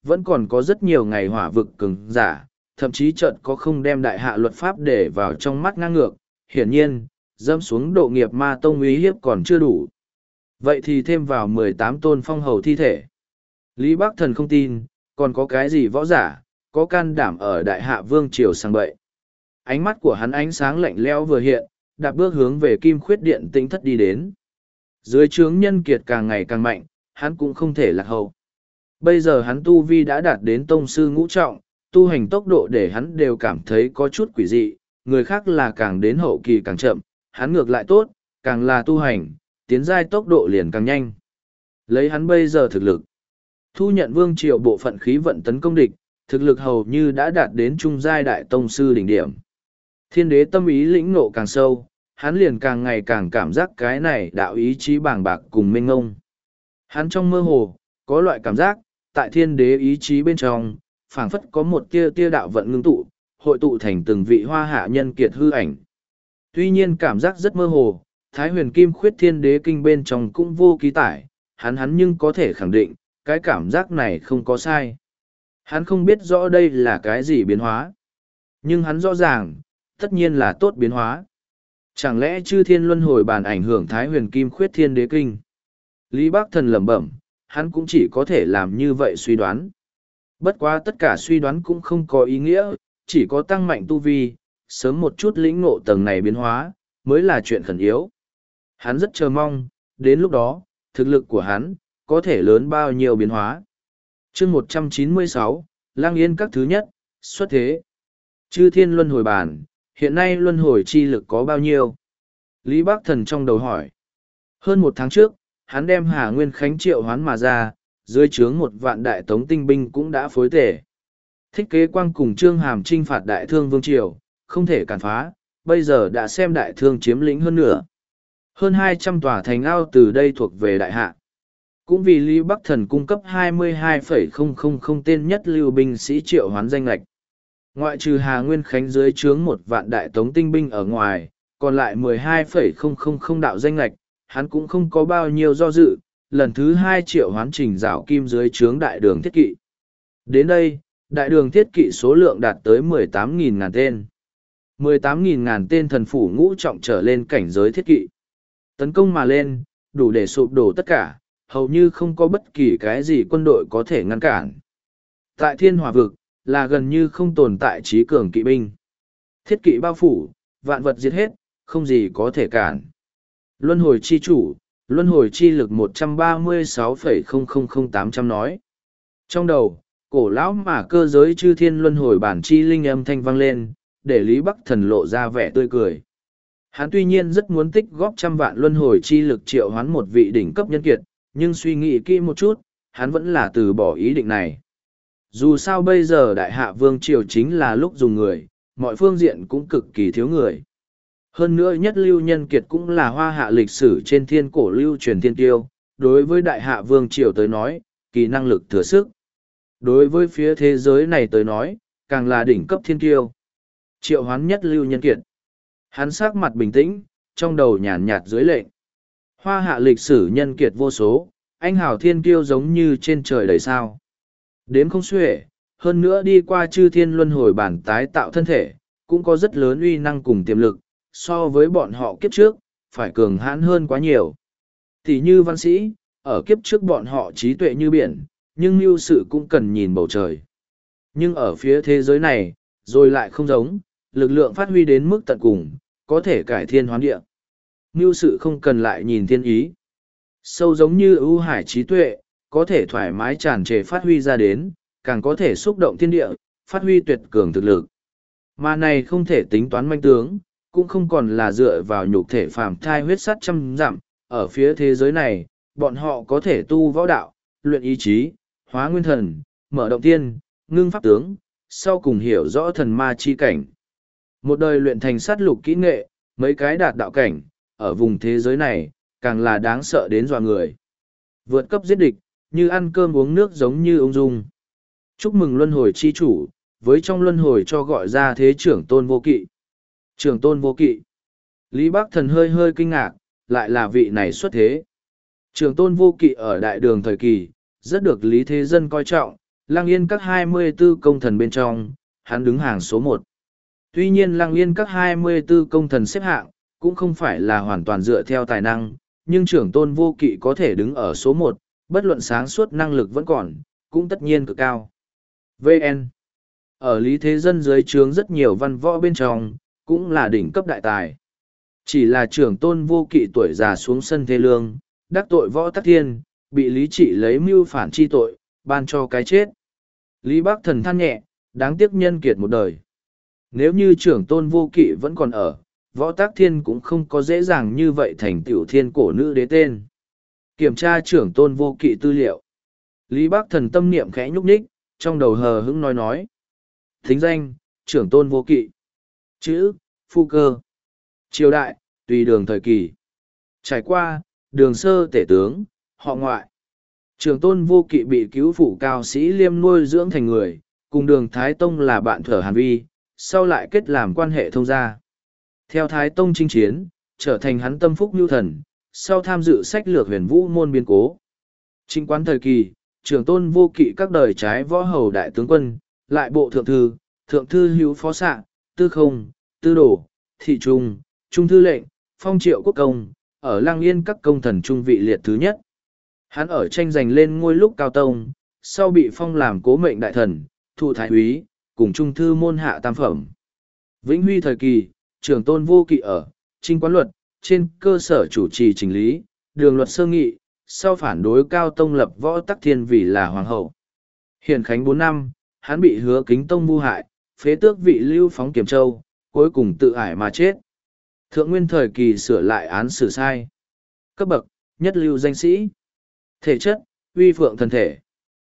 vẫn còn có rất nhiều ngày hỏa vực cứng giả, thậm chí trận có không đem đại hạ luật pháp để vào trong mắt ngang ngược, hiển nhiên, dẫm xuống độ nghiệp ma tông uy hiếp còn chưa đủ. Vậy thì thêm vào mười tám tôn phong hầu thi thể. Lý Bắc Thần không tin, còn có cái gì võ giả, có can đảm ở đại hạ vương triều sang bậy. Ánh mắt của hắn ánh sáng lạnh lẽo vừa hiện, đạp bước hướng về kim khuyết điện tinh thất đi đến. Dưới trướng nhân kiệt càng ngày càng mạnh, hắn cũng không thể lạc hậu. Bây giờ hắn tu vi đã đạt đến tông sư ngũ trọng, tu hành tốc độ để hắn đều cảm thấy có chút quỷ dị, người khác là càng đến hậu kỳ càng chậm, hắn ngược lại tốt, càng là tu hành, tiến giai tốc độ liền càng nhanh. Lấy hắn bây giờ thực lực, thu nhận vương triều bộ phận khí vận tấn công địch, thực lực hầu như đã đạt đến trung giai đại tông sư đỉnh điểm. Thiên đế tâm ý lĩnh ngộ càng sâu, hắn liền càng ngày càng cảm giác cái này đạo ý chí bàng bạc cùng mênh ngông. Hắn trong mơ hồ, có loại cảm giác, tại thiên đế ý chí bên trong, phảng phất có một tia tia đạo vận ngưng tụ, hội tụ thành từng vị hoa hạ nhân kiệt hư ảnh. Tuy nhiên cảm giác rất mơ hồ, Thái huyền kim khuyết thiên đế kinh bên trong cũng vô ký tải, hắn hắn nhưng có thể khẳng định, cái cảm giác này không có sai. Hắn không biết rõ đây là cái gì biến hóa. Nhưng hắn rõ ràng, tất nhiên là tốt biến hóa. Chẳng lẽ chư thiên luân hồi bàn ảnh hưởng Thái huyền kim khuyết thiên đế kinh? Lý Bắc Thần lẩm bẩm, hắn cũng chỉ có thể làm như vậy suy đoán. Bất quá tất cả suy đoán cũng không có ý nghĩa, chỉ có tăng mạnh tu vi, sớm một chút lĩnh ngộ tầng này biến hóa, mới là chuyện khẩn yếu. Hắn rất chờ mong, đến lúc đó, thực lực của hắn, có thể lớn bao nhiêu biến hóa. chương một trăm chín mươi sáu, Lang Yên các thứ nhất, xuất thế. Chư thiên luân hồi bản, hiện nay luân hồi chi lực có bao nhiêu? Lý Bắc Thần trong đầu hỏi. Hơn một tháng trước, hắn đem Hà Nguyên Khánh triệu hoán mà ra, dưới trướng một vạn đại tống tinh binh cũng đã phối tể. Thích kế quang cùng Trương Hàm trinh phạt đại thương vương triều, không thể cản phá, bây giờ đã xem đại thương chiếm lĩnh hơn nữa. Hơn hai trăm tòa thành ao từ đây thuộc về đại hạ. Cũng vì Lý Bắc Thần cung cấp hai mươi hai phẩy không không không tên nhất lưu binh sĩ triệu hoán danh lạch. Ngoại trừ Hà Nguyên Khánh dưới trướng một vạn đại tống tinh binh ở ngoài, còn lại mười hai phẩy không không không đạo danh lạch, hắn cũng không có bao nhiêu do dự, lần thứ hai triệu hoán trình rảo kim dưới trướng đại đường thiết kỵ. Đến đây, đại đường thiết kỵ số lượng đạt tới mười tám nghìn ngàn tên. mười tám nghìn ngàn tên thần phủ ngũ trọng trở lên cảnh giới thiết kỵ. Tấn công mà lên, đủ để sụp đổ tất cả, hầu như không có bất kỳ cái gì quân đội có thể ngăn cản. Tại thiên hỏa vực, là gần như không tồn tại trí cường kỵ binh. Thiết kỵ bao phủ, vạn vật diệt hết, không gì có thể cản. Luân hồi chi chủ, luân hồi chi lực một trăm ba mươi sáu phẩy không không không tám trăm nói. Trong đầu, cổ lão mà cơ giới chư thiên luân hồi bản chi linh âm thanh vang lên, để Lý Bắc Thần lộ ra vẻ tươi cười. Hắn tuy nhiên rất muốn tích góp trăm vạn luân hồi chi lực triệu hoán một vị đỉnh cấp nhân kiệt, nhưng suy nghĩ kỹ một chút, hắn vẫn là từ bỏ ý định này. Dù sao bây giờ đại hạ vương triều chính là lúc dùng người, mọi phương diện cũng cực kỳ thiếu người. Hơn nữa nhất lưu nhân kiệt cũng là hoa hạ lịch sử trên thiên cổ lưu truyền thiên tiêu, đối với đại hạ vương triều tới nói, kỳ năng lực thừa sức. Đối với phía thế giới này tới nói, càng là đỉnh cấp thiên tiêu. Triệu hoán nhất lưu nhân kiệt. Hắn sắc mặt bình tĩnh, trong đầu nhàn nhạt dưới lệnh. Hoa hạ lịch sử nhân kiệt vô số, anh hào thiên kiêu giống như trên trời đầy sao. Đếm không xuể, hơn nữa đi qua chư thiên luân hồi bản tái tạo thân thể, cũng có rất lớn uy năng cùng tiềm lực, so với bọn họ kiếp trước, phải cường hãn hơn quá nhiều. Thì như văn sĩ, ở kiếp trước bọn họ trí tuệ như biển, nhưng mưu sự cũng cần nhìn bầu trời. Nhưng ở phía thế giới này, rồi lại không giống, lực lượng phát huy đến mức tận cùng, có thể cải thiên hoán địa. Mưu sự không cần lại nhìn thiên ý. Sâu giống như ưu hải trí tuệ, có thể thoải mái tràn trề phát huy ra đến, càng có thể xúc động thiên địa, phát huy tuyệt cường thực lực. Mà này không thể tính toán manh tướng, cũng không còn là dựa vào nhục thể phàm thai huyết sắt trăm dặm. Ở phía thế giới này, bọn họ có thể tu võ đạo, luyện ý chí, hóa nguyên thần, mở động tiên, ngưng pháp tướng, sau cùng hiểu rõ thần ma chi cảnh. Một đời luyện thành sát lục kỹ nghệ, mấy cái đạt đạo cảnh, ở vùng thế giới này, càng là đáng sợ đến dọa người. Vượt cấp giết địch, như ăn cơm uống nước giống như ung dung. Chúc mừng luân hồi chi chủ, với trong luân hồi cho gọi ra thế trưởng tôn vô kỵ. Trưởng tôn vô kỵ. Lý Bắc Thần hơi hơi kinh ngạc, lại là vị này xuất thế. Trưởng tôn vô kỵ ở đại đường thời kỳ, rất được Lý Thế Dân coi trọng, Lăng Yên các hai mươi 24 công thần bên trong, hắn đứng hàng số một. Tuy nhiên Lăng Yên các hai mươi 24 công thần xếp hạng, cũng không phải là hoàn toàn dựa theo tài năng, nhưng trưởng tôn vô kỵ có thể đứng ở số một, bất luận sáng suốt năng lực vẫn còn, cũng tất nhiên cực cao. vê en Ở Lý Thế Dân dưới trướng rất nhiều văn võ bên trong, cũng là đỉnh cấp đại tài. Chỉ là trưởng tôn vô kỵ tuổi già xuống sân thê lương, đắc tội võ tắc thiên, bị Lý Trị lấy mưu phản chi tội, ban cho cái chết. Lý Bắc Thần than nhẹ, đáng tiếc nhân kiệt một đời. Nếu như trưởng tôn vô kỵ vẫn còn ở, võ tắc thiên cũng không có dễ dàng như vậy thành tiểu thiên cổ nữ đế tên. Kiểm tra trưởng tôn vô kỵ tư liệu. Lý Bắc Thần tâm niệm khẽ nhúc nhích, trong đầu hờ hững nói nói. Thính danh, trưởng tôn vô kỵ. Chữ, phu cơ. Triều đại, tùy đường thời kỳ. Trải qua, đường sơ tể tướng, họ ngoại. Trưởng tôn vô kỵ bị cứu phụ cao sĩ liêm nuôi dưỡng thành người, cùng đường Thái Tông là bạn thở Hàn Vi, sau lại kết làm quan hệ thông gia. Theo Thái Tông chinh chiến, trở thành hắn tâm phúc nhu thần, sau tham dự sách lược huyền vũ môn biến cố. Trinh quán thời kỳ, trưởng tôn vô kỵ các đời trái võ hầu đại tướng quân, lại bộ thượng thư, thượng thư hữu phó xạ, tư không, tư đổ, thị trung, trung thư lệnh, phong triệu quốc công, ở Lăng Yên các công thần trung vị liệt thứ nhất. Hắn ở tranh giành lên ngôi lúc cao tông, sau bị phong làm cố mệnh đại thần, thụ thái úy, cùng trung thư môn hạ tam phẩm. Vĩnh Huy thời kỳ, trưởng tôn vô kỵ ở, trinh quán luật, trên cơ sở chủ trì chỉnh lý, đường luật sơ nghị, sau phản đối cao tông lập võ tắc thiên vì là hoàng hậu. Hiển khánh bốn năm, hắn bị hứa kính tông mưu hại, phế tước vị lưu phóng Kiểm Châu, cuối cùng tự ải mà chết. Thượng nguyên thời kỳ sửa lại án xử sai. Cấp bậc, nhất lưu danh sĩ. Thể chất, uy phượng thần thể.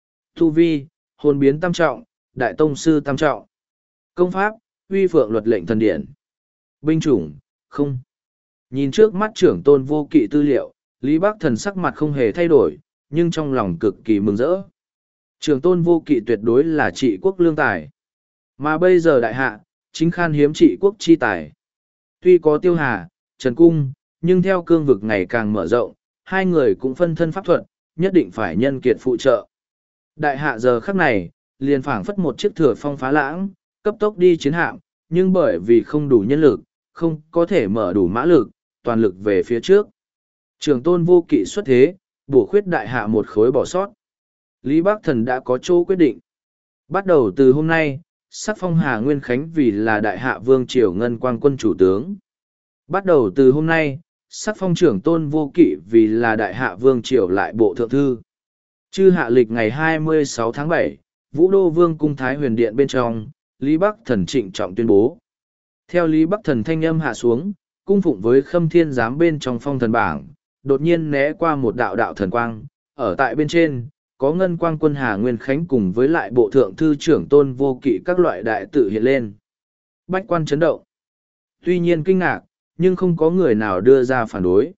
Tu vi, hồn biến tam trọng, đại tông sư tam trọng. Công pháp, uy phượng luật lệnh thần điển. Binh chủng, không. Nhìn trước mắt trưởng tôn vô kỵ tư liệu, Lý Bắc Thần sắc mặt không hề thay đổi, nhưng trong lòng cực kỳ mừng rỡ. Trưởng tôn vô kỵ tuyệt đối là trị quốc lương tài. Mà bây giờ đại hạ, chính khan hiếm trị quốc chi tài. Tuy có Tiêu Hà, Trần Cung, nhưng theo cương vực ngày càng mở rộng, hai người cũng phân thân pháp thuật, nhất định phải nhân kiệt phụ trợ. Đại hạ giờ khắc này, liền phảng phất một chiếc thừa phong phá lãng, cấp tốc đi chiến hạm, nhưng bởi vì không đủ nhân lực, không có thể mở đủ mã lực, toàn lực về phía trước. Trường tôn vô kỵ xuất thế, bổ khuyết đại hạ một khối bỏ sót. Lý Bắc Thần đã có chỗ quyết định. Bắt đầu từ hôm nay, sắc phong Hà Nguyên Khánh vì là đại hạ vương triều ngân quang quân chủ tướng. Bắt đầu từ hôm nay, sắc phong trưởng tôn vô kỵ vì là đại hạ vương triều lại bộ thượng thư. Chư hạ lịch ngày hai mươi sáu tháng bảy, Vũ Đô Vương cung Thái Huyền Điện bên trong, Lý Bắc Thần trịnh trọng tuyên bố. Theo Lý Bắc Thần thanh âm hạ xuống, cung phụng với Khâm Thiên Giám bên trong phong thần bảng, đột nhiên né qua một đạo đạo thần quang, ở tại bên trên, có ngân quang quân Hà Nguyên Khánh cùng với lại bộ thượng thư trưởng tôn vô kỵ các loại đại tự hiện lên. Bách quan chấn động. Tuy nhiên kinh ngạc, nhưng không có người nào đưa ra phản đối.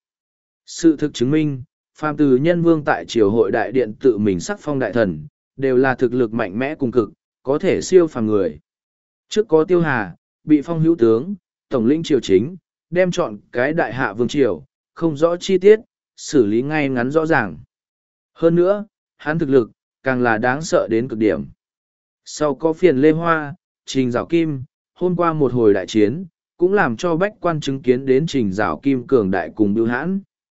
Sự thực chứng minh, phàm từ nhân vương tại triều hội đại điện tự mình sắc phong đại thần, đều là thực lực mạnh mẽ cùng cực, có thể siêu phàm người. Trước có Tiêu Hà, bị phong hữu tướng, tổng lĩnh triều chính, đem chọn cái đại hạ vương triều, không rõ chi tiết, xử lý ngay ngắn rõ ràng. Hơn nữa, hắn thực lực, càng là đáng sợ đến cực điểm. Sau có phiền Lê Hoa, Trình Giảo Kim, hôm qua một hồi đại chiến, cũng làm cho bách quan chứng kiến đến Trình Giảo Kim cường đại cùng bưu hãn.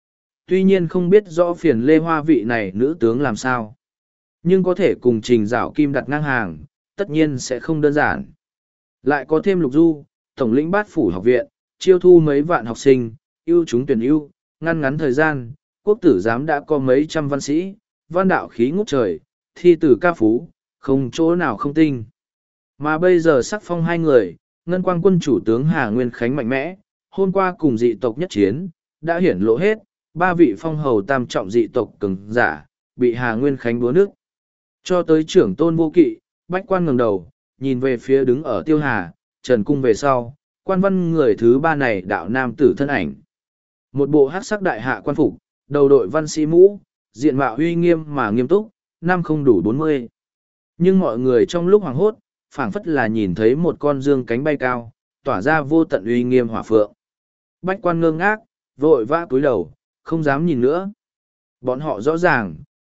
Tuy nhiên không biết rõ phiền Lê Hoa vị này nữ tướng làm sao. Nhưng có thể cùng Trình Giảo Kim đặt ngang hàng, tất nhiên sẽ không đơn giản. Lại có thêm Lục Du, tổng lĩnh bát phủ học viện, chiêu thu mấy vạn học sinh, ưu chúng tuyển ưu, ngăn ngắn thời gian, quốc tử giám đã có mấy trăm văn sĩ, văn đạo khí ngút trời, thi tử ca phú, không chỗ nào không tinh. Mà bây giờ sắc phong hai người, ngân quang quân chủ tướng Hà Nguyên Khánh mạnh mẽ, hôm qua cùng dị tộc nhất chiến, đã hiển lộ hết, ba vị phong hầu tam trọng dị tộc cường giả, bị Hà Nguyên Khánh búa nước. Cho tới trưởng tôn vô kỵ, bách quan ngẩng đầu, nhìn về phía đứng ở Tiêu Hà, Trần Cung về sau, quan văn người thứ ba này đạo nam tử thân ảnh. Một bộ hắc sắc đại hạ quan phục, đầu đội văn sĩ mũ, diện mạo uy nghiêm mà nghiêm túc, năm không đủ bốn mươi. Nhưng mọi người trong lúc hoảng hốt, phảng phất là nhìn thấy một con dương cánh bay cao, tỏa ra vô tận uy nghiêm hỏa phượng. Bách quan ngơ ngác, vội vã cúi đầu, không dám nhìn nữa. Bọn họ rõ ràng,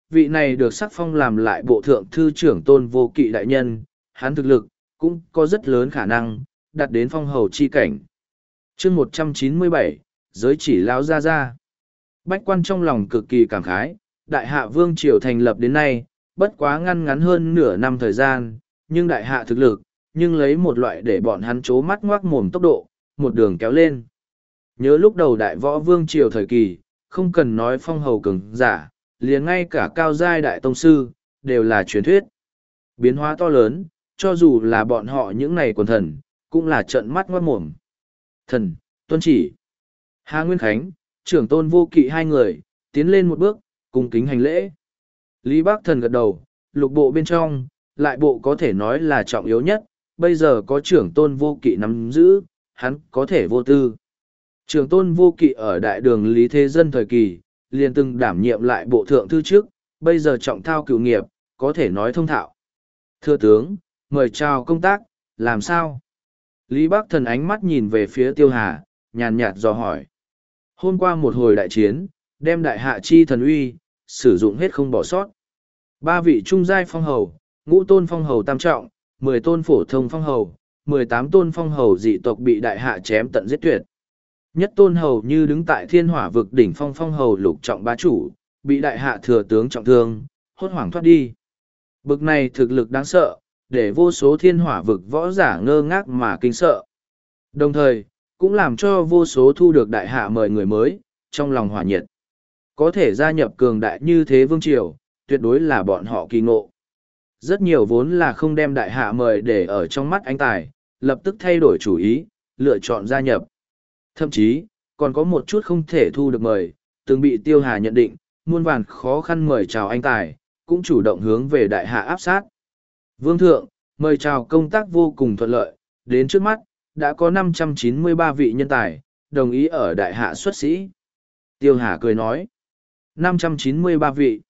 vị này được sắc phong làm lại bộ thượng thư trưởng Tôn Vô Kỵ đại nhân, hắn thực lực, cũng có rất lớn khả năng, đạt đến phong hầu chi cảnh. chương một trăm chín mươi bảy, giới chỉ lão ra ra. Bách quan trong lòng cực kỳ cảm khái, đại hạ vương triều thành lập đến nay, bất quá ngăn ngắn hơn nửa năm thời gian, nhưng đại hạ thực lực, nhưng lấy một loại để bọn hắn chố mắt ngoác mồm tốc độ, một đường kéo lên. Nhớ lúc đầu đại võ vương triều thời kỳ, không cần nói phong hầu cường giả, liền ngay cả cao giai đại tông sư, đều là truyền thuyết. Biến hóa to lớn, cho dù là bọn họ những này quần thần, cũng là trận mắt ngoác mồm. Thần, tuân chỉ. Hà Nguyên Khánh, trưởng Tôn Vô Kỵ hai người, tiến lên một bước, cùng kính hành lễ. Lý Bác Thần gật đầu, lục bộ bên trong, lại bộ có thể nói là trọng yếu nhất, bây giờ có trưởng Tôn Vô Kỵ nắm giữ, hắn có thể vô tư. Trưởng Tôn Vô Kỵ ở đại đường Lý Thế Dân thời kỳ, liền từng đảm nhiệm lại bộ thượng thư trước, bây giờ trọng thao cựu nghiệp, có thể nói thông thạo. Thưa tướng, mời chào công tác, làm sao? Lý Bác Thần ánh mắt nhìn về phía Tiêu Hà, nhàn nhạt dò hỏi. Hôm qua một hồi đại chiến, đem đại hạ chi thần uy, sử dụng hết không bỏ sót. Ba vị trung giai phong hầu, ngũ tôn phong hầu tam trọng, mười tôn phổ thông phong hầu, mười tám tôn phong hầu dị tộc bị đại hạ chém tận giết tuyệt. Nhất tôn hầu như đứng tại thiên hỏa vực đỉnh phong phong hầu lục trọng bá chủ, bị đại hạ thừa tướng trọng thương, hốt hoảng thoát đi. Bực này thực lực đáng sợ, để vô số thiên hỏa vực võ giả ngơ ngác mà kinh sợ. Đồng thời, cũng làm cho vô số thu được đại hạ mời người mới, trong lòng hỏa nhiệt. Có thể gia nhập cường đại như thế vương triều, tuyệt đối là bọn họ kỳ ngộ. Rất nhiều vốn là không đem đại hạ mời để ở trong mắt anh tài, lập tức thay đổi chủ ý, lựa chọn gia nhập. Thậm chí, còn có một chút không thể thu được mời, từng bị Tiêu Hà nhận định, muôn vàn khó khăn mời chào anh tài, cũng chủ động hướng về đại hạ áp sát. Vương thượng, mời chào công tác vô cùng thuận lợi, đến trước mắt, đã có năm trăm chín mươi ba vị nhân tài, đồng ý ở đại hạ xuất sĩ. Tiêu Hà cười nói, năm trăm chín mươi ba vị.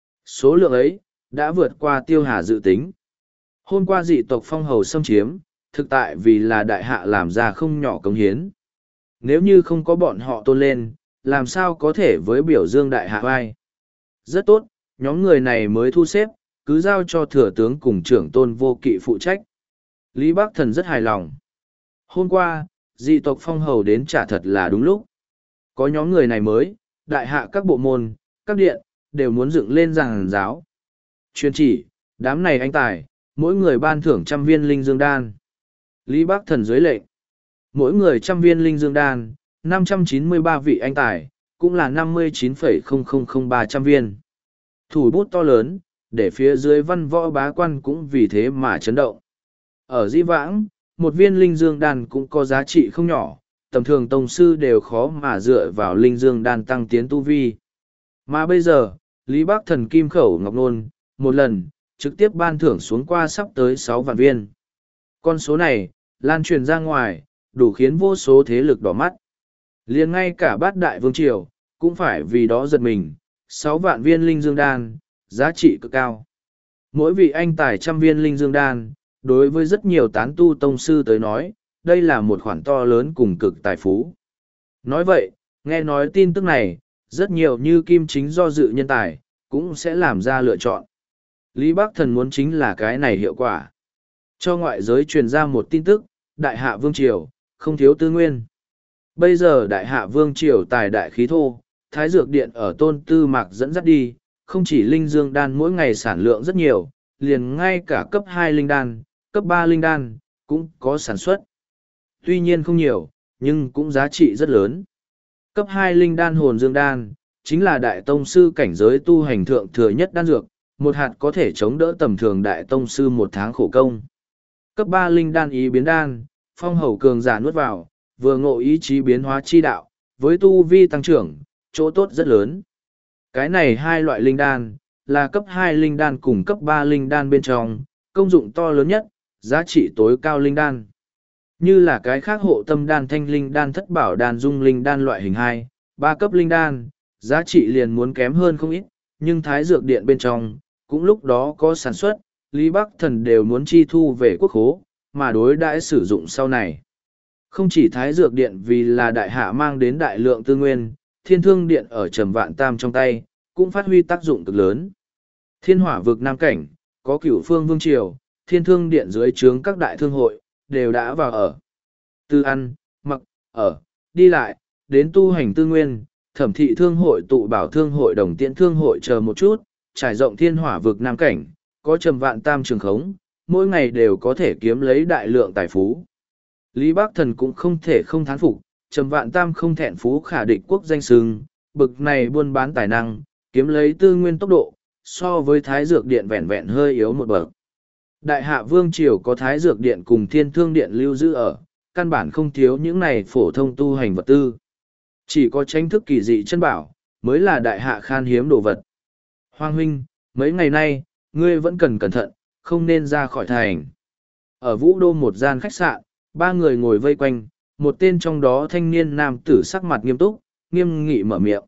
Số lượng ấy, đã vượt qua Tiêu Hà dự tính. Hôm qua dị tộc phong hầu xâm chiếm, thực tại vì là đại hạ làm ra không nhỏ công hiến. Nếu như không có bọn họ tôn lên, làm sao có thể với biểu dương đại hạ vai. Rất tốt, nhóm người này mới thu xếp, cứ giao cho thừa tướng cùng trưởng Tôn Vô Kỵ phụ trách. Lý Bác Thần rất hài lòng. Hôm qua, dị tộc phong hầu đến trả thật là đúng lúc. Có nhóm người này mới, đại hạ các bộ môn, các điện, đều muốn dựng lên giảng giáo. Chuyên chỉ, đám này anh tài, mỗi người ban thưởng trăm viên linh dương đan. Lý Bác Thần dưới lệnh. Mỗi người trăm viên linh dương đan, năm trăm chín mươi ba vị anh tài, cũng là năm mươi chín phẩy không không không ba trăm viên. Thủ bút to lớn, để phía dưới văn võ bá quan cũng vì thế mà chấn động. Ở Dĩ Vãng, một viên linh dương đan cũng có giá trị không nhỏ, tầm thường tông sư đều khó mà dựa vào linh dương đan tăng tiến tu vi. Mà bây giờ, Lý Bác Thần kim khẩu ngọc nôn, một lần, trực tiếp ban thưởng xuống qua sắp tới sáu vạn viên. Con số này, lan truyền ra ngoài, đủ khiến vô số thế lực đỏ mắt. Liền ngay cả bát đại vương triều, cũng phải vì đó giật mình, sáu vạn viên linh dương đan, giá trị cực cao. Mỗi vị anh tài trăm viên linh dương đan, đối với rất nhiều tán tu tông sư tới nói, đây là một khoản to lớn cùng cực tài phú. Nói vậy, nghe nói tin tức này, rất nhiều như kim chính do dự nhân tài, cũng sẽ làm ra lựa chọn. Lý Bác Thần muốn chính là cái này hiệu quả. Cho ngoại giới truyền ra một tin tức, đại hạ vương triều, không thiếu tư nguyên. Bây giờ đại hạ vương triều tài đại khí thô, thái dược điện ở Tôn Tư Mạc dẫn dắt đi, không chỉ linh dương đan mỗi ngày sản lượng rất nhiều, liền ngay cả cấp hai linh đan, cấp ba linh đan, cũng có sản xuất. Tuy nhiên không nhiều, nhưng cũng giá trị rất lớn. Cấp hai linh đan hồn dương đan, chính là đại tông sư cảnh giới tu hành thượng thừa nhất đan dược, một hạt có thể chống đỡ tầm thường đại tông sư một tháng khổ công. Cấp ba linh đan ý biến đan, phong hầu cường giả nuốt vào, vừa ngộ ý chí biến hóa chi đạo, với tu vi tăng trưởng, chỗ tốt rất lớn. Cái này hai loại linh đan, là cấp hai linh đan cùng cấp ba linh đan bên trong, công dụng to lớn nhất, giá trị tối cao linh đan. Như là cái khác hộ tâm đan thanh linh đan thất bảo đan dung linh đan loại hình hai, ba cấp linh đan, giá trị liền muốn kém hơn không ít, nhưng thái dược điện bên trong, cũng lúc đó có sản xuất, Lý Bắc Thần đều muốn chi thu về quốc khố, mà đối đãi sử dụng sau này. Không chỉ thái dược điện vì là đại hạ mang đến đại lượng tư nguyên, thiên thương điện ở trầm vạn tam trong tay, cũng phát huy tác dụng cực lớn. Thiên hỏa vực Nam Cảnh, có cửu phương vương triều, thiên thương điện dưới trướng các đại thương hội, đều đã vào ở. Từ ăn, mặc, ở, đi lại, đến tu hành tư nguyên, thẩm thị thương hội tụ bảo thương hội đồng tiện thương hội chờ một chút, trải rộng thiên hỏa vực Nam Cảnh, có trầm vạn tam trường khống, mỗi ngày đều có thể kiếm lấy đại lượng tài phú. Lý Bác Thần cũng không thể không thán phục, trầm vạn tam không thẹn phú khả địch quốc danh sừng, bực này buôn bán tài năng, kiếm lấy tư nguyên tốc độ, so với thái dược điện vẹn vẹn hơi yếu một bậc. Đại hạ vương triều có thái dược điện cùng thiên thương điện lưu giữ ở, căn bản không thiếu những này phổ thông tu hành vật tư. Chỉ có tranh thức kỳ dị chân bảo, mới là đại hạ khan hiếm đồ vật. Hoàng huynh, mấy ngày nay, ngươi vẫn cần cẩn thận, không nên ra khỏi thành. Ở Vũ Đô một gian khách sạn, ba người ngồi vây quanh, một tên trong đó thanh niên nam tử sắc mặt nghiêm túc, nghiêm nghị mở miệng.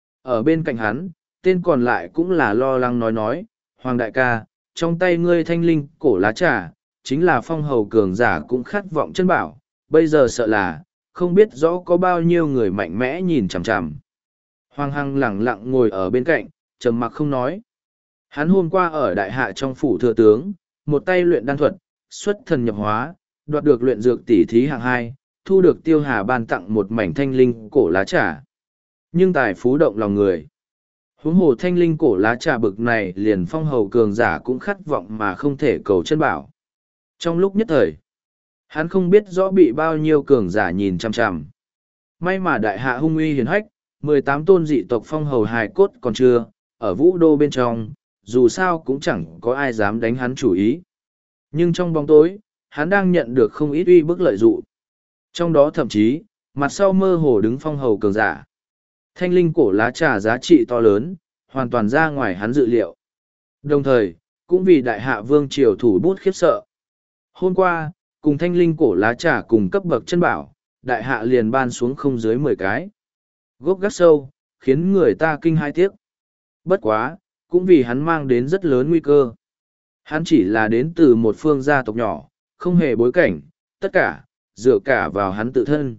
Ở bên cạnh hắn, tên còn lại cũng là lo lắng nói nói, Hoàng đại ca, trong tay ngươi thanh linh cổ lá trà, chính là phong hầu cường giả cũng khát vọng chân bảo, bây giờ sợ là, không biết rõ có bao nhiêu người mạnh mẽ nhìn chằm chằm. Hoàng Hằng lẳng lặng ngồi ở bên cạnh, trầm mặc không nói. Hắn hôm qua ở đại hạ trong phủ thừa tướng, một tay luyện đan thuật, xuất thần nhập hóa, đoạt được luyện dược tỷ thí hạng hai, thu được Tiêu Hà ban tặng một mảnh thanh linh cổ lá trà. Nhưng tài phú động lòng người. Huống hồ thanh linh cổ lá trà bực này liền phong hầu cường giả cũng khát vọng mà không thể cầu chân bảo. Trong lúc nhất thời, hắn không biết rõ bị bao nhiêu cường giả nhìn chằm chằm. May mà đại hạ hung uy hiền hách, mười tám tôn dị tộc phong hầu hài cốt còn chưa, ở Vũ Đô bên trong, dù sao cũng chẳng có ai dám đánh hắn chủ ý. Nhưng trong bóng tối, hắn đang nhận được không ít uy bức lợi dụ. Trong đó thậm chí, mặt sau mơ hồ đứng phong hầu cường giả. Thanh linh cổ lá trà giá trị to lớn, hoàn toàn ra ngoài hắn dự liệu. Đồng thời, cũng vì đại hạ vương triều thủ bút khiếp sợ. Hôm qua, cùng thanh linh cổ lá trà cùng cấp bậc chân bảo, đại hạ liền ban xuống không dưới mười cái. Gốc gác sâu, khiến người ta kinh hai tiếc. Bất quá, cũng vì hắn mang đến rất lớn nguy cơ. Hắn chỉ là đến từ một phương gia tộc nhỏ, không hề bối cảnh, tất cả, dựa cả vào hắn tự thân.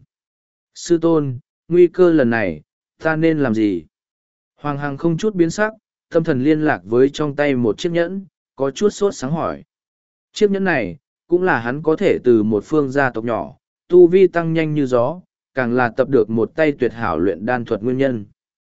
Sư tôn, nguy cơ lần này, ta nên làm gì? Hoàng Hằng không chút biến sắc, tâm thần liên lạc với trong tay một chiếc nhẫn, có chút sốt sáng hỏi. Chiếc nhẫn này, cũng là hắn có thể từ một phương gia tộc nhỏ, tu vi tăng nhanh như gió, càng là tập được một tay tuyệt hảo luyện đan thuật nguyên nhân.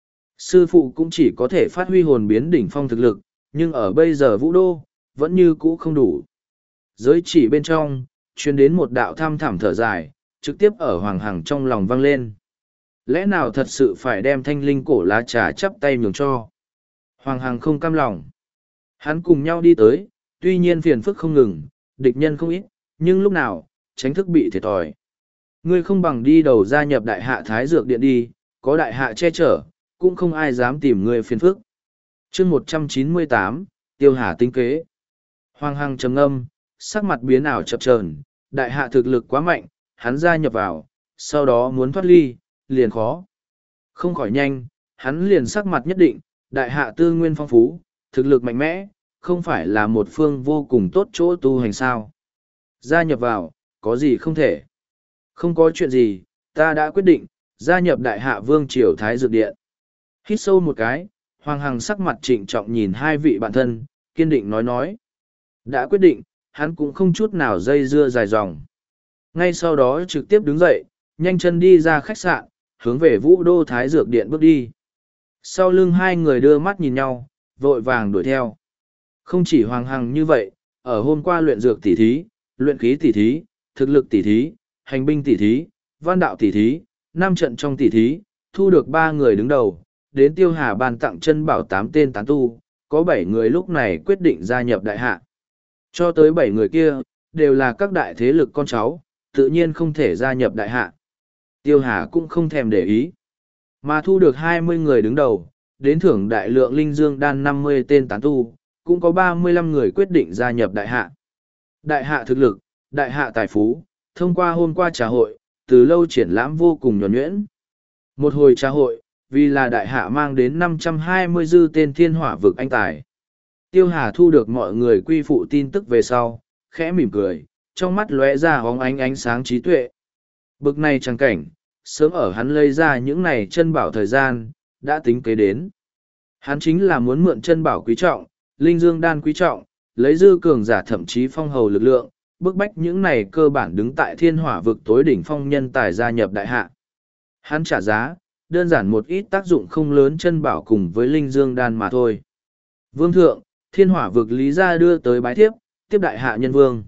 Sư phụ cũng chỉ có thể phát huy hồn biến đỉnh phong thực lực, nhưng ở bây giờ Vũ Đô, vẫn như cũ không đủ. Giới chỉ bên trong, truyền đến một đạo thăm thẳm thở dài, trực tiếp ở Hoàng Hằng trong lòng vang lên. Lẽ nào thật sự phải đem thanh linh cổ lá trà chắp tay nhường cho? Hoàng Hằng không cam lòng. Hắn cùng nhau đi tới, tuy nhiên phiền phức không ngừng, địch nhân không ít, nhưng lúc nào, tránh thức bị thiệt thòi. Ngươi không bằng đi đầu gia nhập đại hạ thái dược điện đi, có đại hạ che chở, cũng không ai dám tìm ngươi phiền phức. chương một trăm chín mươi tám, Tiêu Hà tinh kế. Hoàng Hằng trầm ngâm, sắc mặt biến ảo chập chờn, đại hạ thực lực quá mạnh, hắn gia nhập vào, sau đó muốn thoát ly, liền khó. Không khỏi nhanh, hắn liền sắc mặt nhất định, đại hạ tư nguyên phong phú, thực lực mạnh mẽ, không phải là một phương vô cùng tốt chỗ tu hành sao. Gia nhập vào, có gì không thể. Không có chuyện gì, ta đã quyết định, gia nhập đại hạ vương triều thái dược điện. Hít sâu một cái, Hoàng Hằng sắc mặt trịnh trọng nhìn hai vị bạn thân, kiên định nói nói. Đã quyết định, hắn cũng không chút nào dây dưa dài dòng. Ngay sau đó trực tiếp đứng dậy, nhanh chân đi ra khách sạn, hướng về Vũ Đô thái dược điện bước đi. Sau lưng hai người đưa mắt nhìn nhau, vội vàng đuổi theo. Không chỉ Hoàng Hằng như vậy, ở hôm qua luyện dược tỉ thí, luyện khí tỉ thí, thực lực tỉ thí, hành binh tỉ thí, văn đạo tỉ thí, năm trận trong tỉ thí, thu được ba người đứng đầu, đến Tiêu Hà ban tặng chân bảo tám tên tán tu, có bảy người lúc này quyết định gia nhập đại hạ. Cho tới bảy người kia, đều là các đại thế lực con cháu, tự nhiên không thể gia nhập đại hạ. Tiêu Hà cũng không thèm để ý. Mà thu được hai mươi người đứng đầu, đến thưởng đại lượng linh dương đan năm mươi tên tán tu, cũng có ba mươi lăm người quyết định gia nhập đại hạ. Đại hạ thực lực, đại hạ tài phú, thông qua hôm qua trà hội, từ lâu triển lãm vô cùng nhuần nhuyễn. Một hồi trà hội, vì là đại hạ mang đến năm trăm hai mươi dư tên thiên hỏa vực anh tài. Tiêu Hà thu được mọi người quy phụ tin tức về sau, khẽ mỉm cười, trong mắt lóe ra hóng ánh ánh sáng trí tuệ. Bực này chẳng cảnh, sớm ở hắn lấy ra những này chân bảo thời gian, đã tính kế đến. Hắn chính là muốn mượn chân bảo quý trọng, linh dương đan quý trọng, lấy dư cường giả thậm chí phong hầu lực lượng, bức bách những này cơ bản đứng tại thiên hỏa vực tối đỉnh phong nhân tài gia nhập đại hạ. Hắn trả giá, đơn giản một ít tác dụng không lớn chân bảo cùng với linh dương đan mà thôi. Vương thượng, thiên hỏa vực lý gia đưa tới bái thiếp, tiếp đại hạ nhân vương.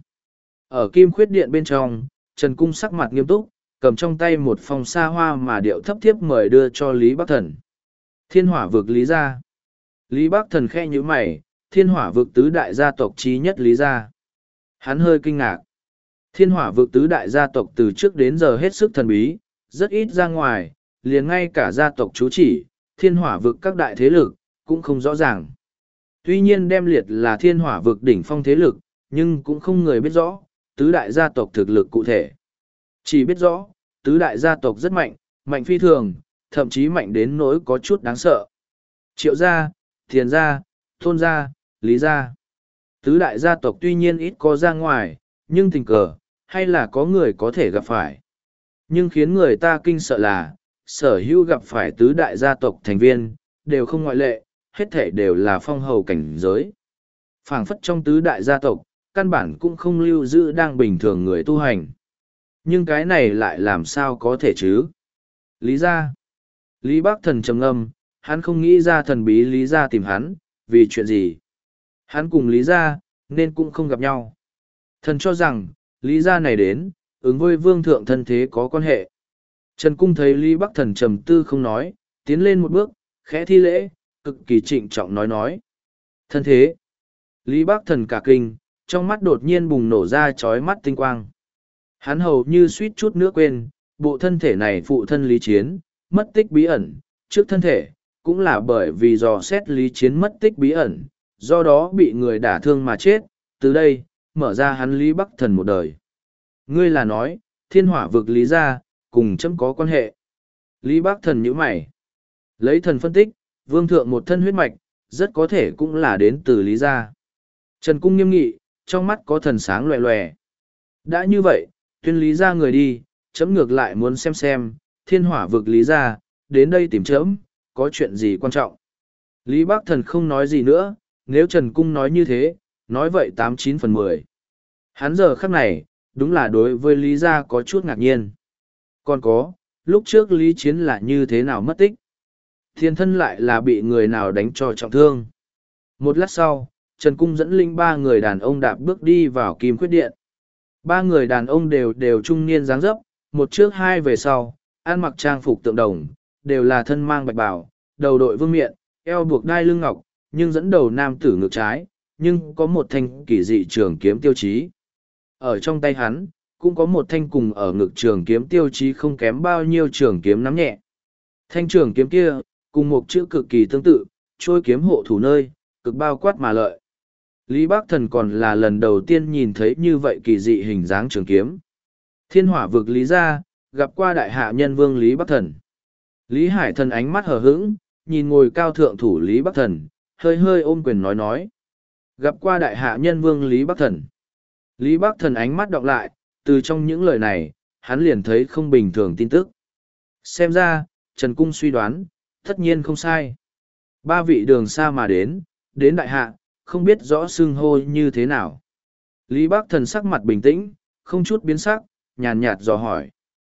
Ở kim khuyết điện bên trong, Trần Cung sắc mặt nghiêm túc, cầm trong tay một phong sa hoa mà điệu thấp thiếp mời đưa cho Lý Bắc Thần. Thiên hỏa vực lý gia. Lý Bắc Thần khe như mày, thiên hỏa vực tứ đại gia tộc trí nhất lý gia. Hắn hơi kinh ngạc. Thiên hỏa vực tứ đại gia tộc từ trước đến giờ hết sức thần bí, rất ít ra ngoài, liền ngay cả gia tộc chú chỉ, thiên hỏa vực các đại thế lực, cũng không rõ ràng. Tuy nhiên đem liệt là thiên hỏa vực đỉnh phong thế lực, nhưng cũng không người biết rõ, tứ đại gia tộc thực lực cụ thể. Chỉ biết rõ, tứ đại gia tộc rất mạnh, mạnh phi thường, thậm chí mạnh đến nỗi có chút đáng sợ. Triệu gia, Thiền gia, Tôn gia, Lý gia. Tứ đại gia tộc tuy nhiên ít có ra ngoài, nhưng tình cờ, hay là có người có thể gặp phải. Nhưng khiến người ta kinh sợ là, sở hữu gặp phải tứ đại gia tộc thành viên, đều không ngoại lệ, hết thể đều là phong hầu cảnh giới. Phảng phất trong tứ đại gia tộc, căn bản cũng không lưu giữ đang bình thường người tu hành. Nhưng cái này lại làm sao có thể chứ? Lý gia. Lý Bắc Thần trầm ngâm, hắn không nghĩ ra thần bí Lý gia tìm hắn, vì chuyện gì? Hắn cùng Lý gia, nên cũng không gặp nhau. Thần cho rằng, Lý gia này đến, ứng với vương thượng thân thế có quan hệ. Trần Cung thấy Lý Bắc Thần trầm tư không nói, tiến lên một bước, khẽ thi lễ, cực kỳ trịnh trọng nói nói. Thân thế. Lý Bắc Thần cả kinh, trong mắt đột nhiên bùng nổ ra chói mắt tinh quang. Hắn hầu như suýt chút nữa quên, bộ thân thể này phụ thân Lý Chiến, mất tích bí ẩn, trước thân thể, cũng là bởi vì dò xét Lý Chiến mất tích bí ẩn, do đó bị người đả thương mà chết, từ đây, mở ra hắn Lý Bắc Thần một đời. Ngươi là nói, thiên hỏa vực Lý gia, cùng chấm có quan hệ. Lý Bắc Thần nhíu mày. Lấy thần phân tích, vương thượng một thân huyết mạch, rất có thể cũng là đến từ Lý gia. Trần Cung nghiêm nghị, trong mắt có thần sáng loè loè. Đã như vậy, tuyên Lý gia người đi, chấm ngược lại muốn xem xem, thiên hỏa vực Lý gia, đến đây tìm chấm, có chuyện gì quan trọng. Lý Bắc Thần không nói gì nữa, nếu Trần Cung nói như thế, nói vậy tám chín phần mười. Hắn giờ khắc này, đúng là đối với Lý gia có chút ngạc nhiên. Còn có, lúc trước Lý Chiến là như thế nào mất tích? Thiên thân lại là bị người nào đánh cho trọng thương. Một lát sau, Trần Cung dẫn linh ba người đàn ông đạp bước đi vào Kim Khuyết Điện. Ba người đàn ông đều đều trung niên dáng dấp, một trước hai về sau, ăn mặc trang phục tượng đồng, đều là thân mang bạch bào, đầu đội vương miện, eo buộc đai lưng ngọc, nhưng dẫn đầu nam tử ngược trái, nhưng có một thanh kỳ dị trường kiếm tiêu chí. Ở trong tay hắn, cũng có một thanh cùng ở ngực trường kiếm tiêu chí không kém bao nhiêu trường kiếm nắm nhẹ. Thanh trường kiếm kia, cùng một chữ cực kỳ tương tự, trôi kiếm hộ thủ nơi, cực bao quát mà lợi. Lý Bắc Thần còn là lần đầu tiên nhìn thấy như vậy kỳ dị hình dáng trường kiếm. Thiên hỏa vực Lý gia, gặp qua đại hạ nhân vương Lý Bắc Thần. Lý Hải Thần ánh mắt hờ hững, nhìn ngồi cao thượng thủ Lý Bắc Thần, hơi hơi ôm quyền nói nói. Gặp qua đại hạ nhân vương Lý Bắc Thần. Lý Bắc Thần ánh mắt đọc lại, từ trong những lời này, hắn liền thấy không bình thường tin tức. Xem ra, Trần Cung suy đoán, tất nhiên không sai. Ba vị đường xa mà đến, đến đại hạ, không biết rõ xưng hô như thế nào. Lý Bắc Thần sắc mặt bình tĩnh, không chút biến sắc, nhàn nhạt dò hỏi.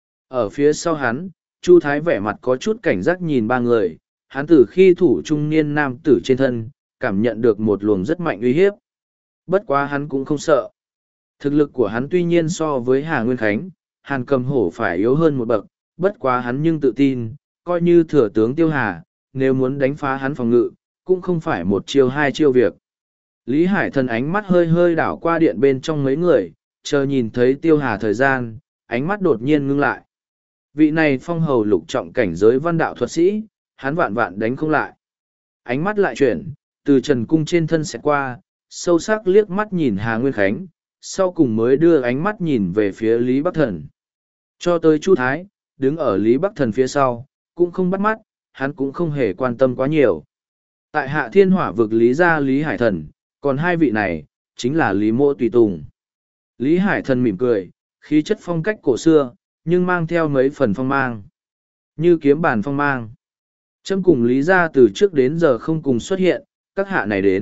Ở phía sau hắn, Chu Thái vẻ mặt có chút cảnh giác nhìn ba người, hắn từ khi thủ trung niên nam tử trên thân, cảm nhận được một luồng rất mạnh uy hiếp. Bất quá hắn cũng không sợ. Thực lực của hắn tuy nhiên so với Hà Nguyên Khánh, Hàn Cầm Hổ phải yếu hơn một bậc, bất quá hắn nhưng tự tin, coi như thừa tướng Tiêu Hà, nếu muốn đánh phá hắn phòng ngự, cũng không phải một chiêu hai chiêu việc. Lý Hải Thần ánh mắt hơi hơi đảo qua điện bên trong mấy người, chờ nhìn thấy Tiêu Hà thời gian, ánh mắt đột nhiên ngưng lại. Vị này phong hầu lục trọng cảnh giới văn đạo thuật sĩ, hắn vạn vạn đánh không lại. Ánh mắt lại chuyển, từ Trần Cung trên thân xẹt qua, sâu sắc liếc mắt nhìn Hà Nguyên Khánh, sau cùng mới đưa ánh mắt nhìn về phía Lý Bắc Thần. Cho tới Chu Thái, đứng ở Lý Bắc Thần phía sau, cũng không bắt mắt, hắn cũng không hề quan tâm quá nhiều. Tại hạ thiên hỏa vực Lý gia Lý Hải Thần, còn hai vị này, chính là Lý Mộ Tùy Tùng. Lý Hải Thần mỉm cười, khí chất phong cách cổ xưa, nhưng mang theo mấy phần phong mang. Như kiếm bản phong mang. Trâm cùng Lý gia từ trước đến giờ không cùng xuất hiện, các hạ này đến,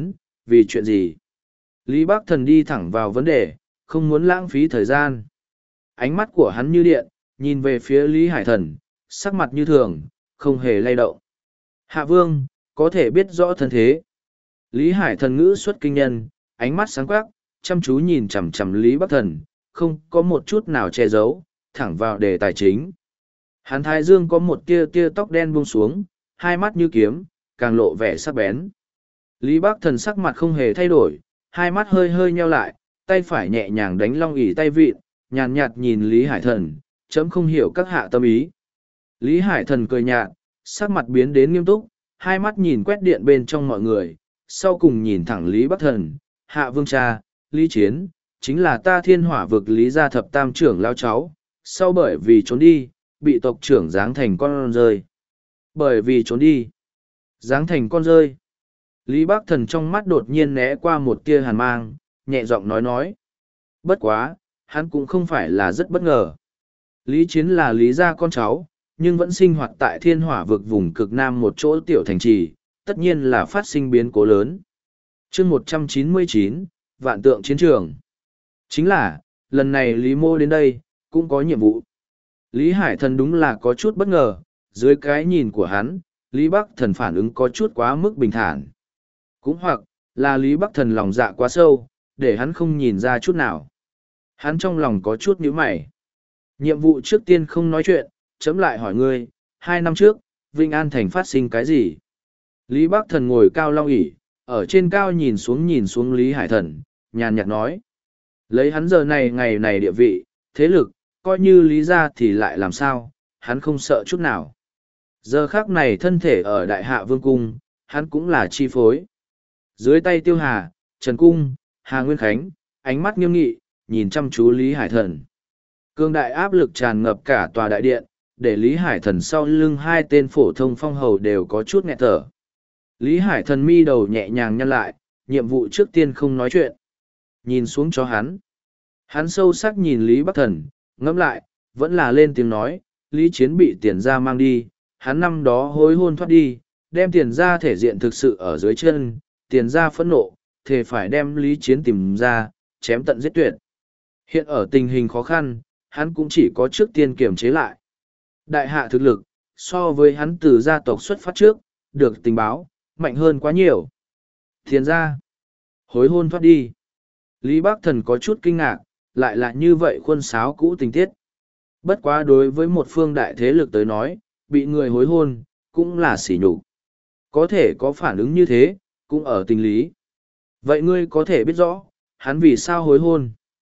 vì chuyện gì? Lý Bắc Thần đi thẳng vào vấn đề, không muốn lãng phí thời gian. Ánh mắt của hắn như điện, nhìn về phía Lý Hải Thần, sắc mặt như thường, không hề lay động. Hạ Vương, có thể biết rõ thân thế. Lý Hải Thần ngữ xuất kinh nhân, ánh mắt sáng quắc, chăm chú nhìn chằm chằm Lý Bắc Thần, không có một chút nào che giấu, thẳng vào đề tài chính. Hắn thái dương có một tia tia tóc đen buông xuống, hai mắt như kiếm, càng lộ vẻ sắc bén. Lý Bắc Thần sắc mặt không hề thay đổi, hai mắt hơi hơi nheo lại, tay phải nhẹ nhàng đánh long ỷ tay vịn, nhàn nhạt nhìn Lý Hải Thần, chấm không hiểu các hạ tâm ý. Lý Hải Thần cười nhạt, sắc mặt biến đến nghiêm túc, hai mắt nhìn quét điện bên trong mọi người, sau cùng nhìn thẳng Lý Bắc Thần, hạ vương cha, Lý Chiến, chính là ta thiên hỏa vực Lý gia thập tam trưởng lao cháu, sau bởi vì trốn đi, bị tộc trưởng giáng thành con rơi. Bởi vì trốn đi, giáng thành con rơi. Lý Bắc Thần trong mắt đột nhiên né qua một tia hàn mang, nhẹ giọng nói nói. Bất quá, hắn cũng không phải là rất bất ngờ. Lý Chiến là Lý gia con cháu, nhưng vẫn sinh hoạt tại thiên hỏa vực vùng cực nam một chỗ tiểu thành trì, tất nhiên là phát sinh biến cố lớn. chương một trăm chín mươi chín, Vạn Tượng Chiến Trường. Chính là, lần này Lý Mô đến đây, cũng có nhiệm vụ. Lý Hải Thần đúng là có chút bất ngờ, dưới cái nhìn của hắn, Lý Bắc Thần phản ứng có chút quá mức bình thản. Cũng hoặc, là Lý Bắc Thần lòng dạ quá sâu, để hắn không nhìn ra chút nào. Hắn trong lòng có chút nhíu mày. Nhiệm vụ trước tiên không nói chuyện, chấm lại hỏi ngươi, hai năm trước, Vinh An Thành phát sinh cái gì? Lý Bắc Thần ngồi cao long ỷ, ở trên cao nhìn xuống nhìn xuống Lý Hải Thần, nhàn nhạt nói. Lấy hắn giờ này ngày này địa vị, thế lực, coi như Lý gia thì lại làm sao, hắn không sợ chút nào. Giờ khác này thân thể ở Đại Hạ Vương Cung, hắn cũng là chi phối. Dưới tay Tiêu Hà, Trần Cung, Hà Nguyên Khánh, ánh mắt nghiêm nghị, nhìn chăm chú Lý Hải Thần. Cương đại áp lực tràn ngập cả tòa đại điện, để Lý Hải Thần sau lưng hai tên phổ thông phong hầu đều có chút nghẹt thở. Lý Hải Thần mi đầu nhẹ nhàng nhăn lại, nhiệm vụ trước tiên không nói chuyện. Nhìn xuống cho hắn. Hắn sâu sắc nhìn Lý Bắc Thần, ngẫm lại, vẫn là lên tiếng nói, Lý Chiến bị tiền ra mang đi, hắn năm đó hối hôn thoát đi, đem tiền ra thể diện thực sự ở dưới chân, tiền ra phẫn nộ, thề phải đem Lý Chiến tìm ra, chém tận giết tuyệt. Hiện ở tình hình khó khăn, hắn cũng chỉ có trước tiên kiềm chế lại. Đại hạ thực lực, so với hắn từ gia tộc xuất phát trước, được tình báo, mạnh hơn quá nhiều. Tiền ra, hối hôn thoát đi. Lý Bắc Thần có chút kinh ngạc, lại là như vậy khuôn sáo cũ tình tiết. Bất quá đối với một phương đại thế lực tới nói, bị người hối hôn, cũng là sỉ nhục. Có thể có phản ứng như thế, cũng ở tình lý. Vậy ngươi có thể biết rõ, hắn vì sao hối hôn?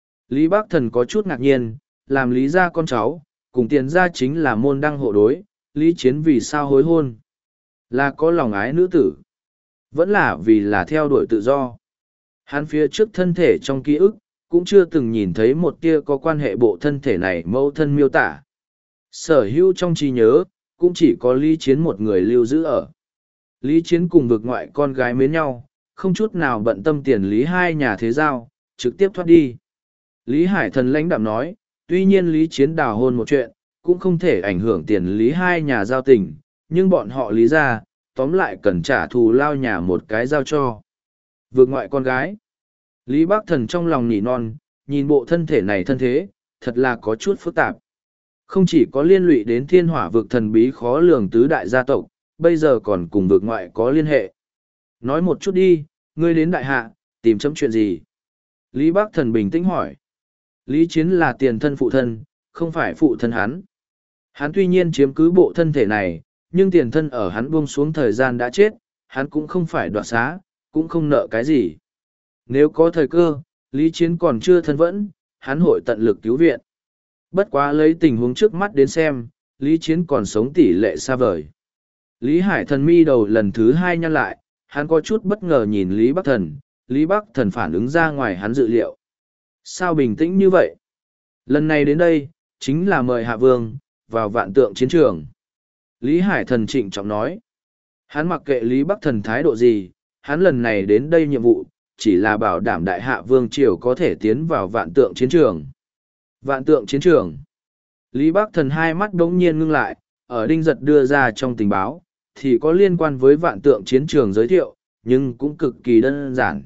Lý Bắc Thần có chút ngạc nhiên, làm Lý gia con cháu, cùng tiền gia chính là môn đăng hộ đối, Lý Chiến vì sao hối hôn? Là có lòng ái nữ tử. Vẫn là vì là theo đuổi tự do. Hắn phía trước thân thể trong ký ức, cũng chưa từng nhìn thấy một tia có quan hệ bộ thân thể này mẫu thân miêu tả. Sở hữu trong trí nhớ, cũng chỉ có Lý Chiến một người lưu giữ ở. Lý Chiến cùng vực ngoại con gái mến nhau, không chút nào bận tâm tiền Lý hai nhà thế giao, trực tiếp thoát đi. Lý Hải Thần lãnh đạm nói, tuy nhiên Lý Chiến đào hôn một chuyện, cũng không thể ảnh hưởng tiền Lý hai nhà giao tình, nhưng bọn họ Lý ra, tóm lại cần trả thù lao nhà một cái giao cho. Vượt ngoại con gái. Lý Bắc Thần trong lòng nỉ non, nhìn bộ thân thể này thân thế, thật là có chút phức tạp. Không chỉ có liên lụy đến thiên hỏa vực thần bí khó lường tứ đại gia tộc, bây giờ còn cùng vực ngoại có liên hệ. Nói một chút đi, ngươi đến đại hạ, tìm chấm chuyện gì? Lý Bắc Thần bình tĩnh hỏi. Lý Chiến là tiền thân phụ thân, không phải phụ thân hắn. Hắn tuy nhiên chiếm cứ bộ thân thể này, nhưng tiền thân ở hắn buông xuống thời gian đã chết, hắn cũng không phải đoạt xá, cũng không nợ cái gì. Nếu có thời cơ, Lý Chiến còn chưa thân vẫn, hắn hội tận lực cứu viện. Bất quá lấy tình huống trước mắt đến xem, Lý Chiến còn sống tỷ lệ xa vời. Lý Hải Thần mi đầu lần thứ hai nhăn lại, hắn có chút bất ngờ nhìn Lý Bắc Thần, Lý Bắc Thần phản ứng ra ngoài hắn dự liệu. Sao bình tĩnh như vậy? Lần này đến đây, chính là mời Hạ Vương, vào vạn tượng chiến trường. Lý Hải Thần trịnh trọng nói. Hắn mặc kệ Lý Bắc Thần thái độ gì, hắn lần này đến đây nhiệm vụ, chỉ là bảo đảm đại hạ vương triều có thể tiến vào vạn tượng chiến trường. Vạn tượng chiến trường. Lý Bắc Thần hai mắt đống nhiên ngưng lại, ở đinh giật đưa ra trong tình báo, thì có liên quan với vạn tượng chiến trường giới thiệu, nhưng cũng cực kỳ đơn giản.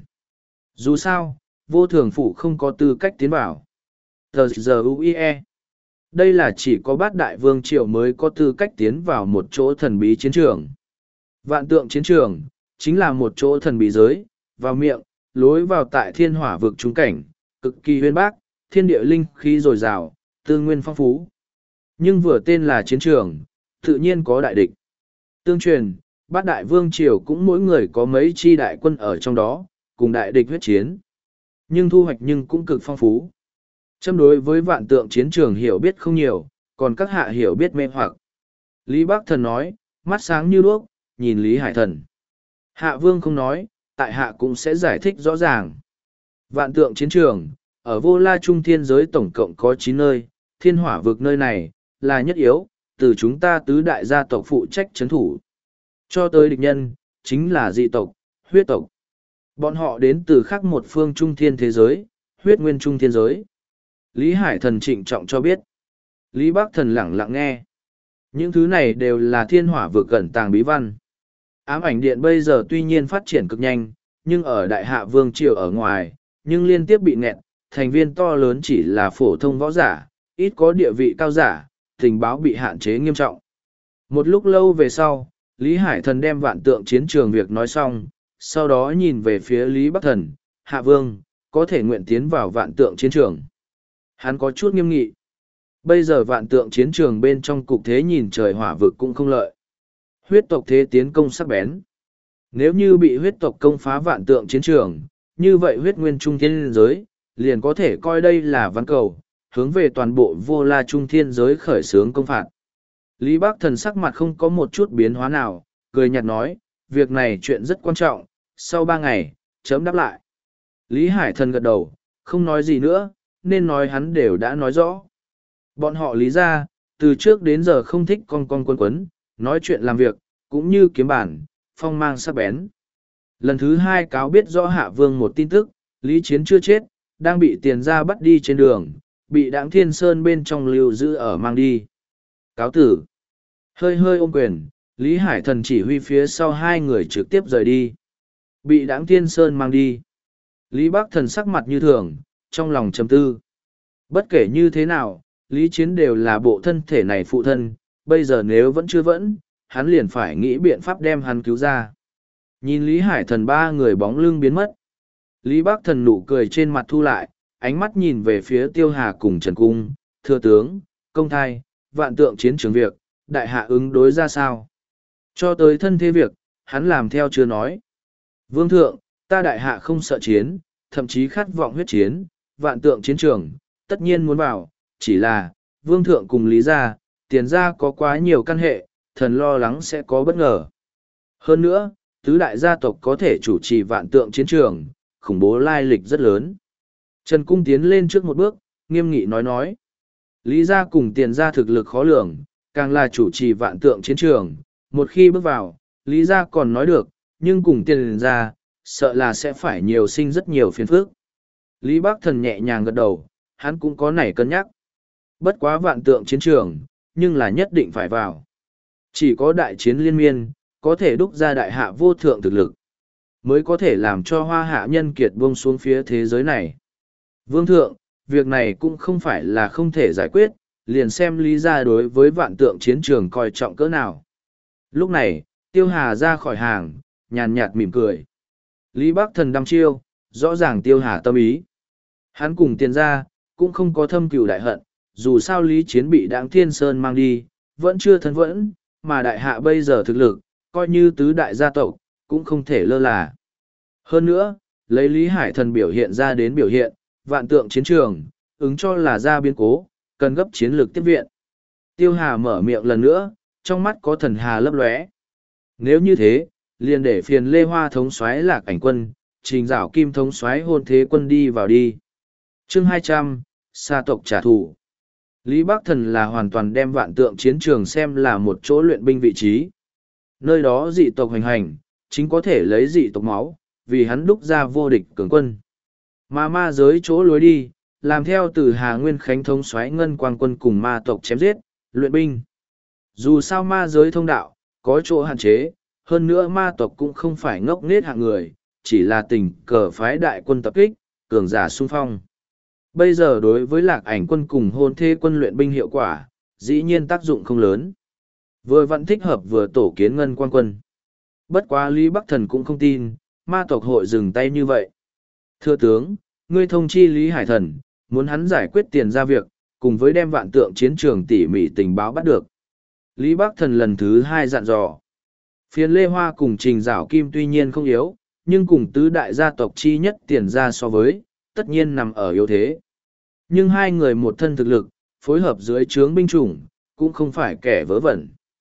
Dù sao, vô thường phủ không có tư cách tiến vào. Tờ giờ u i e. Đây là chỉ có bát đại vương triều mới có tư cách tiến vào một chỗ thần bí chiến trường. Vạn tượng chiến trường, chính là một chỗ thần bí giới, vào miệng, lối vào tại thiên hỏa vực trung cảnh, cực kỳ huyên bác, thiên địa linh khí dồi dào, tư nguyên phong phú. Nhưng vừa tên là chiến trường, tự nhiên có đại địch. Tương truyền, bát đại vương triều cũng mỗi người có mấy chi đại quân ở trong đó, cùng đại địch huyết chiến. Nhưng thu hoạch nhưng cũng cực phong phú. Châm đối với vạn tượng chiến trường hiểu biết không nhiều, còn các hạ hiểu biết mê hoặc. Lý Bắc Thần nói, mắt sáng như đuốc, nhìn Lý Hải Thần. Hạ vương không nói, tại hạ cũng sẽ giải thích rõ ràng. Vạn tượng chiến trường, ở vô la trung thiên giới tổng cộng có chín nơi, thiên hỏa vực nơi này, là nhất yếu, từ chúng ta tứ đại gia tộc phụ trách chấn thủ. Cho tới địch nhân, chính là dị tộc, huyết tộc. Bọn họ đến từ khác một phương trung thiên thế giới, huyết nguyên trung thiên giới. Lý Hải Thần trịnh trọng cho biết. Lý Bắc Thần lẳng lặng nghe. Những thứ này đều là thiên hỏa vực cẩn tàng bí văn. Ám ảnh điện bây giờ tuy nhiên phát triển cực nhanh, nhưng ở đại hạ vương triều ở ngoài, nhưng liên tiếp bị nghẹn, thành viên to lớn chỉ là phổ thông võ giả, ít có địa vị cao giả, tình báo bị hạn chế nghiêm trọng. Một lúc lâu về sau, Lý Hải Thần đem vạn tượng chiến trường việc nói xong, sau đó nhìn về phía Lý Bắc Thần, Hạ Vương, có thể nguyện tiến vào vạn tượng chiến trường. Hắn có chút nghiêm nghị. Bây giờ vạn tượng chiến trường bên trong cục thế nhìn trời hỏa vực cũng không lợi. Huyết tộc thế tiến công sắc bén. Nếu như bị huyết tộc công phá vạn tượng chiến trường, như vậy huyết nguyên trung thiên giới, liền có thể coi đây là ván cầu, hướng về toàn bộ vô la trung thiên giới khởi xướng công phạt. Lý Bắc Thần sắc mặt không có một chút biến hóa nào, cười nhạt nói, việc này chuyện rất quan trọng, sau ba ngày, chấm đáp lại. Lý Hải Thần gật đầu, không nói gì nữa, nên nói hắn đều đã nói rõ. Bọn họ lý ra, từ trước đến giờ không thích con con quấn quấn, nói chuyện làm việc, cũng như kiếm bản, phong mang sắc bén. Lần thứ hai cáo biết rõ Hạ Vương một tin tức, Lý Chiến chưa chết, đang bị tiền ra bắt đi trên đường, bị Đãng Thiên Sơn bên trong lưu giữ ở mang đi. Cáo tử. Hơi hơi ôm quyền, Lý Hải Thần chỉ huy phía sau hai người trực tiếp rời đi. Bị Đãng Thiên Sơn mang đi. Lý Bắc Thần sắc mặt như thường, trong lòng trầm tư. Bất kể như thế nào, Lý Chiến đều là bộ thân thể này phụ thân, bây giờ nếu vẫn chưa vẫn, hắn liền phải nghĩ biện pháp đem hắn cứu ra. Nhìn Lý Hải Thần ba người bóng lưng biến mất. Lý Bắc Thần nụ cười trên mặt thu lại, ánh mắt nhìn về phía Tiêu Hà cùng Trần Cung, thưa tướng, công thai, vạn tượng chiến trường việc, đại hạ ứng đối ra sao. Cho tới thân thế việc, hắn làm theo chưa nói. Vương thượng, ta đại hạ không sợ chiến, thậm chí khát vọng huyết chiến, vạn tượng chiến trường, tất nhiên muốn vào, chỉ là, vương thượng cùng lý gia, tiền gia có quá nhiều căn hệ, thần lo lắng sẽ có bất ngờ. Hơn nữa, tứ đại gia tộc có thể chủ trì vạn tượng chiến trường, khủng bố lai lịch rất lớn. Trần Cung tiến lên trước một bước, nghiêm nghị nói nói. Lý gia cùng tiền gia thực lực khó lường, càng là chủ trì vạn tượng chiến trường, một khi bước vào, Lý gia còn nói được, nhưng cùng tiền gia, sợ là sẽ phải nhiều sinh rất nhiều phiền phức. Lý Bắc Thần nhẹ nhàng gật đầu, hắn cũng có nảy cân nhắc. Bất quá vạn tượng chiến trường, nhưng là nhất định phải vào. Chỉ có đại chiến liên miên, có thể đúc ra đại hạ vô thượng thực lực, mới có thể làm cho hoa hạ nhân kiệt buông xuống phía thế giới này. Vương thượng, việc này cũng không phải là không thể giải quyết, liền xem lý ra đối với vạn tượng chiến trường coi trọng cỡ nào. Lúc này, Tiêu Hà ra khỏi hàng, nhàn nhạt mỉm cười. Lý Bắc Thần đăm chiêu, rõ ràng Tiêu Hà tâm ý. Hắn cùng tiền ra, cũng không có thâm cừu đại hận, dù sao Lý Chiến bị Đãng Thiên Sơn mang đi, vẫn chưa thân vẫn, mà đại hạ bây giờ thực lực, coi như tứ đại gia tộc, cũng không thể lơ là. Hơn nữa, lấy Lý Hải Thần biểu hiện ra đến biểu hiện, vạn tượng chiến trường, ứng cho là ra biến cố, cần gấp chiến lược tiếp viện. Tiêu Hà mở miệng lần nữa, trong mắt có thần hà lấp lóe. Nếu như thế, liền để phiền Lê Hoa thống soái Lạc Ảnh Quân, Trình Giảo Kim thống soái Hôn Thế Quân đi vào đi. Chương hai trăm, Sa tộc trả thù. Lý Bắc Thần là hoàn toàn đem vạn tượng chiến trường xem là một chỗ luyện binh vị trí. Nơi đó dị tộc hành hành, chính có thể lấy dị tộc máu, vì hắn đúc ra vô địch cường quân. Mà ma giới chỗ lối đi, làm theo từ Hà Nguyên Khánh thống soái Ngân Quang Quân cùng ma tộc chém giết, luyện binh. Dù sao ma giới thông đạo, có chỗ hạn chế, hơn nữa ma tộc cũng không phải ngốc nghếch hạng người, chỉ là tình cờ phái đại quân tập kích, cường giả xung phong. Bây giờ đối với lạc ảnh quân cùng hôn thê quân luyện binh hiệu quả, dĩ nhiên tác dụng không lớn. Vừa vẫn thích hợp vừa tổ kiến ngân quan quân. Bất quá Lý Bắc Thần cũng không tin, ma tộc hội dừng tay như vậy. Thưa tướng, ngươi thông chi Lý Hải Thần, muốn hắn giải quyết tiền ra việc, cùng với đem vạn tượng chiến trường tỉ mỉ tình báo bắt được. Lý Bắc Thần lần thứ hai dặn dò. Phiền Lê Hoa cùng Trình Giảo Kim tuy nhiên không yếu, nhưng cùng tứ đại gia tộc chi nhất tiền ra so với, tất nhiên nằm ở yếu thế. Nhưng hai người một thân thực lực, phối hợp dưới trướng binh chủng, cũng không phải kẻ vớ vẩn.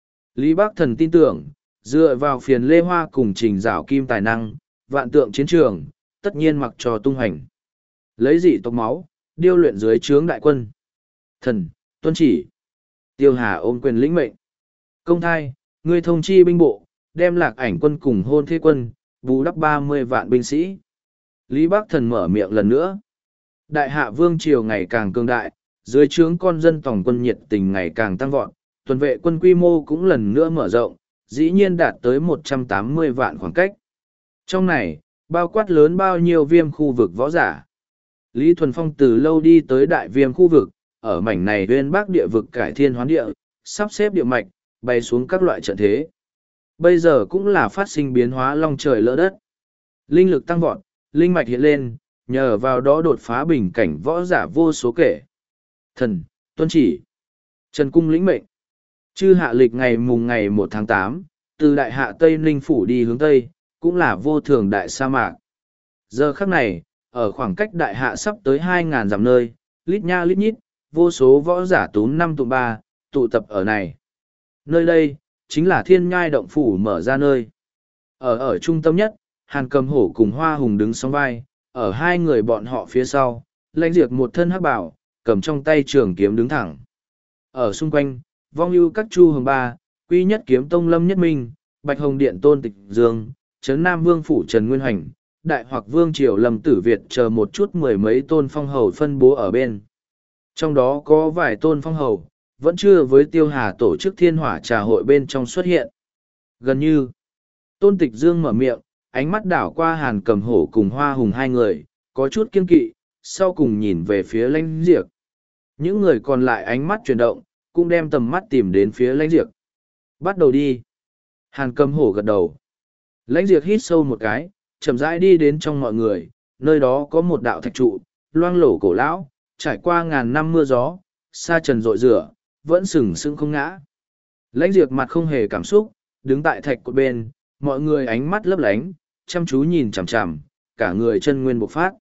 Lý Bắc Thần tin tưởng, dựa vào phiền Lê Hoa cùng Trình Giảo Kim tài năng, vạn tượng chiến trường, tất nhiên mặc cho tung hành. Lấy dị tộc máu, điêu luyện dưới trướng đại quân. Thần, tuân chỉ. Tiêu Hà ôm quyền lĩnh mệnh. Công thai, ngươi thông chi binh bộ, đem lạc ảnh quân cùng hôn thế quân, bù đắp ba mươi vạn binh sĩ. Lý Bắc Thần mở miệng lần nữa. Đại hạ vương triều ngày càng cường đại, dưới trướng con dân tổng quân nhiệt tình ngày càng tăng vọt, tuần vệ quân quy mô cũng lần nữa mở rộng, dĩ nhiên đạt tới một trăm tám mươi vạn khoảng cách. Trong này, bao quát lớn bao nhiêu viêm khu vực võ giả. Lý Thuần Phong từ lâu đi tới đại viêm khu vực, ở mảnh này uyên bắc địa vực cải thiên hoán địa, sắp xếp địa mạch, bay xuống các loại trận thế. Bây giờ cũng là phát sinh biến hóa long trời lỡ đất. Linh lực tăng vọt, linh mạch hiện lên, nhờ vào đó đột phá bình cảnh võ giả vô số kể. Thần, tuân chỉ. Trần Cung lĩnh mệnh. Chư hạ lịch ngày mùng ngày một tháng tám, từ đại hạ Tây Ninh Phủ đi hướng Tây, cũng là vô thường đại sa mạc. Giờ khắc này, ở khoảng cách đại hạ sắp tới hai ngàn dặm nơi, lít nha lít nhít, vô số võ giả túm năm tụ ba, tụ tập ở này. Nơi đây, chính là thiên nhai động phủ mở ra nơi. Ở ở trung tâm nhất, Hàn Cầm Hổ cùng Hoa Hùng đứng song vai, ở hai người bọn họ phía sau, Lãnh Diệp một thân hắc bảo, cầm trong tay trường kiếm đứng thẳng. Ở xung quanh, vong ưu các chu hồng ba, quy nhất kiếm tông Lâm Nhất Minh, Bạch Hồng Điện Tôn Tịch Dương, Trấn Nam Vương Phủ Trần Nguyên Hành, Đại hoặc Vương Triều Lâm Tử Việt chờ một chút mười mấy tôn phong hầu phân bố ở bên. Trong đó có vài tôn phong hầu, vẫn chưa với Tiêu Hà tổ chức thiên hỏa trà hội bên trong xuất hiện. Gần như, Tôn Tịch Dương mở miệng, ánh mắt đảo qua Hàn Cầm Hổ cùng Hoa Hùng hai người, có chút kiên kỵ, sau cùng nhìn về phía Lãnh Diệp. Những người còn lại ánh mắt chuyển động, cũng đem tầm mắt tìm đến phía Lãnh Diệp. Bắt đầu đi. Hàn Cầm Hổ gật đầu. Lãnh Diệp hít sâu một cái, chậm rãi đi đến trong mọi người, nơi đó có một đạo thạch trụ, loang lổ cổ lão, trải qua ngàn năm mưa gió, sa trần rội rửa, vẫn sừng sững không ngã. Lãnh Diệp mặt không hề cảm xúc, đứng tại thạch cột bên, mọi người ánh mắt lấp lánh, chăm chú nhìn chằm chằm, cả người chân nguyên bộc phát.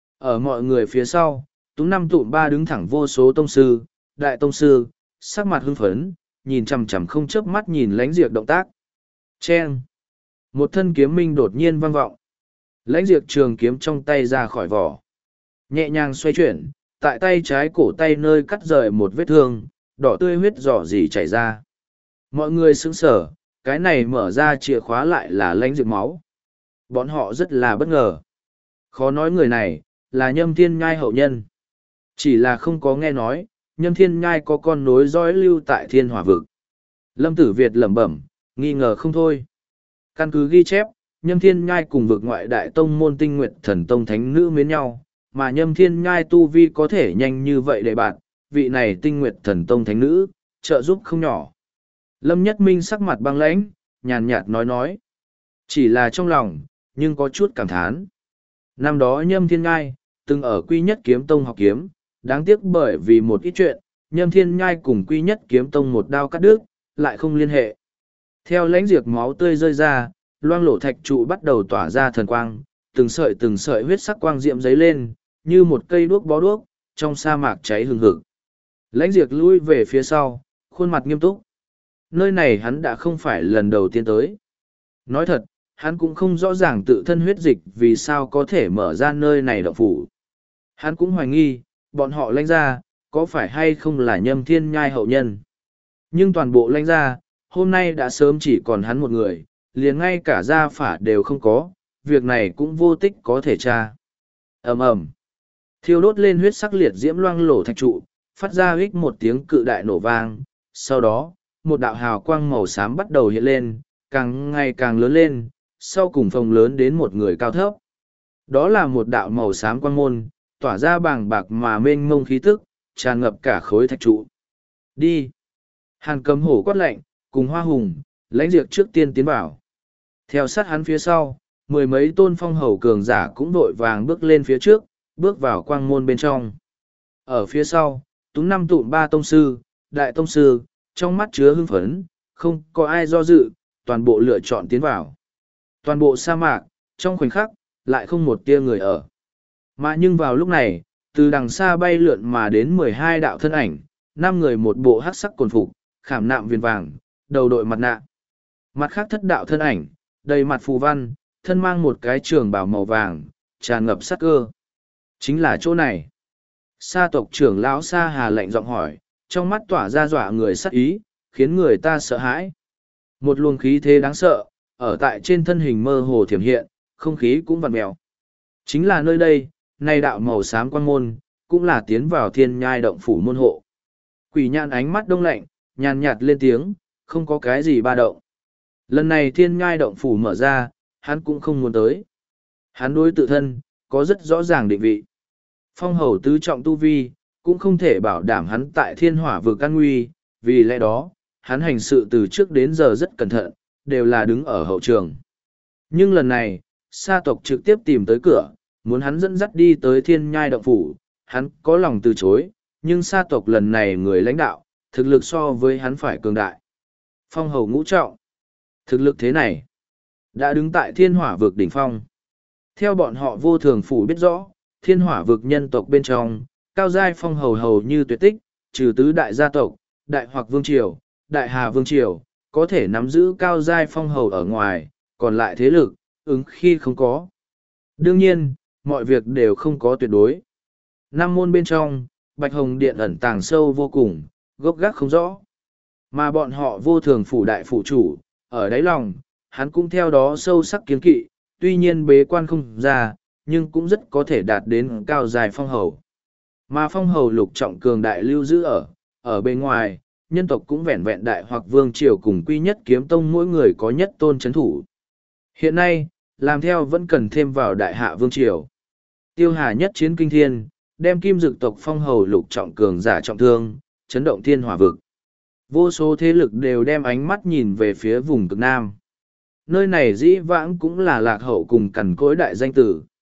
Ở mọi người phía sau, tú năm tụm ba đứng thẳng vô số tông sư, đại tông sư, sắc mặt hưng phấn, nhìn chằm chằm không chớp mắt nhìn Lãnh Diệp động tác. Chen! Một thân kiếm minh đột nhiên vang vọng. Lãnh Diệp trường kiếm trong tay ra khỏi vỏ. Nhẹ nhàng xoay chuyển, tại tay trái cổ tay nơi cắt rời một vết thương, đỏ tươi huyết giỏ gì chảy ra. Mọi người sững sờ, cái này mở ra chìa khóa lại là Lãnh Diệp máu. Bọn họ rất là bất ngờ. Khó nói người này, là Nhâm Thiên Nhai hậu nhân. Chỉ là không có nghe nói, Nhâm Thiên Nhai có con nối dõi lưu tại Thiên Hỏa Vực. Lâm Tử Việt lẩm bẩm, nghi ngờ không thôi. Căn cứ ghi chép, Nhâm Thiên Nhai cùng vực ngoại đại tông môn Tinh Nguyệt Thần Tông thánh nữ mến nhau, mà Nhâm Thiên Nhai tu vi có thể nhanh như vậy để bạn, vị này Tinh Nguyệt Thần Tông thánh nữ, trợ giúp không nhỏ. Lâm Nhất Minh sắc mặt băng lãnh, nhàn nhạt nói nói. Chỉ là trong lòng, nhưng có chút cảm thán. Năm đó Nhâm Thiên Nhai, từng ở Quy Nhất Kiếm Tông học kiếm, đáng tiếc bởi vì một ít chuyện, Nhâm Thiên Nhai cùng Quy Nhất Kiếm Tông một đao cắt đứt, lại không liên hệ. Theo Lãnh Diệp máu tươi rơi ra, loang lổ thạch trụ bắt đầu tỏa ra thần quang, từng sợi từng sợi huyết sắc quang diệm giấy lên, như một cây đuốc bó đuốc, trong sa mạc cháy hừng hực. Lãnh Diệp lui về phía sau, khuôn mặt nghiêm túc. Nơi này hắn đã không phải lần đầu tiên tới. Nói thật, hắn cũng không rõ ràng tự thân huyết dịch vì sao có thể mở ra nơi này động phủ. Hắn cũng hoài nghi, bọn họ Lãnh gia, có phải hay không là Nhâm Thiên Nhai hậu nhân. Nhưng toàn bộ Lãnh gia, hôm nay đã sớm chỉ còn hắn một người, liền ngay cả gia phả đều không có, việc này cũng vô tích có thể tra. ầm ầm, thiêu đốt lên huyết sắc liệt diễm loang lổ thạch trụ, phát ra hích một tiếng cự đại nổ vang, sau đó, một đạo hào quang màu xám bắt đầu hiện lên, càng ngày càng lớn lên, sau cùng phồng lớn đến một người cao thấp. Đó là một đạo màu xám quang môn, tỏa ra bàng bạc mà mênh mông khí tức, tràn ngập cả khối thạch trụ. Đi! Hàn Cầm Hổ quát lạnh, cùng Hoa Hùng, Lãnh Diệp trước tiên tiến vào. Theo sát hắn phía sau, mười mấy tôn phong hầu cường giả cũng vội vàng bước lên phía trước, bước vào quang môn bên trong. Ở phía sau, túng năm tụm ba tông sư, đại tông sư, trong mắt chứa hưng phấn, không có ai do dự, toàn bộ lựa chọn tiến vào. Toàn bộ sa mạc, trong khoảnh khắc, lại không một tia người ở. Mà nhưng vào lúc này, từ đằng xa bay lượn mà đến mười hai đạo thân ảnh, năm người một bộ hắc sắc cồn phục, khảm nạm viền vàng, đầu đội mặt nạ. Mặt khác thất đạo thân ảnh, đầy mặt phù văn, thân mang một cái trường bào màu vàng, tràn ngập sát cơ. Chính là chỗ này. Sa tộc trưởng lão Sa Hà lạnh giọng hỏi, trong mắt tỏa ra dọa người sát ý, khiến người ta sợ hãi. Một luồng khí thế đáng sợ, ở tại trên thân hình mơ hồ thiểm hiện, không khí cũng vặn mèo. Chính là nơi đây, nay đạo màu xám quan môn, cũng là tiến vào thiên nhai động phủ môn hộ. Quỷ nhãn ánh mắt đông lạnh, nhàn nhạt lên tiếng, không có cái gì ba động. Lần này thiên nhai động phủ mở ra, hắn cũng không muốn tới. Hắn đối tự thân, có rất rõ ràng định vị. Phong hầu tứ trọng tu vi, cũng không thể bảo đảm hắn tại thiên hỏa vực an nguy, vì lẽ đó, hắn hành sự từ trước đến giờ rất cẩn thận, đều là đứng ở hậu trường. Nhưng lần này, sa tộc trực tiếp tìm tới cửa, muốn hắn dẫn dắt đi tới thiên nhai động phủ, hắn có lòng từ chối, nhưng sa tộc lần này người lãnh đạo, thực lực so với hắn phải cường đại. Phong hầu ngũ trọng. Thực lực thế này, đã đứng tại thiên hỏa vực đỉnh phong. Theo bọn họ vô thường phủ biết rõ, thiên hỏa vực nhân tộc bên trong, cao giai phong hầu hầu như tuyệt tích, trừ tứ đại gia tộc, đại hoặc vương triều, đại hà vương triều, có thể nắm giữ cao giai phong hầu ở ngoài, còn lại thế lực, ứng khi không có. Đương nhiên, mọi việc đều không có tuyệt đối. Năm môn bên trong, Bạch Hồng Điện ẩn tàng sâu vô cùng, gốc gác không rõ. Mà bọn họ vô thường phủ đại phủ chủ, ở đáy lòng, hắn cũng theo đó sâu sắc kiến kỵ, tuy nhiên bế quan không ra, nhưng cũng rất có thể đạt đến cao dài phong hầu. Mà phong hầu lục trọng cường đại lưu giữ ở, ở bên ngoài, nhân tộc cũng vẹn vẹn đại hoặc vương triều cùng quy nhất kiếm tông mỗi người có nhất tôn chấn thủ. Hiện nay, làm theo vẫn cần thêm vào đại hạ vương triều. Tiêu Hà nhất chiến kinh thiên, đem kim dực tộc phong hầu lục trọng cường giả trọng thương, chấn động thiên hỏa vực. Vô số thế lực đều đem ánh mắt nhìn về phía vùng cực Nam. Nơi này dĩ vãng cũng là lạc hậu cùng cằn cỗi đại danh tử.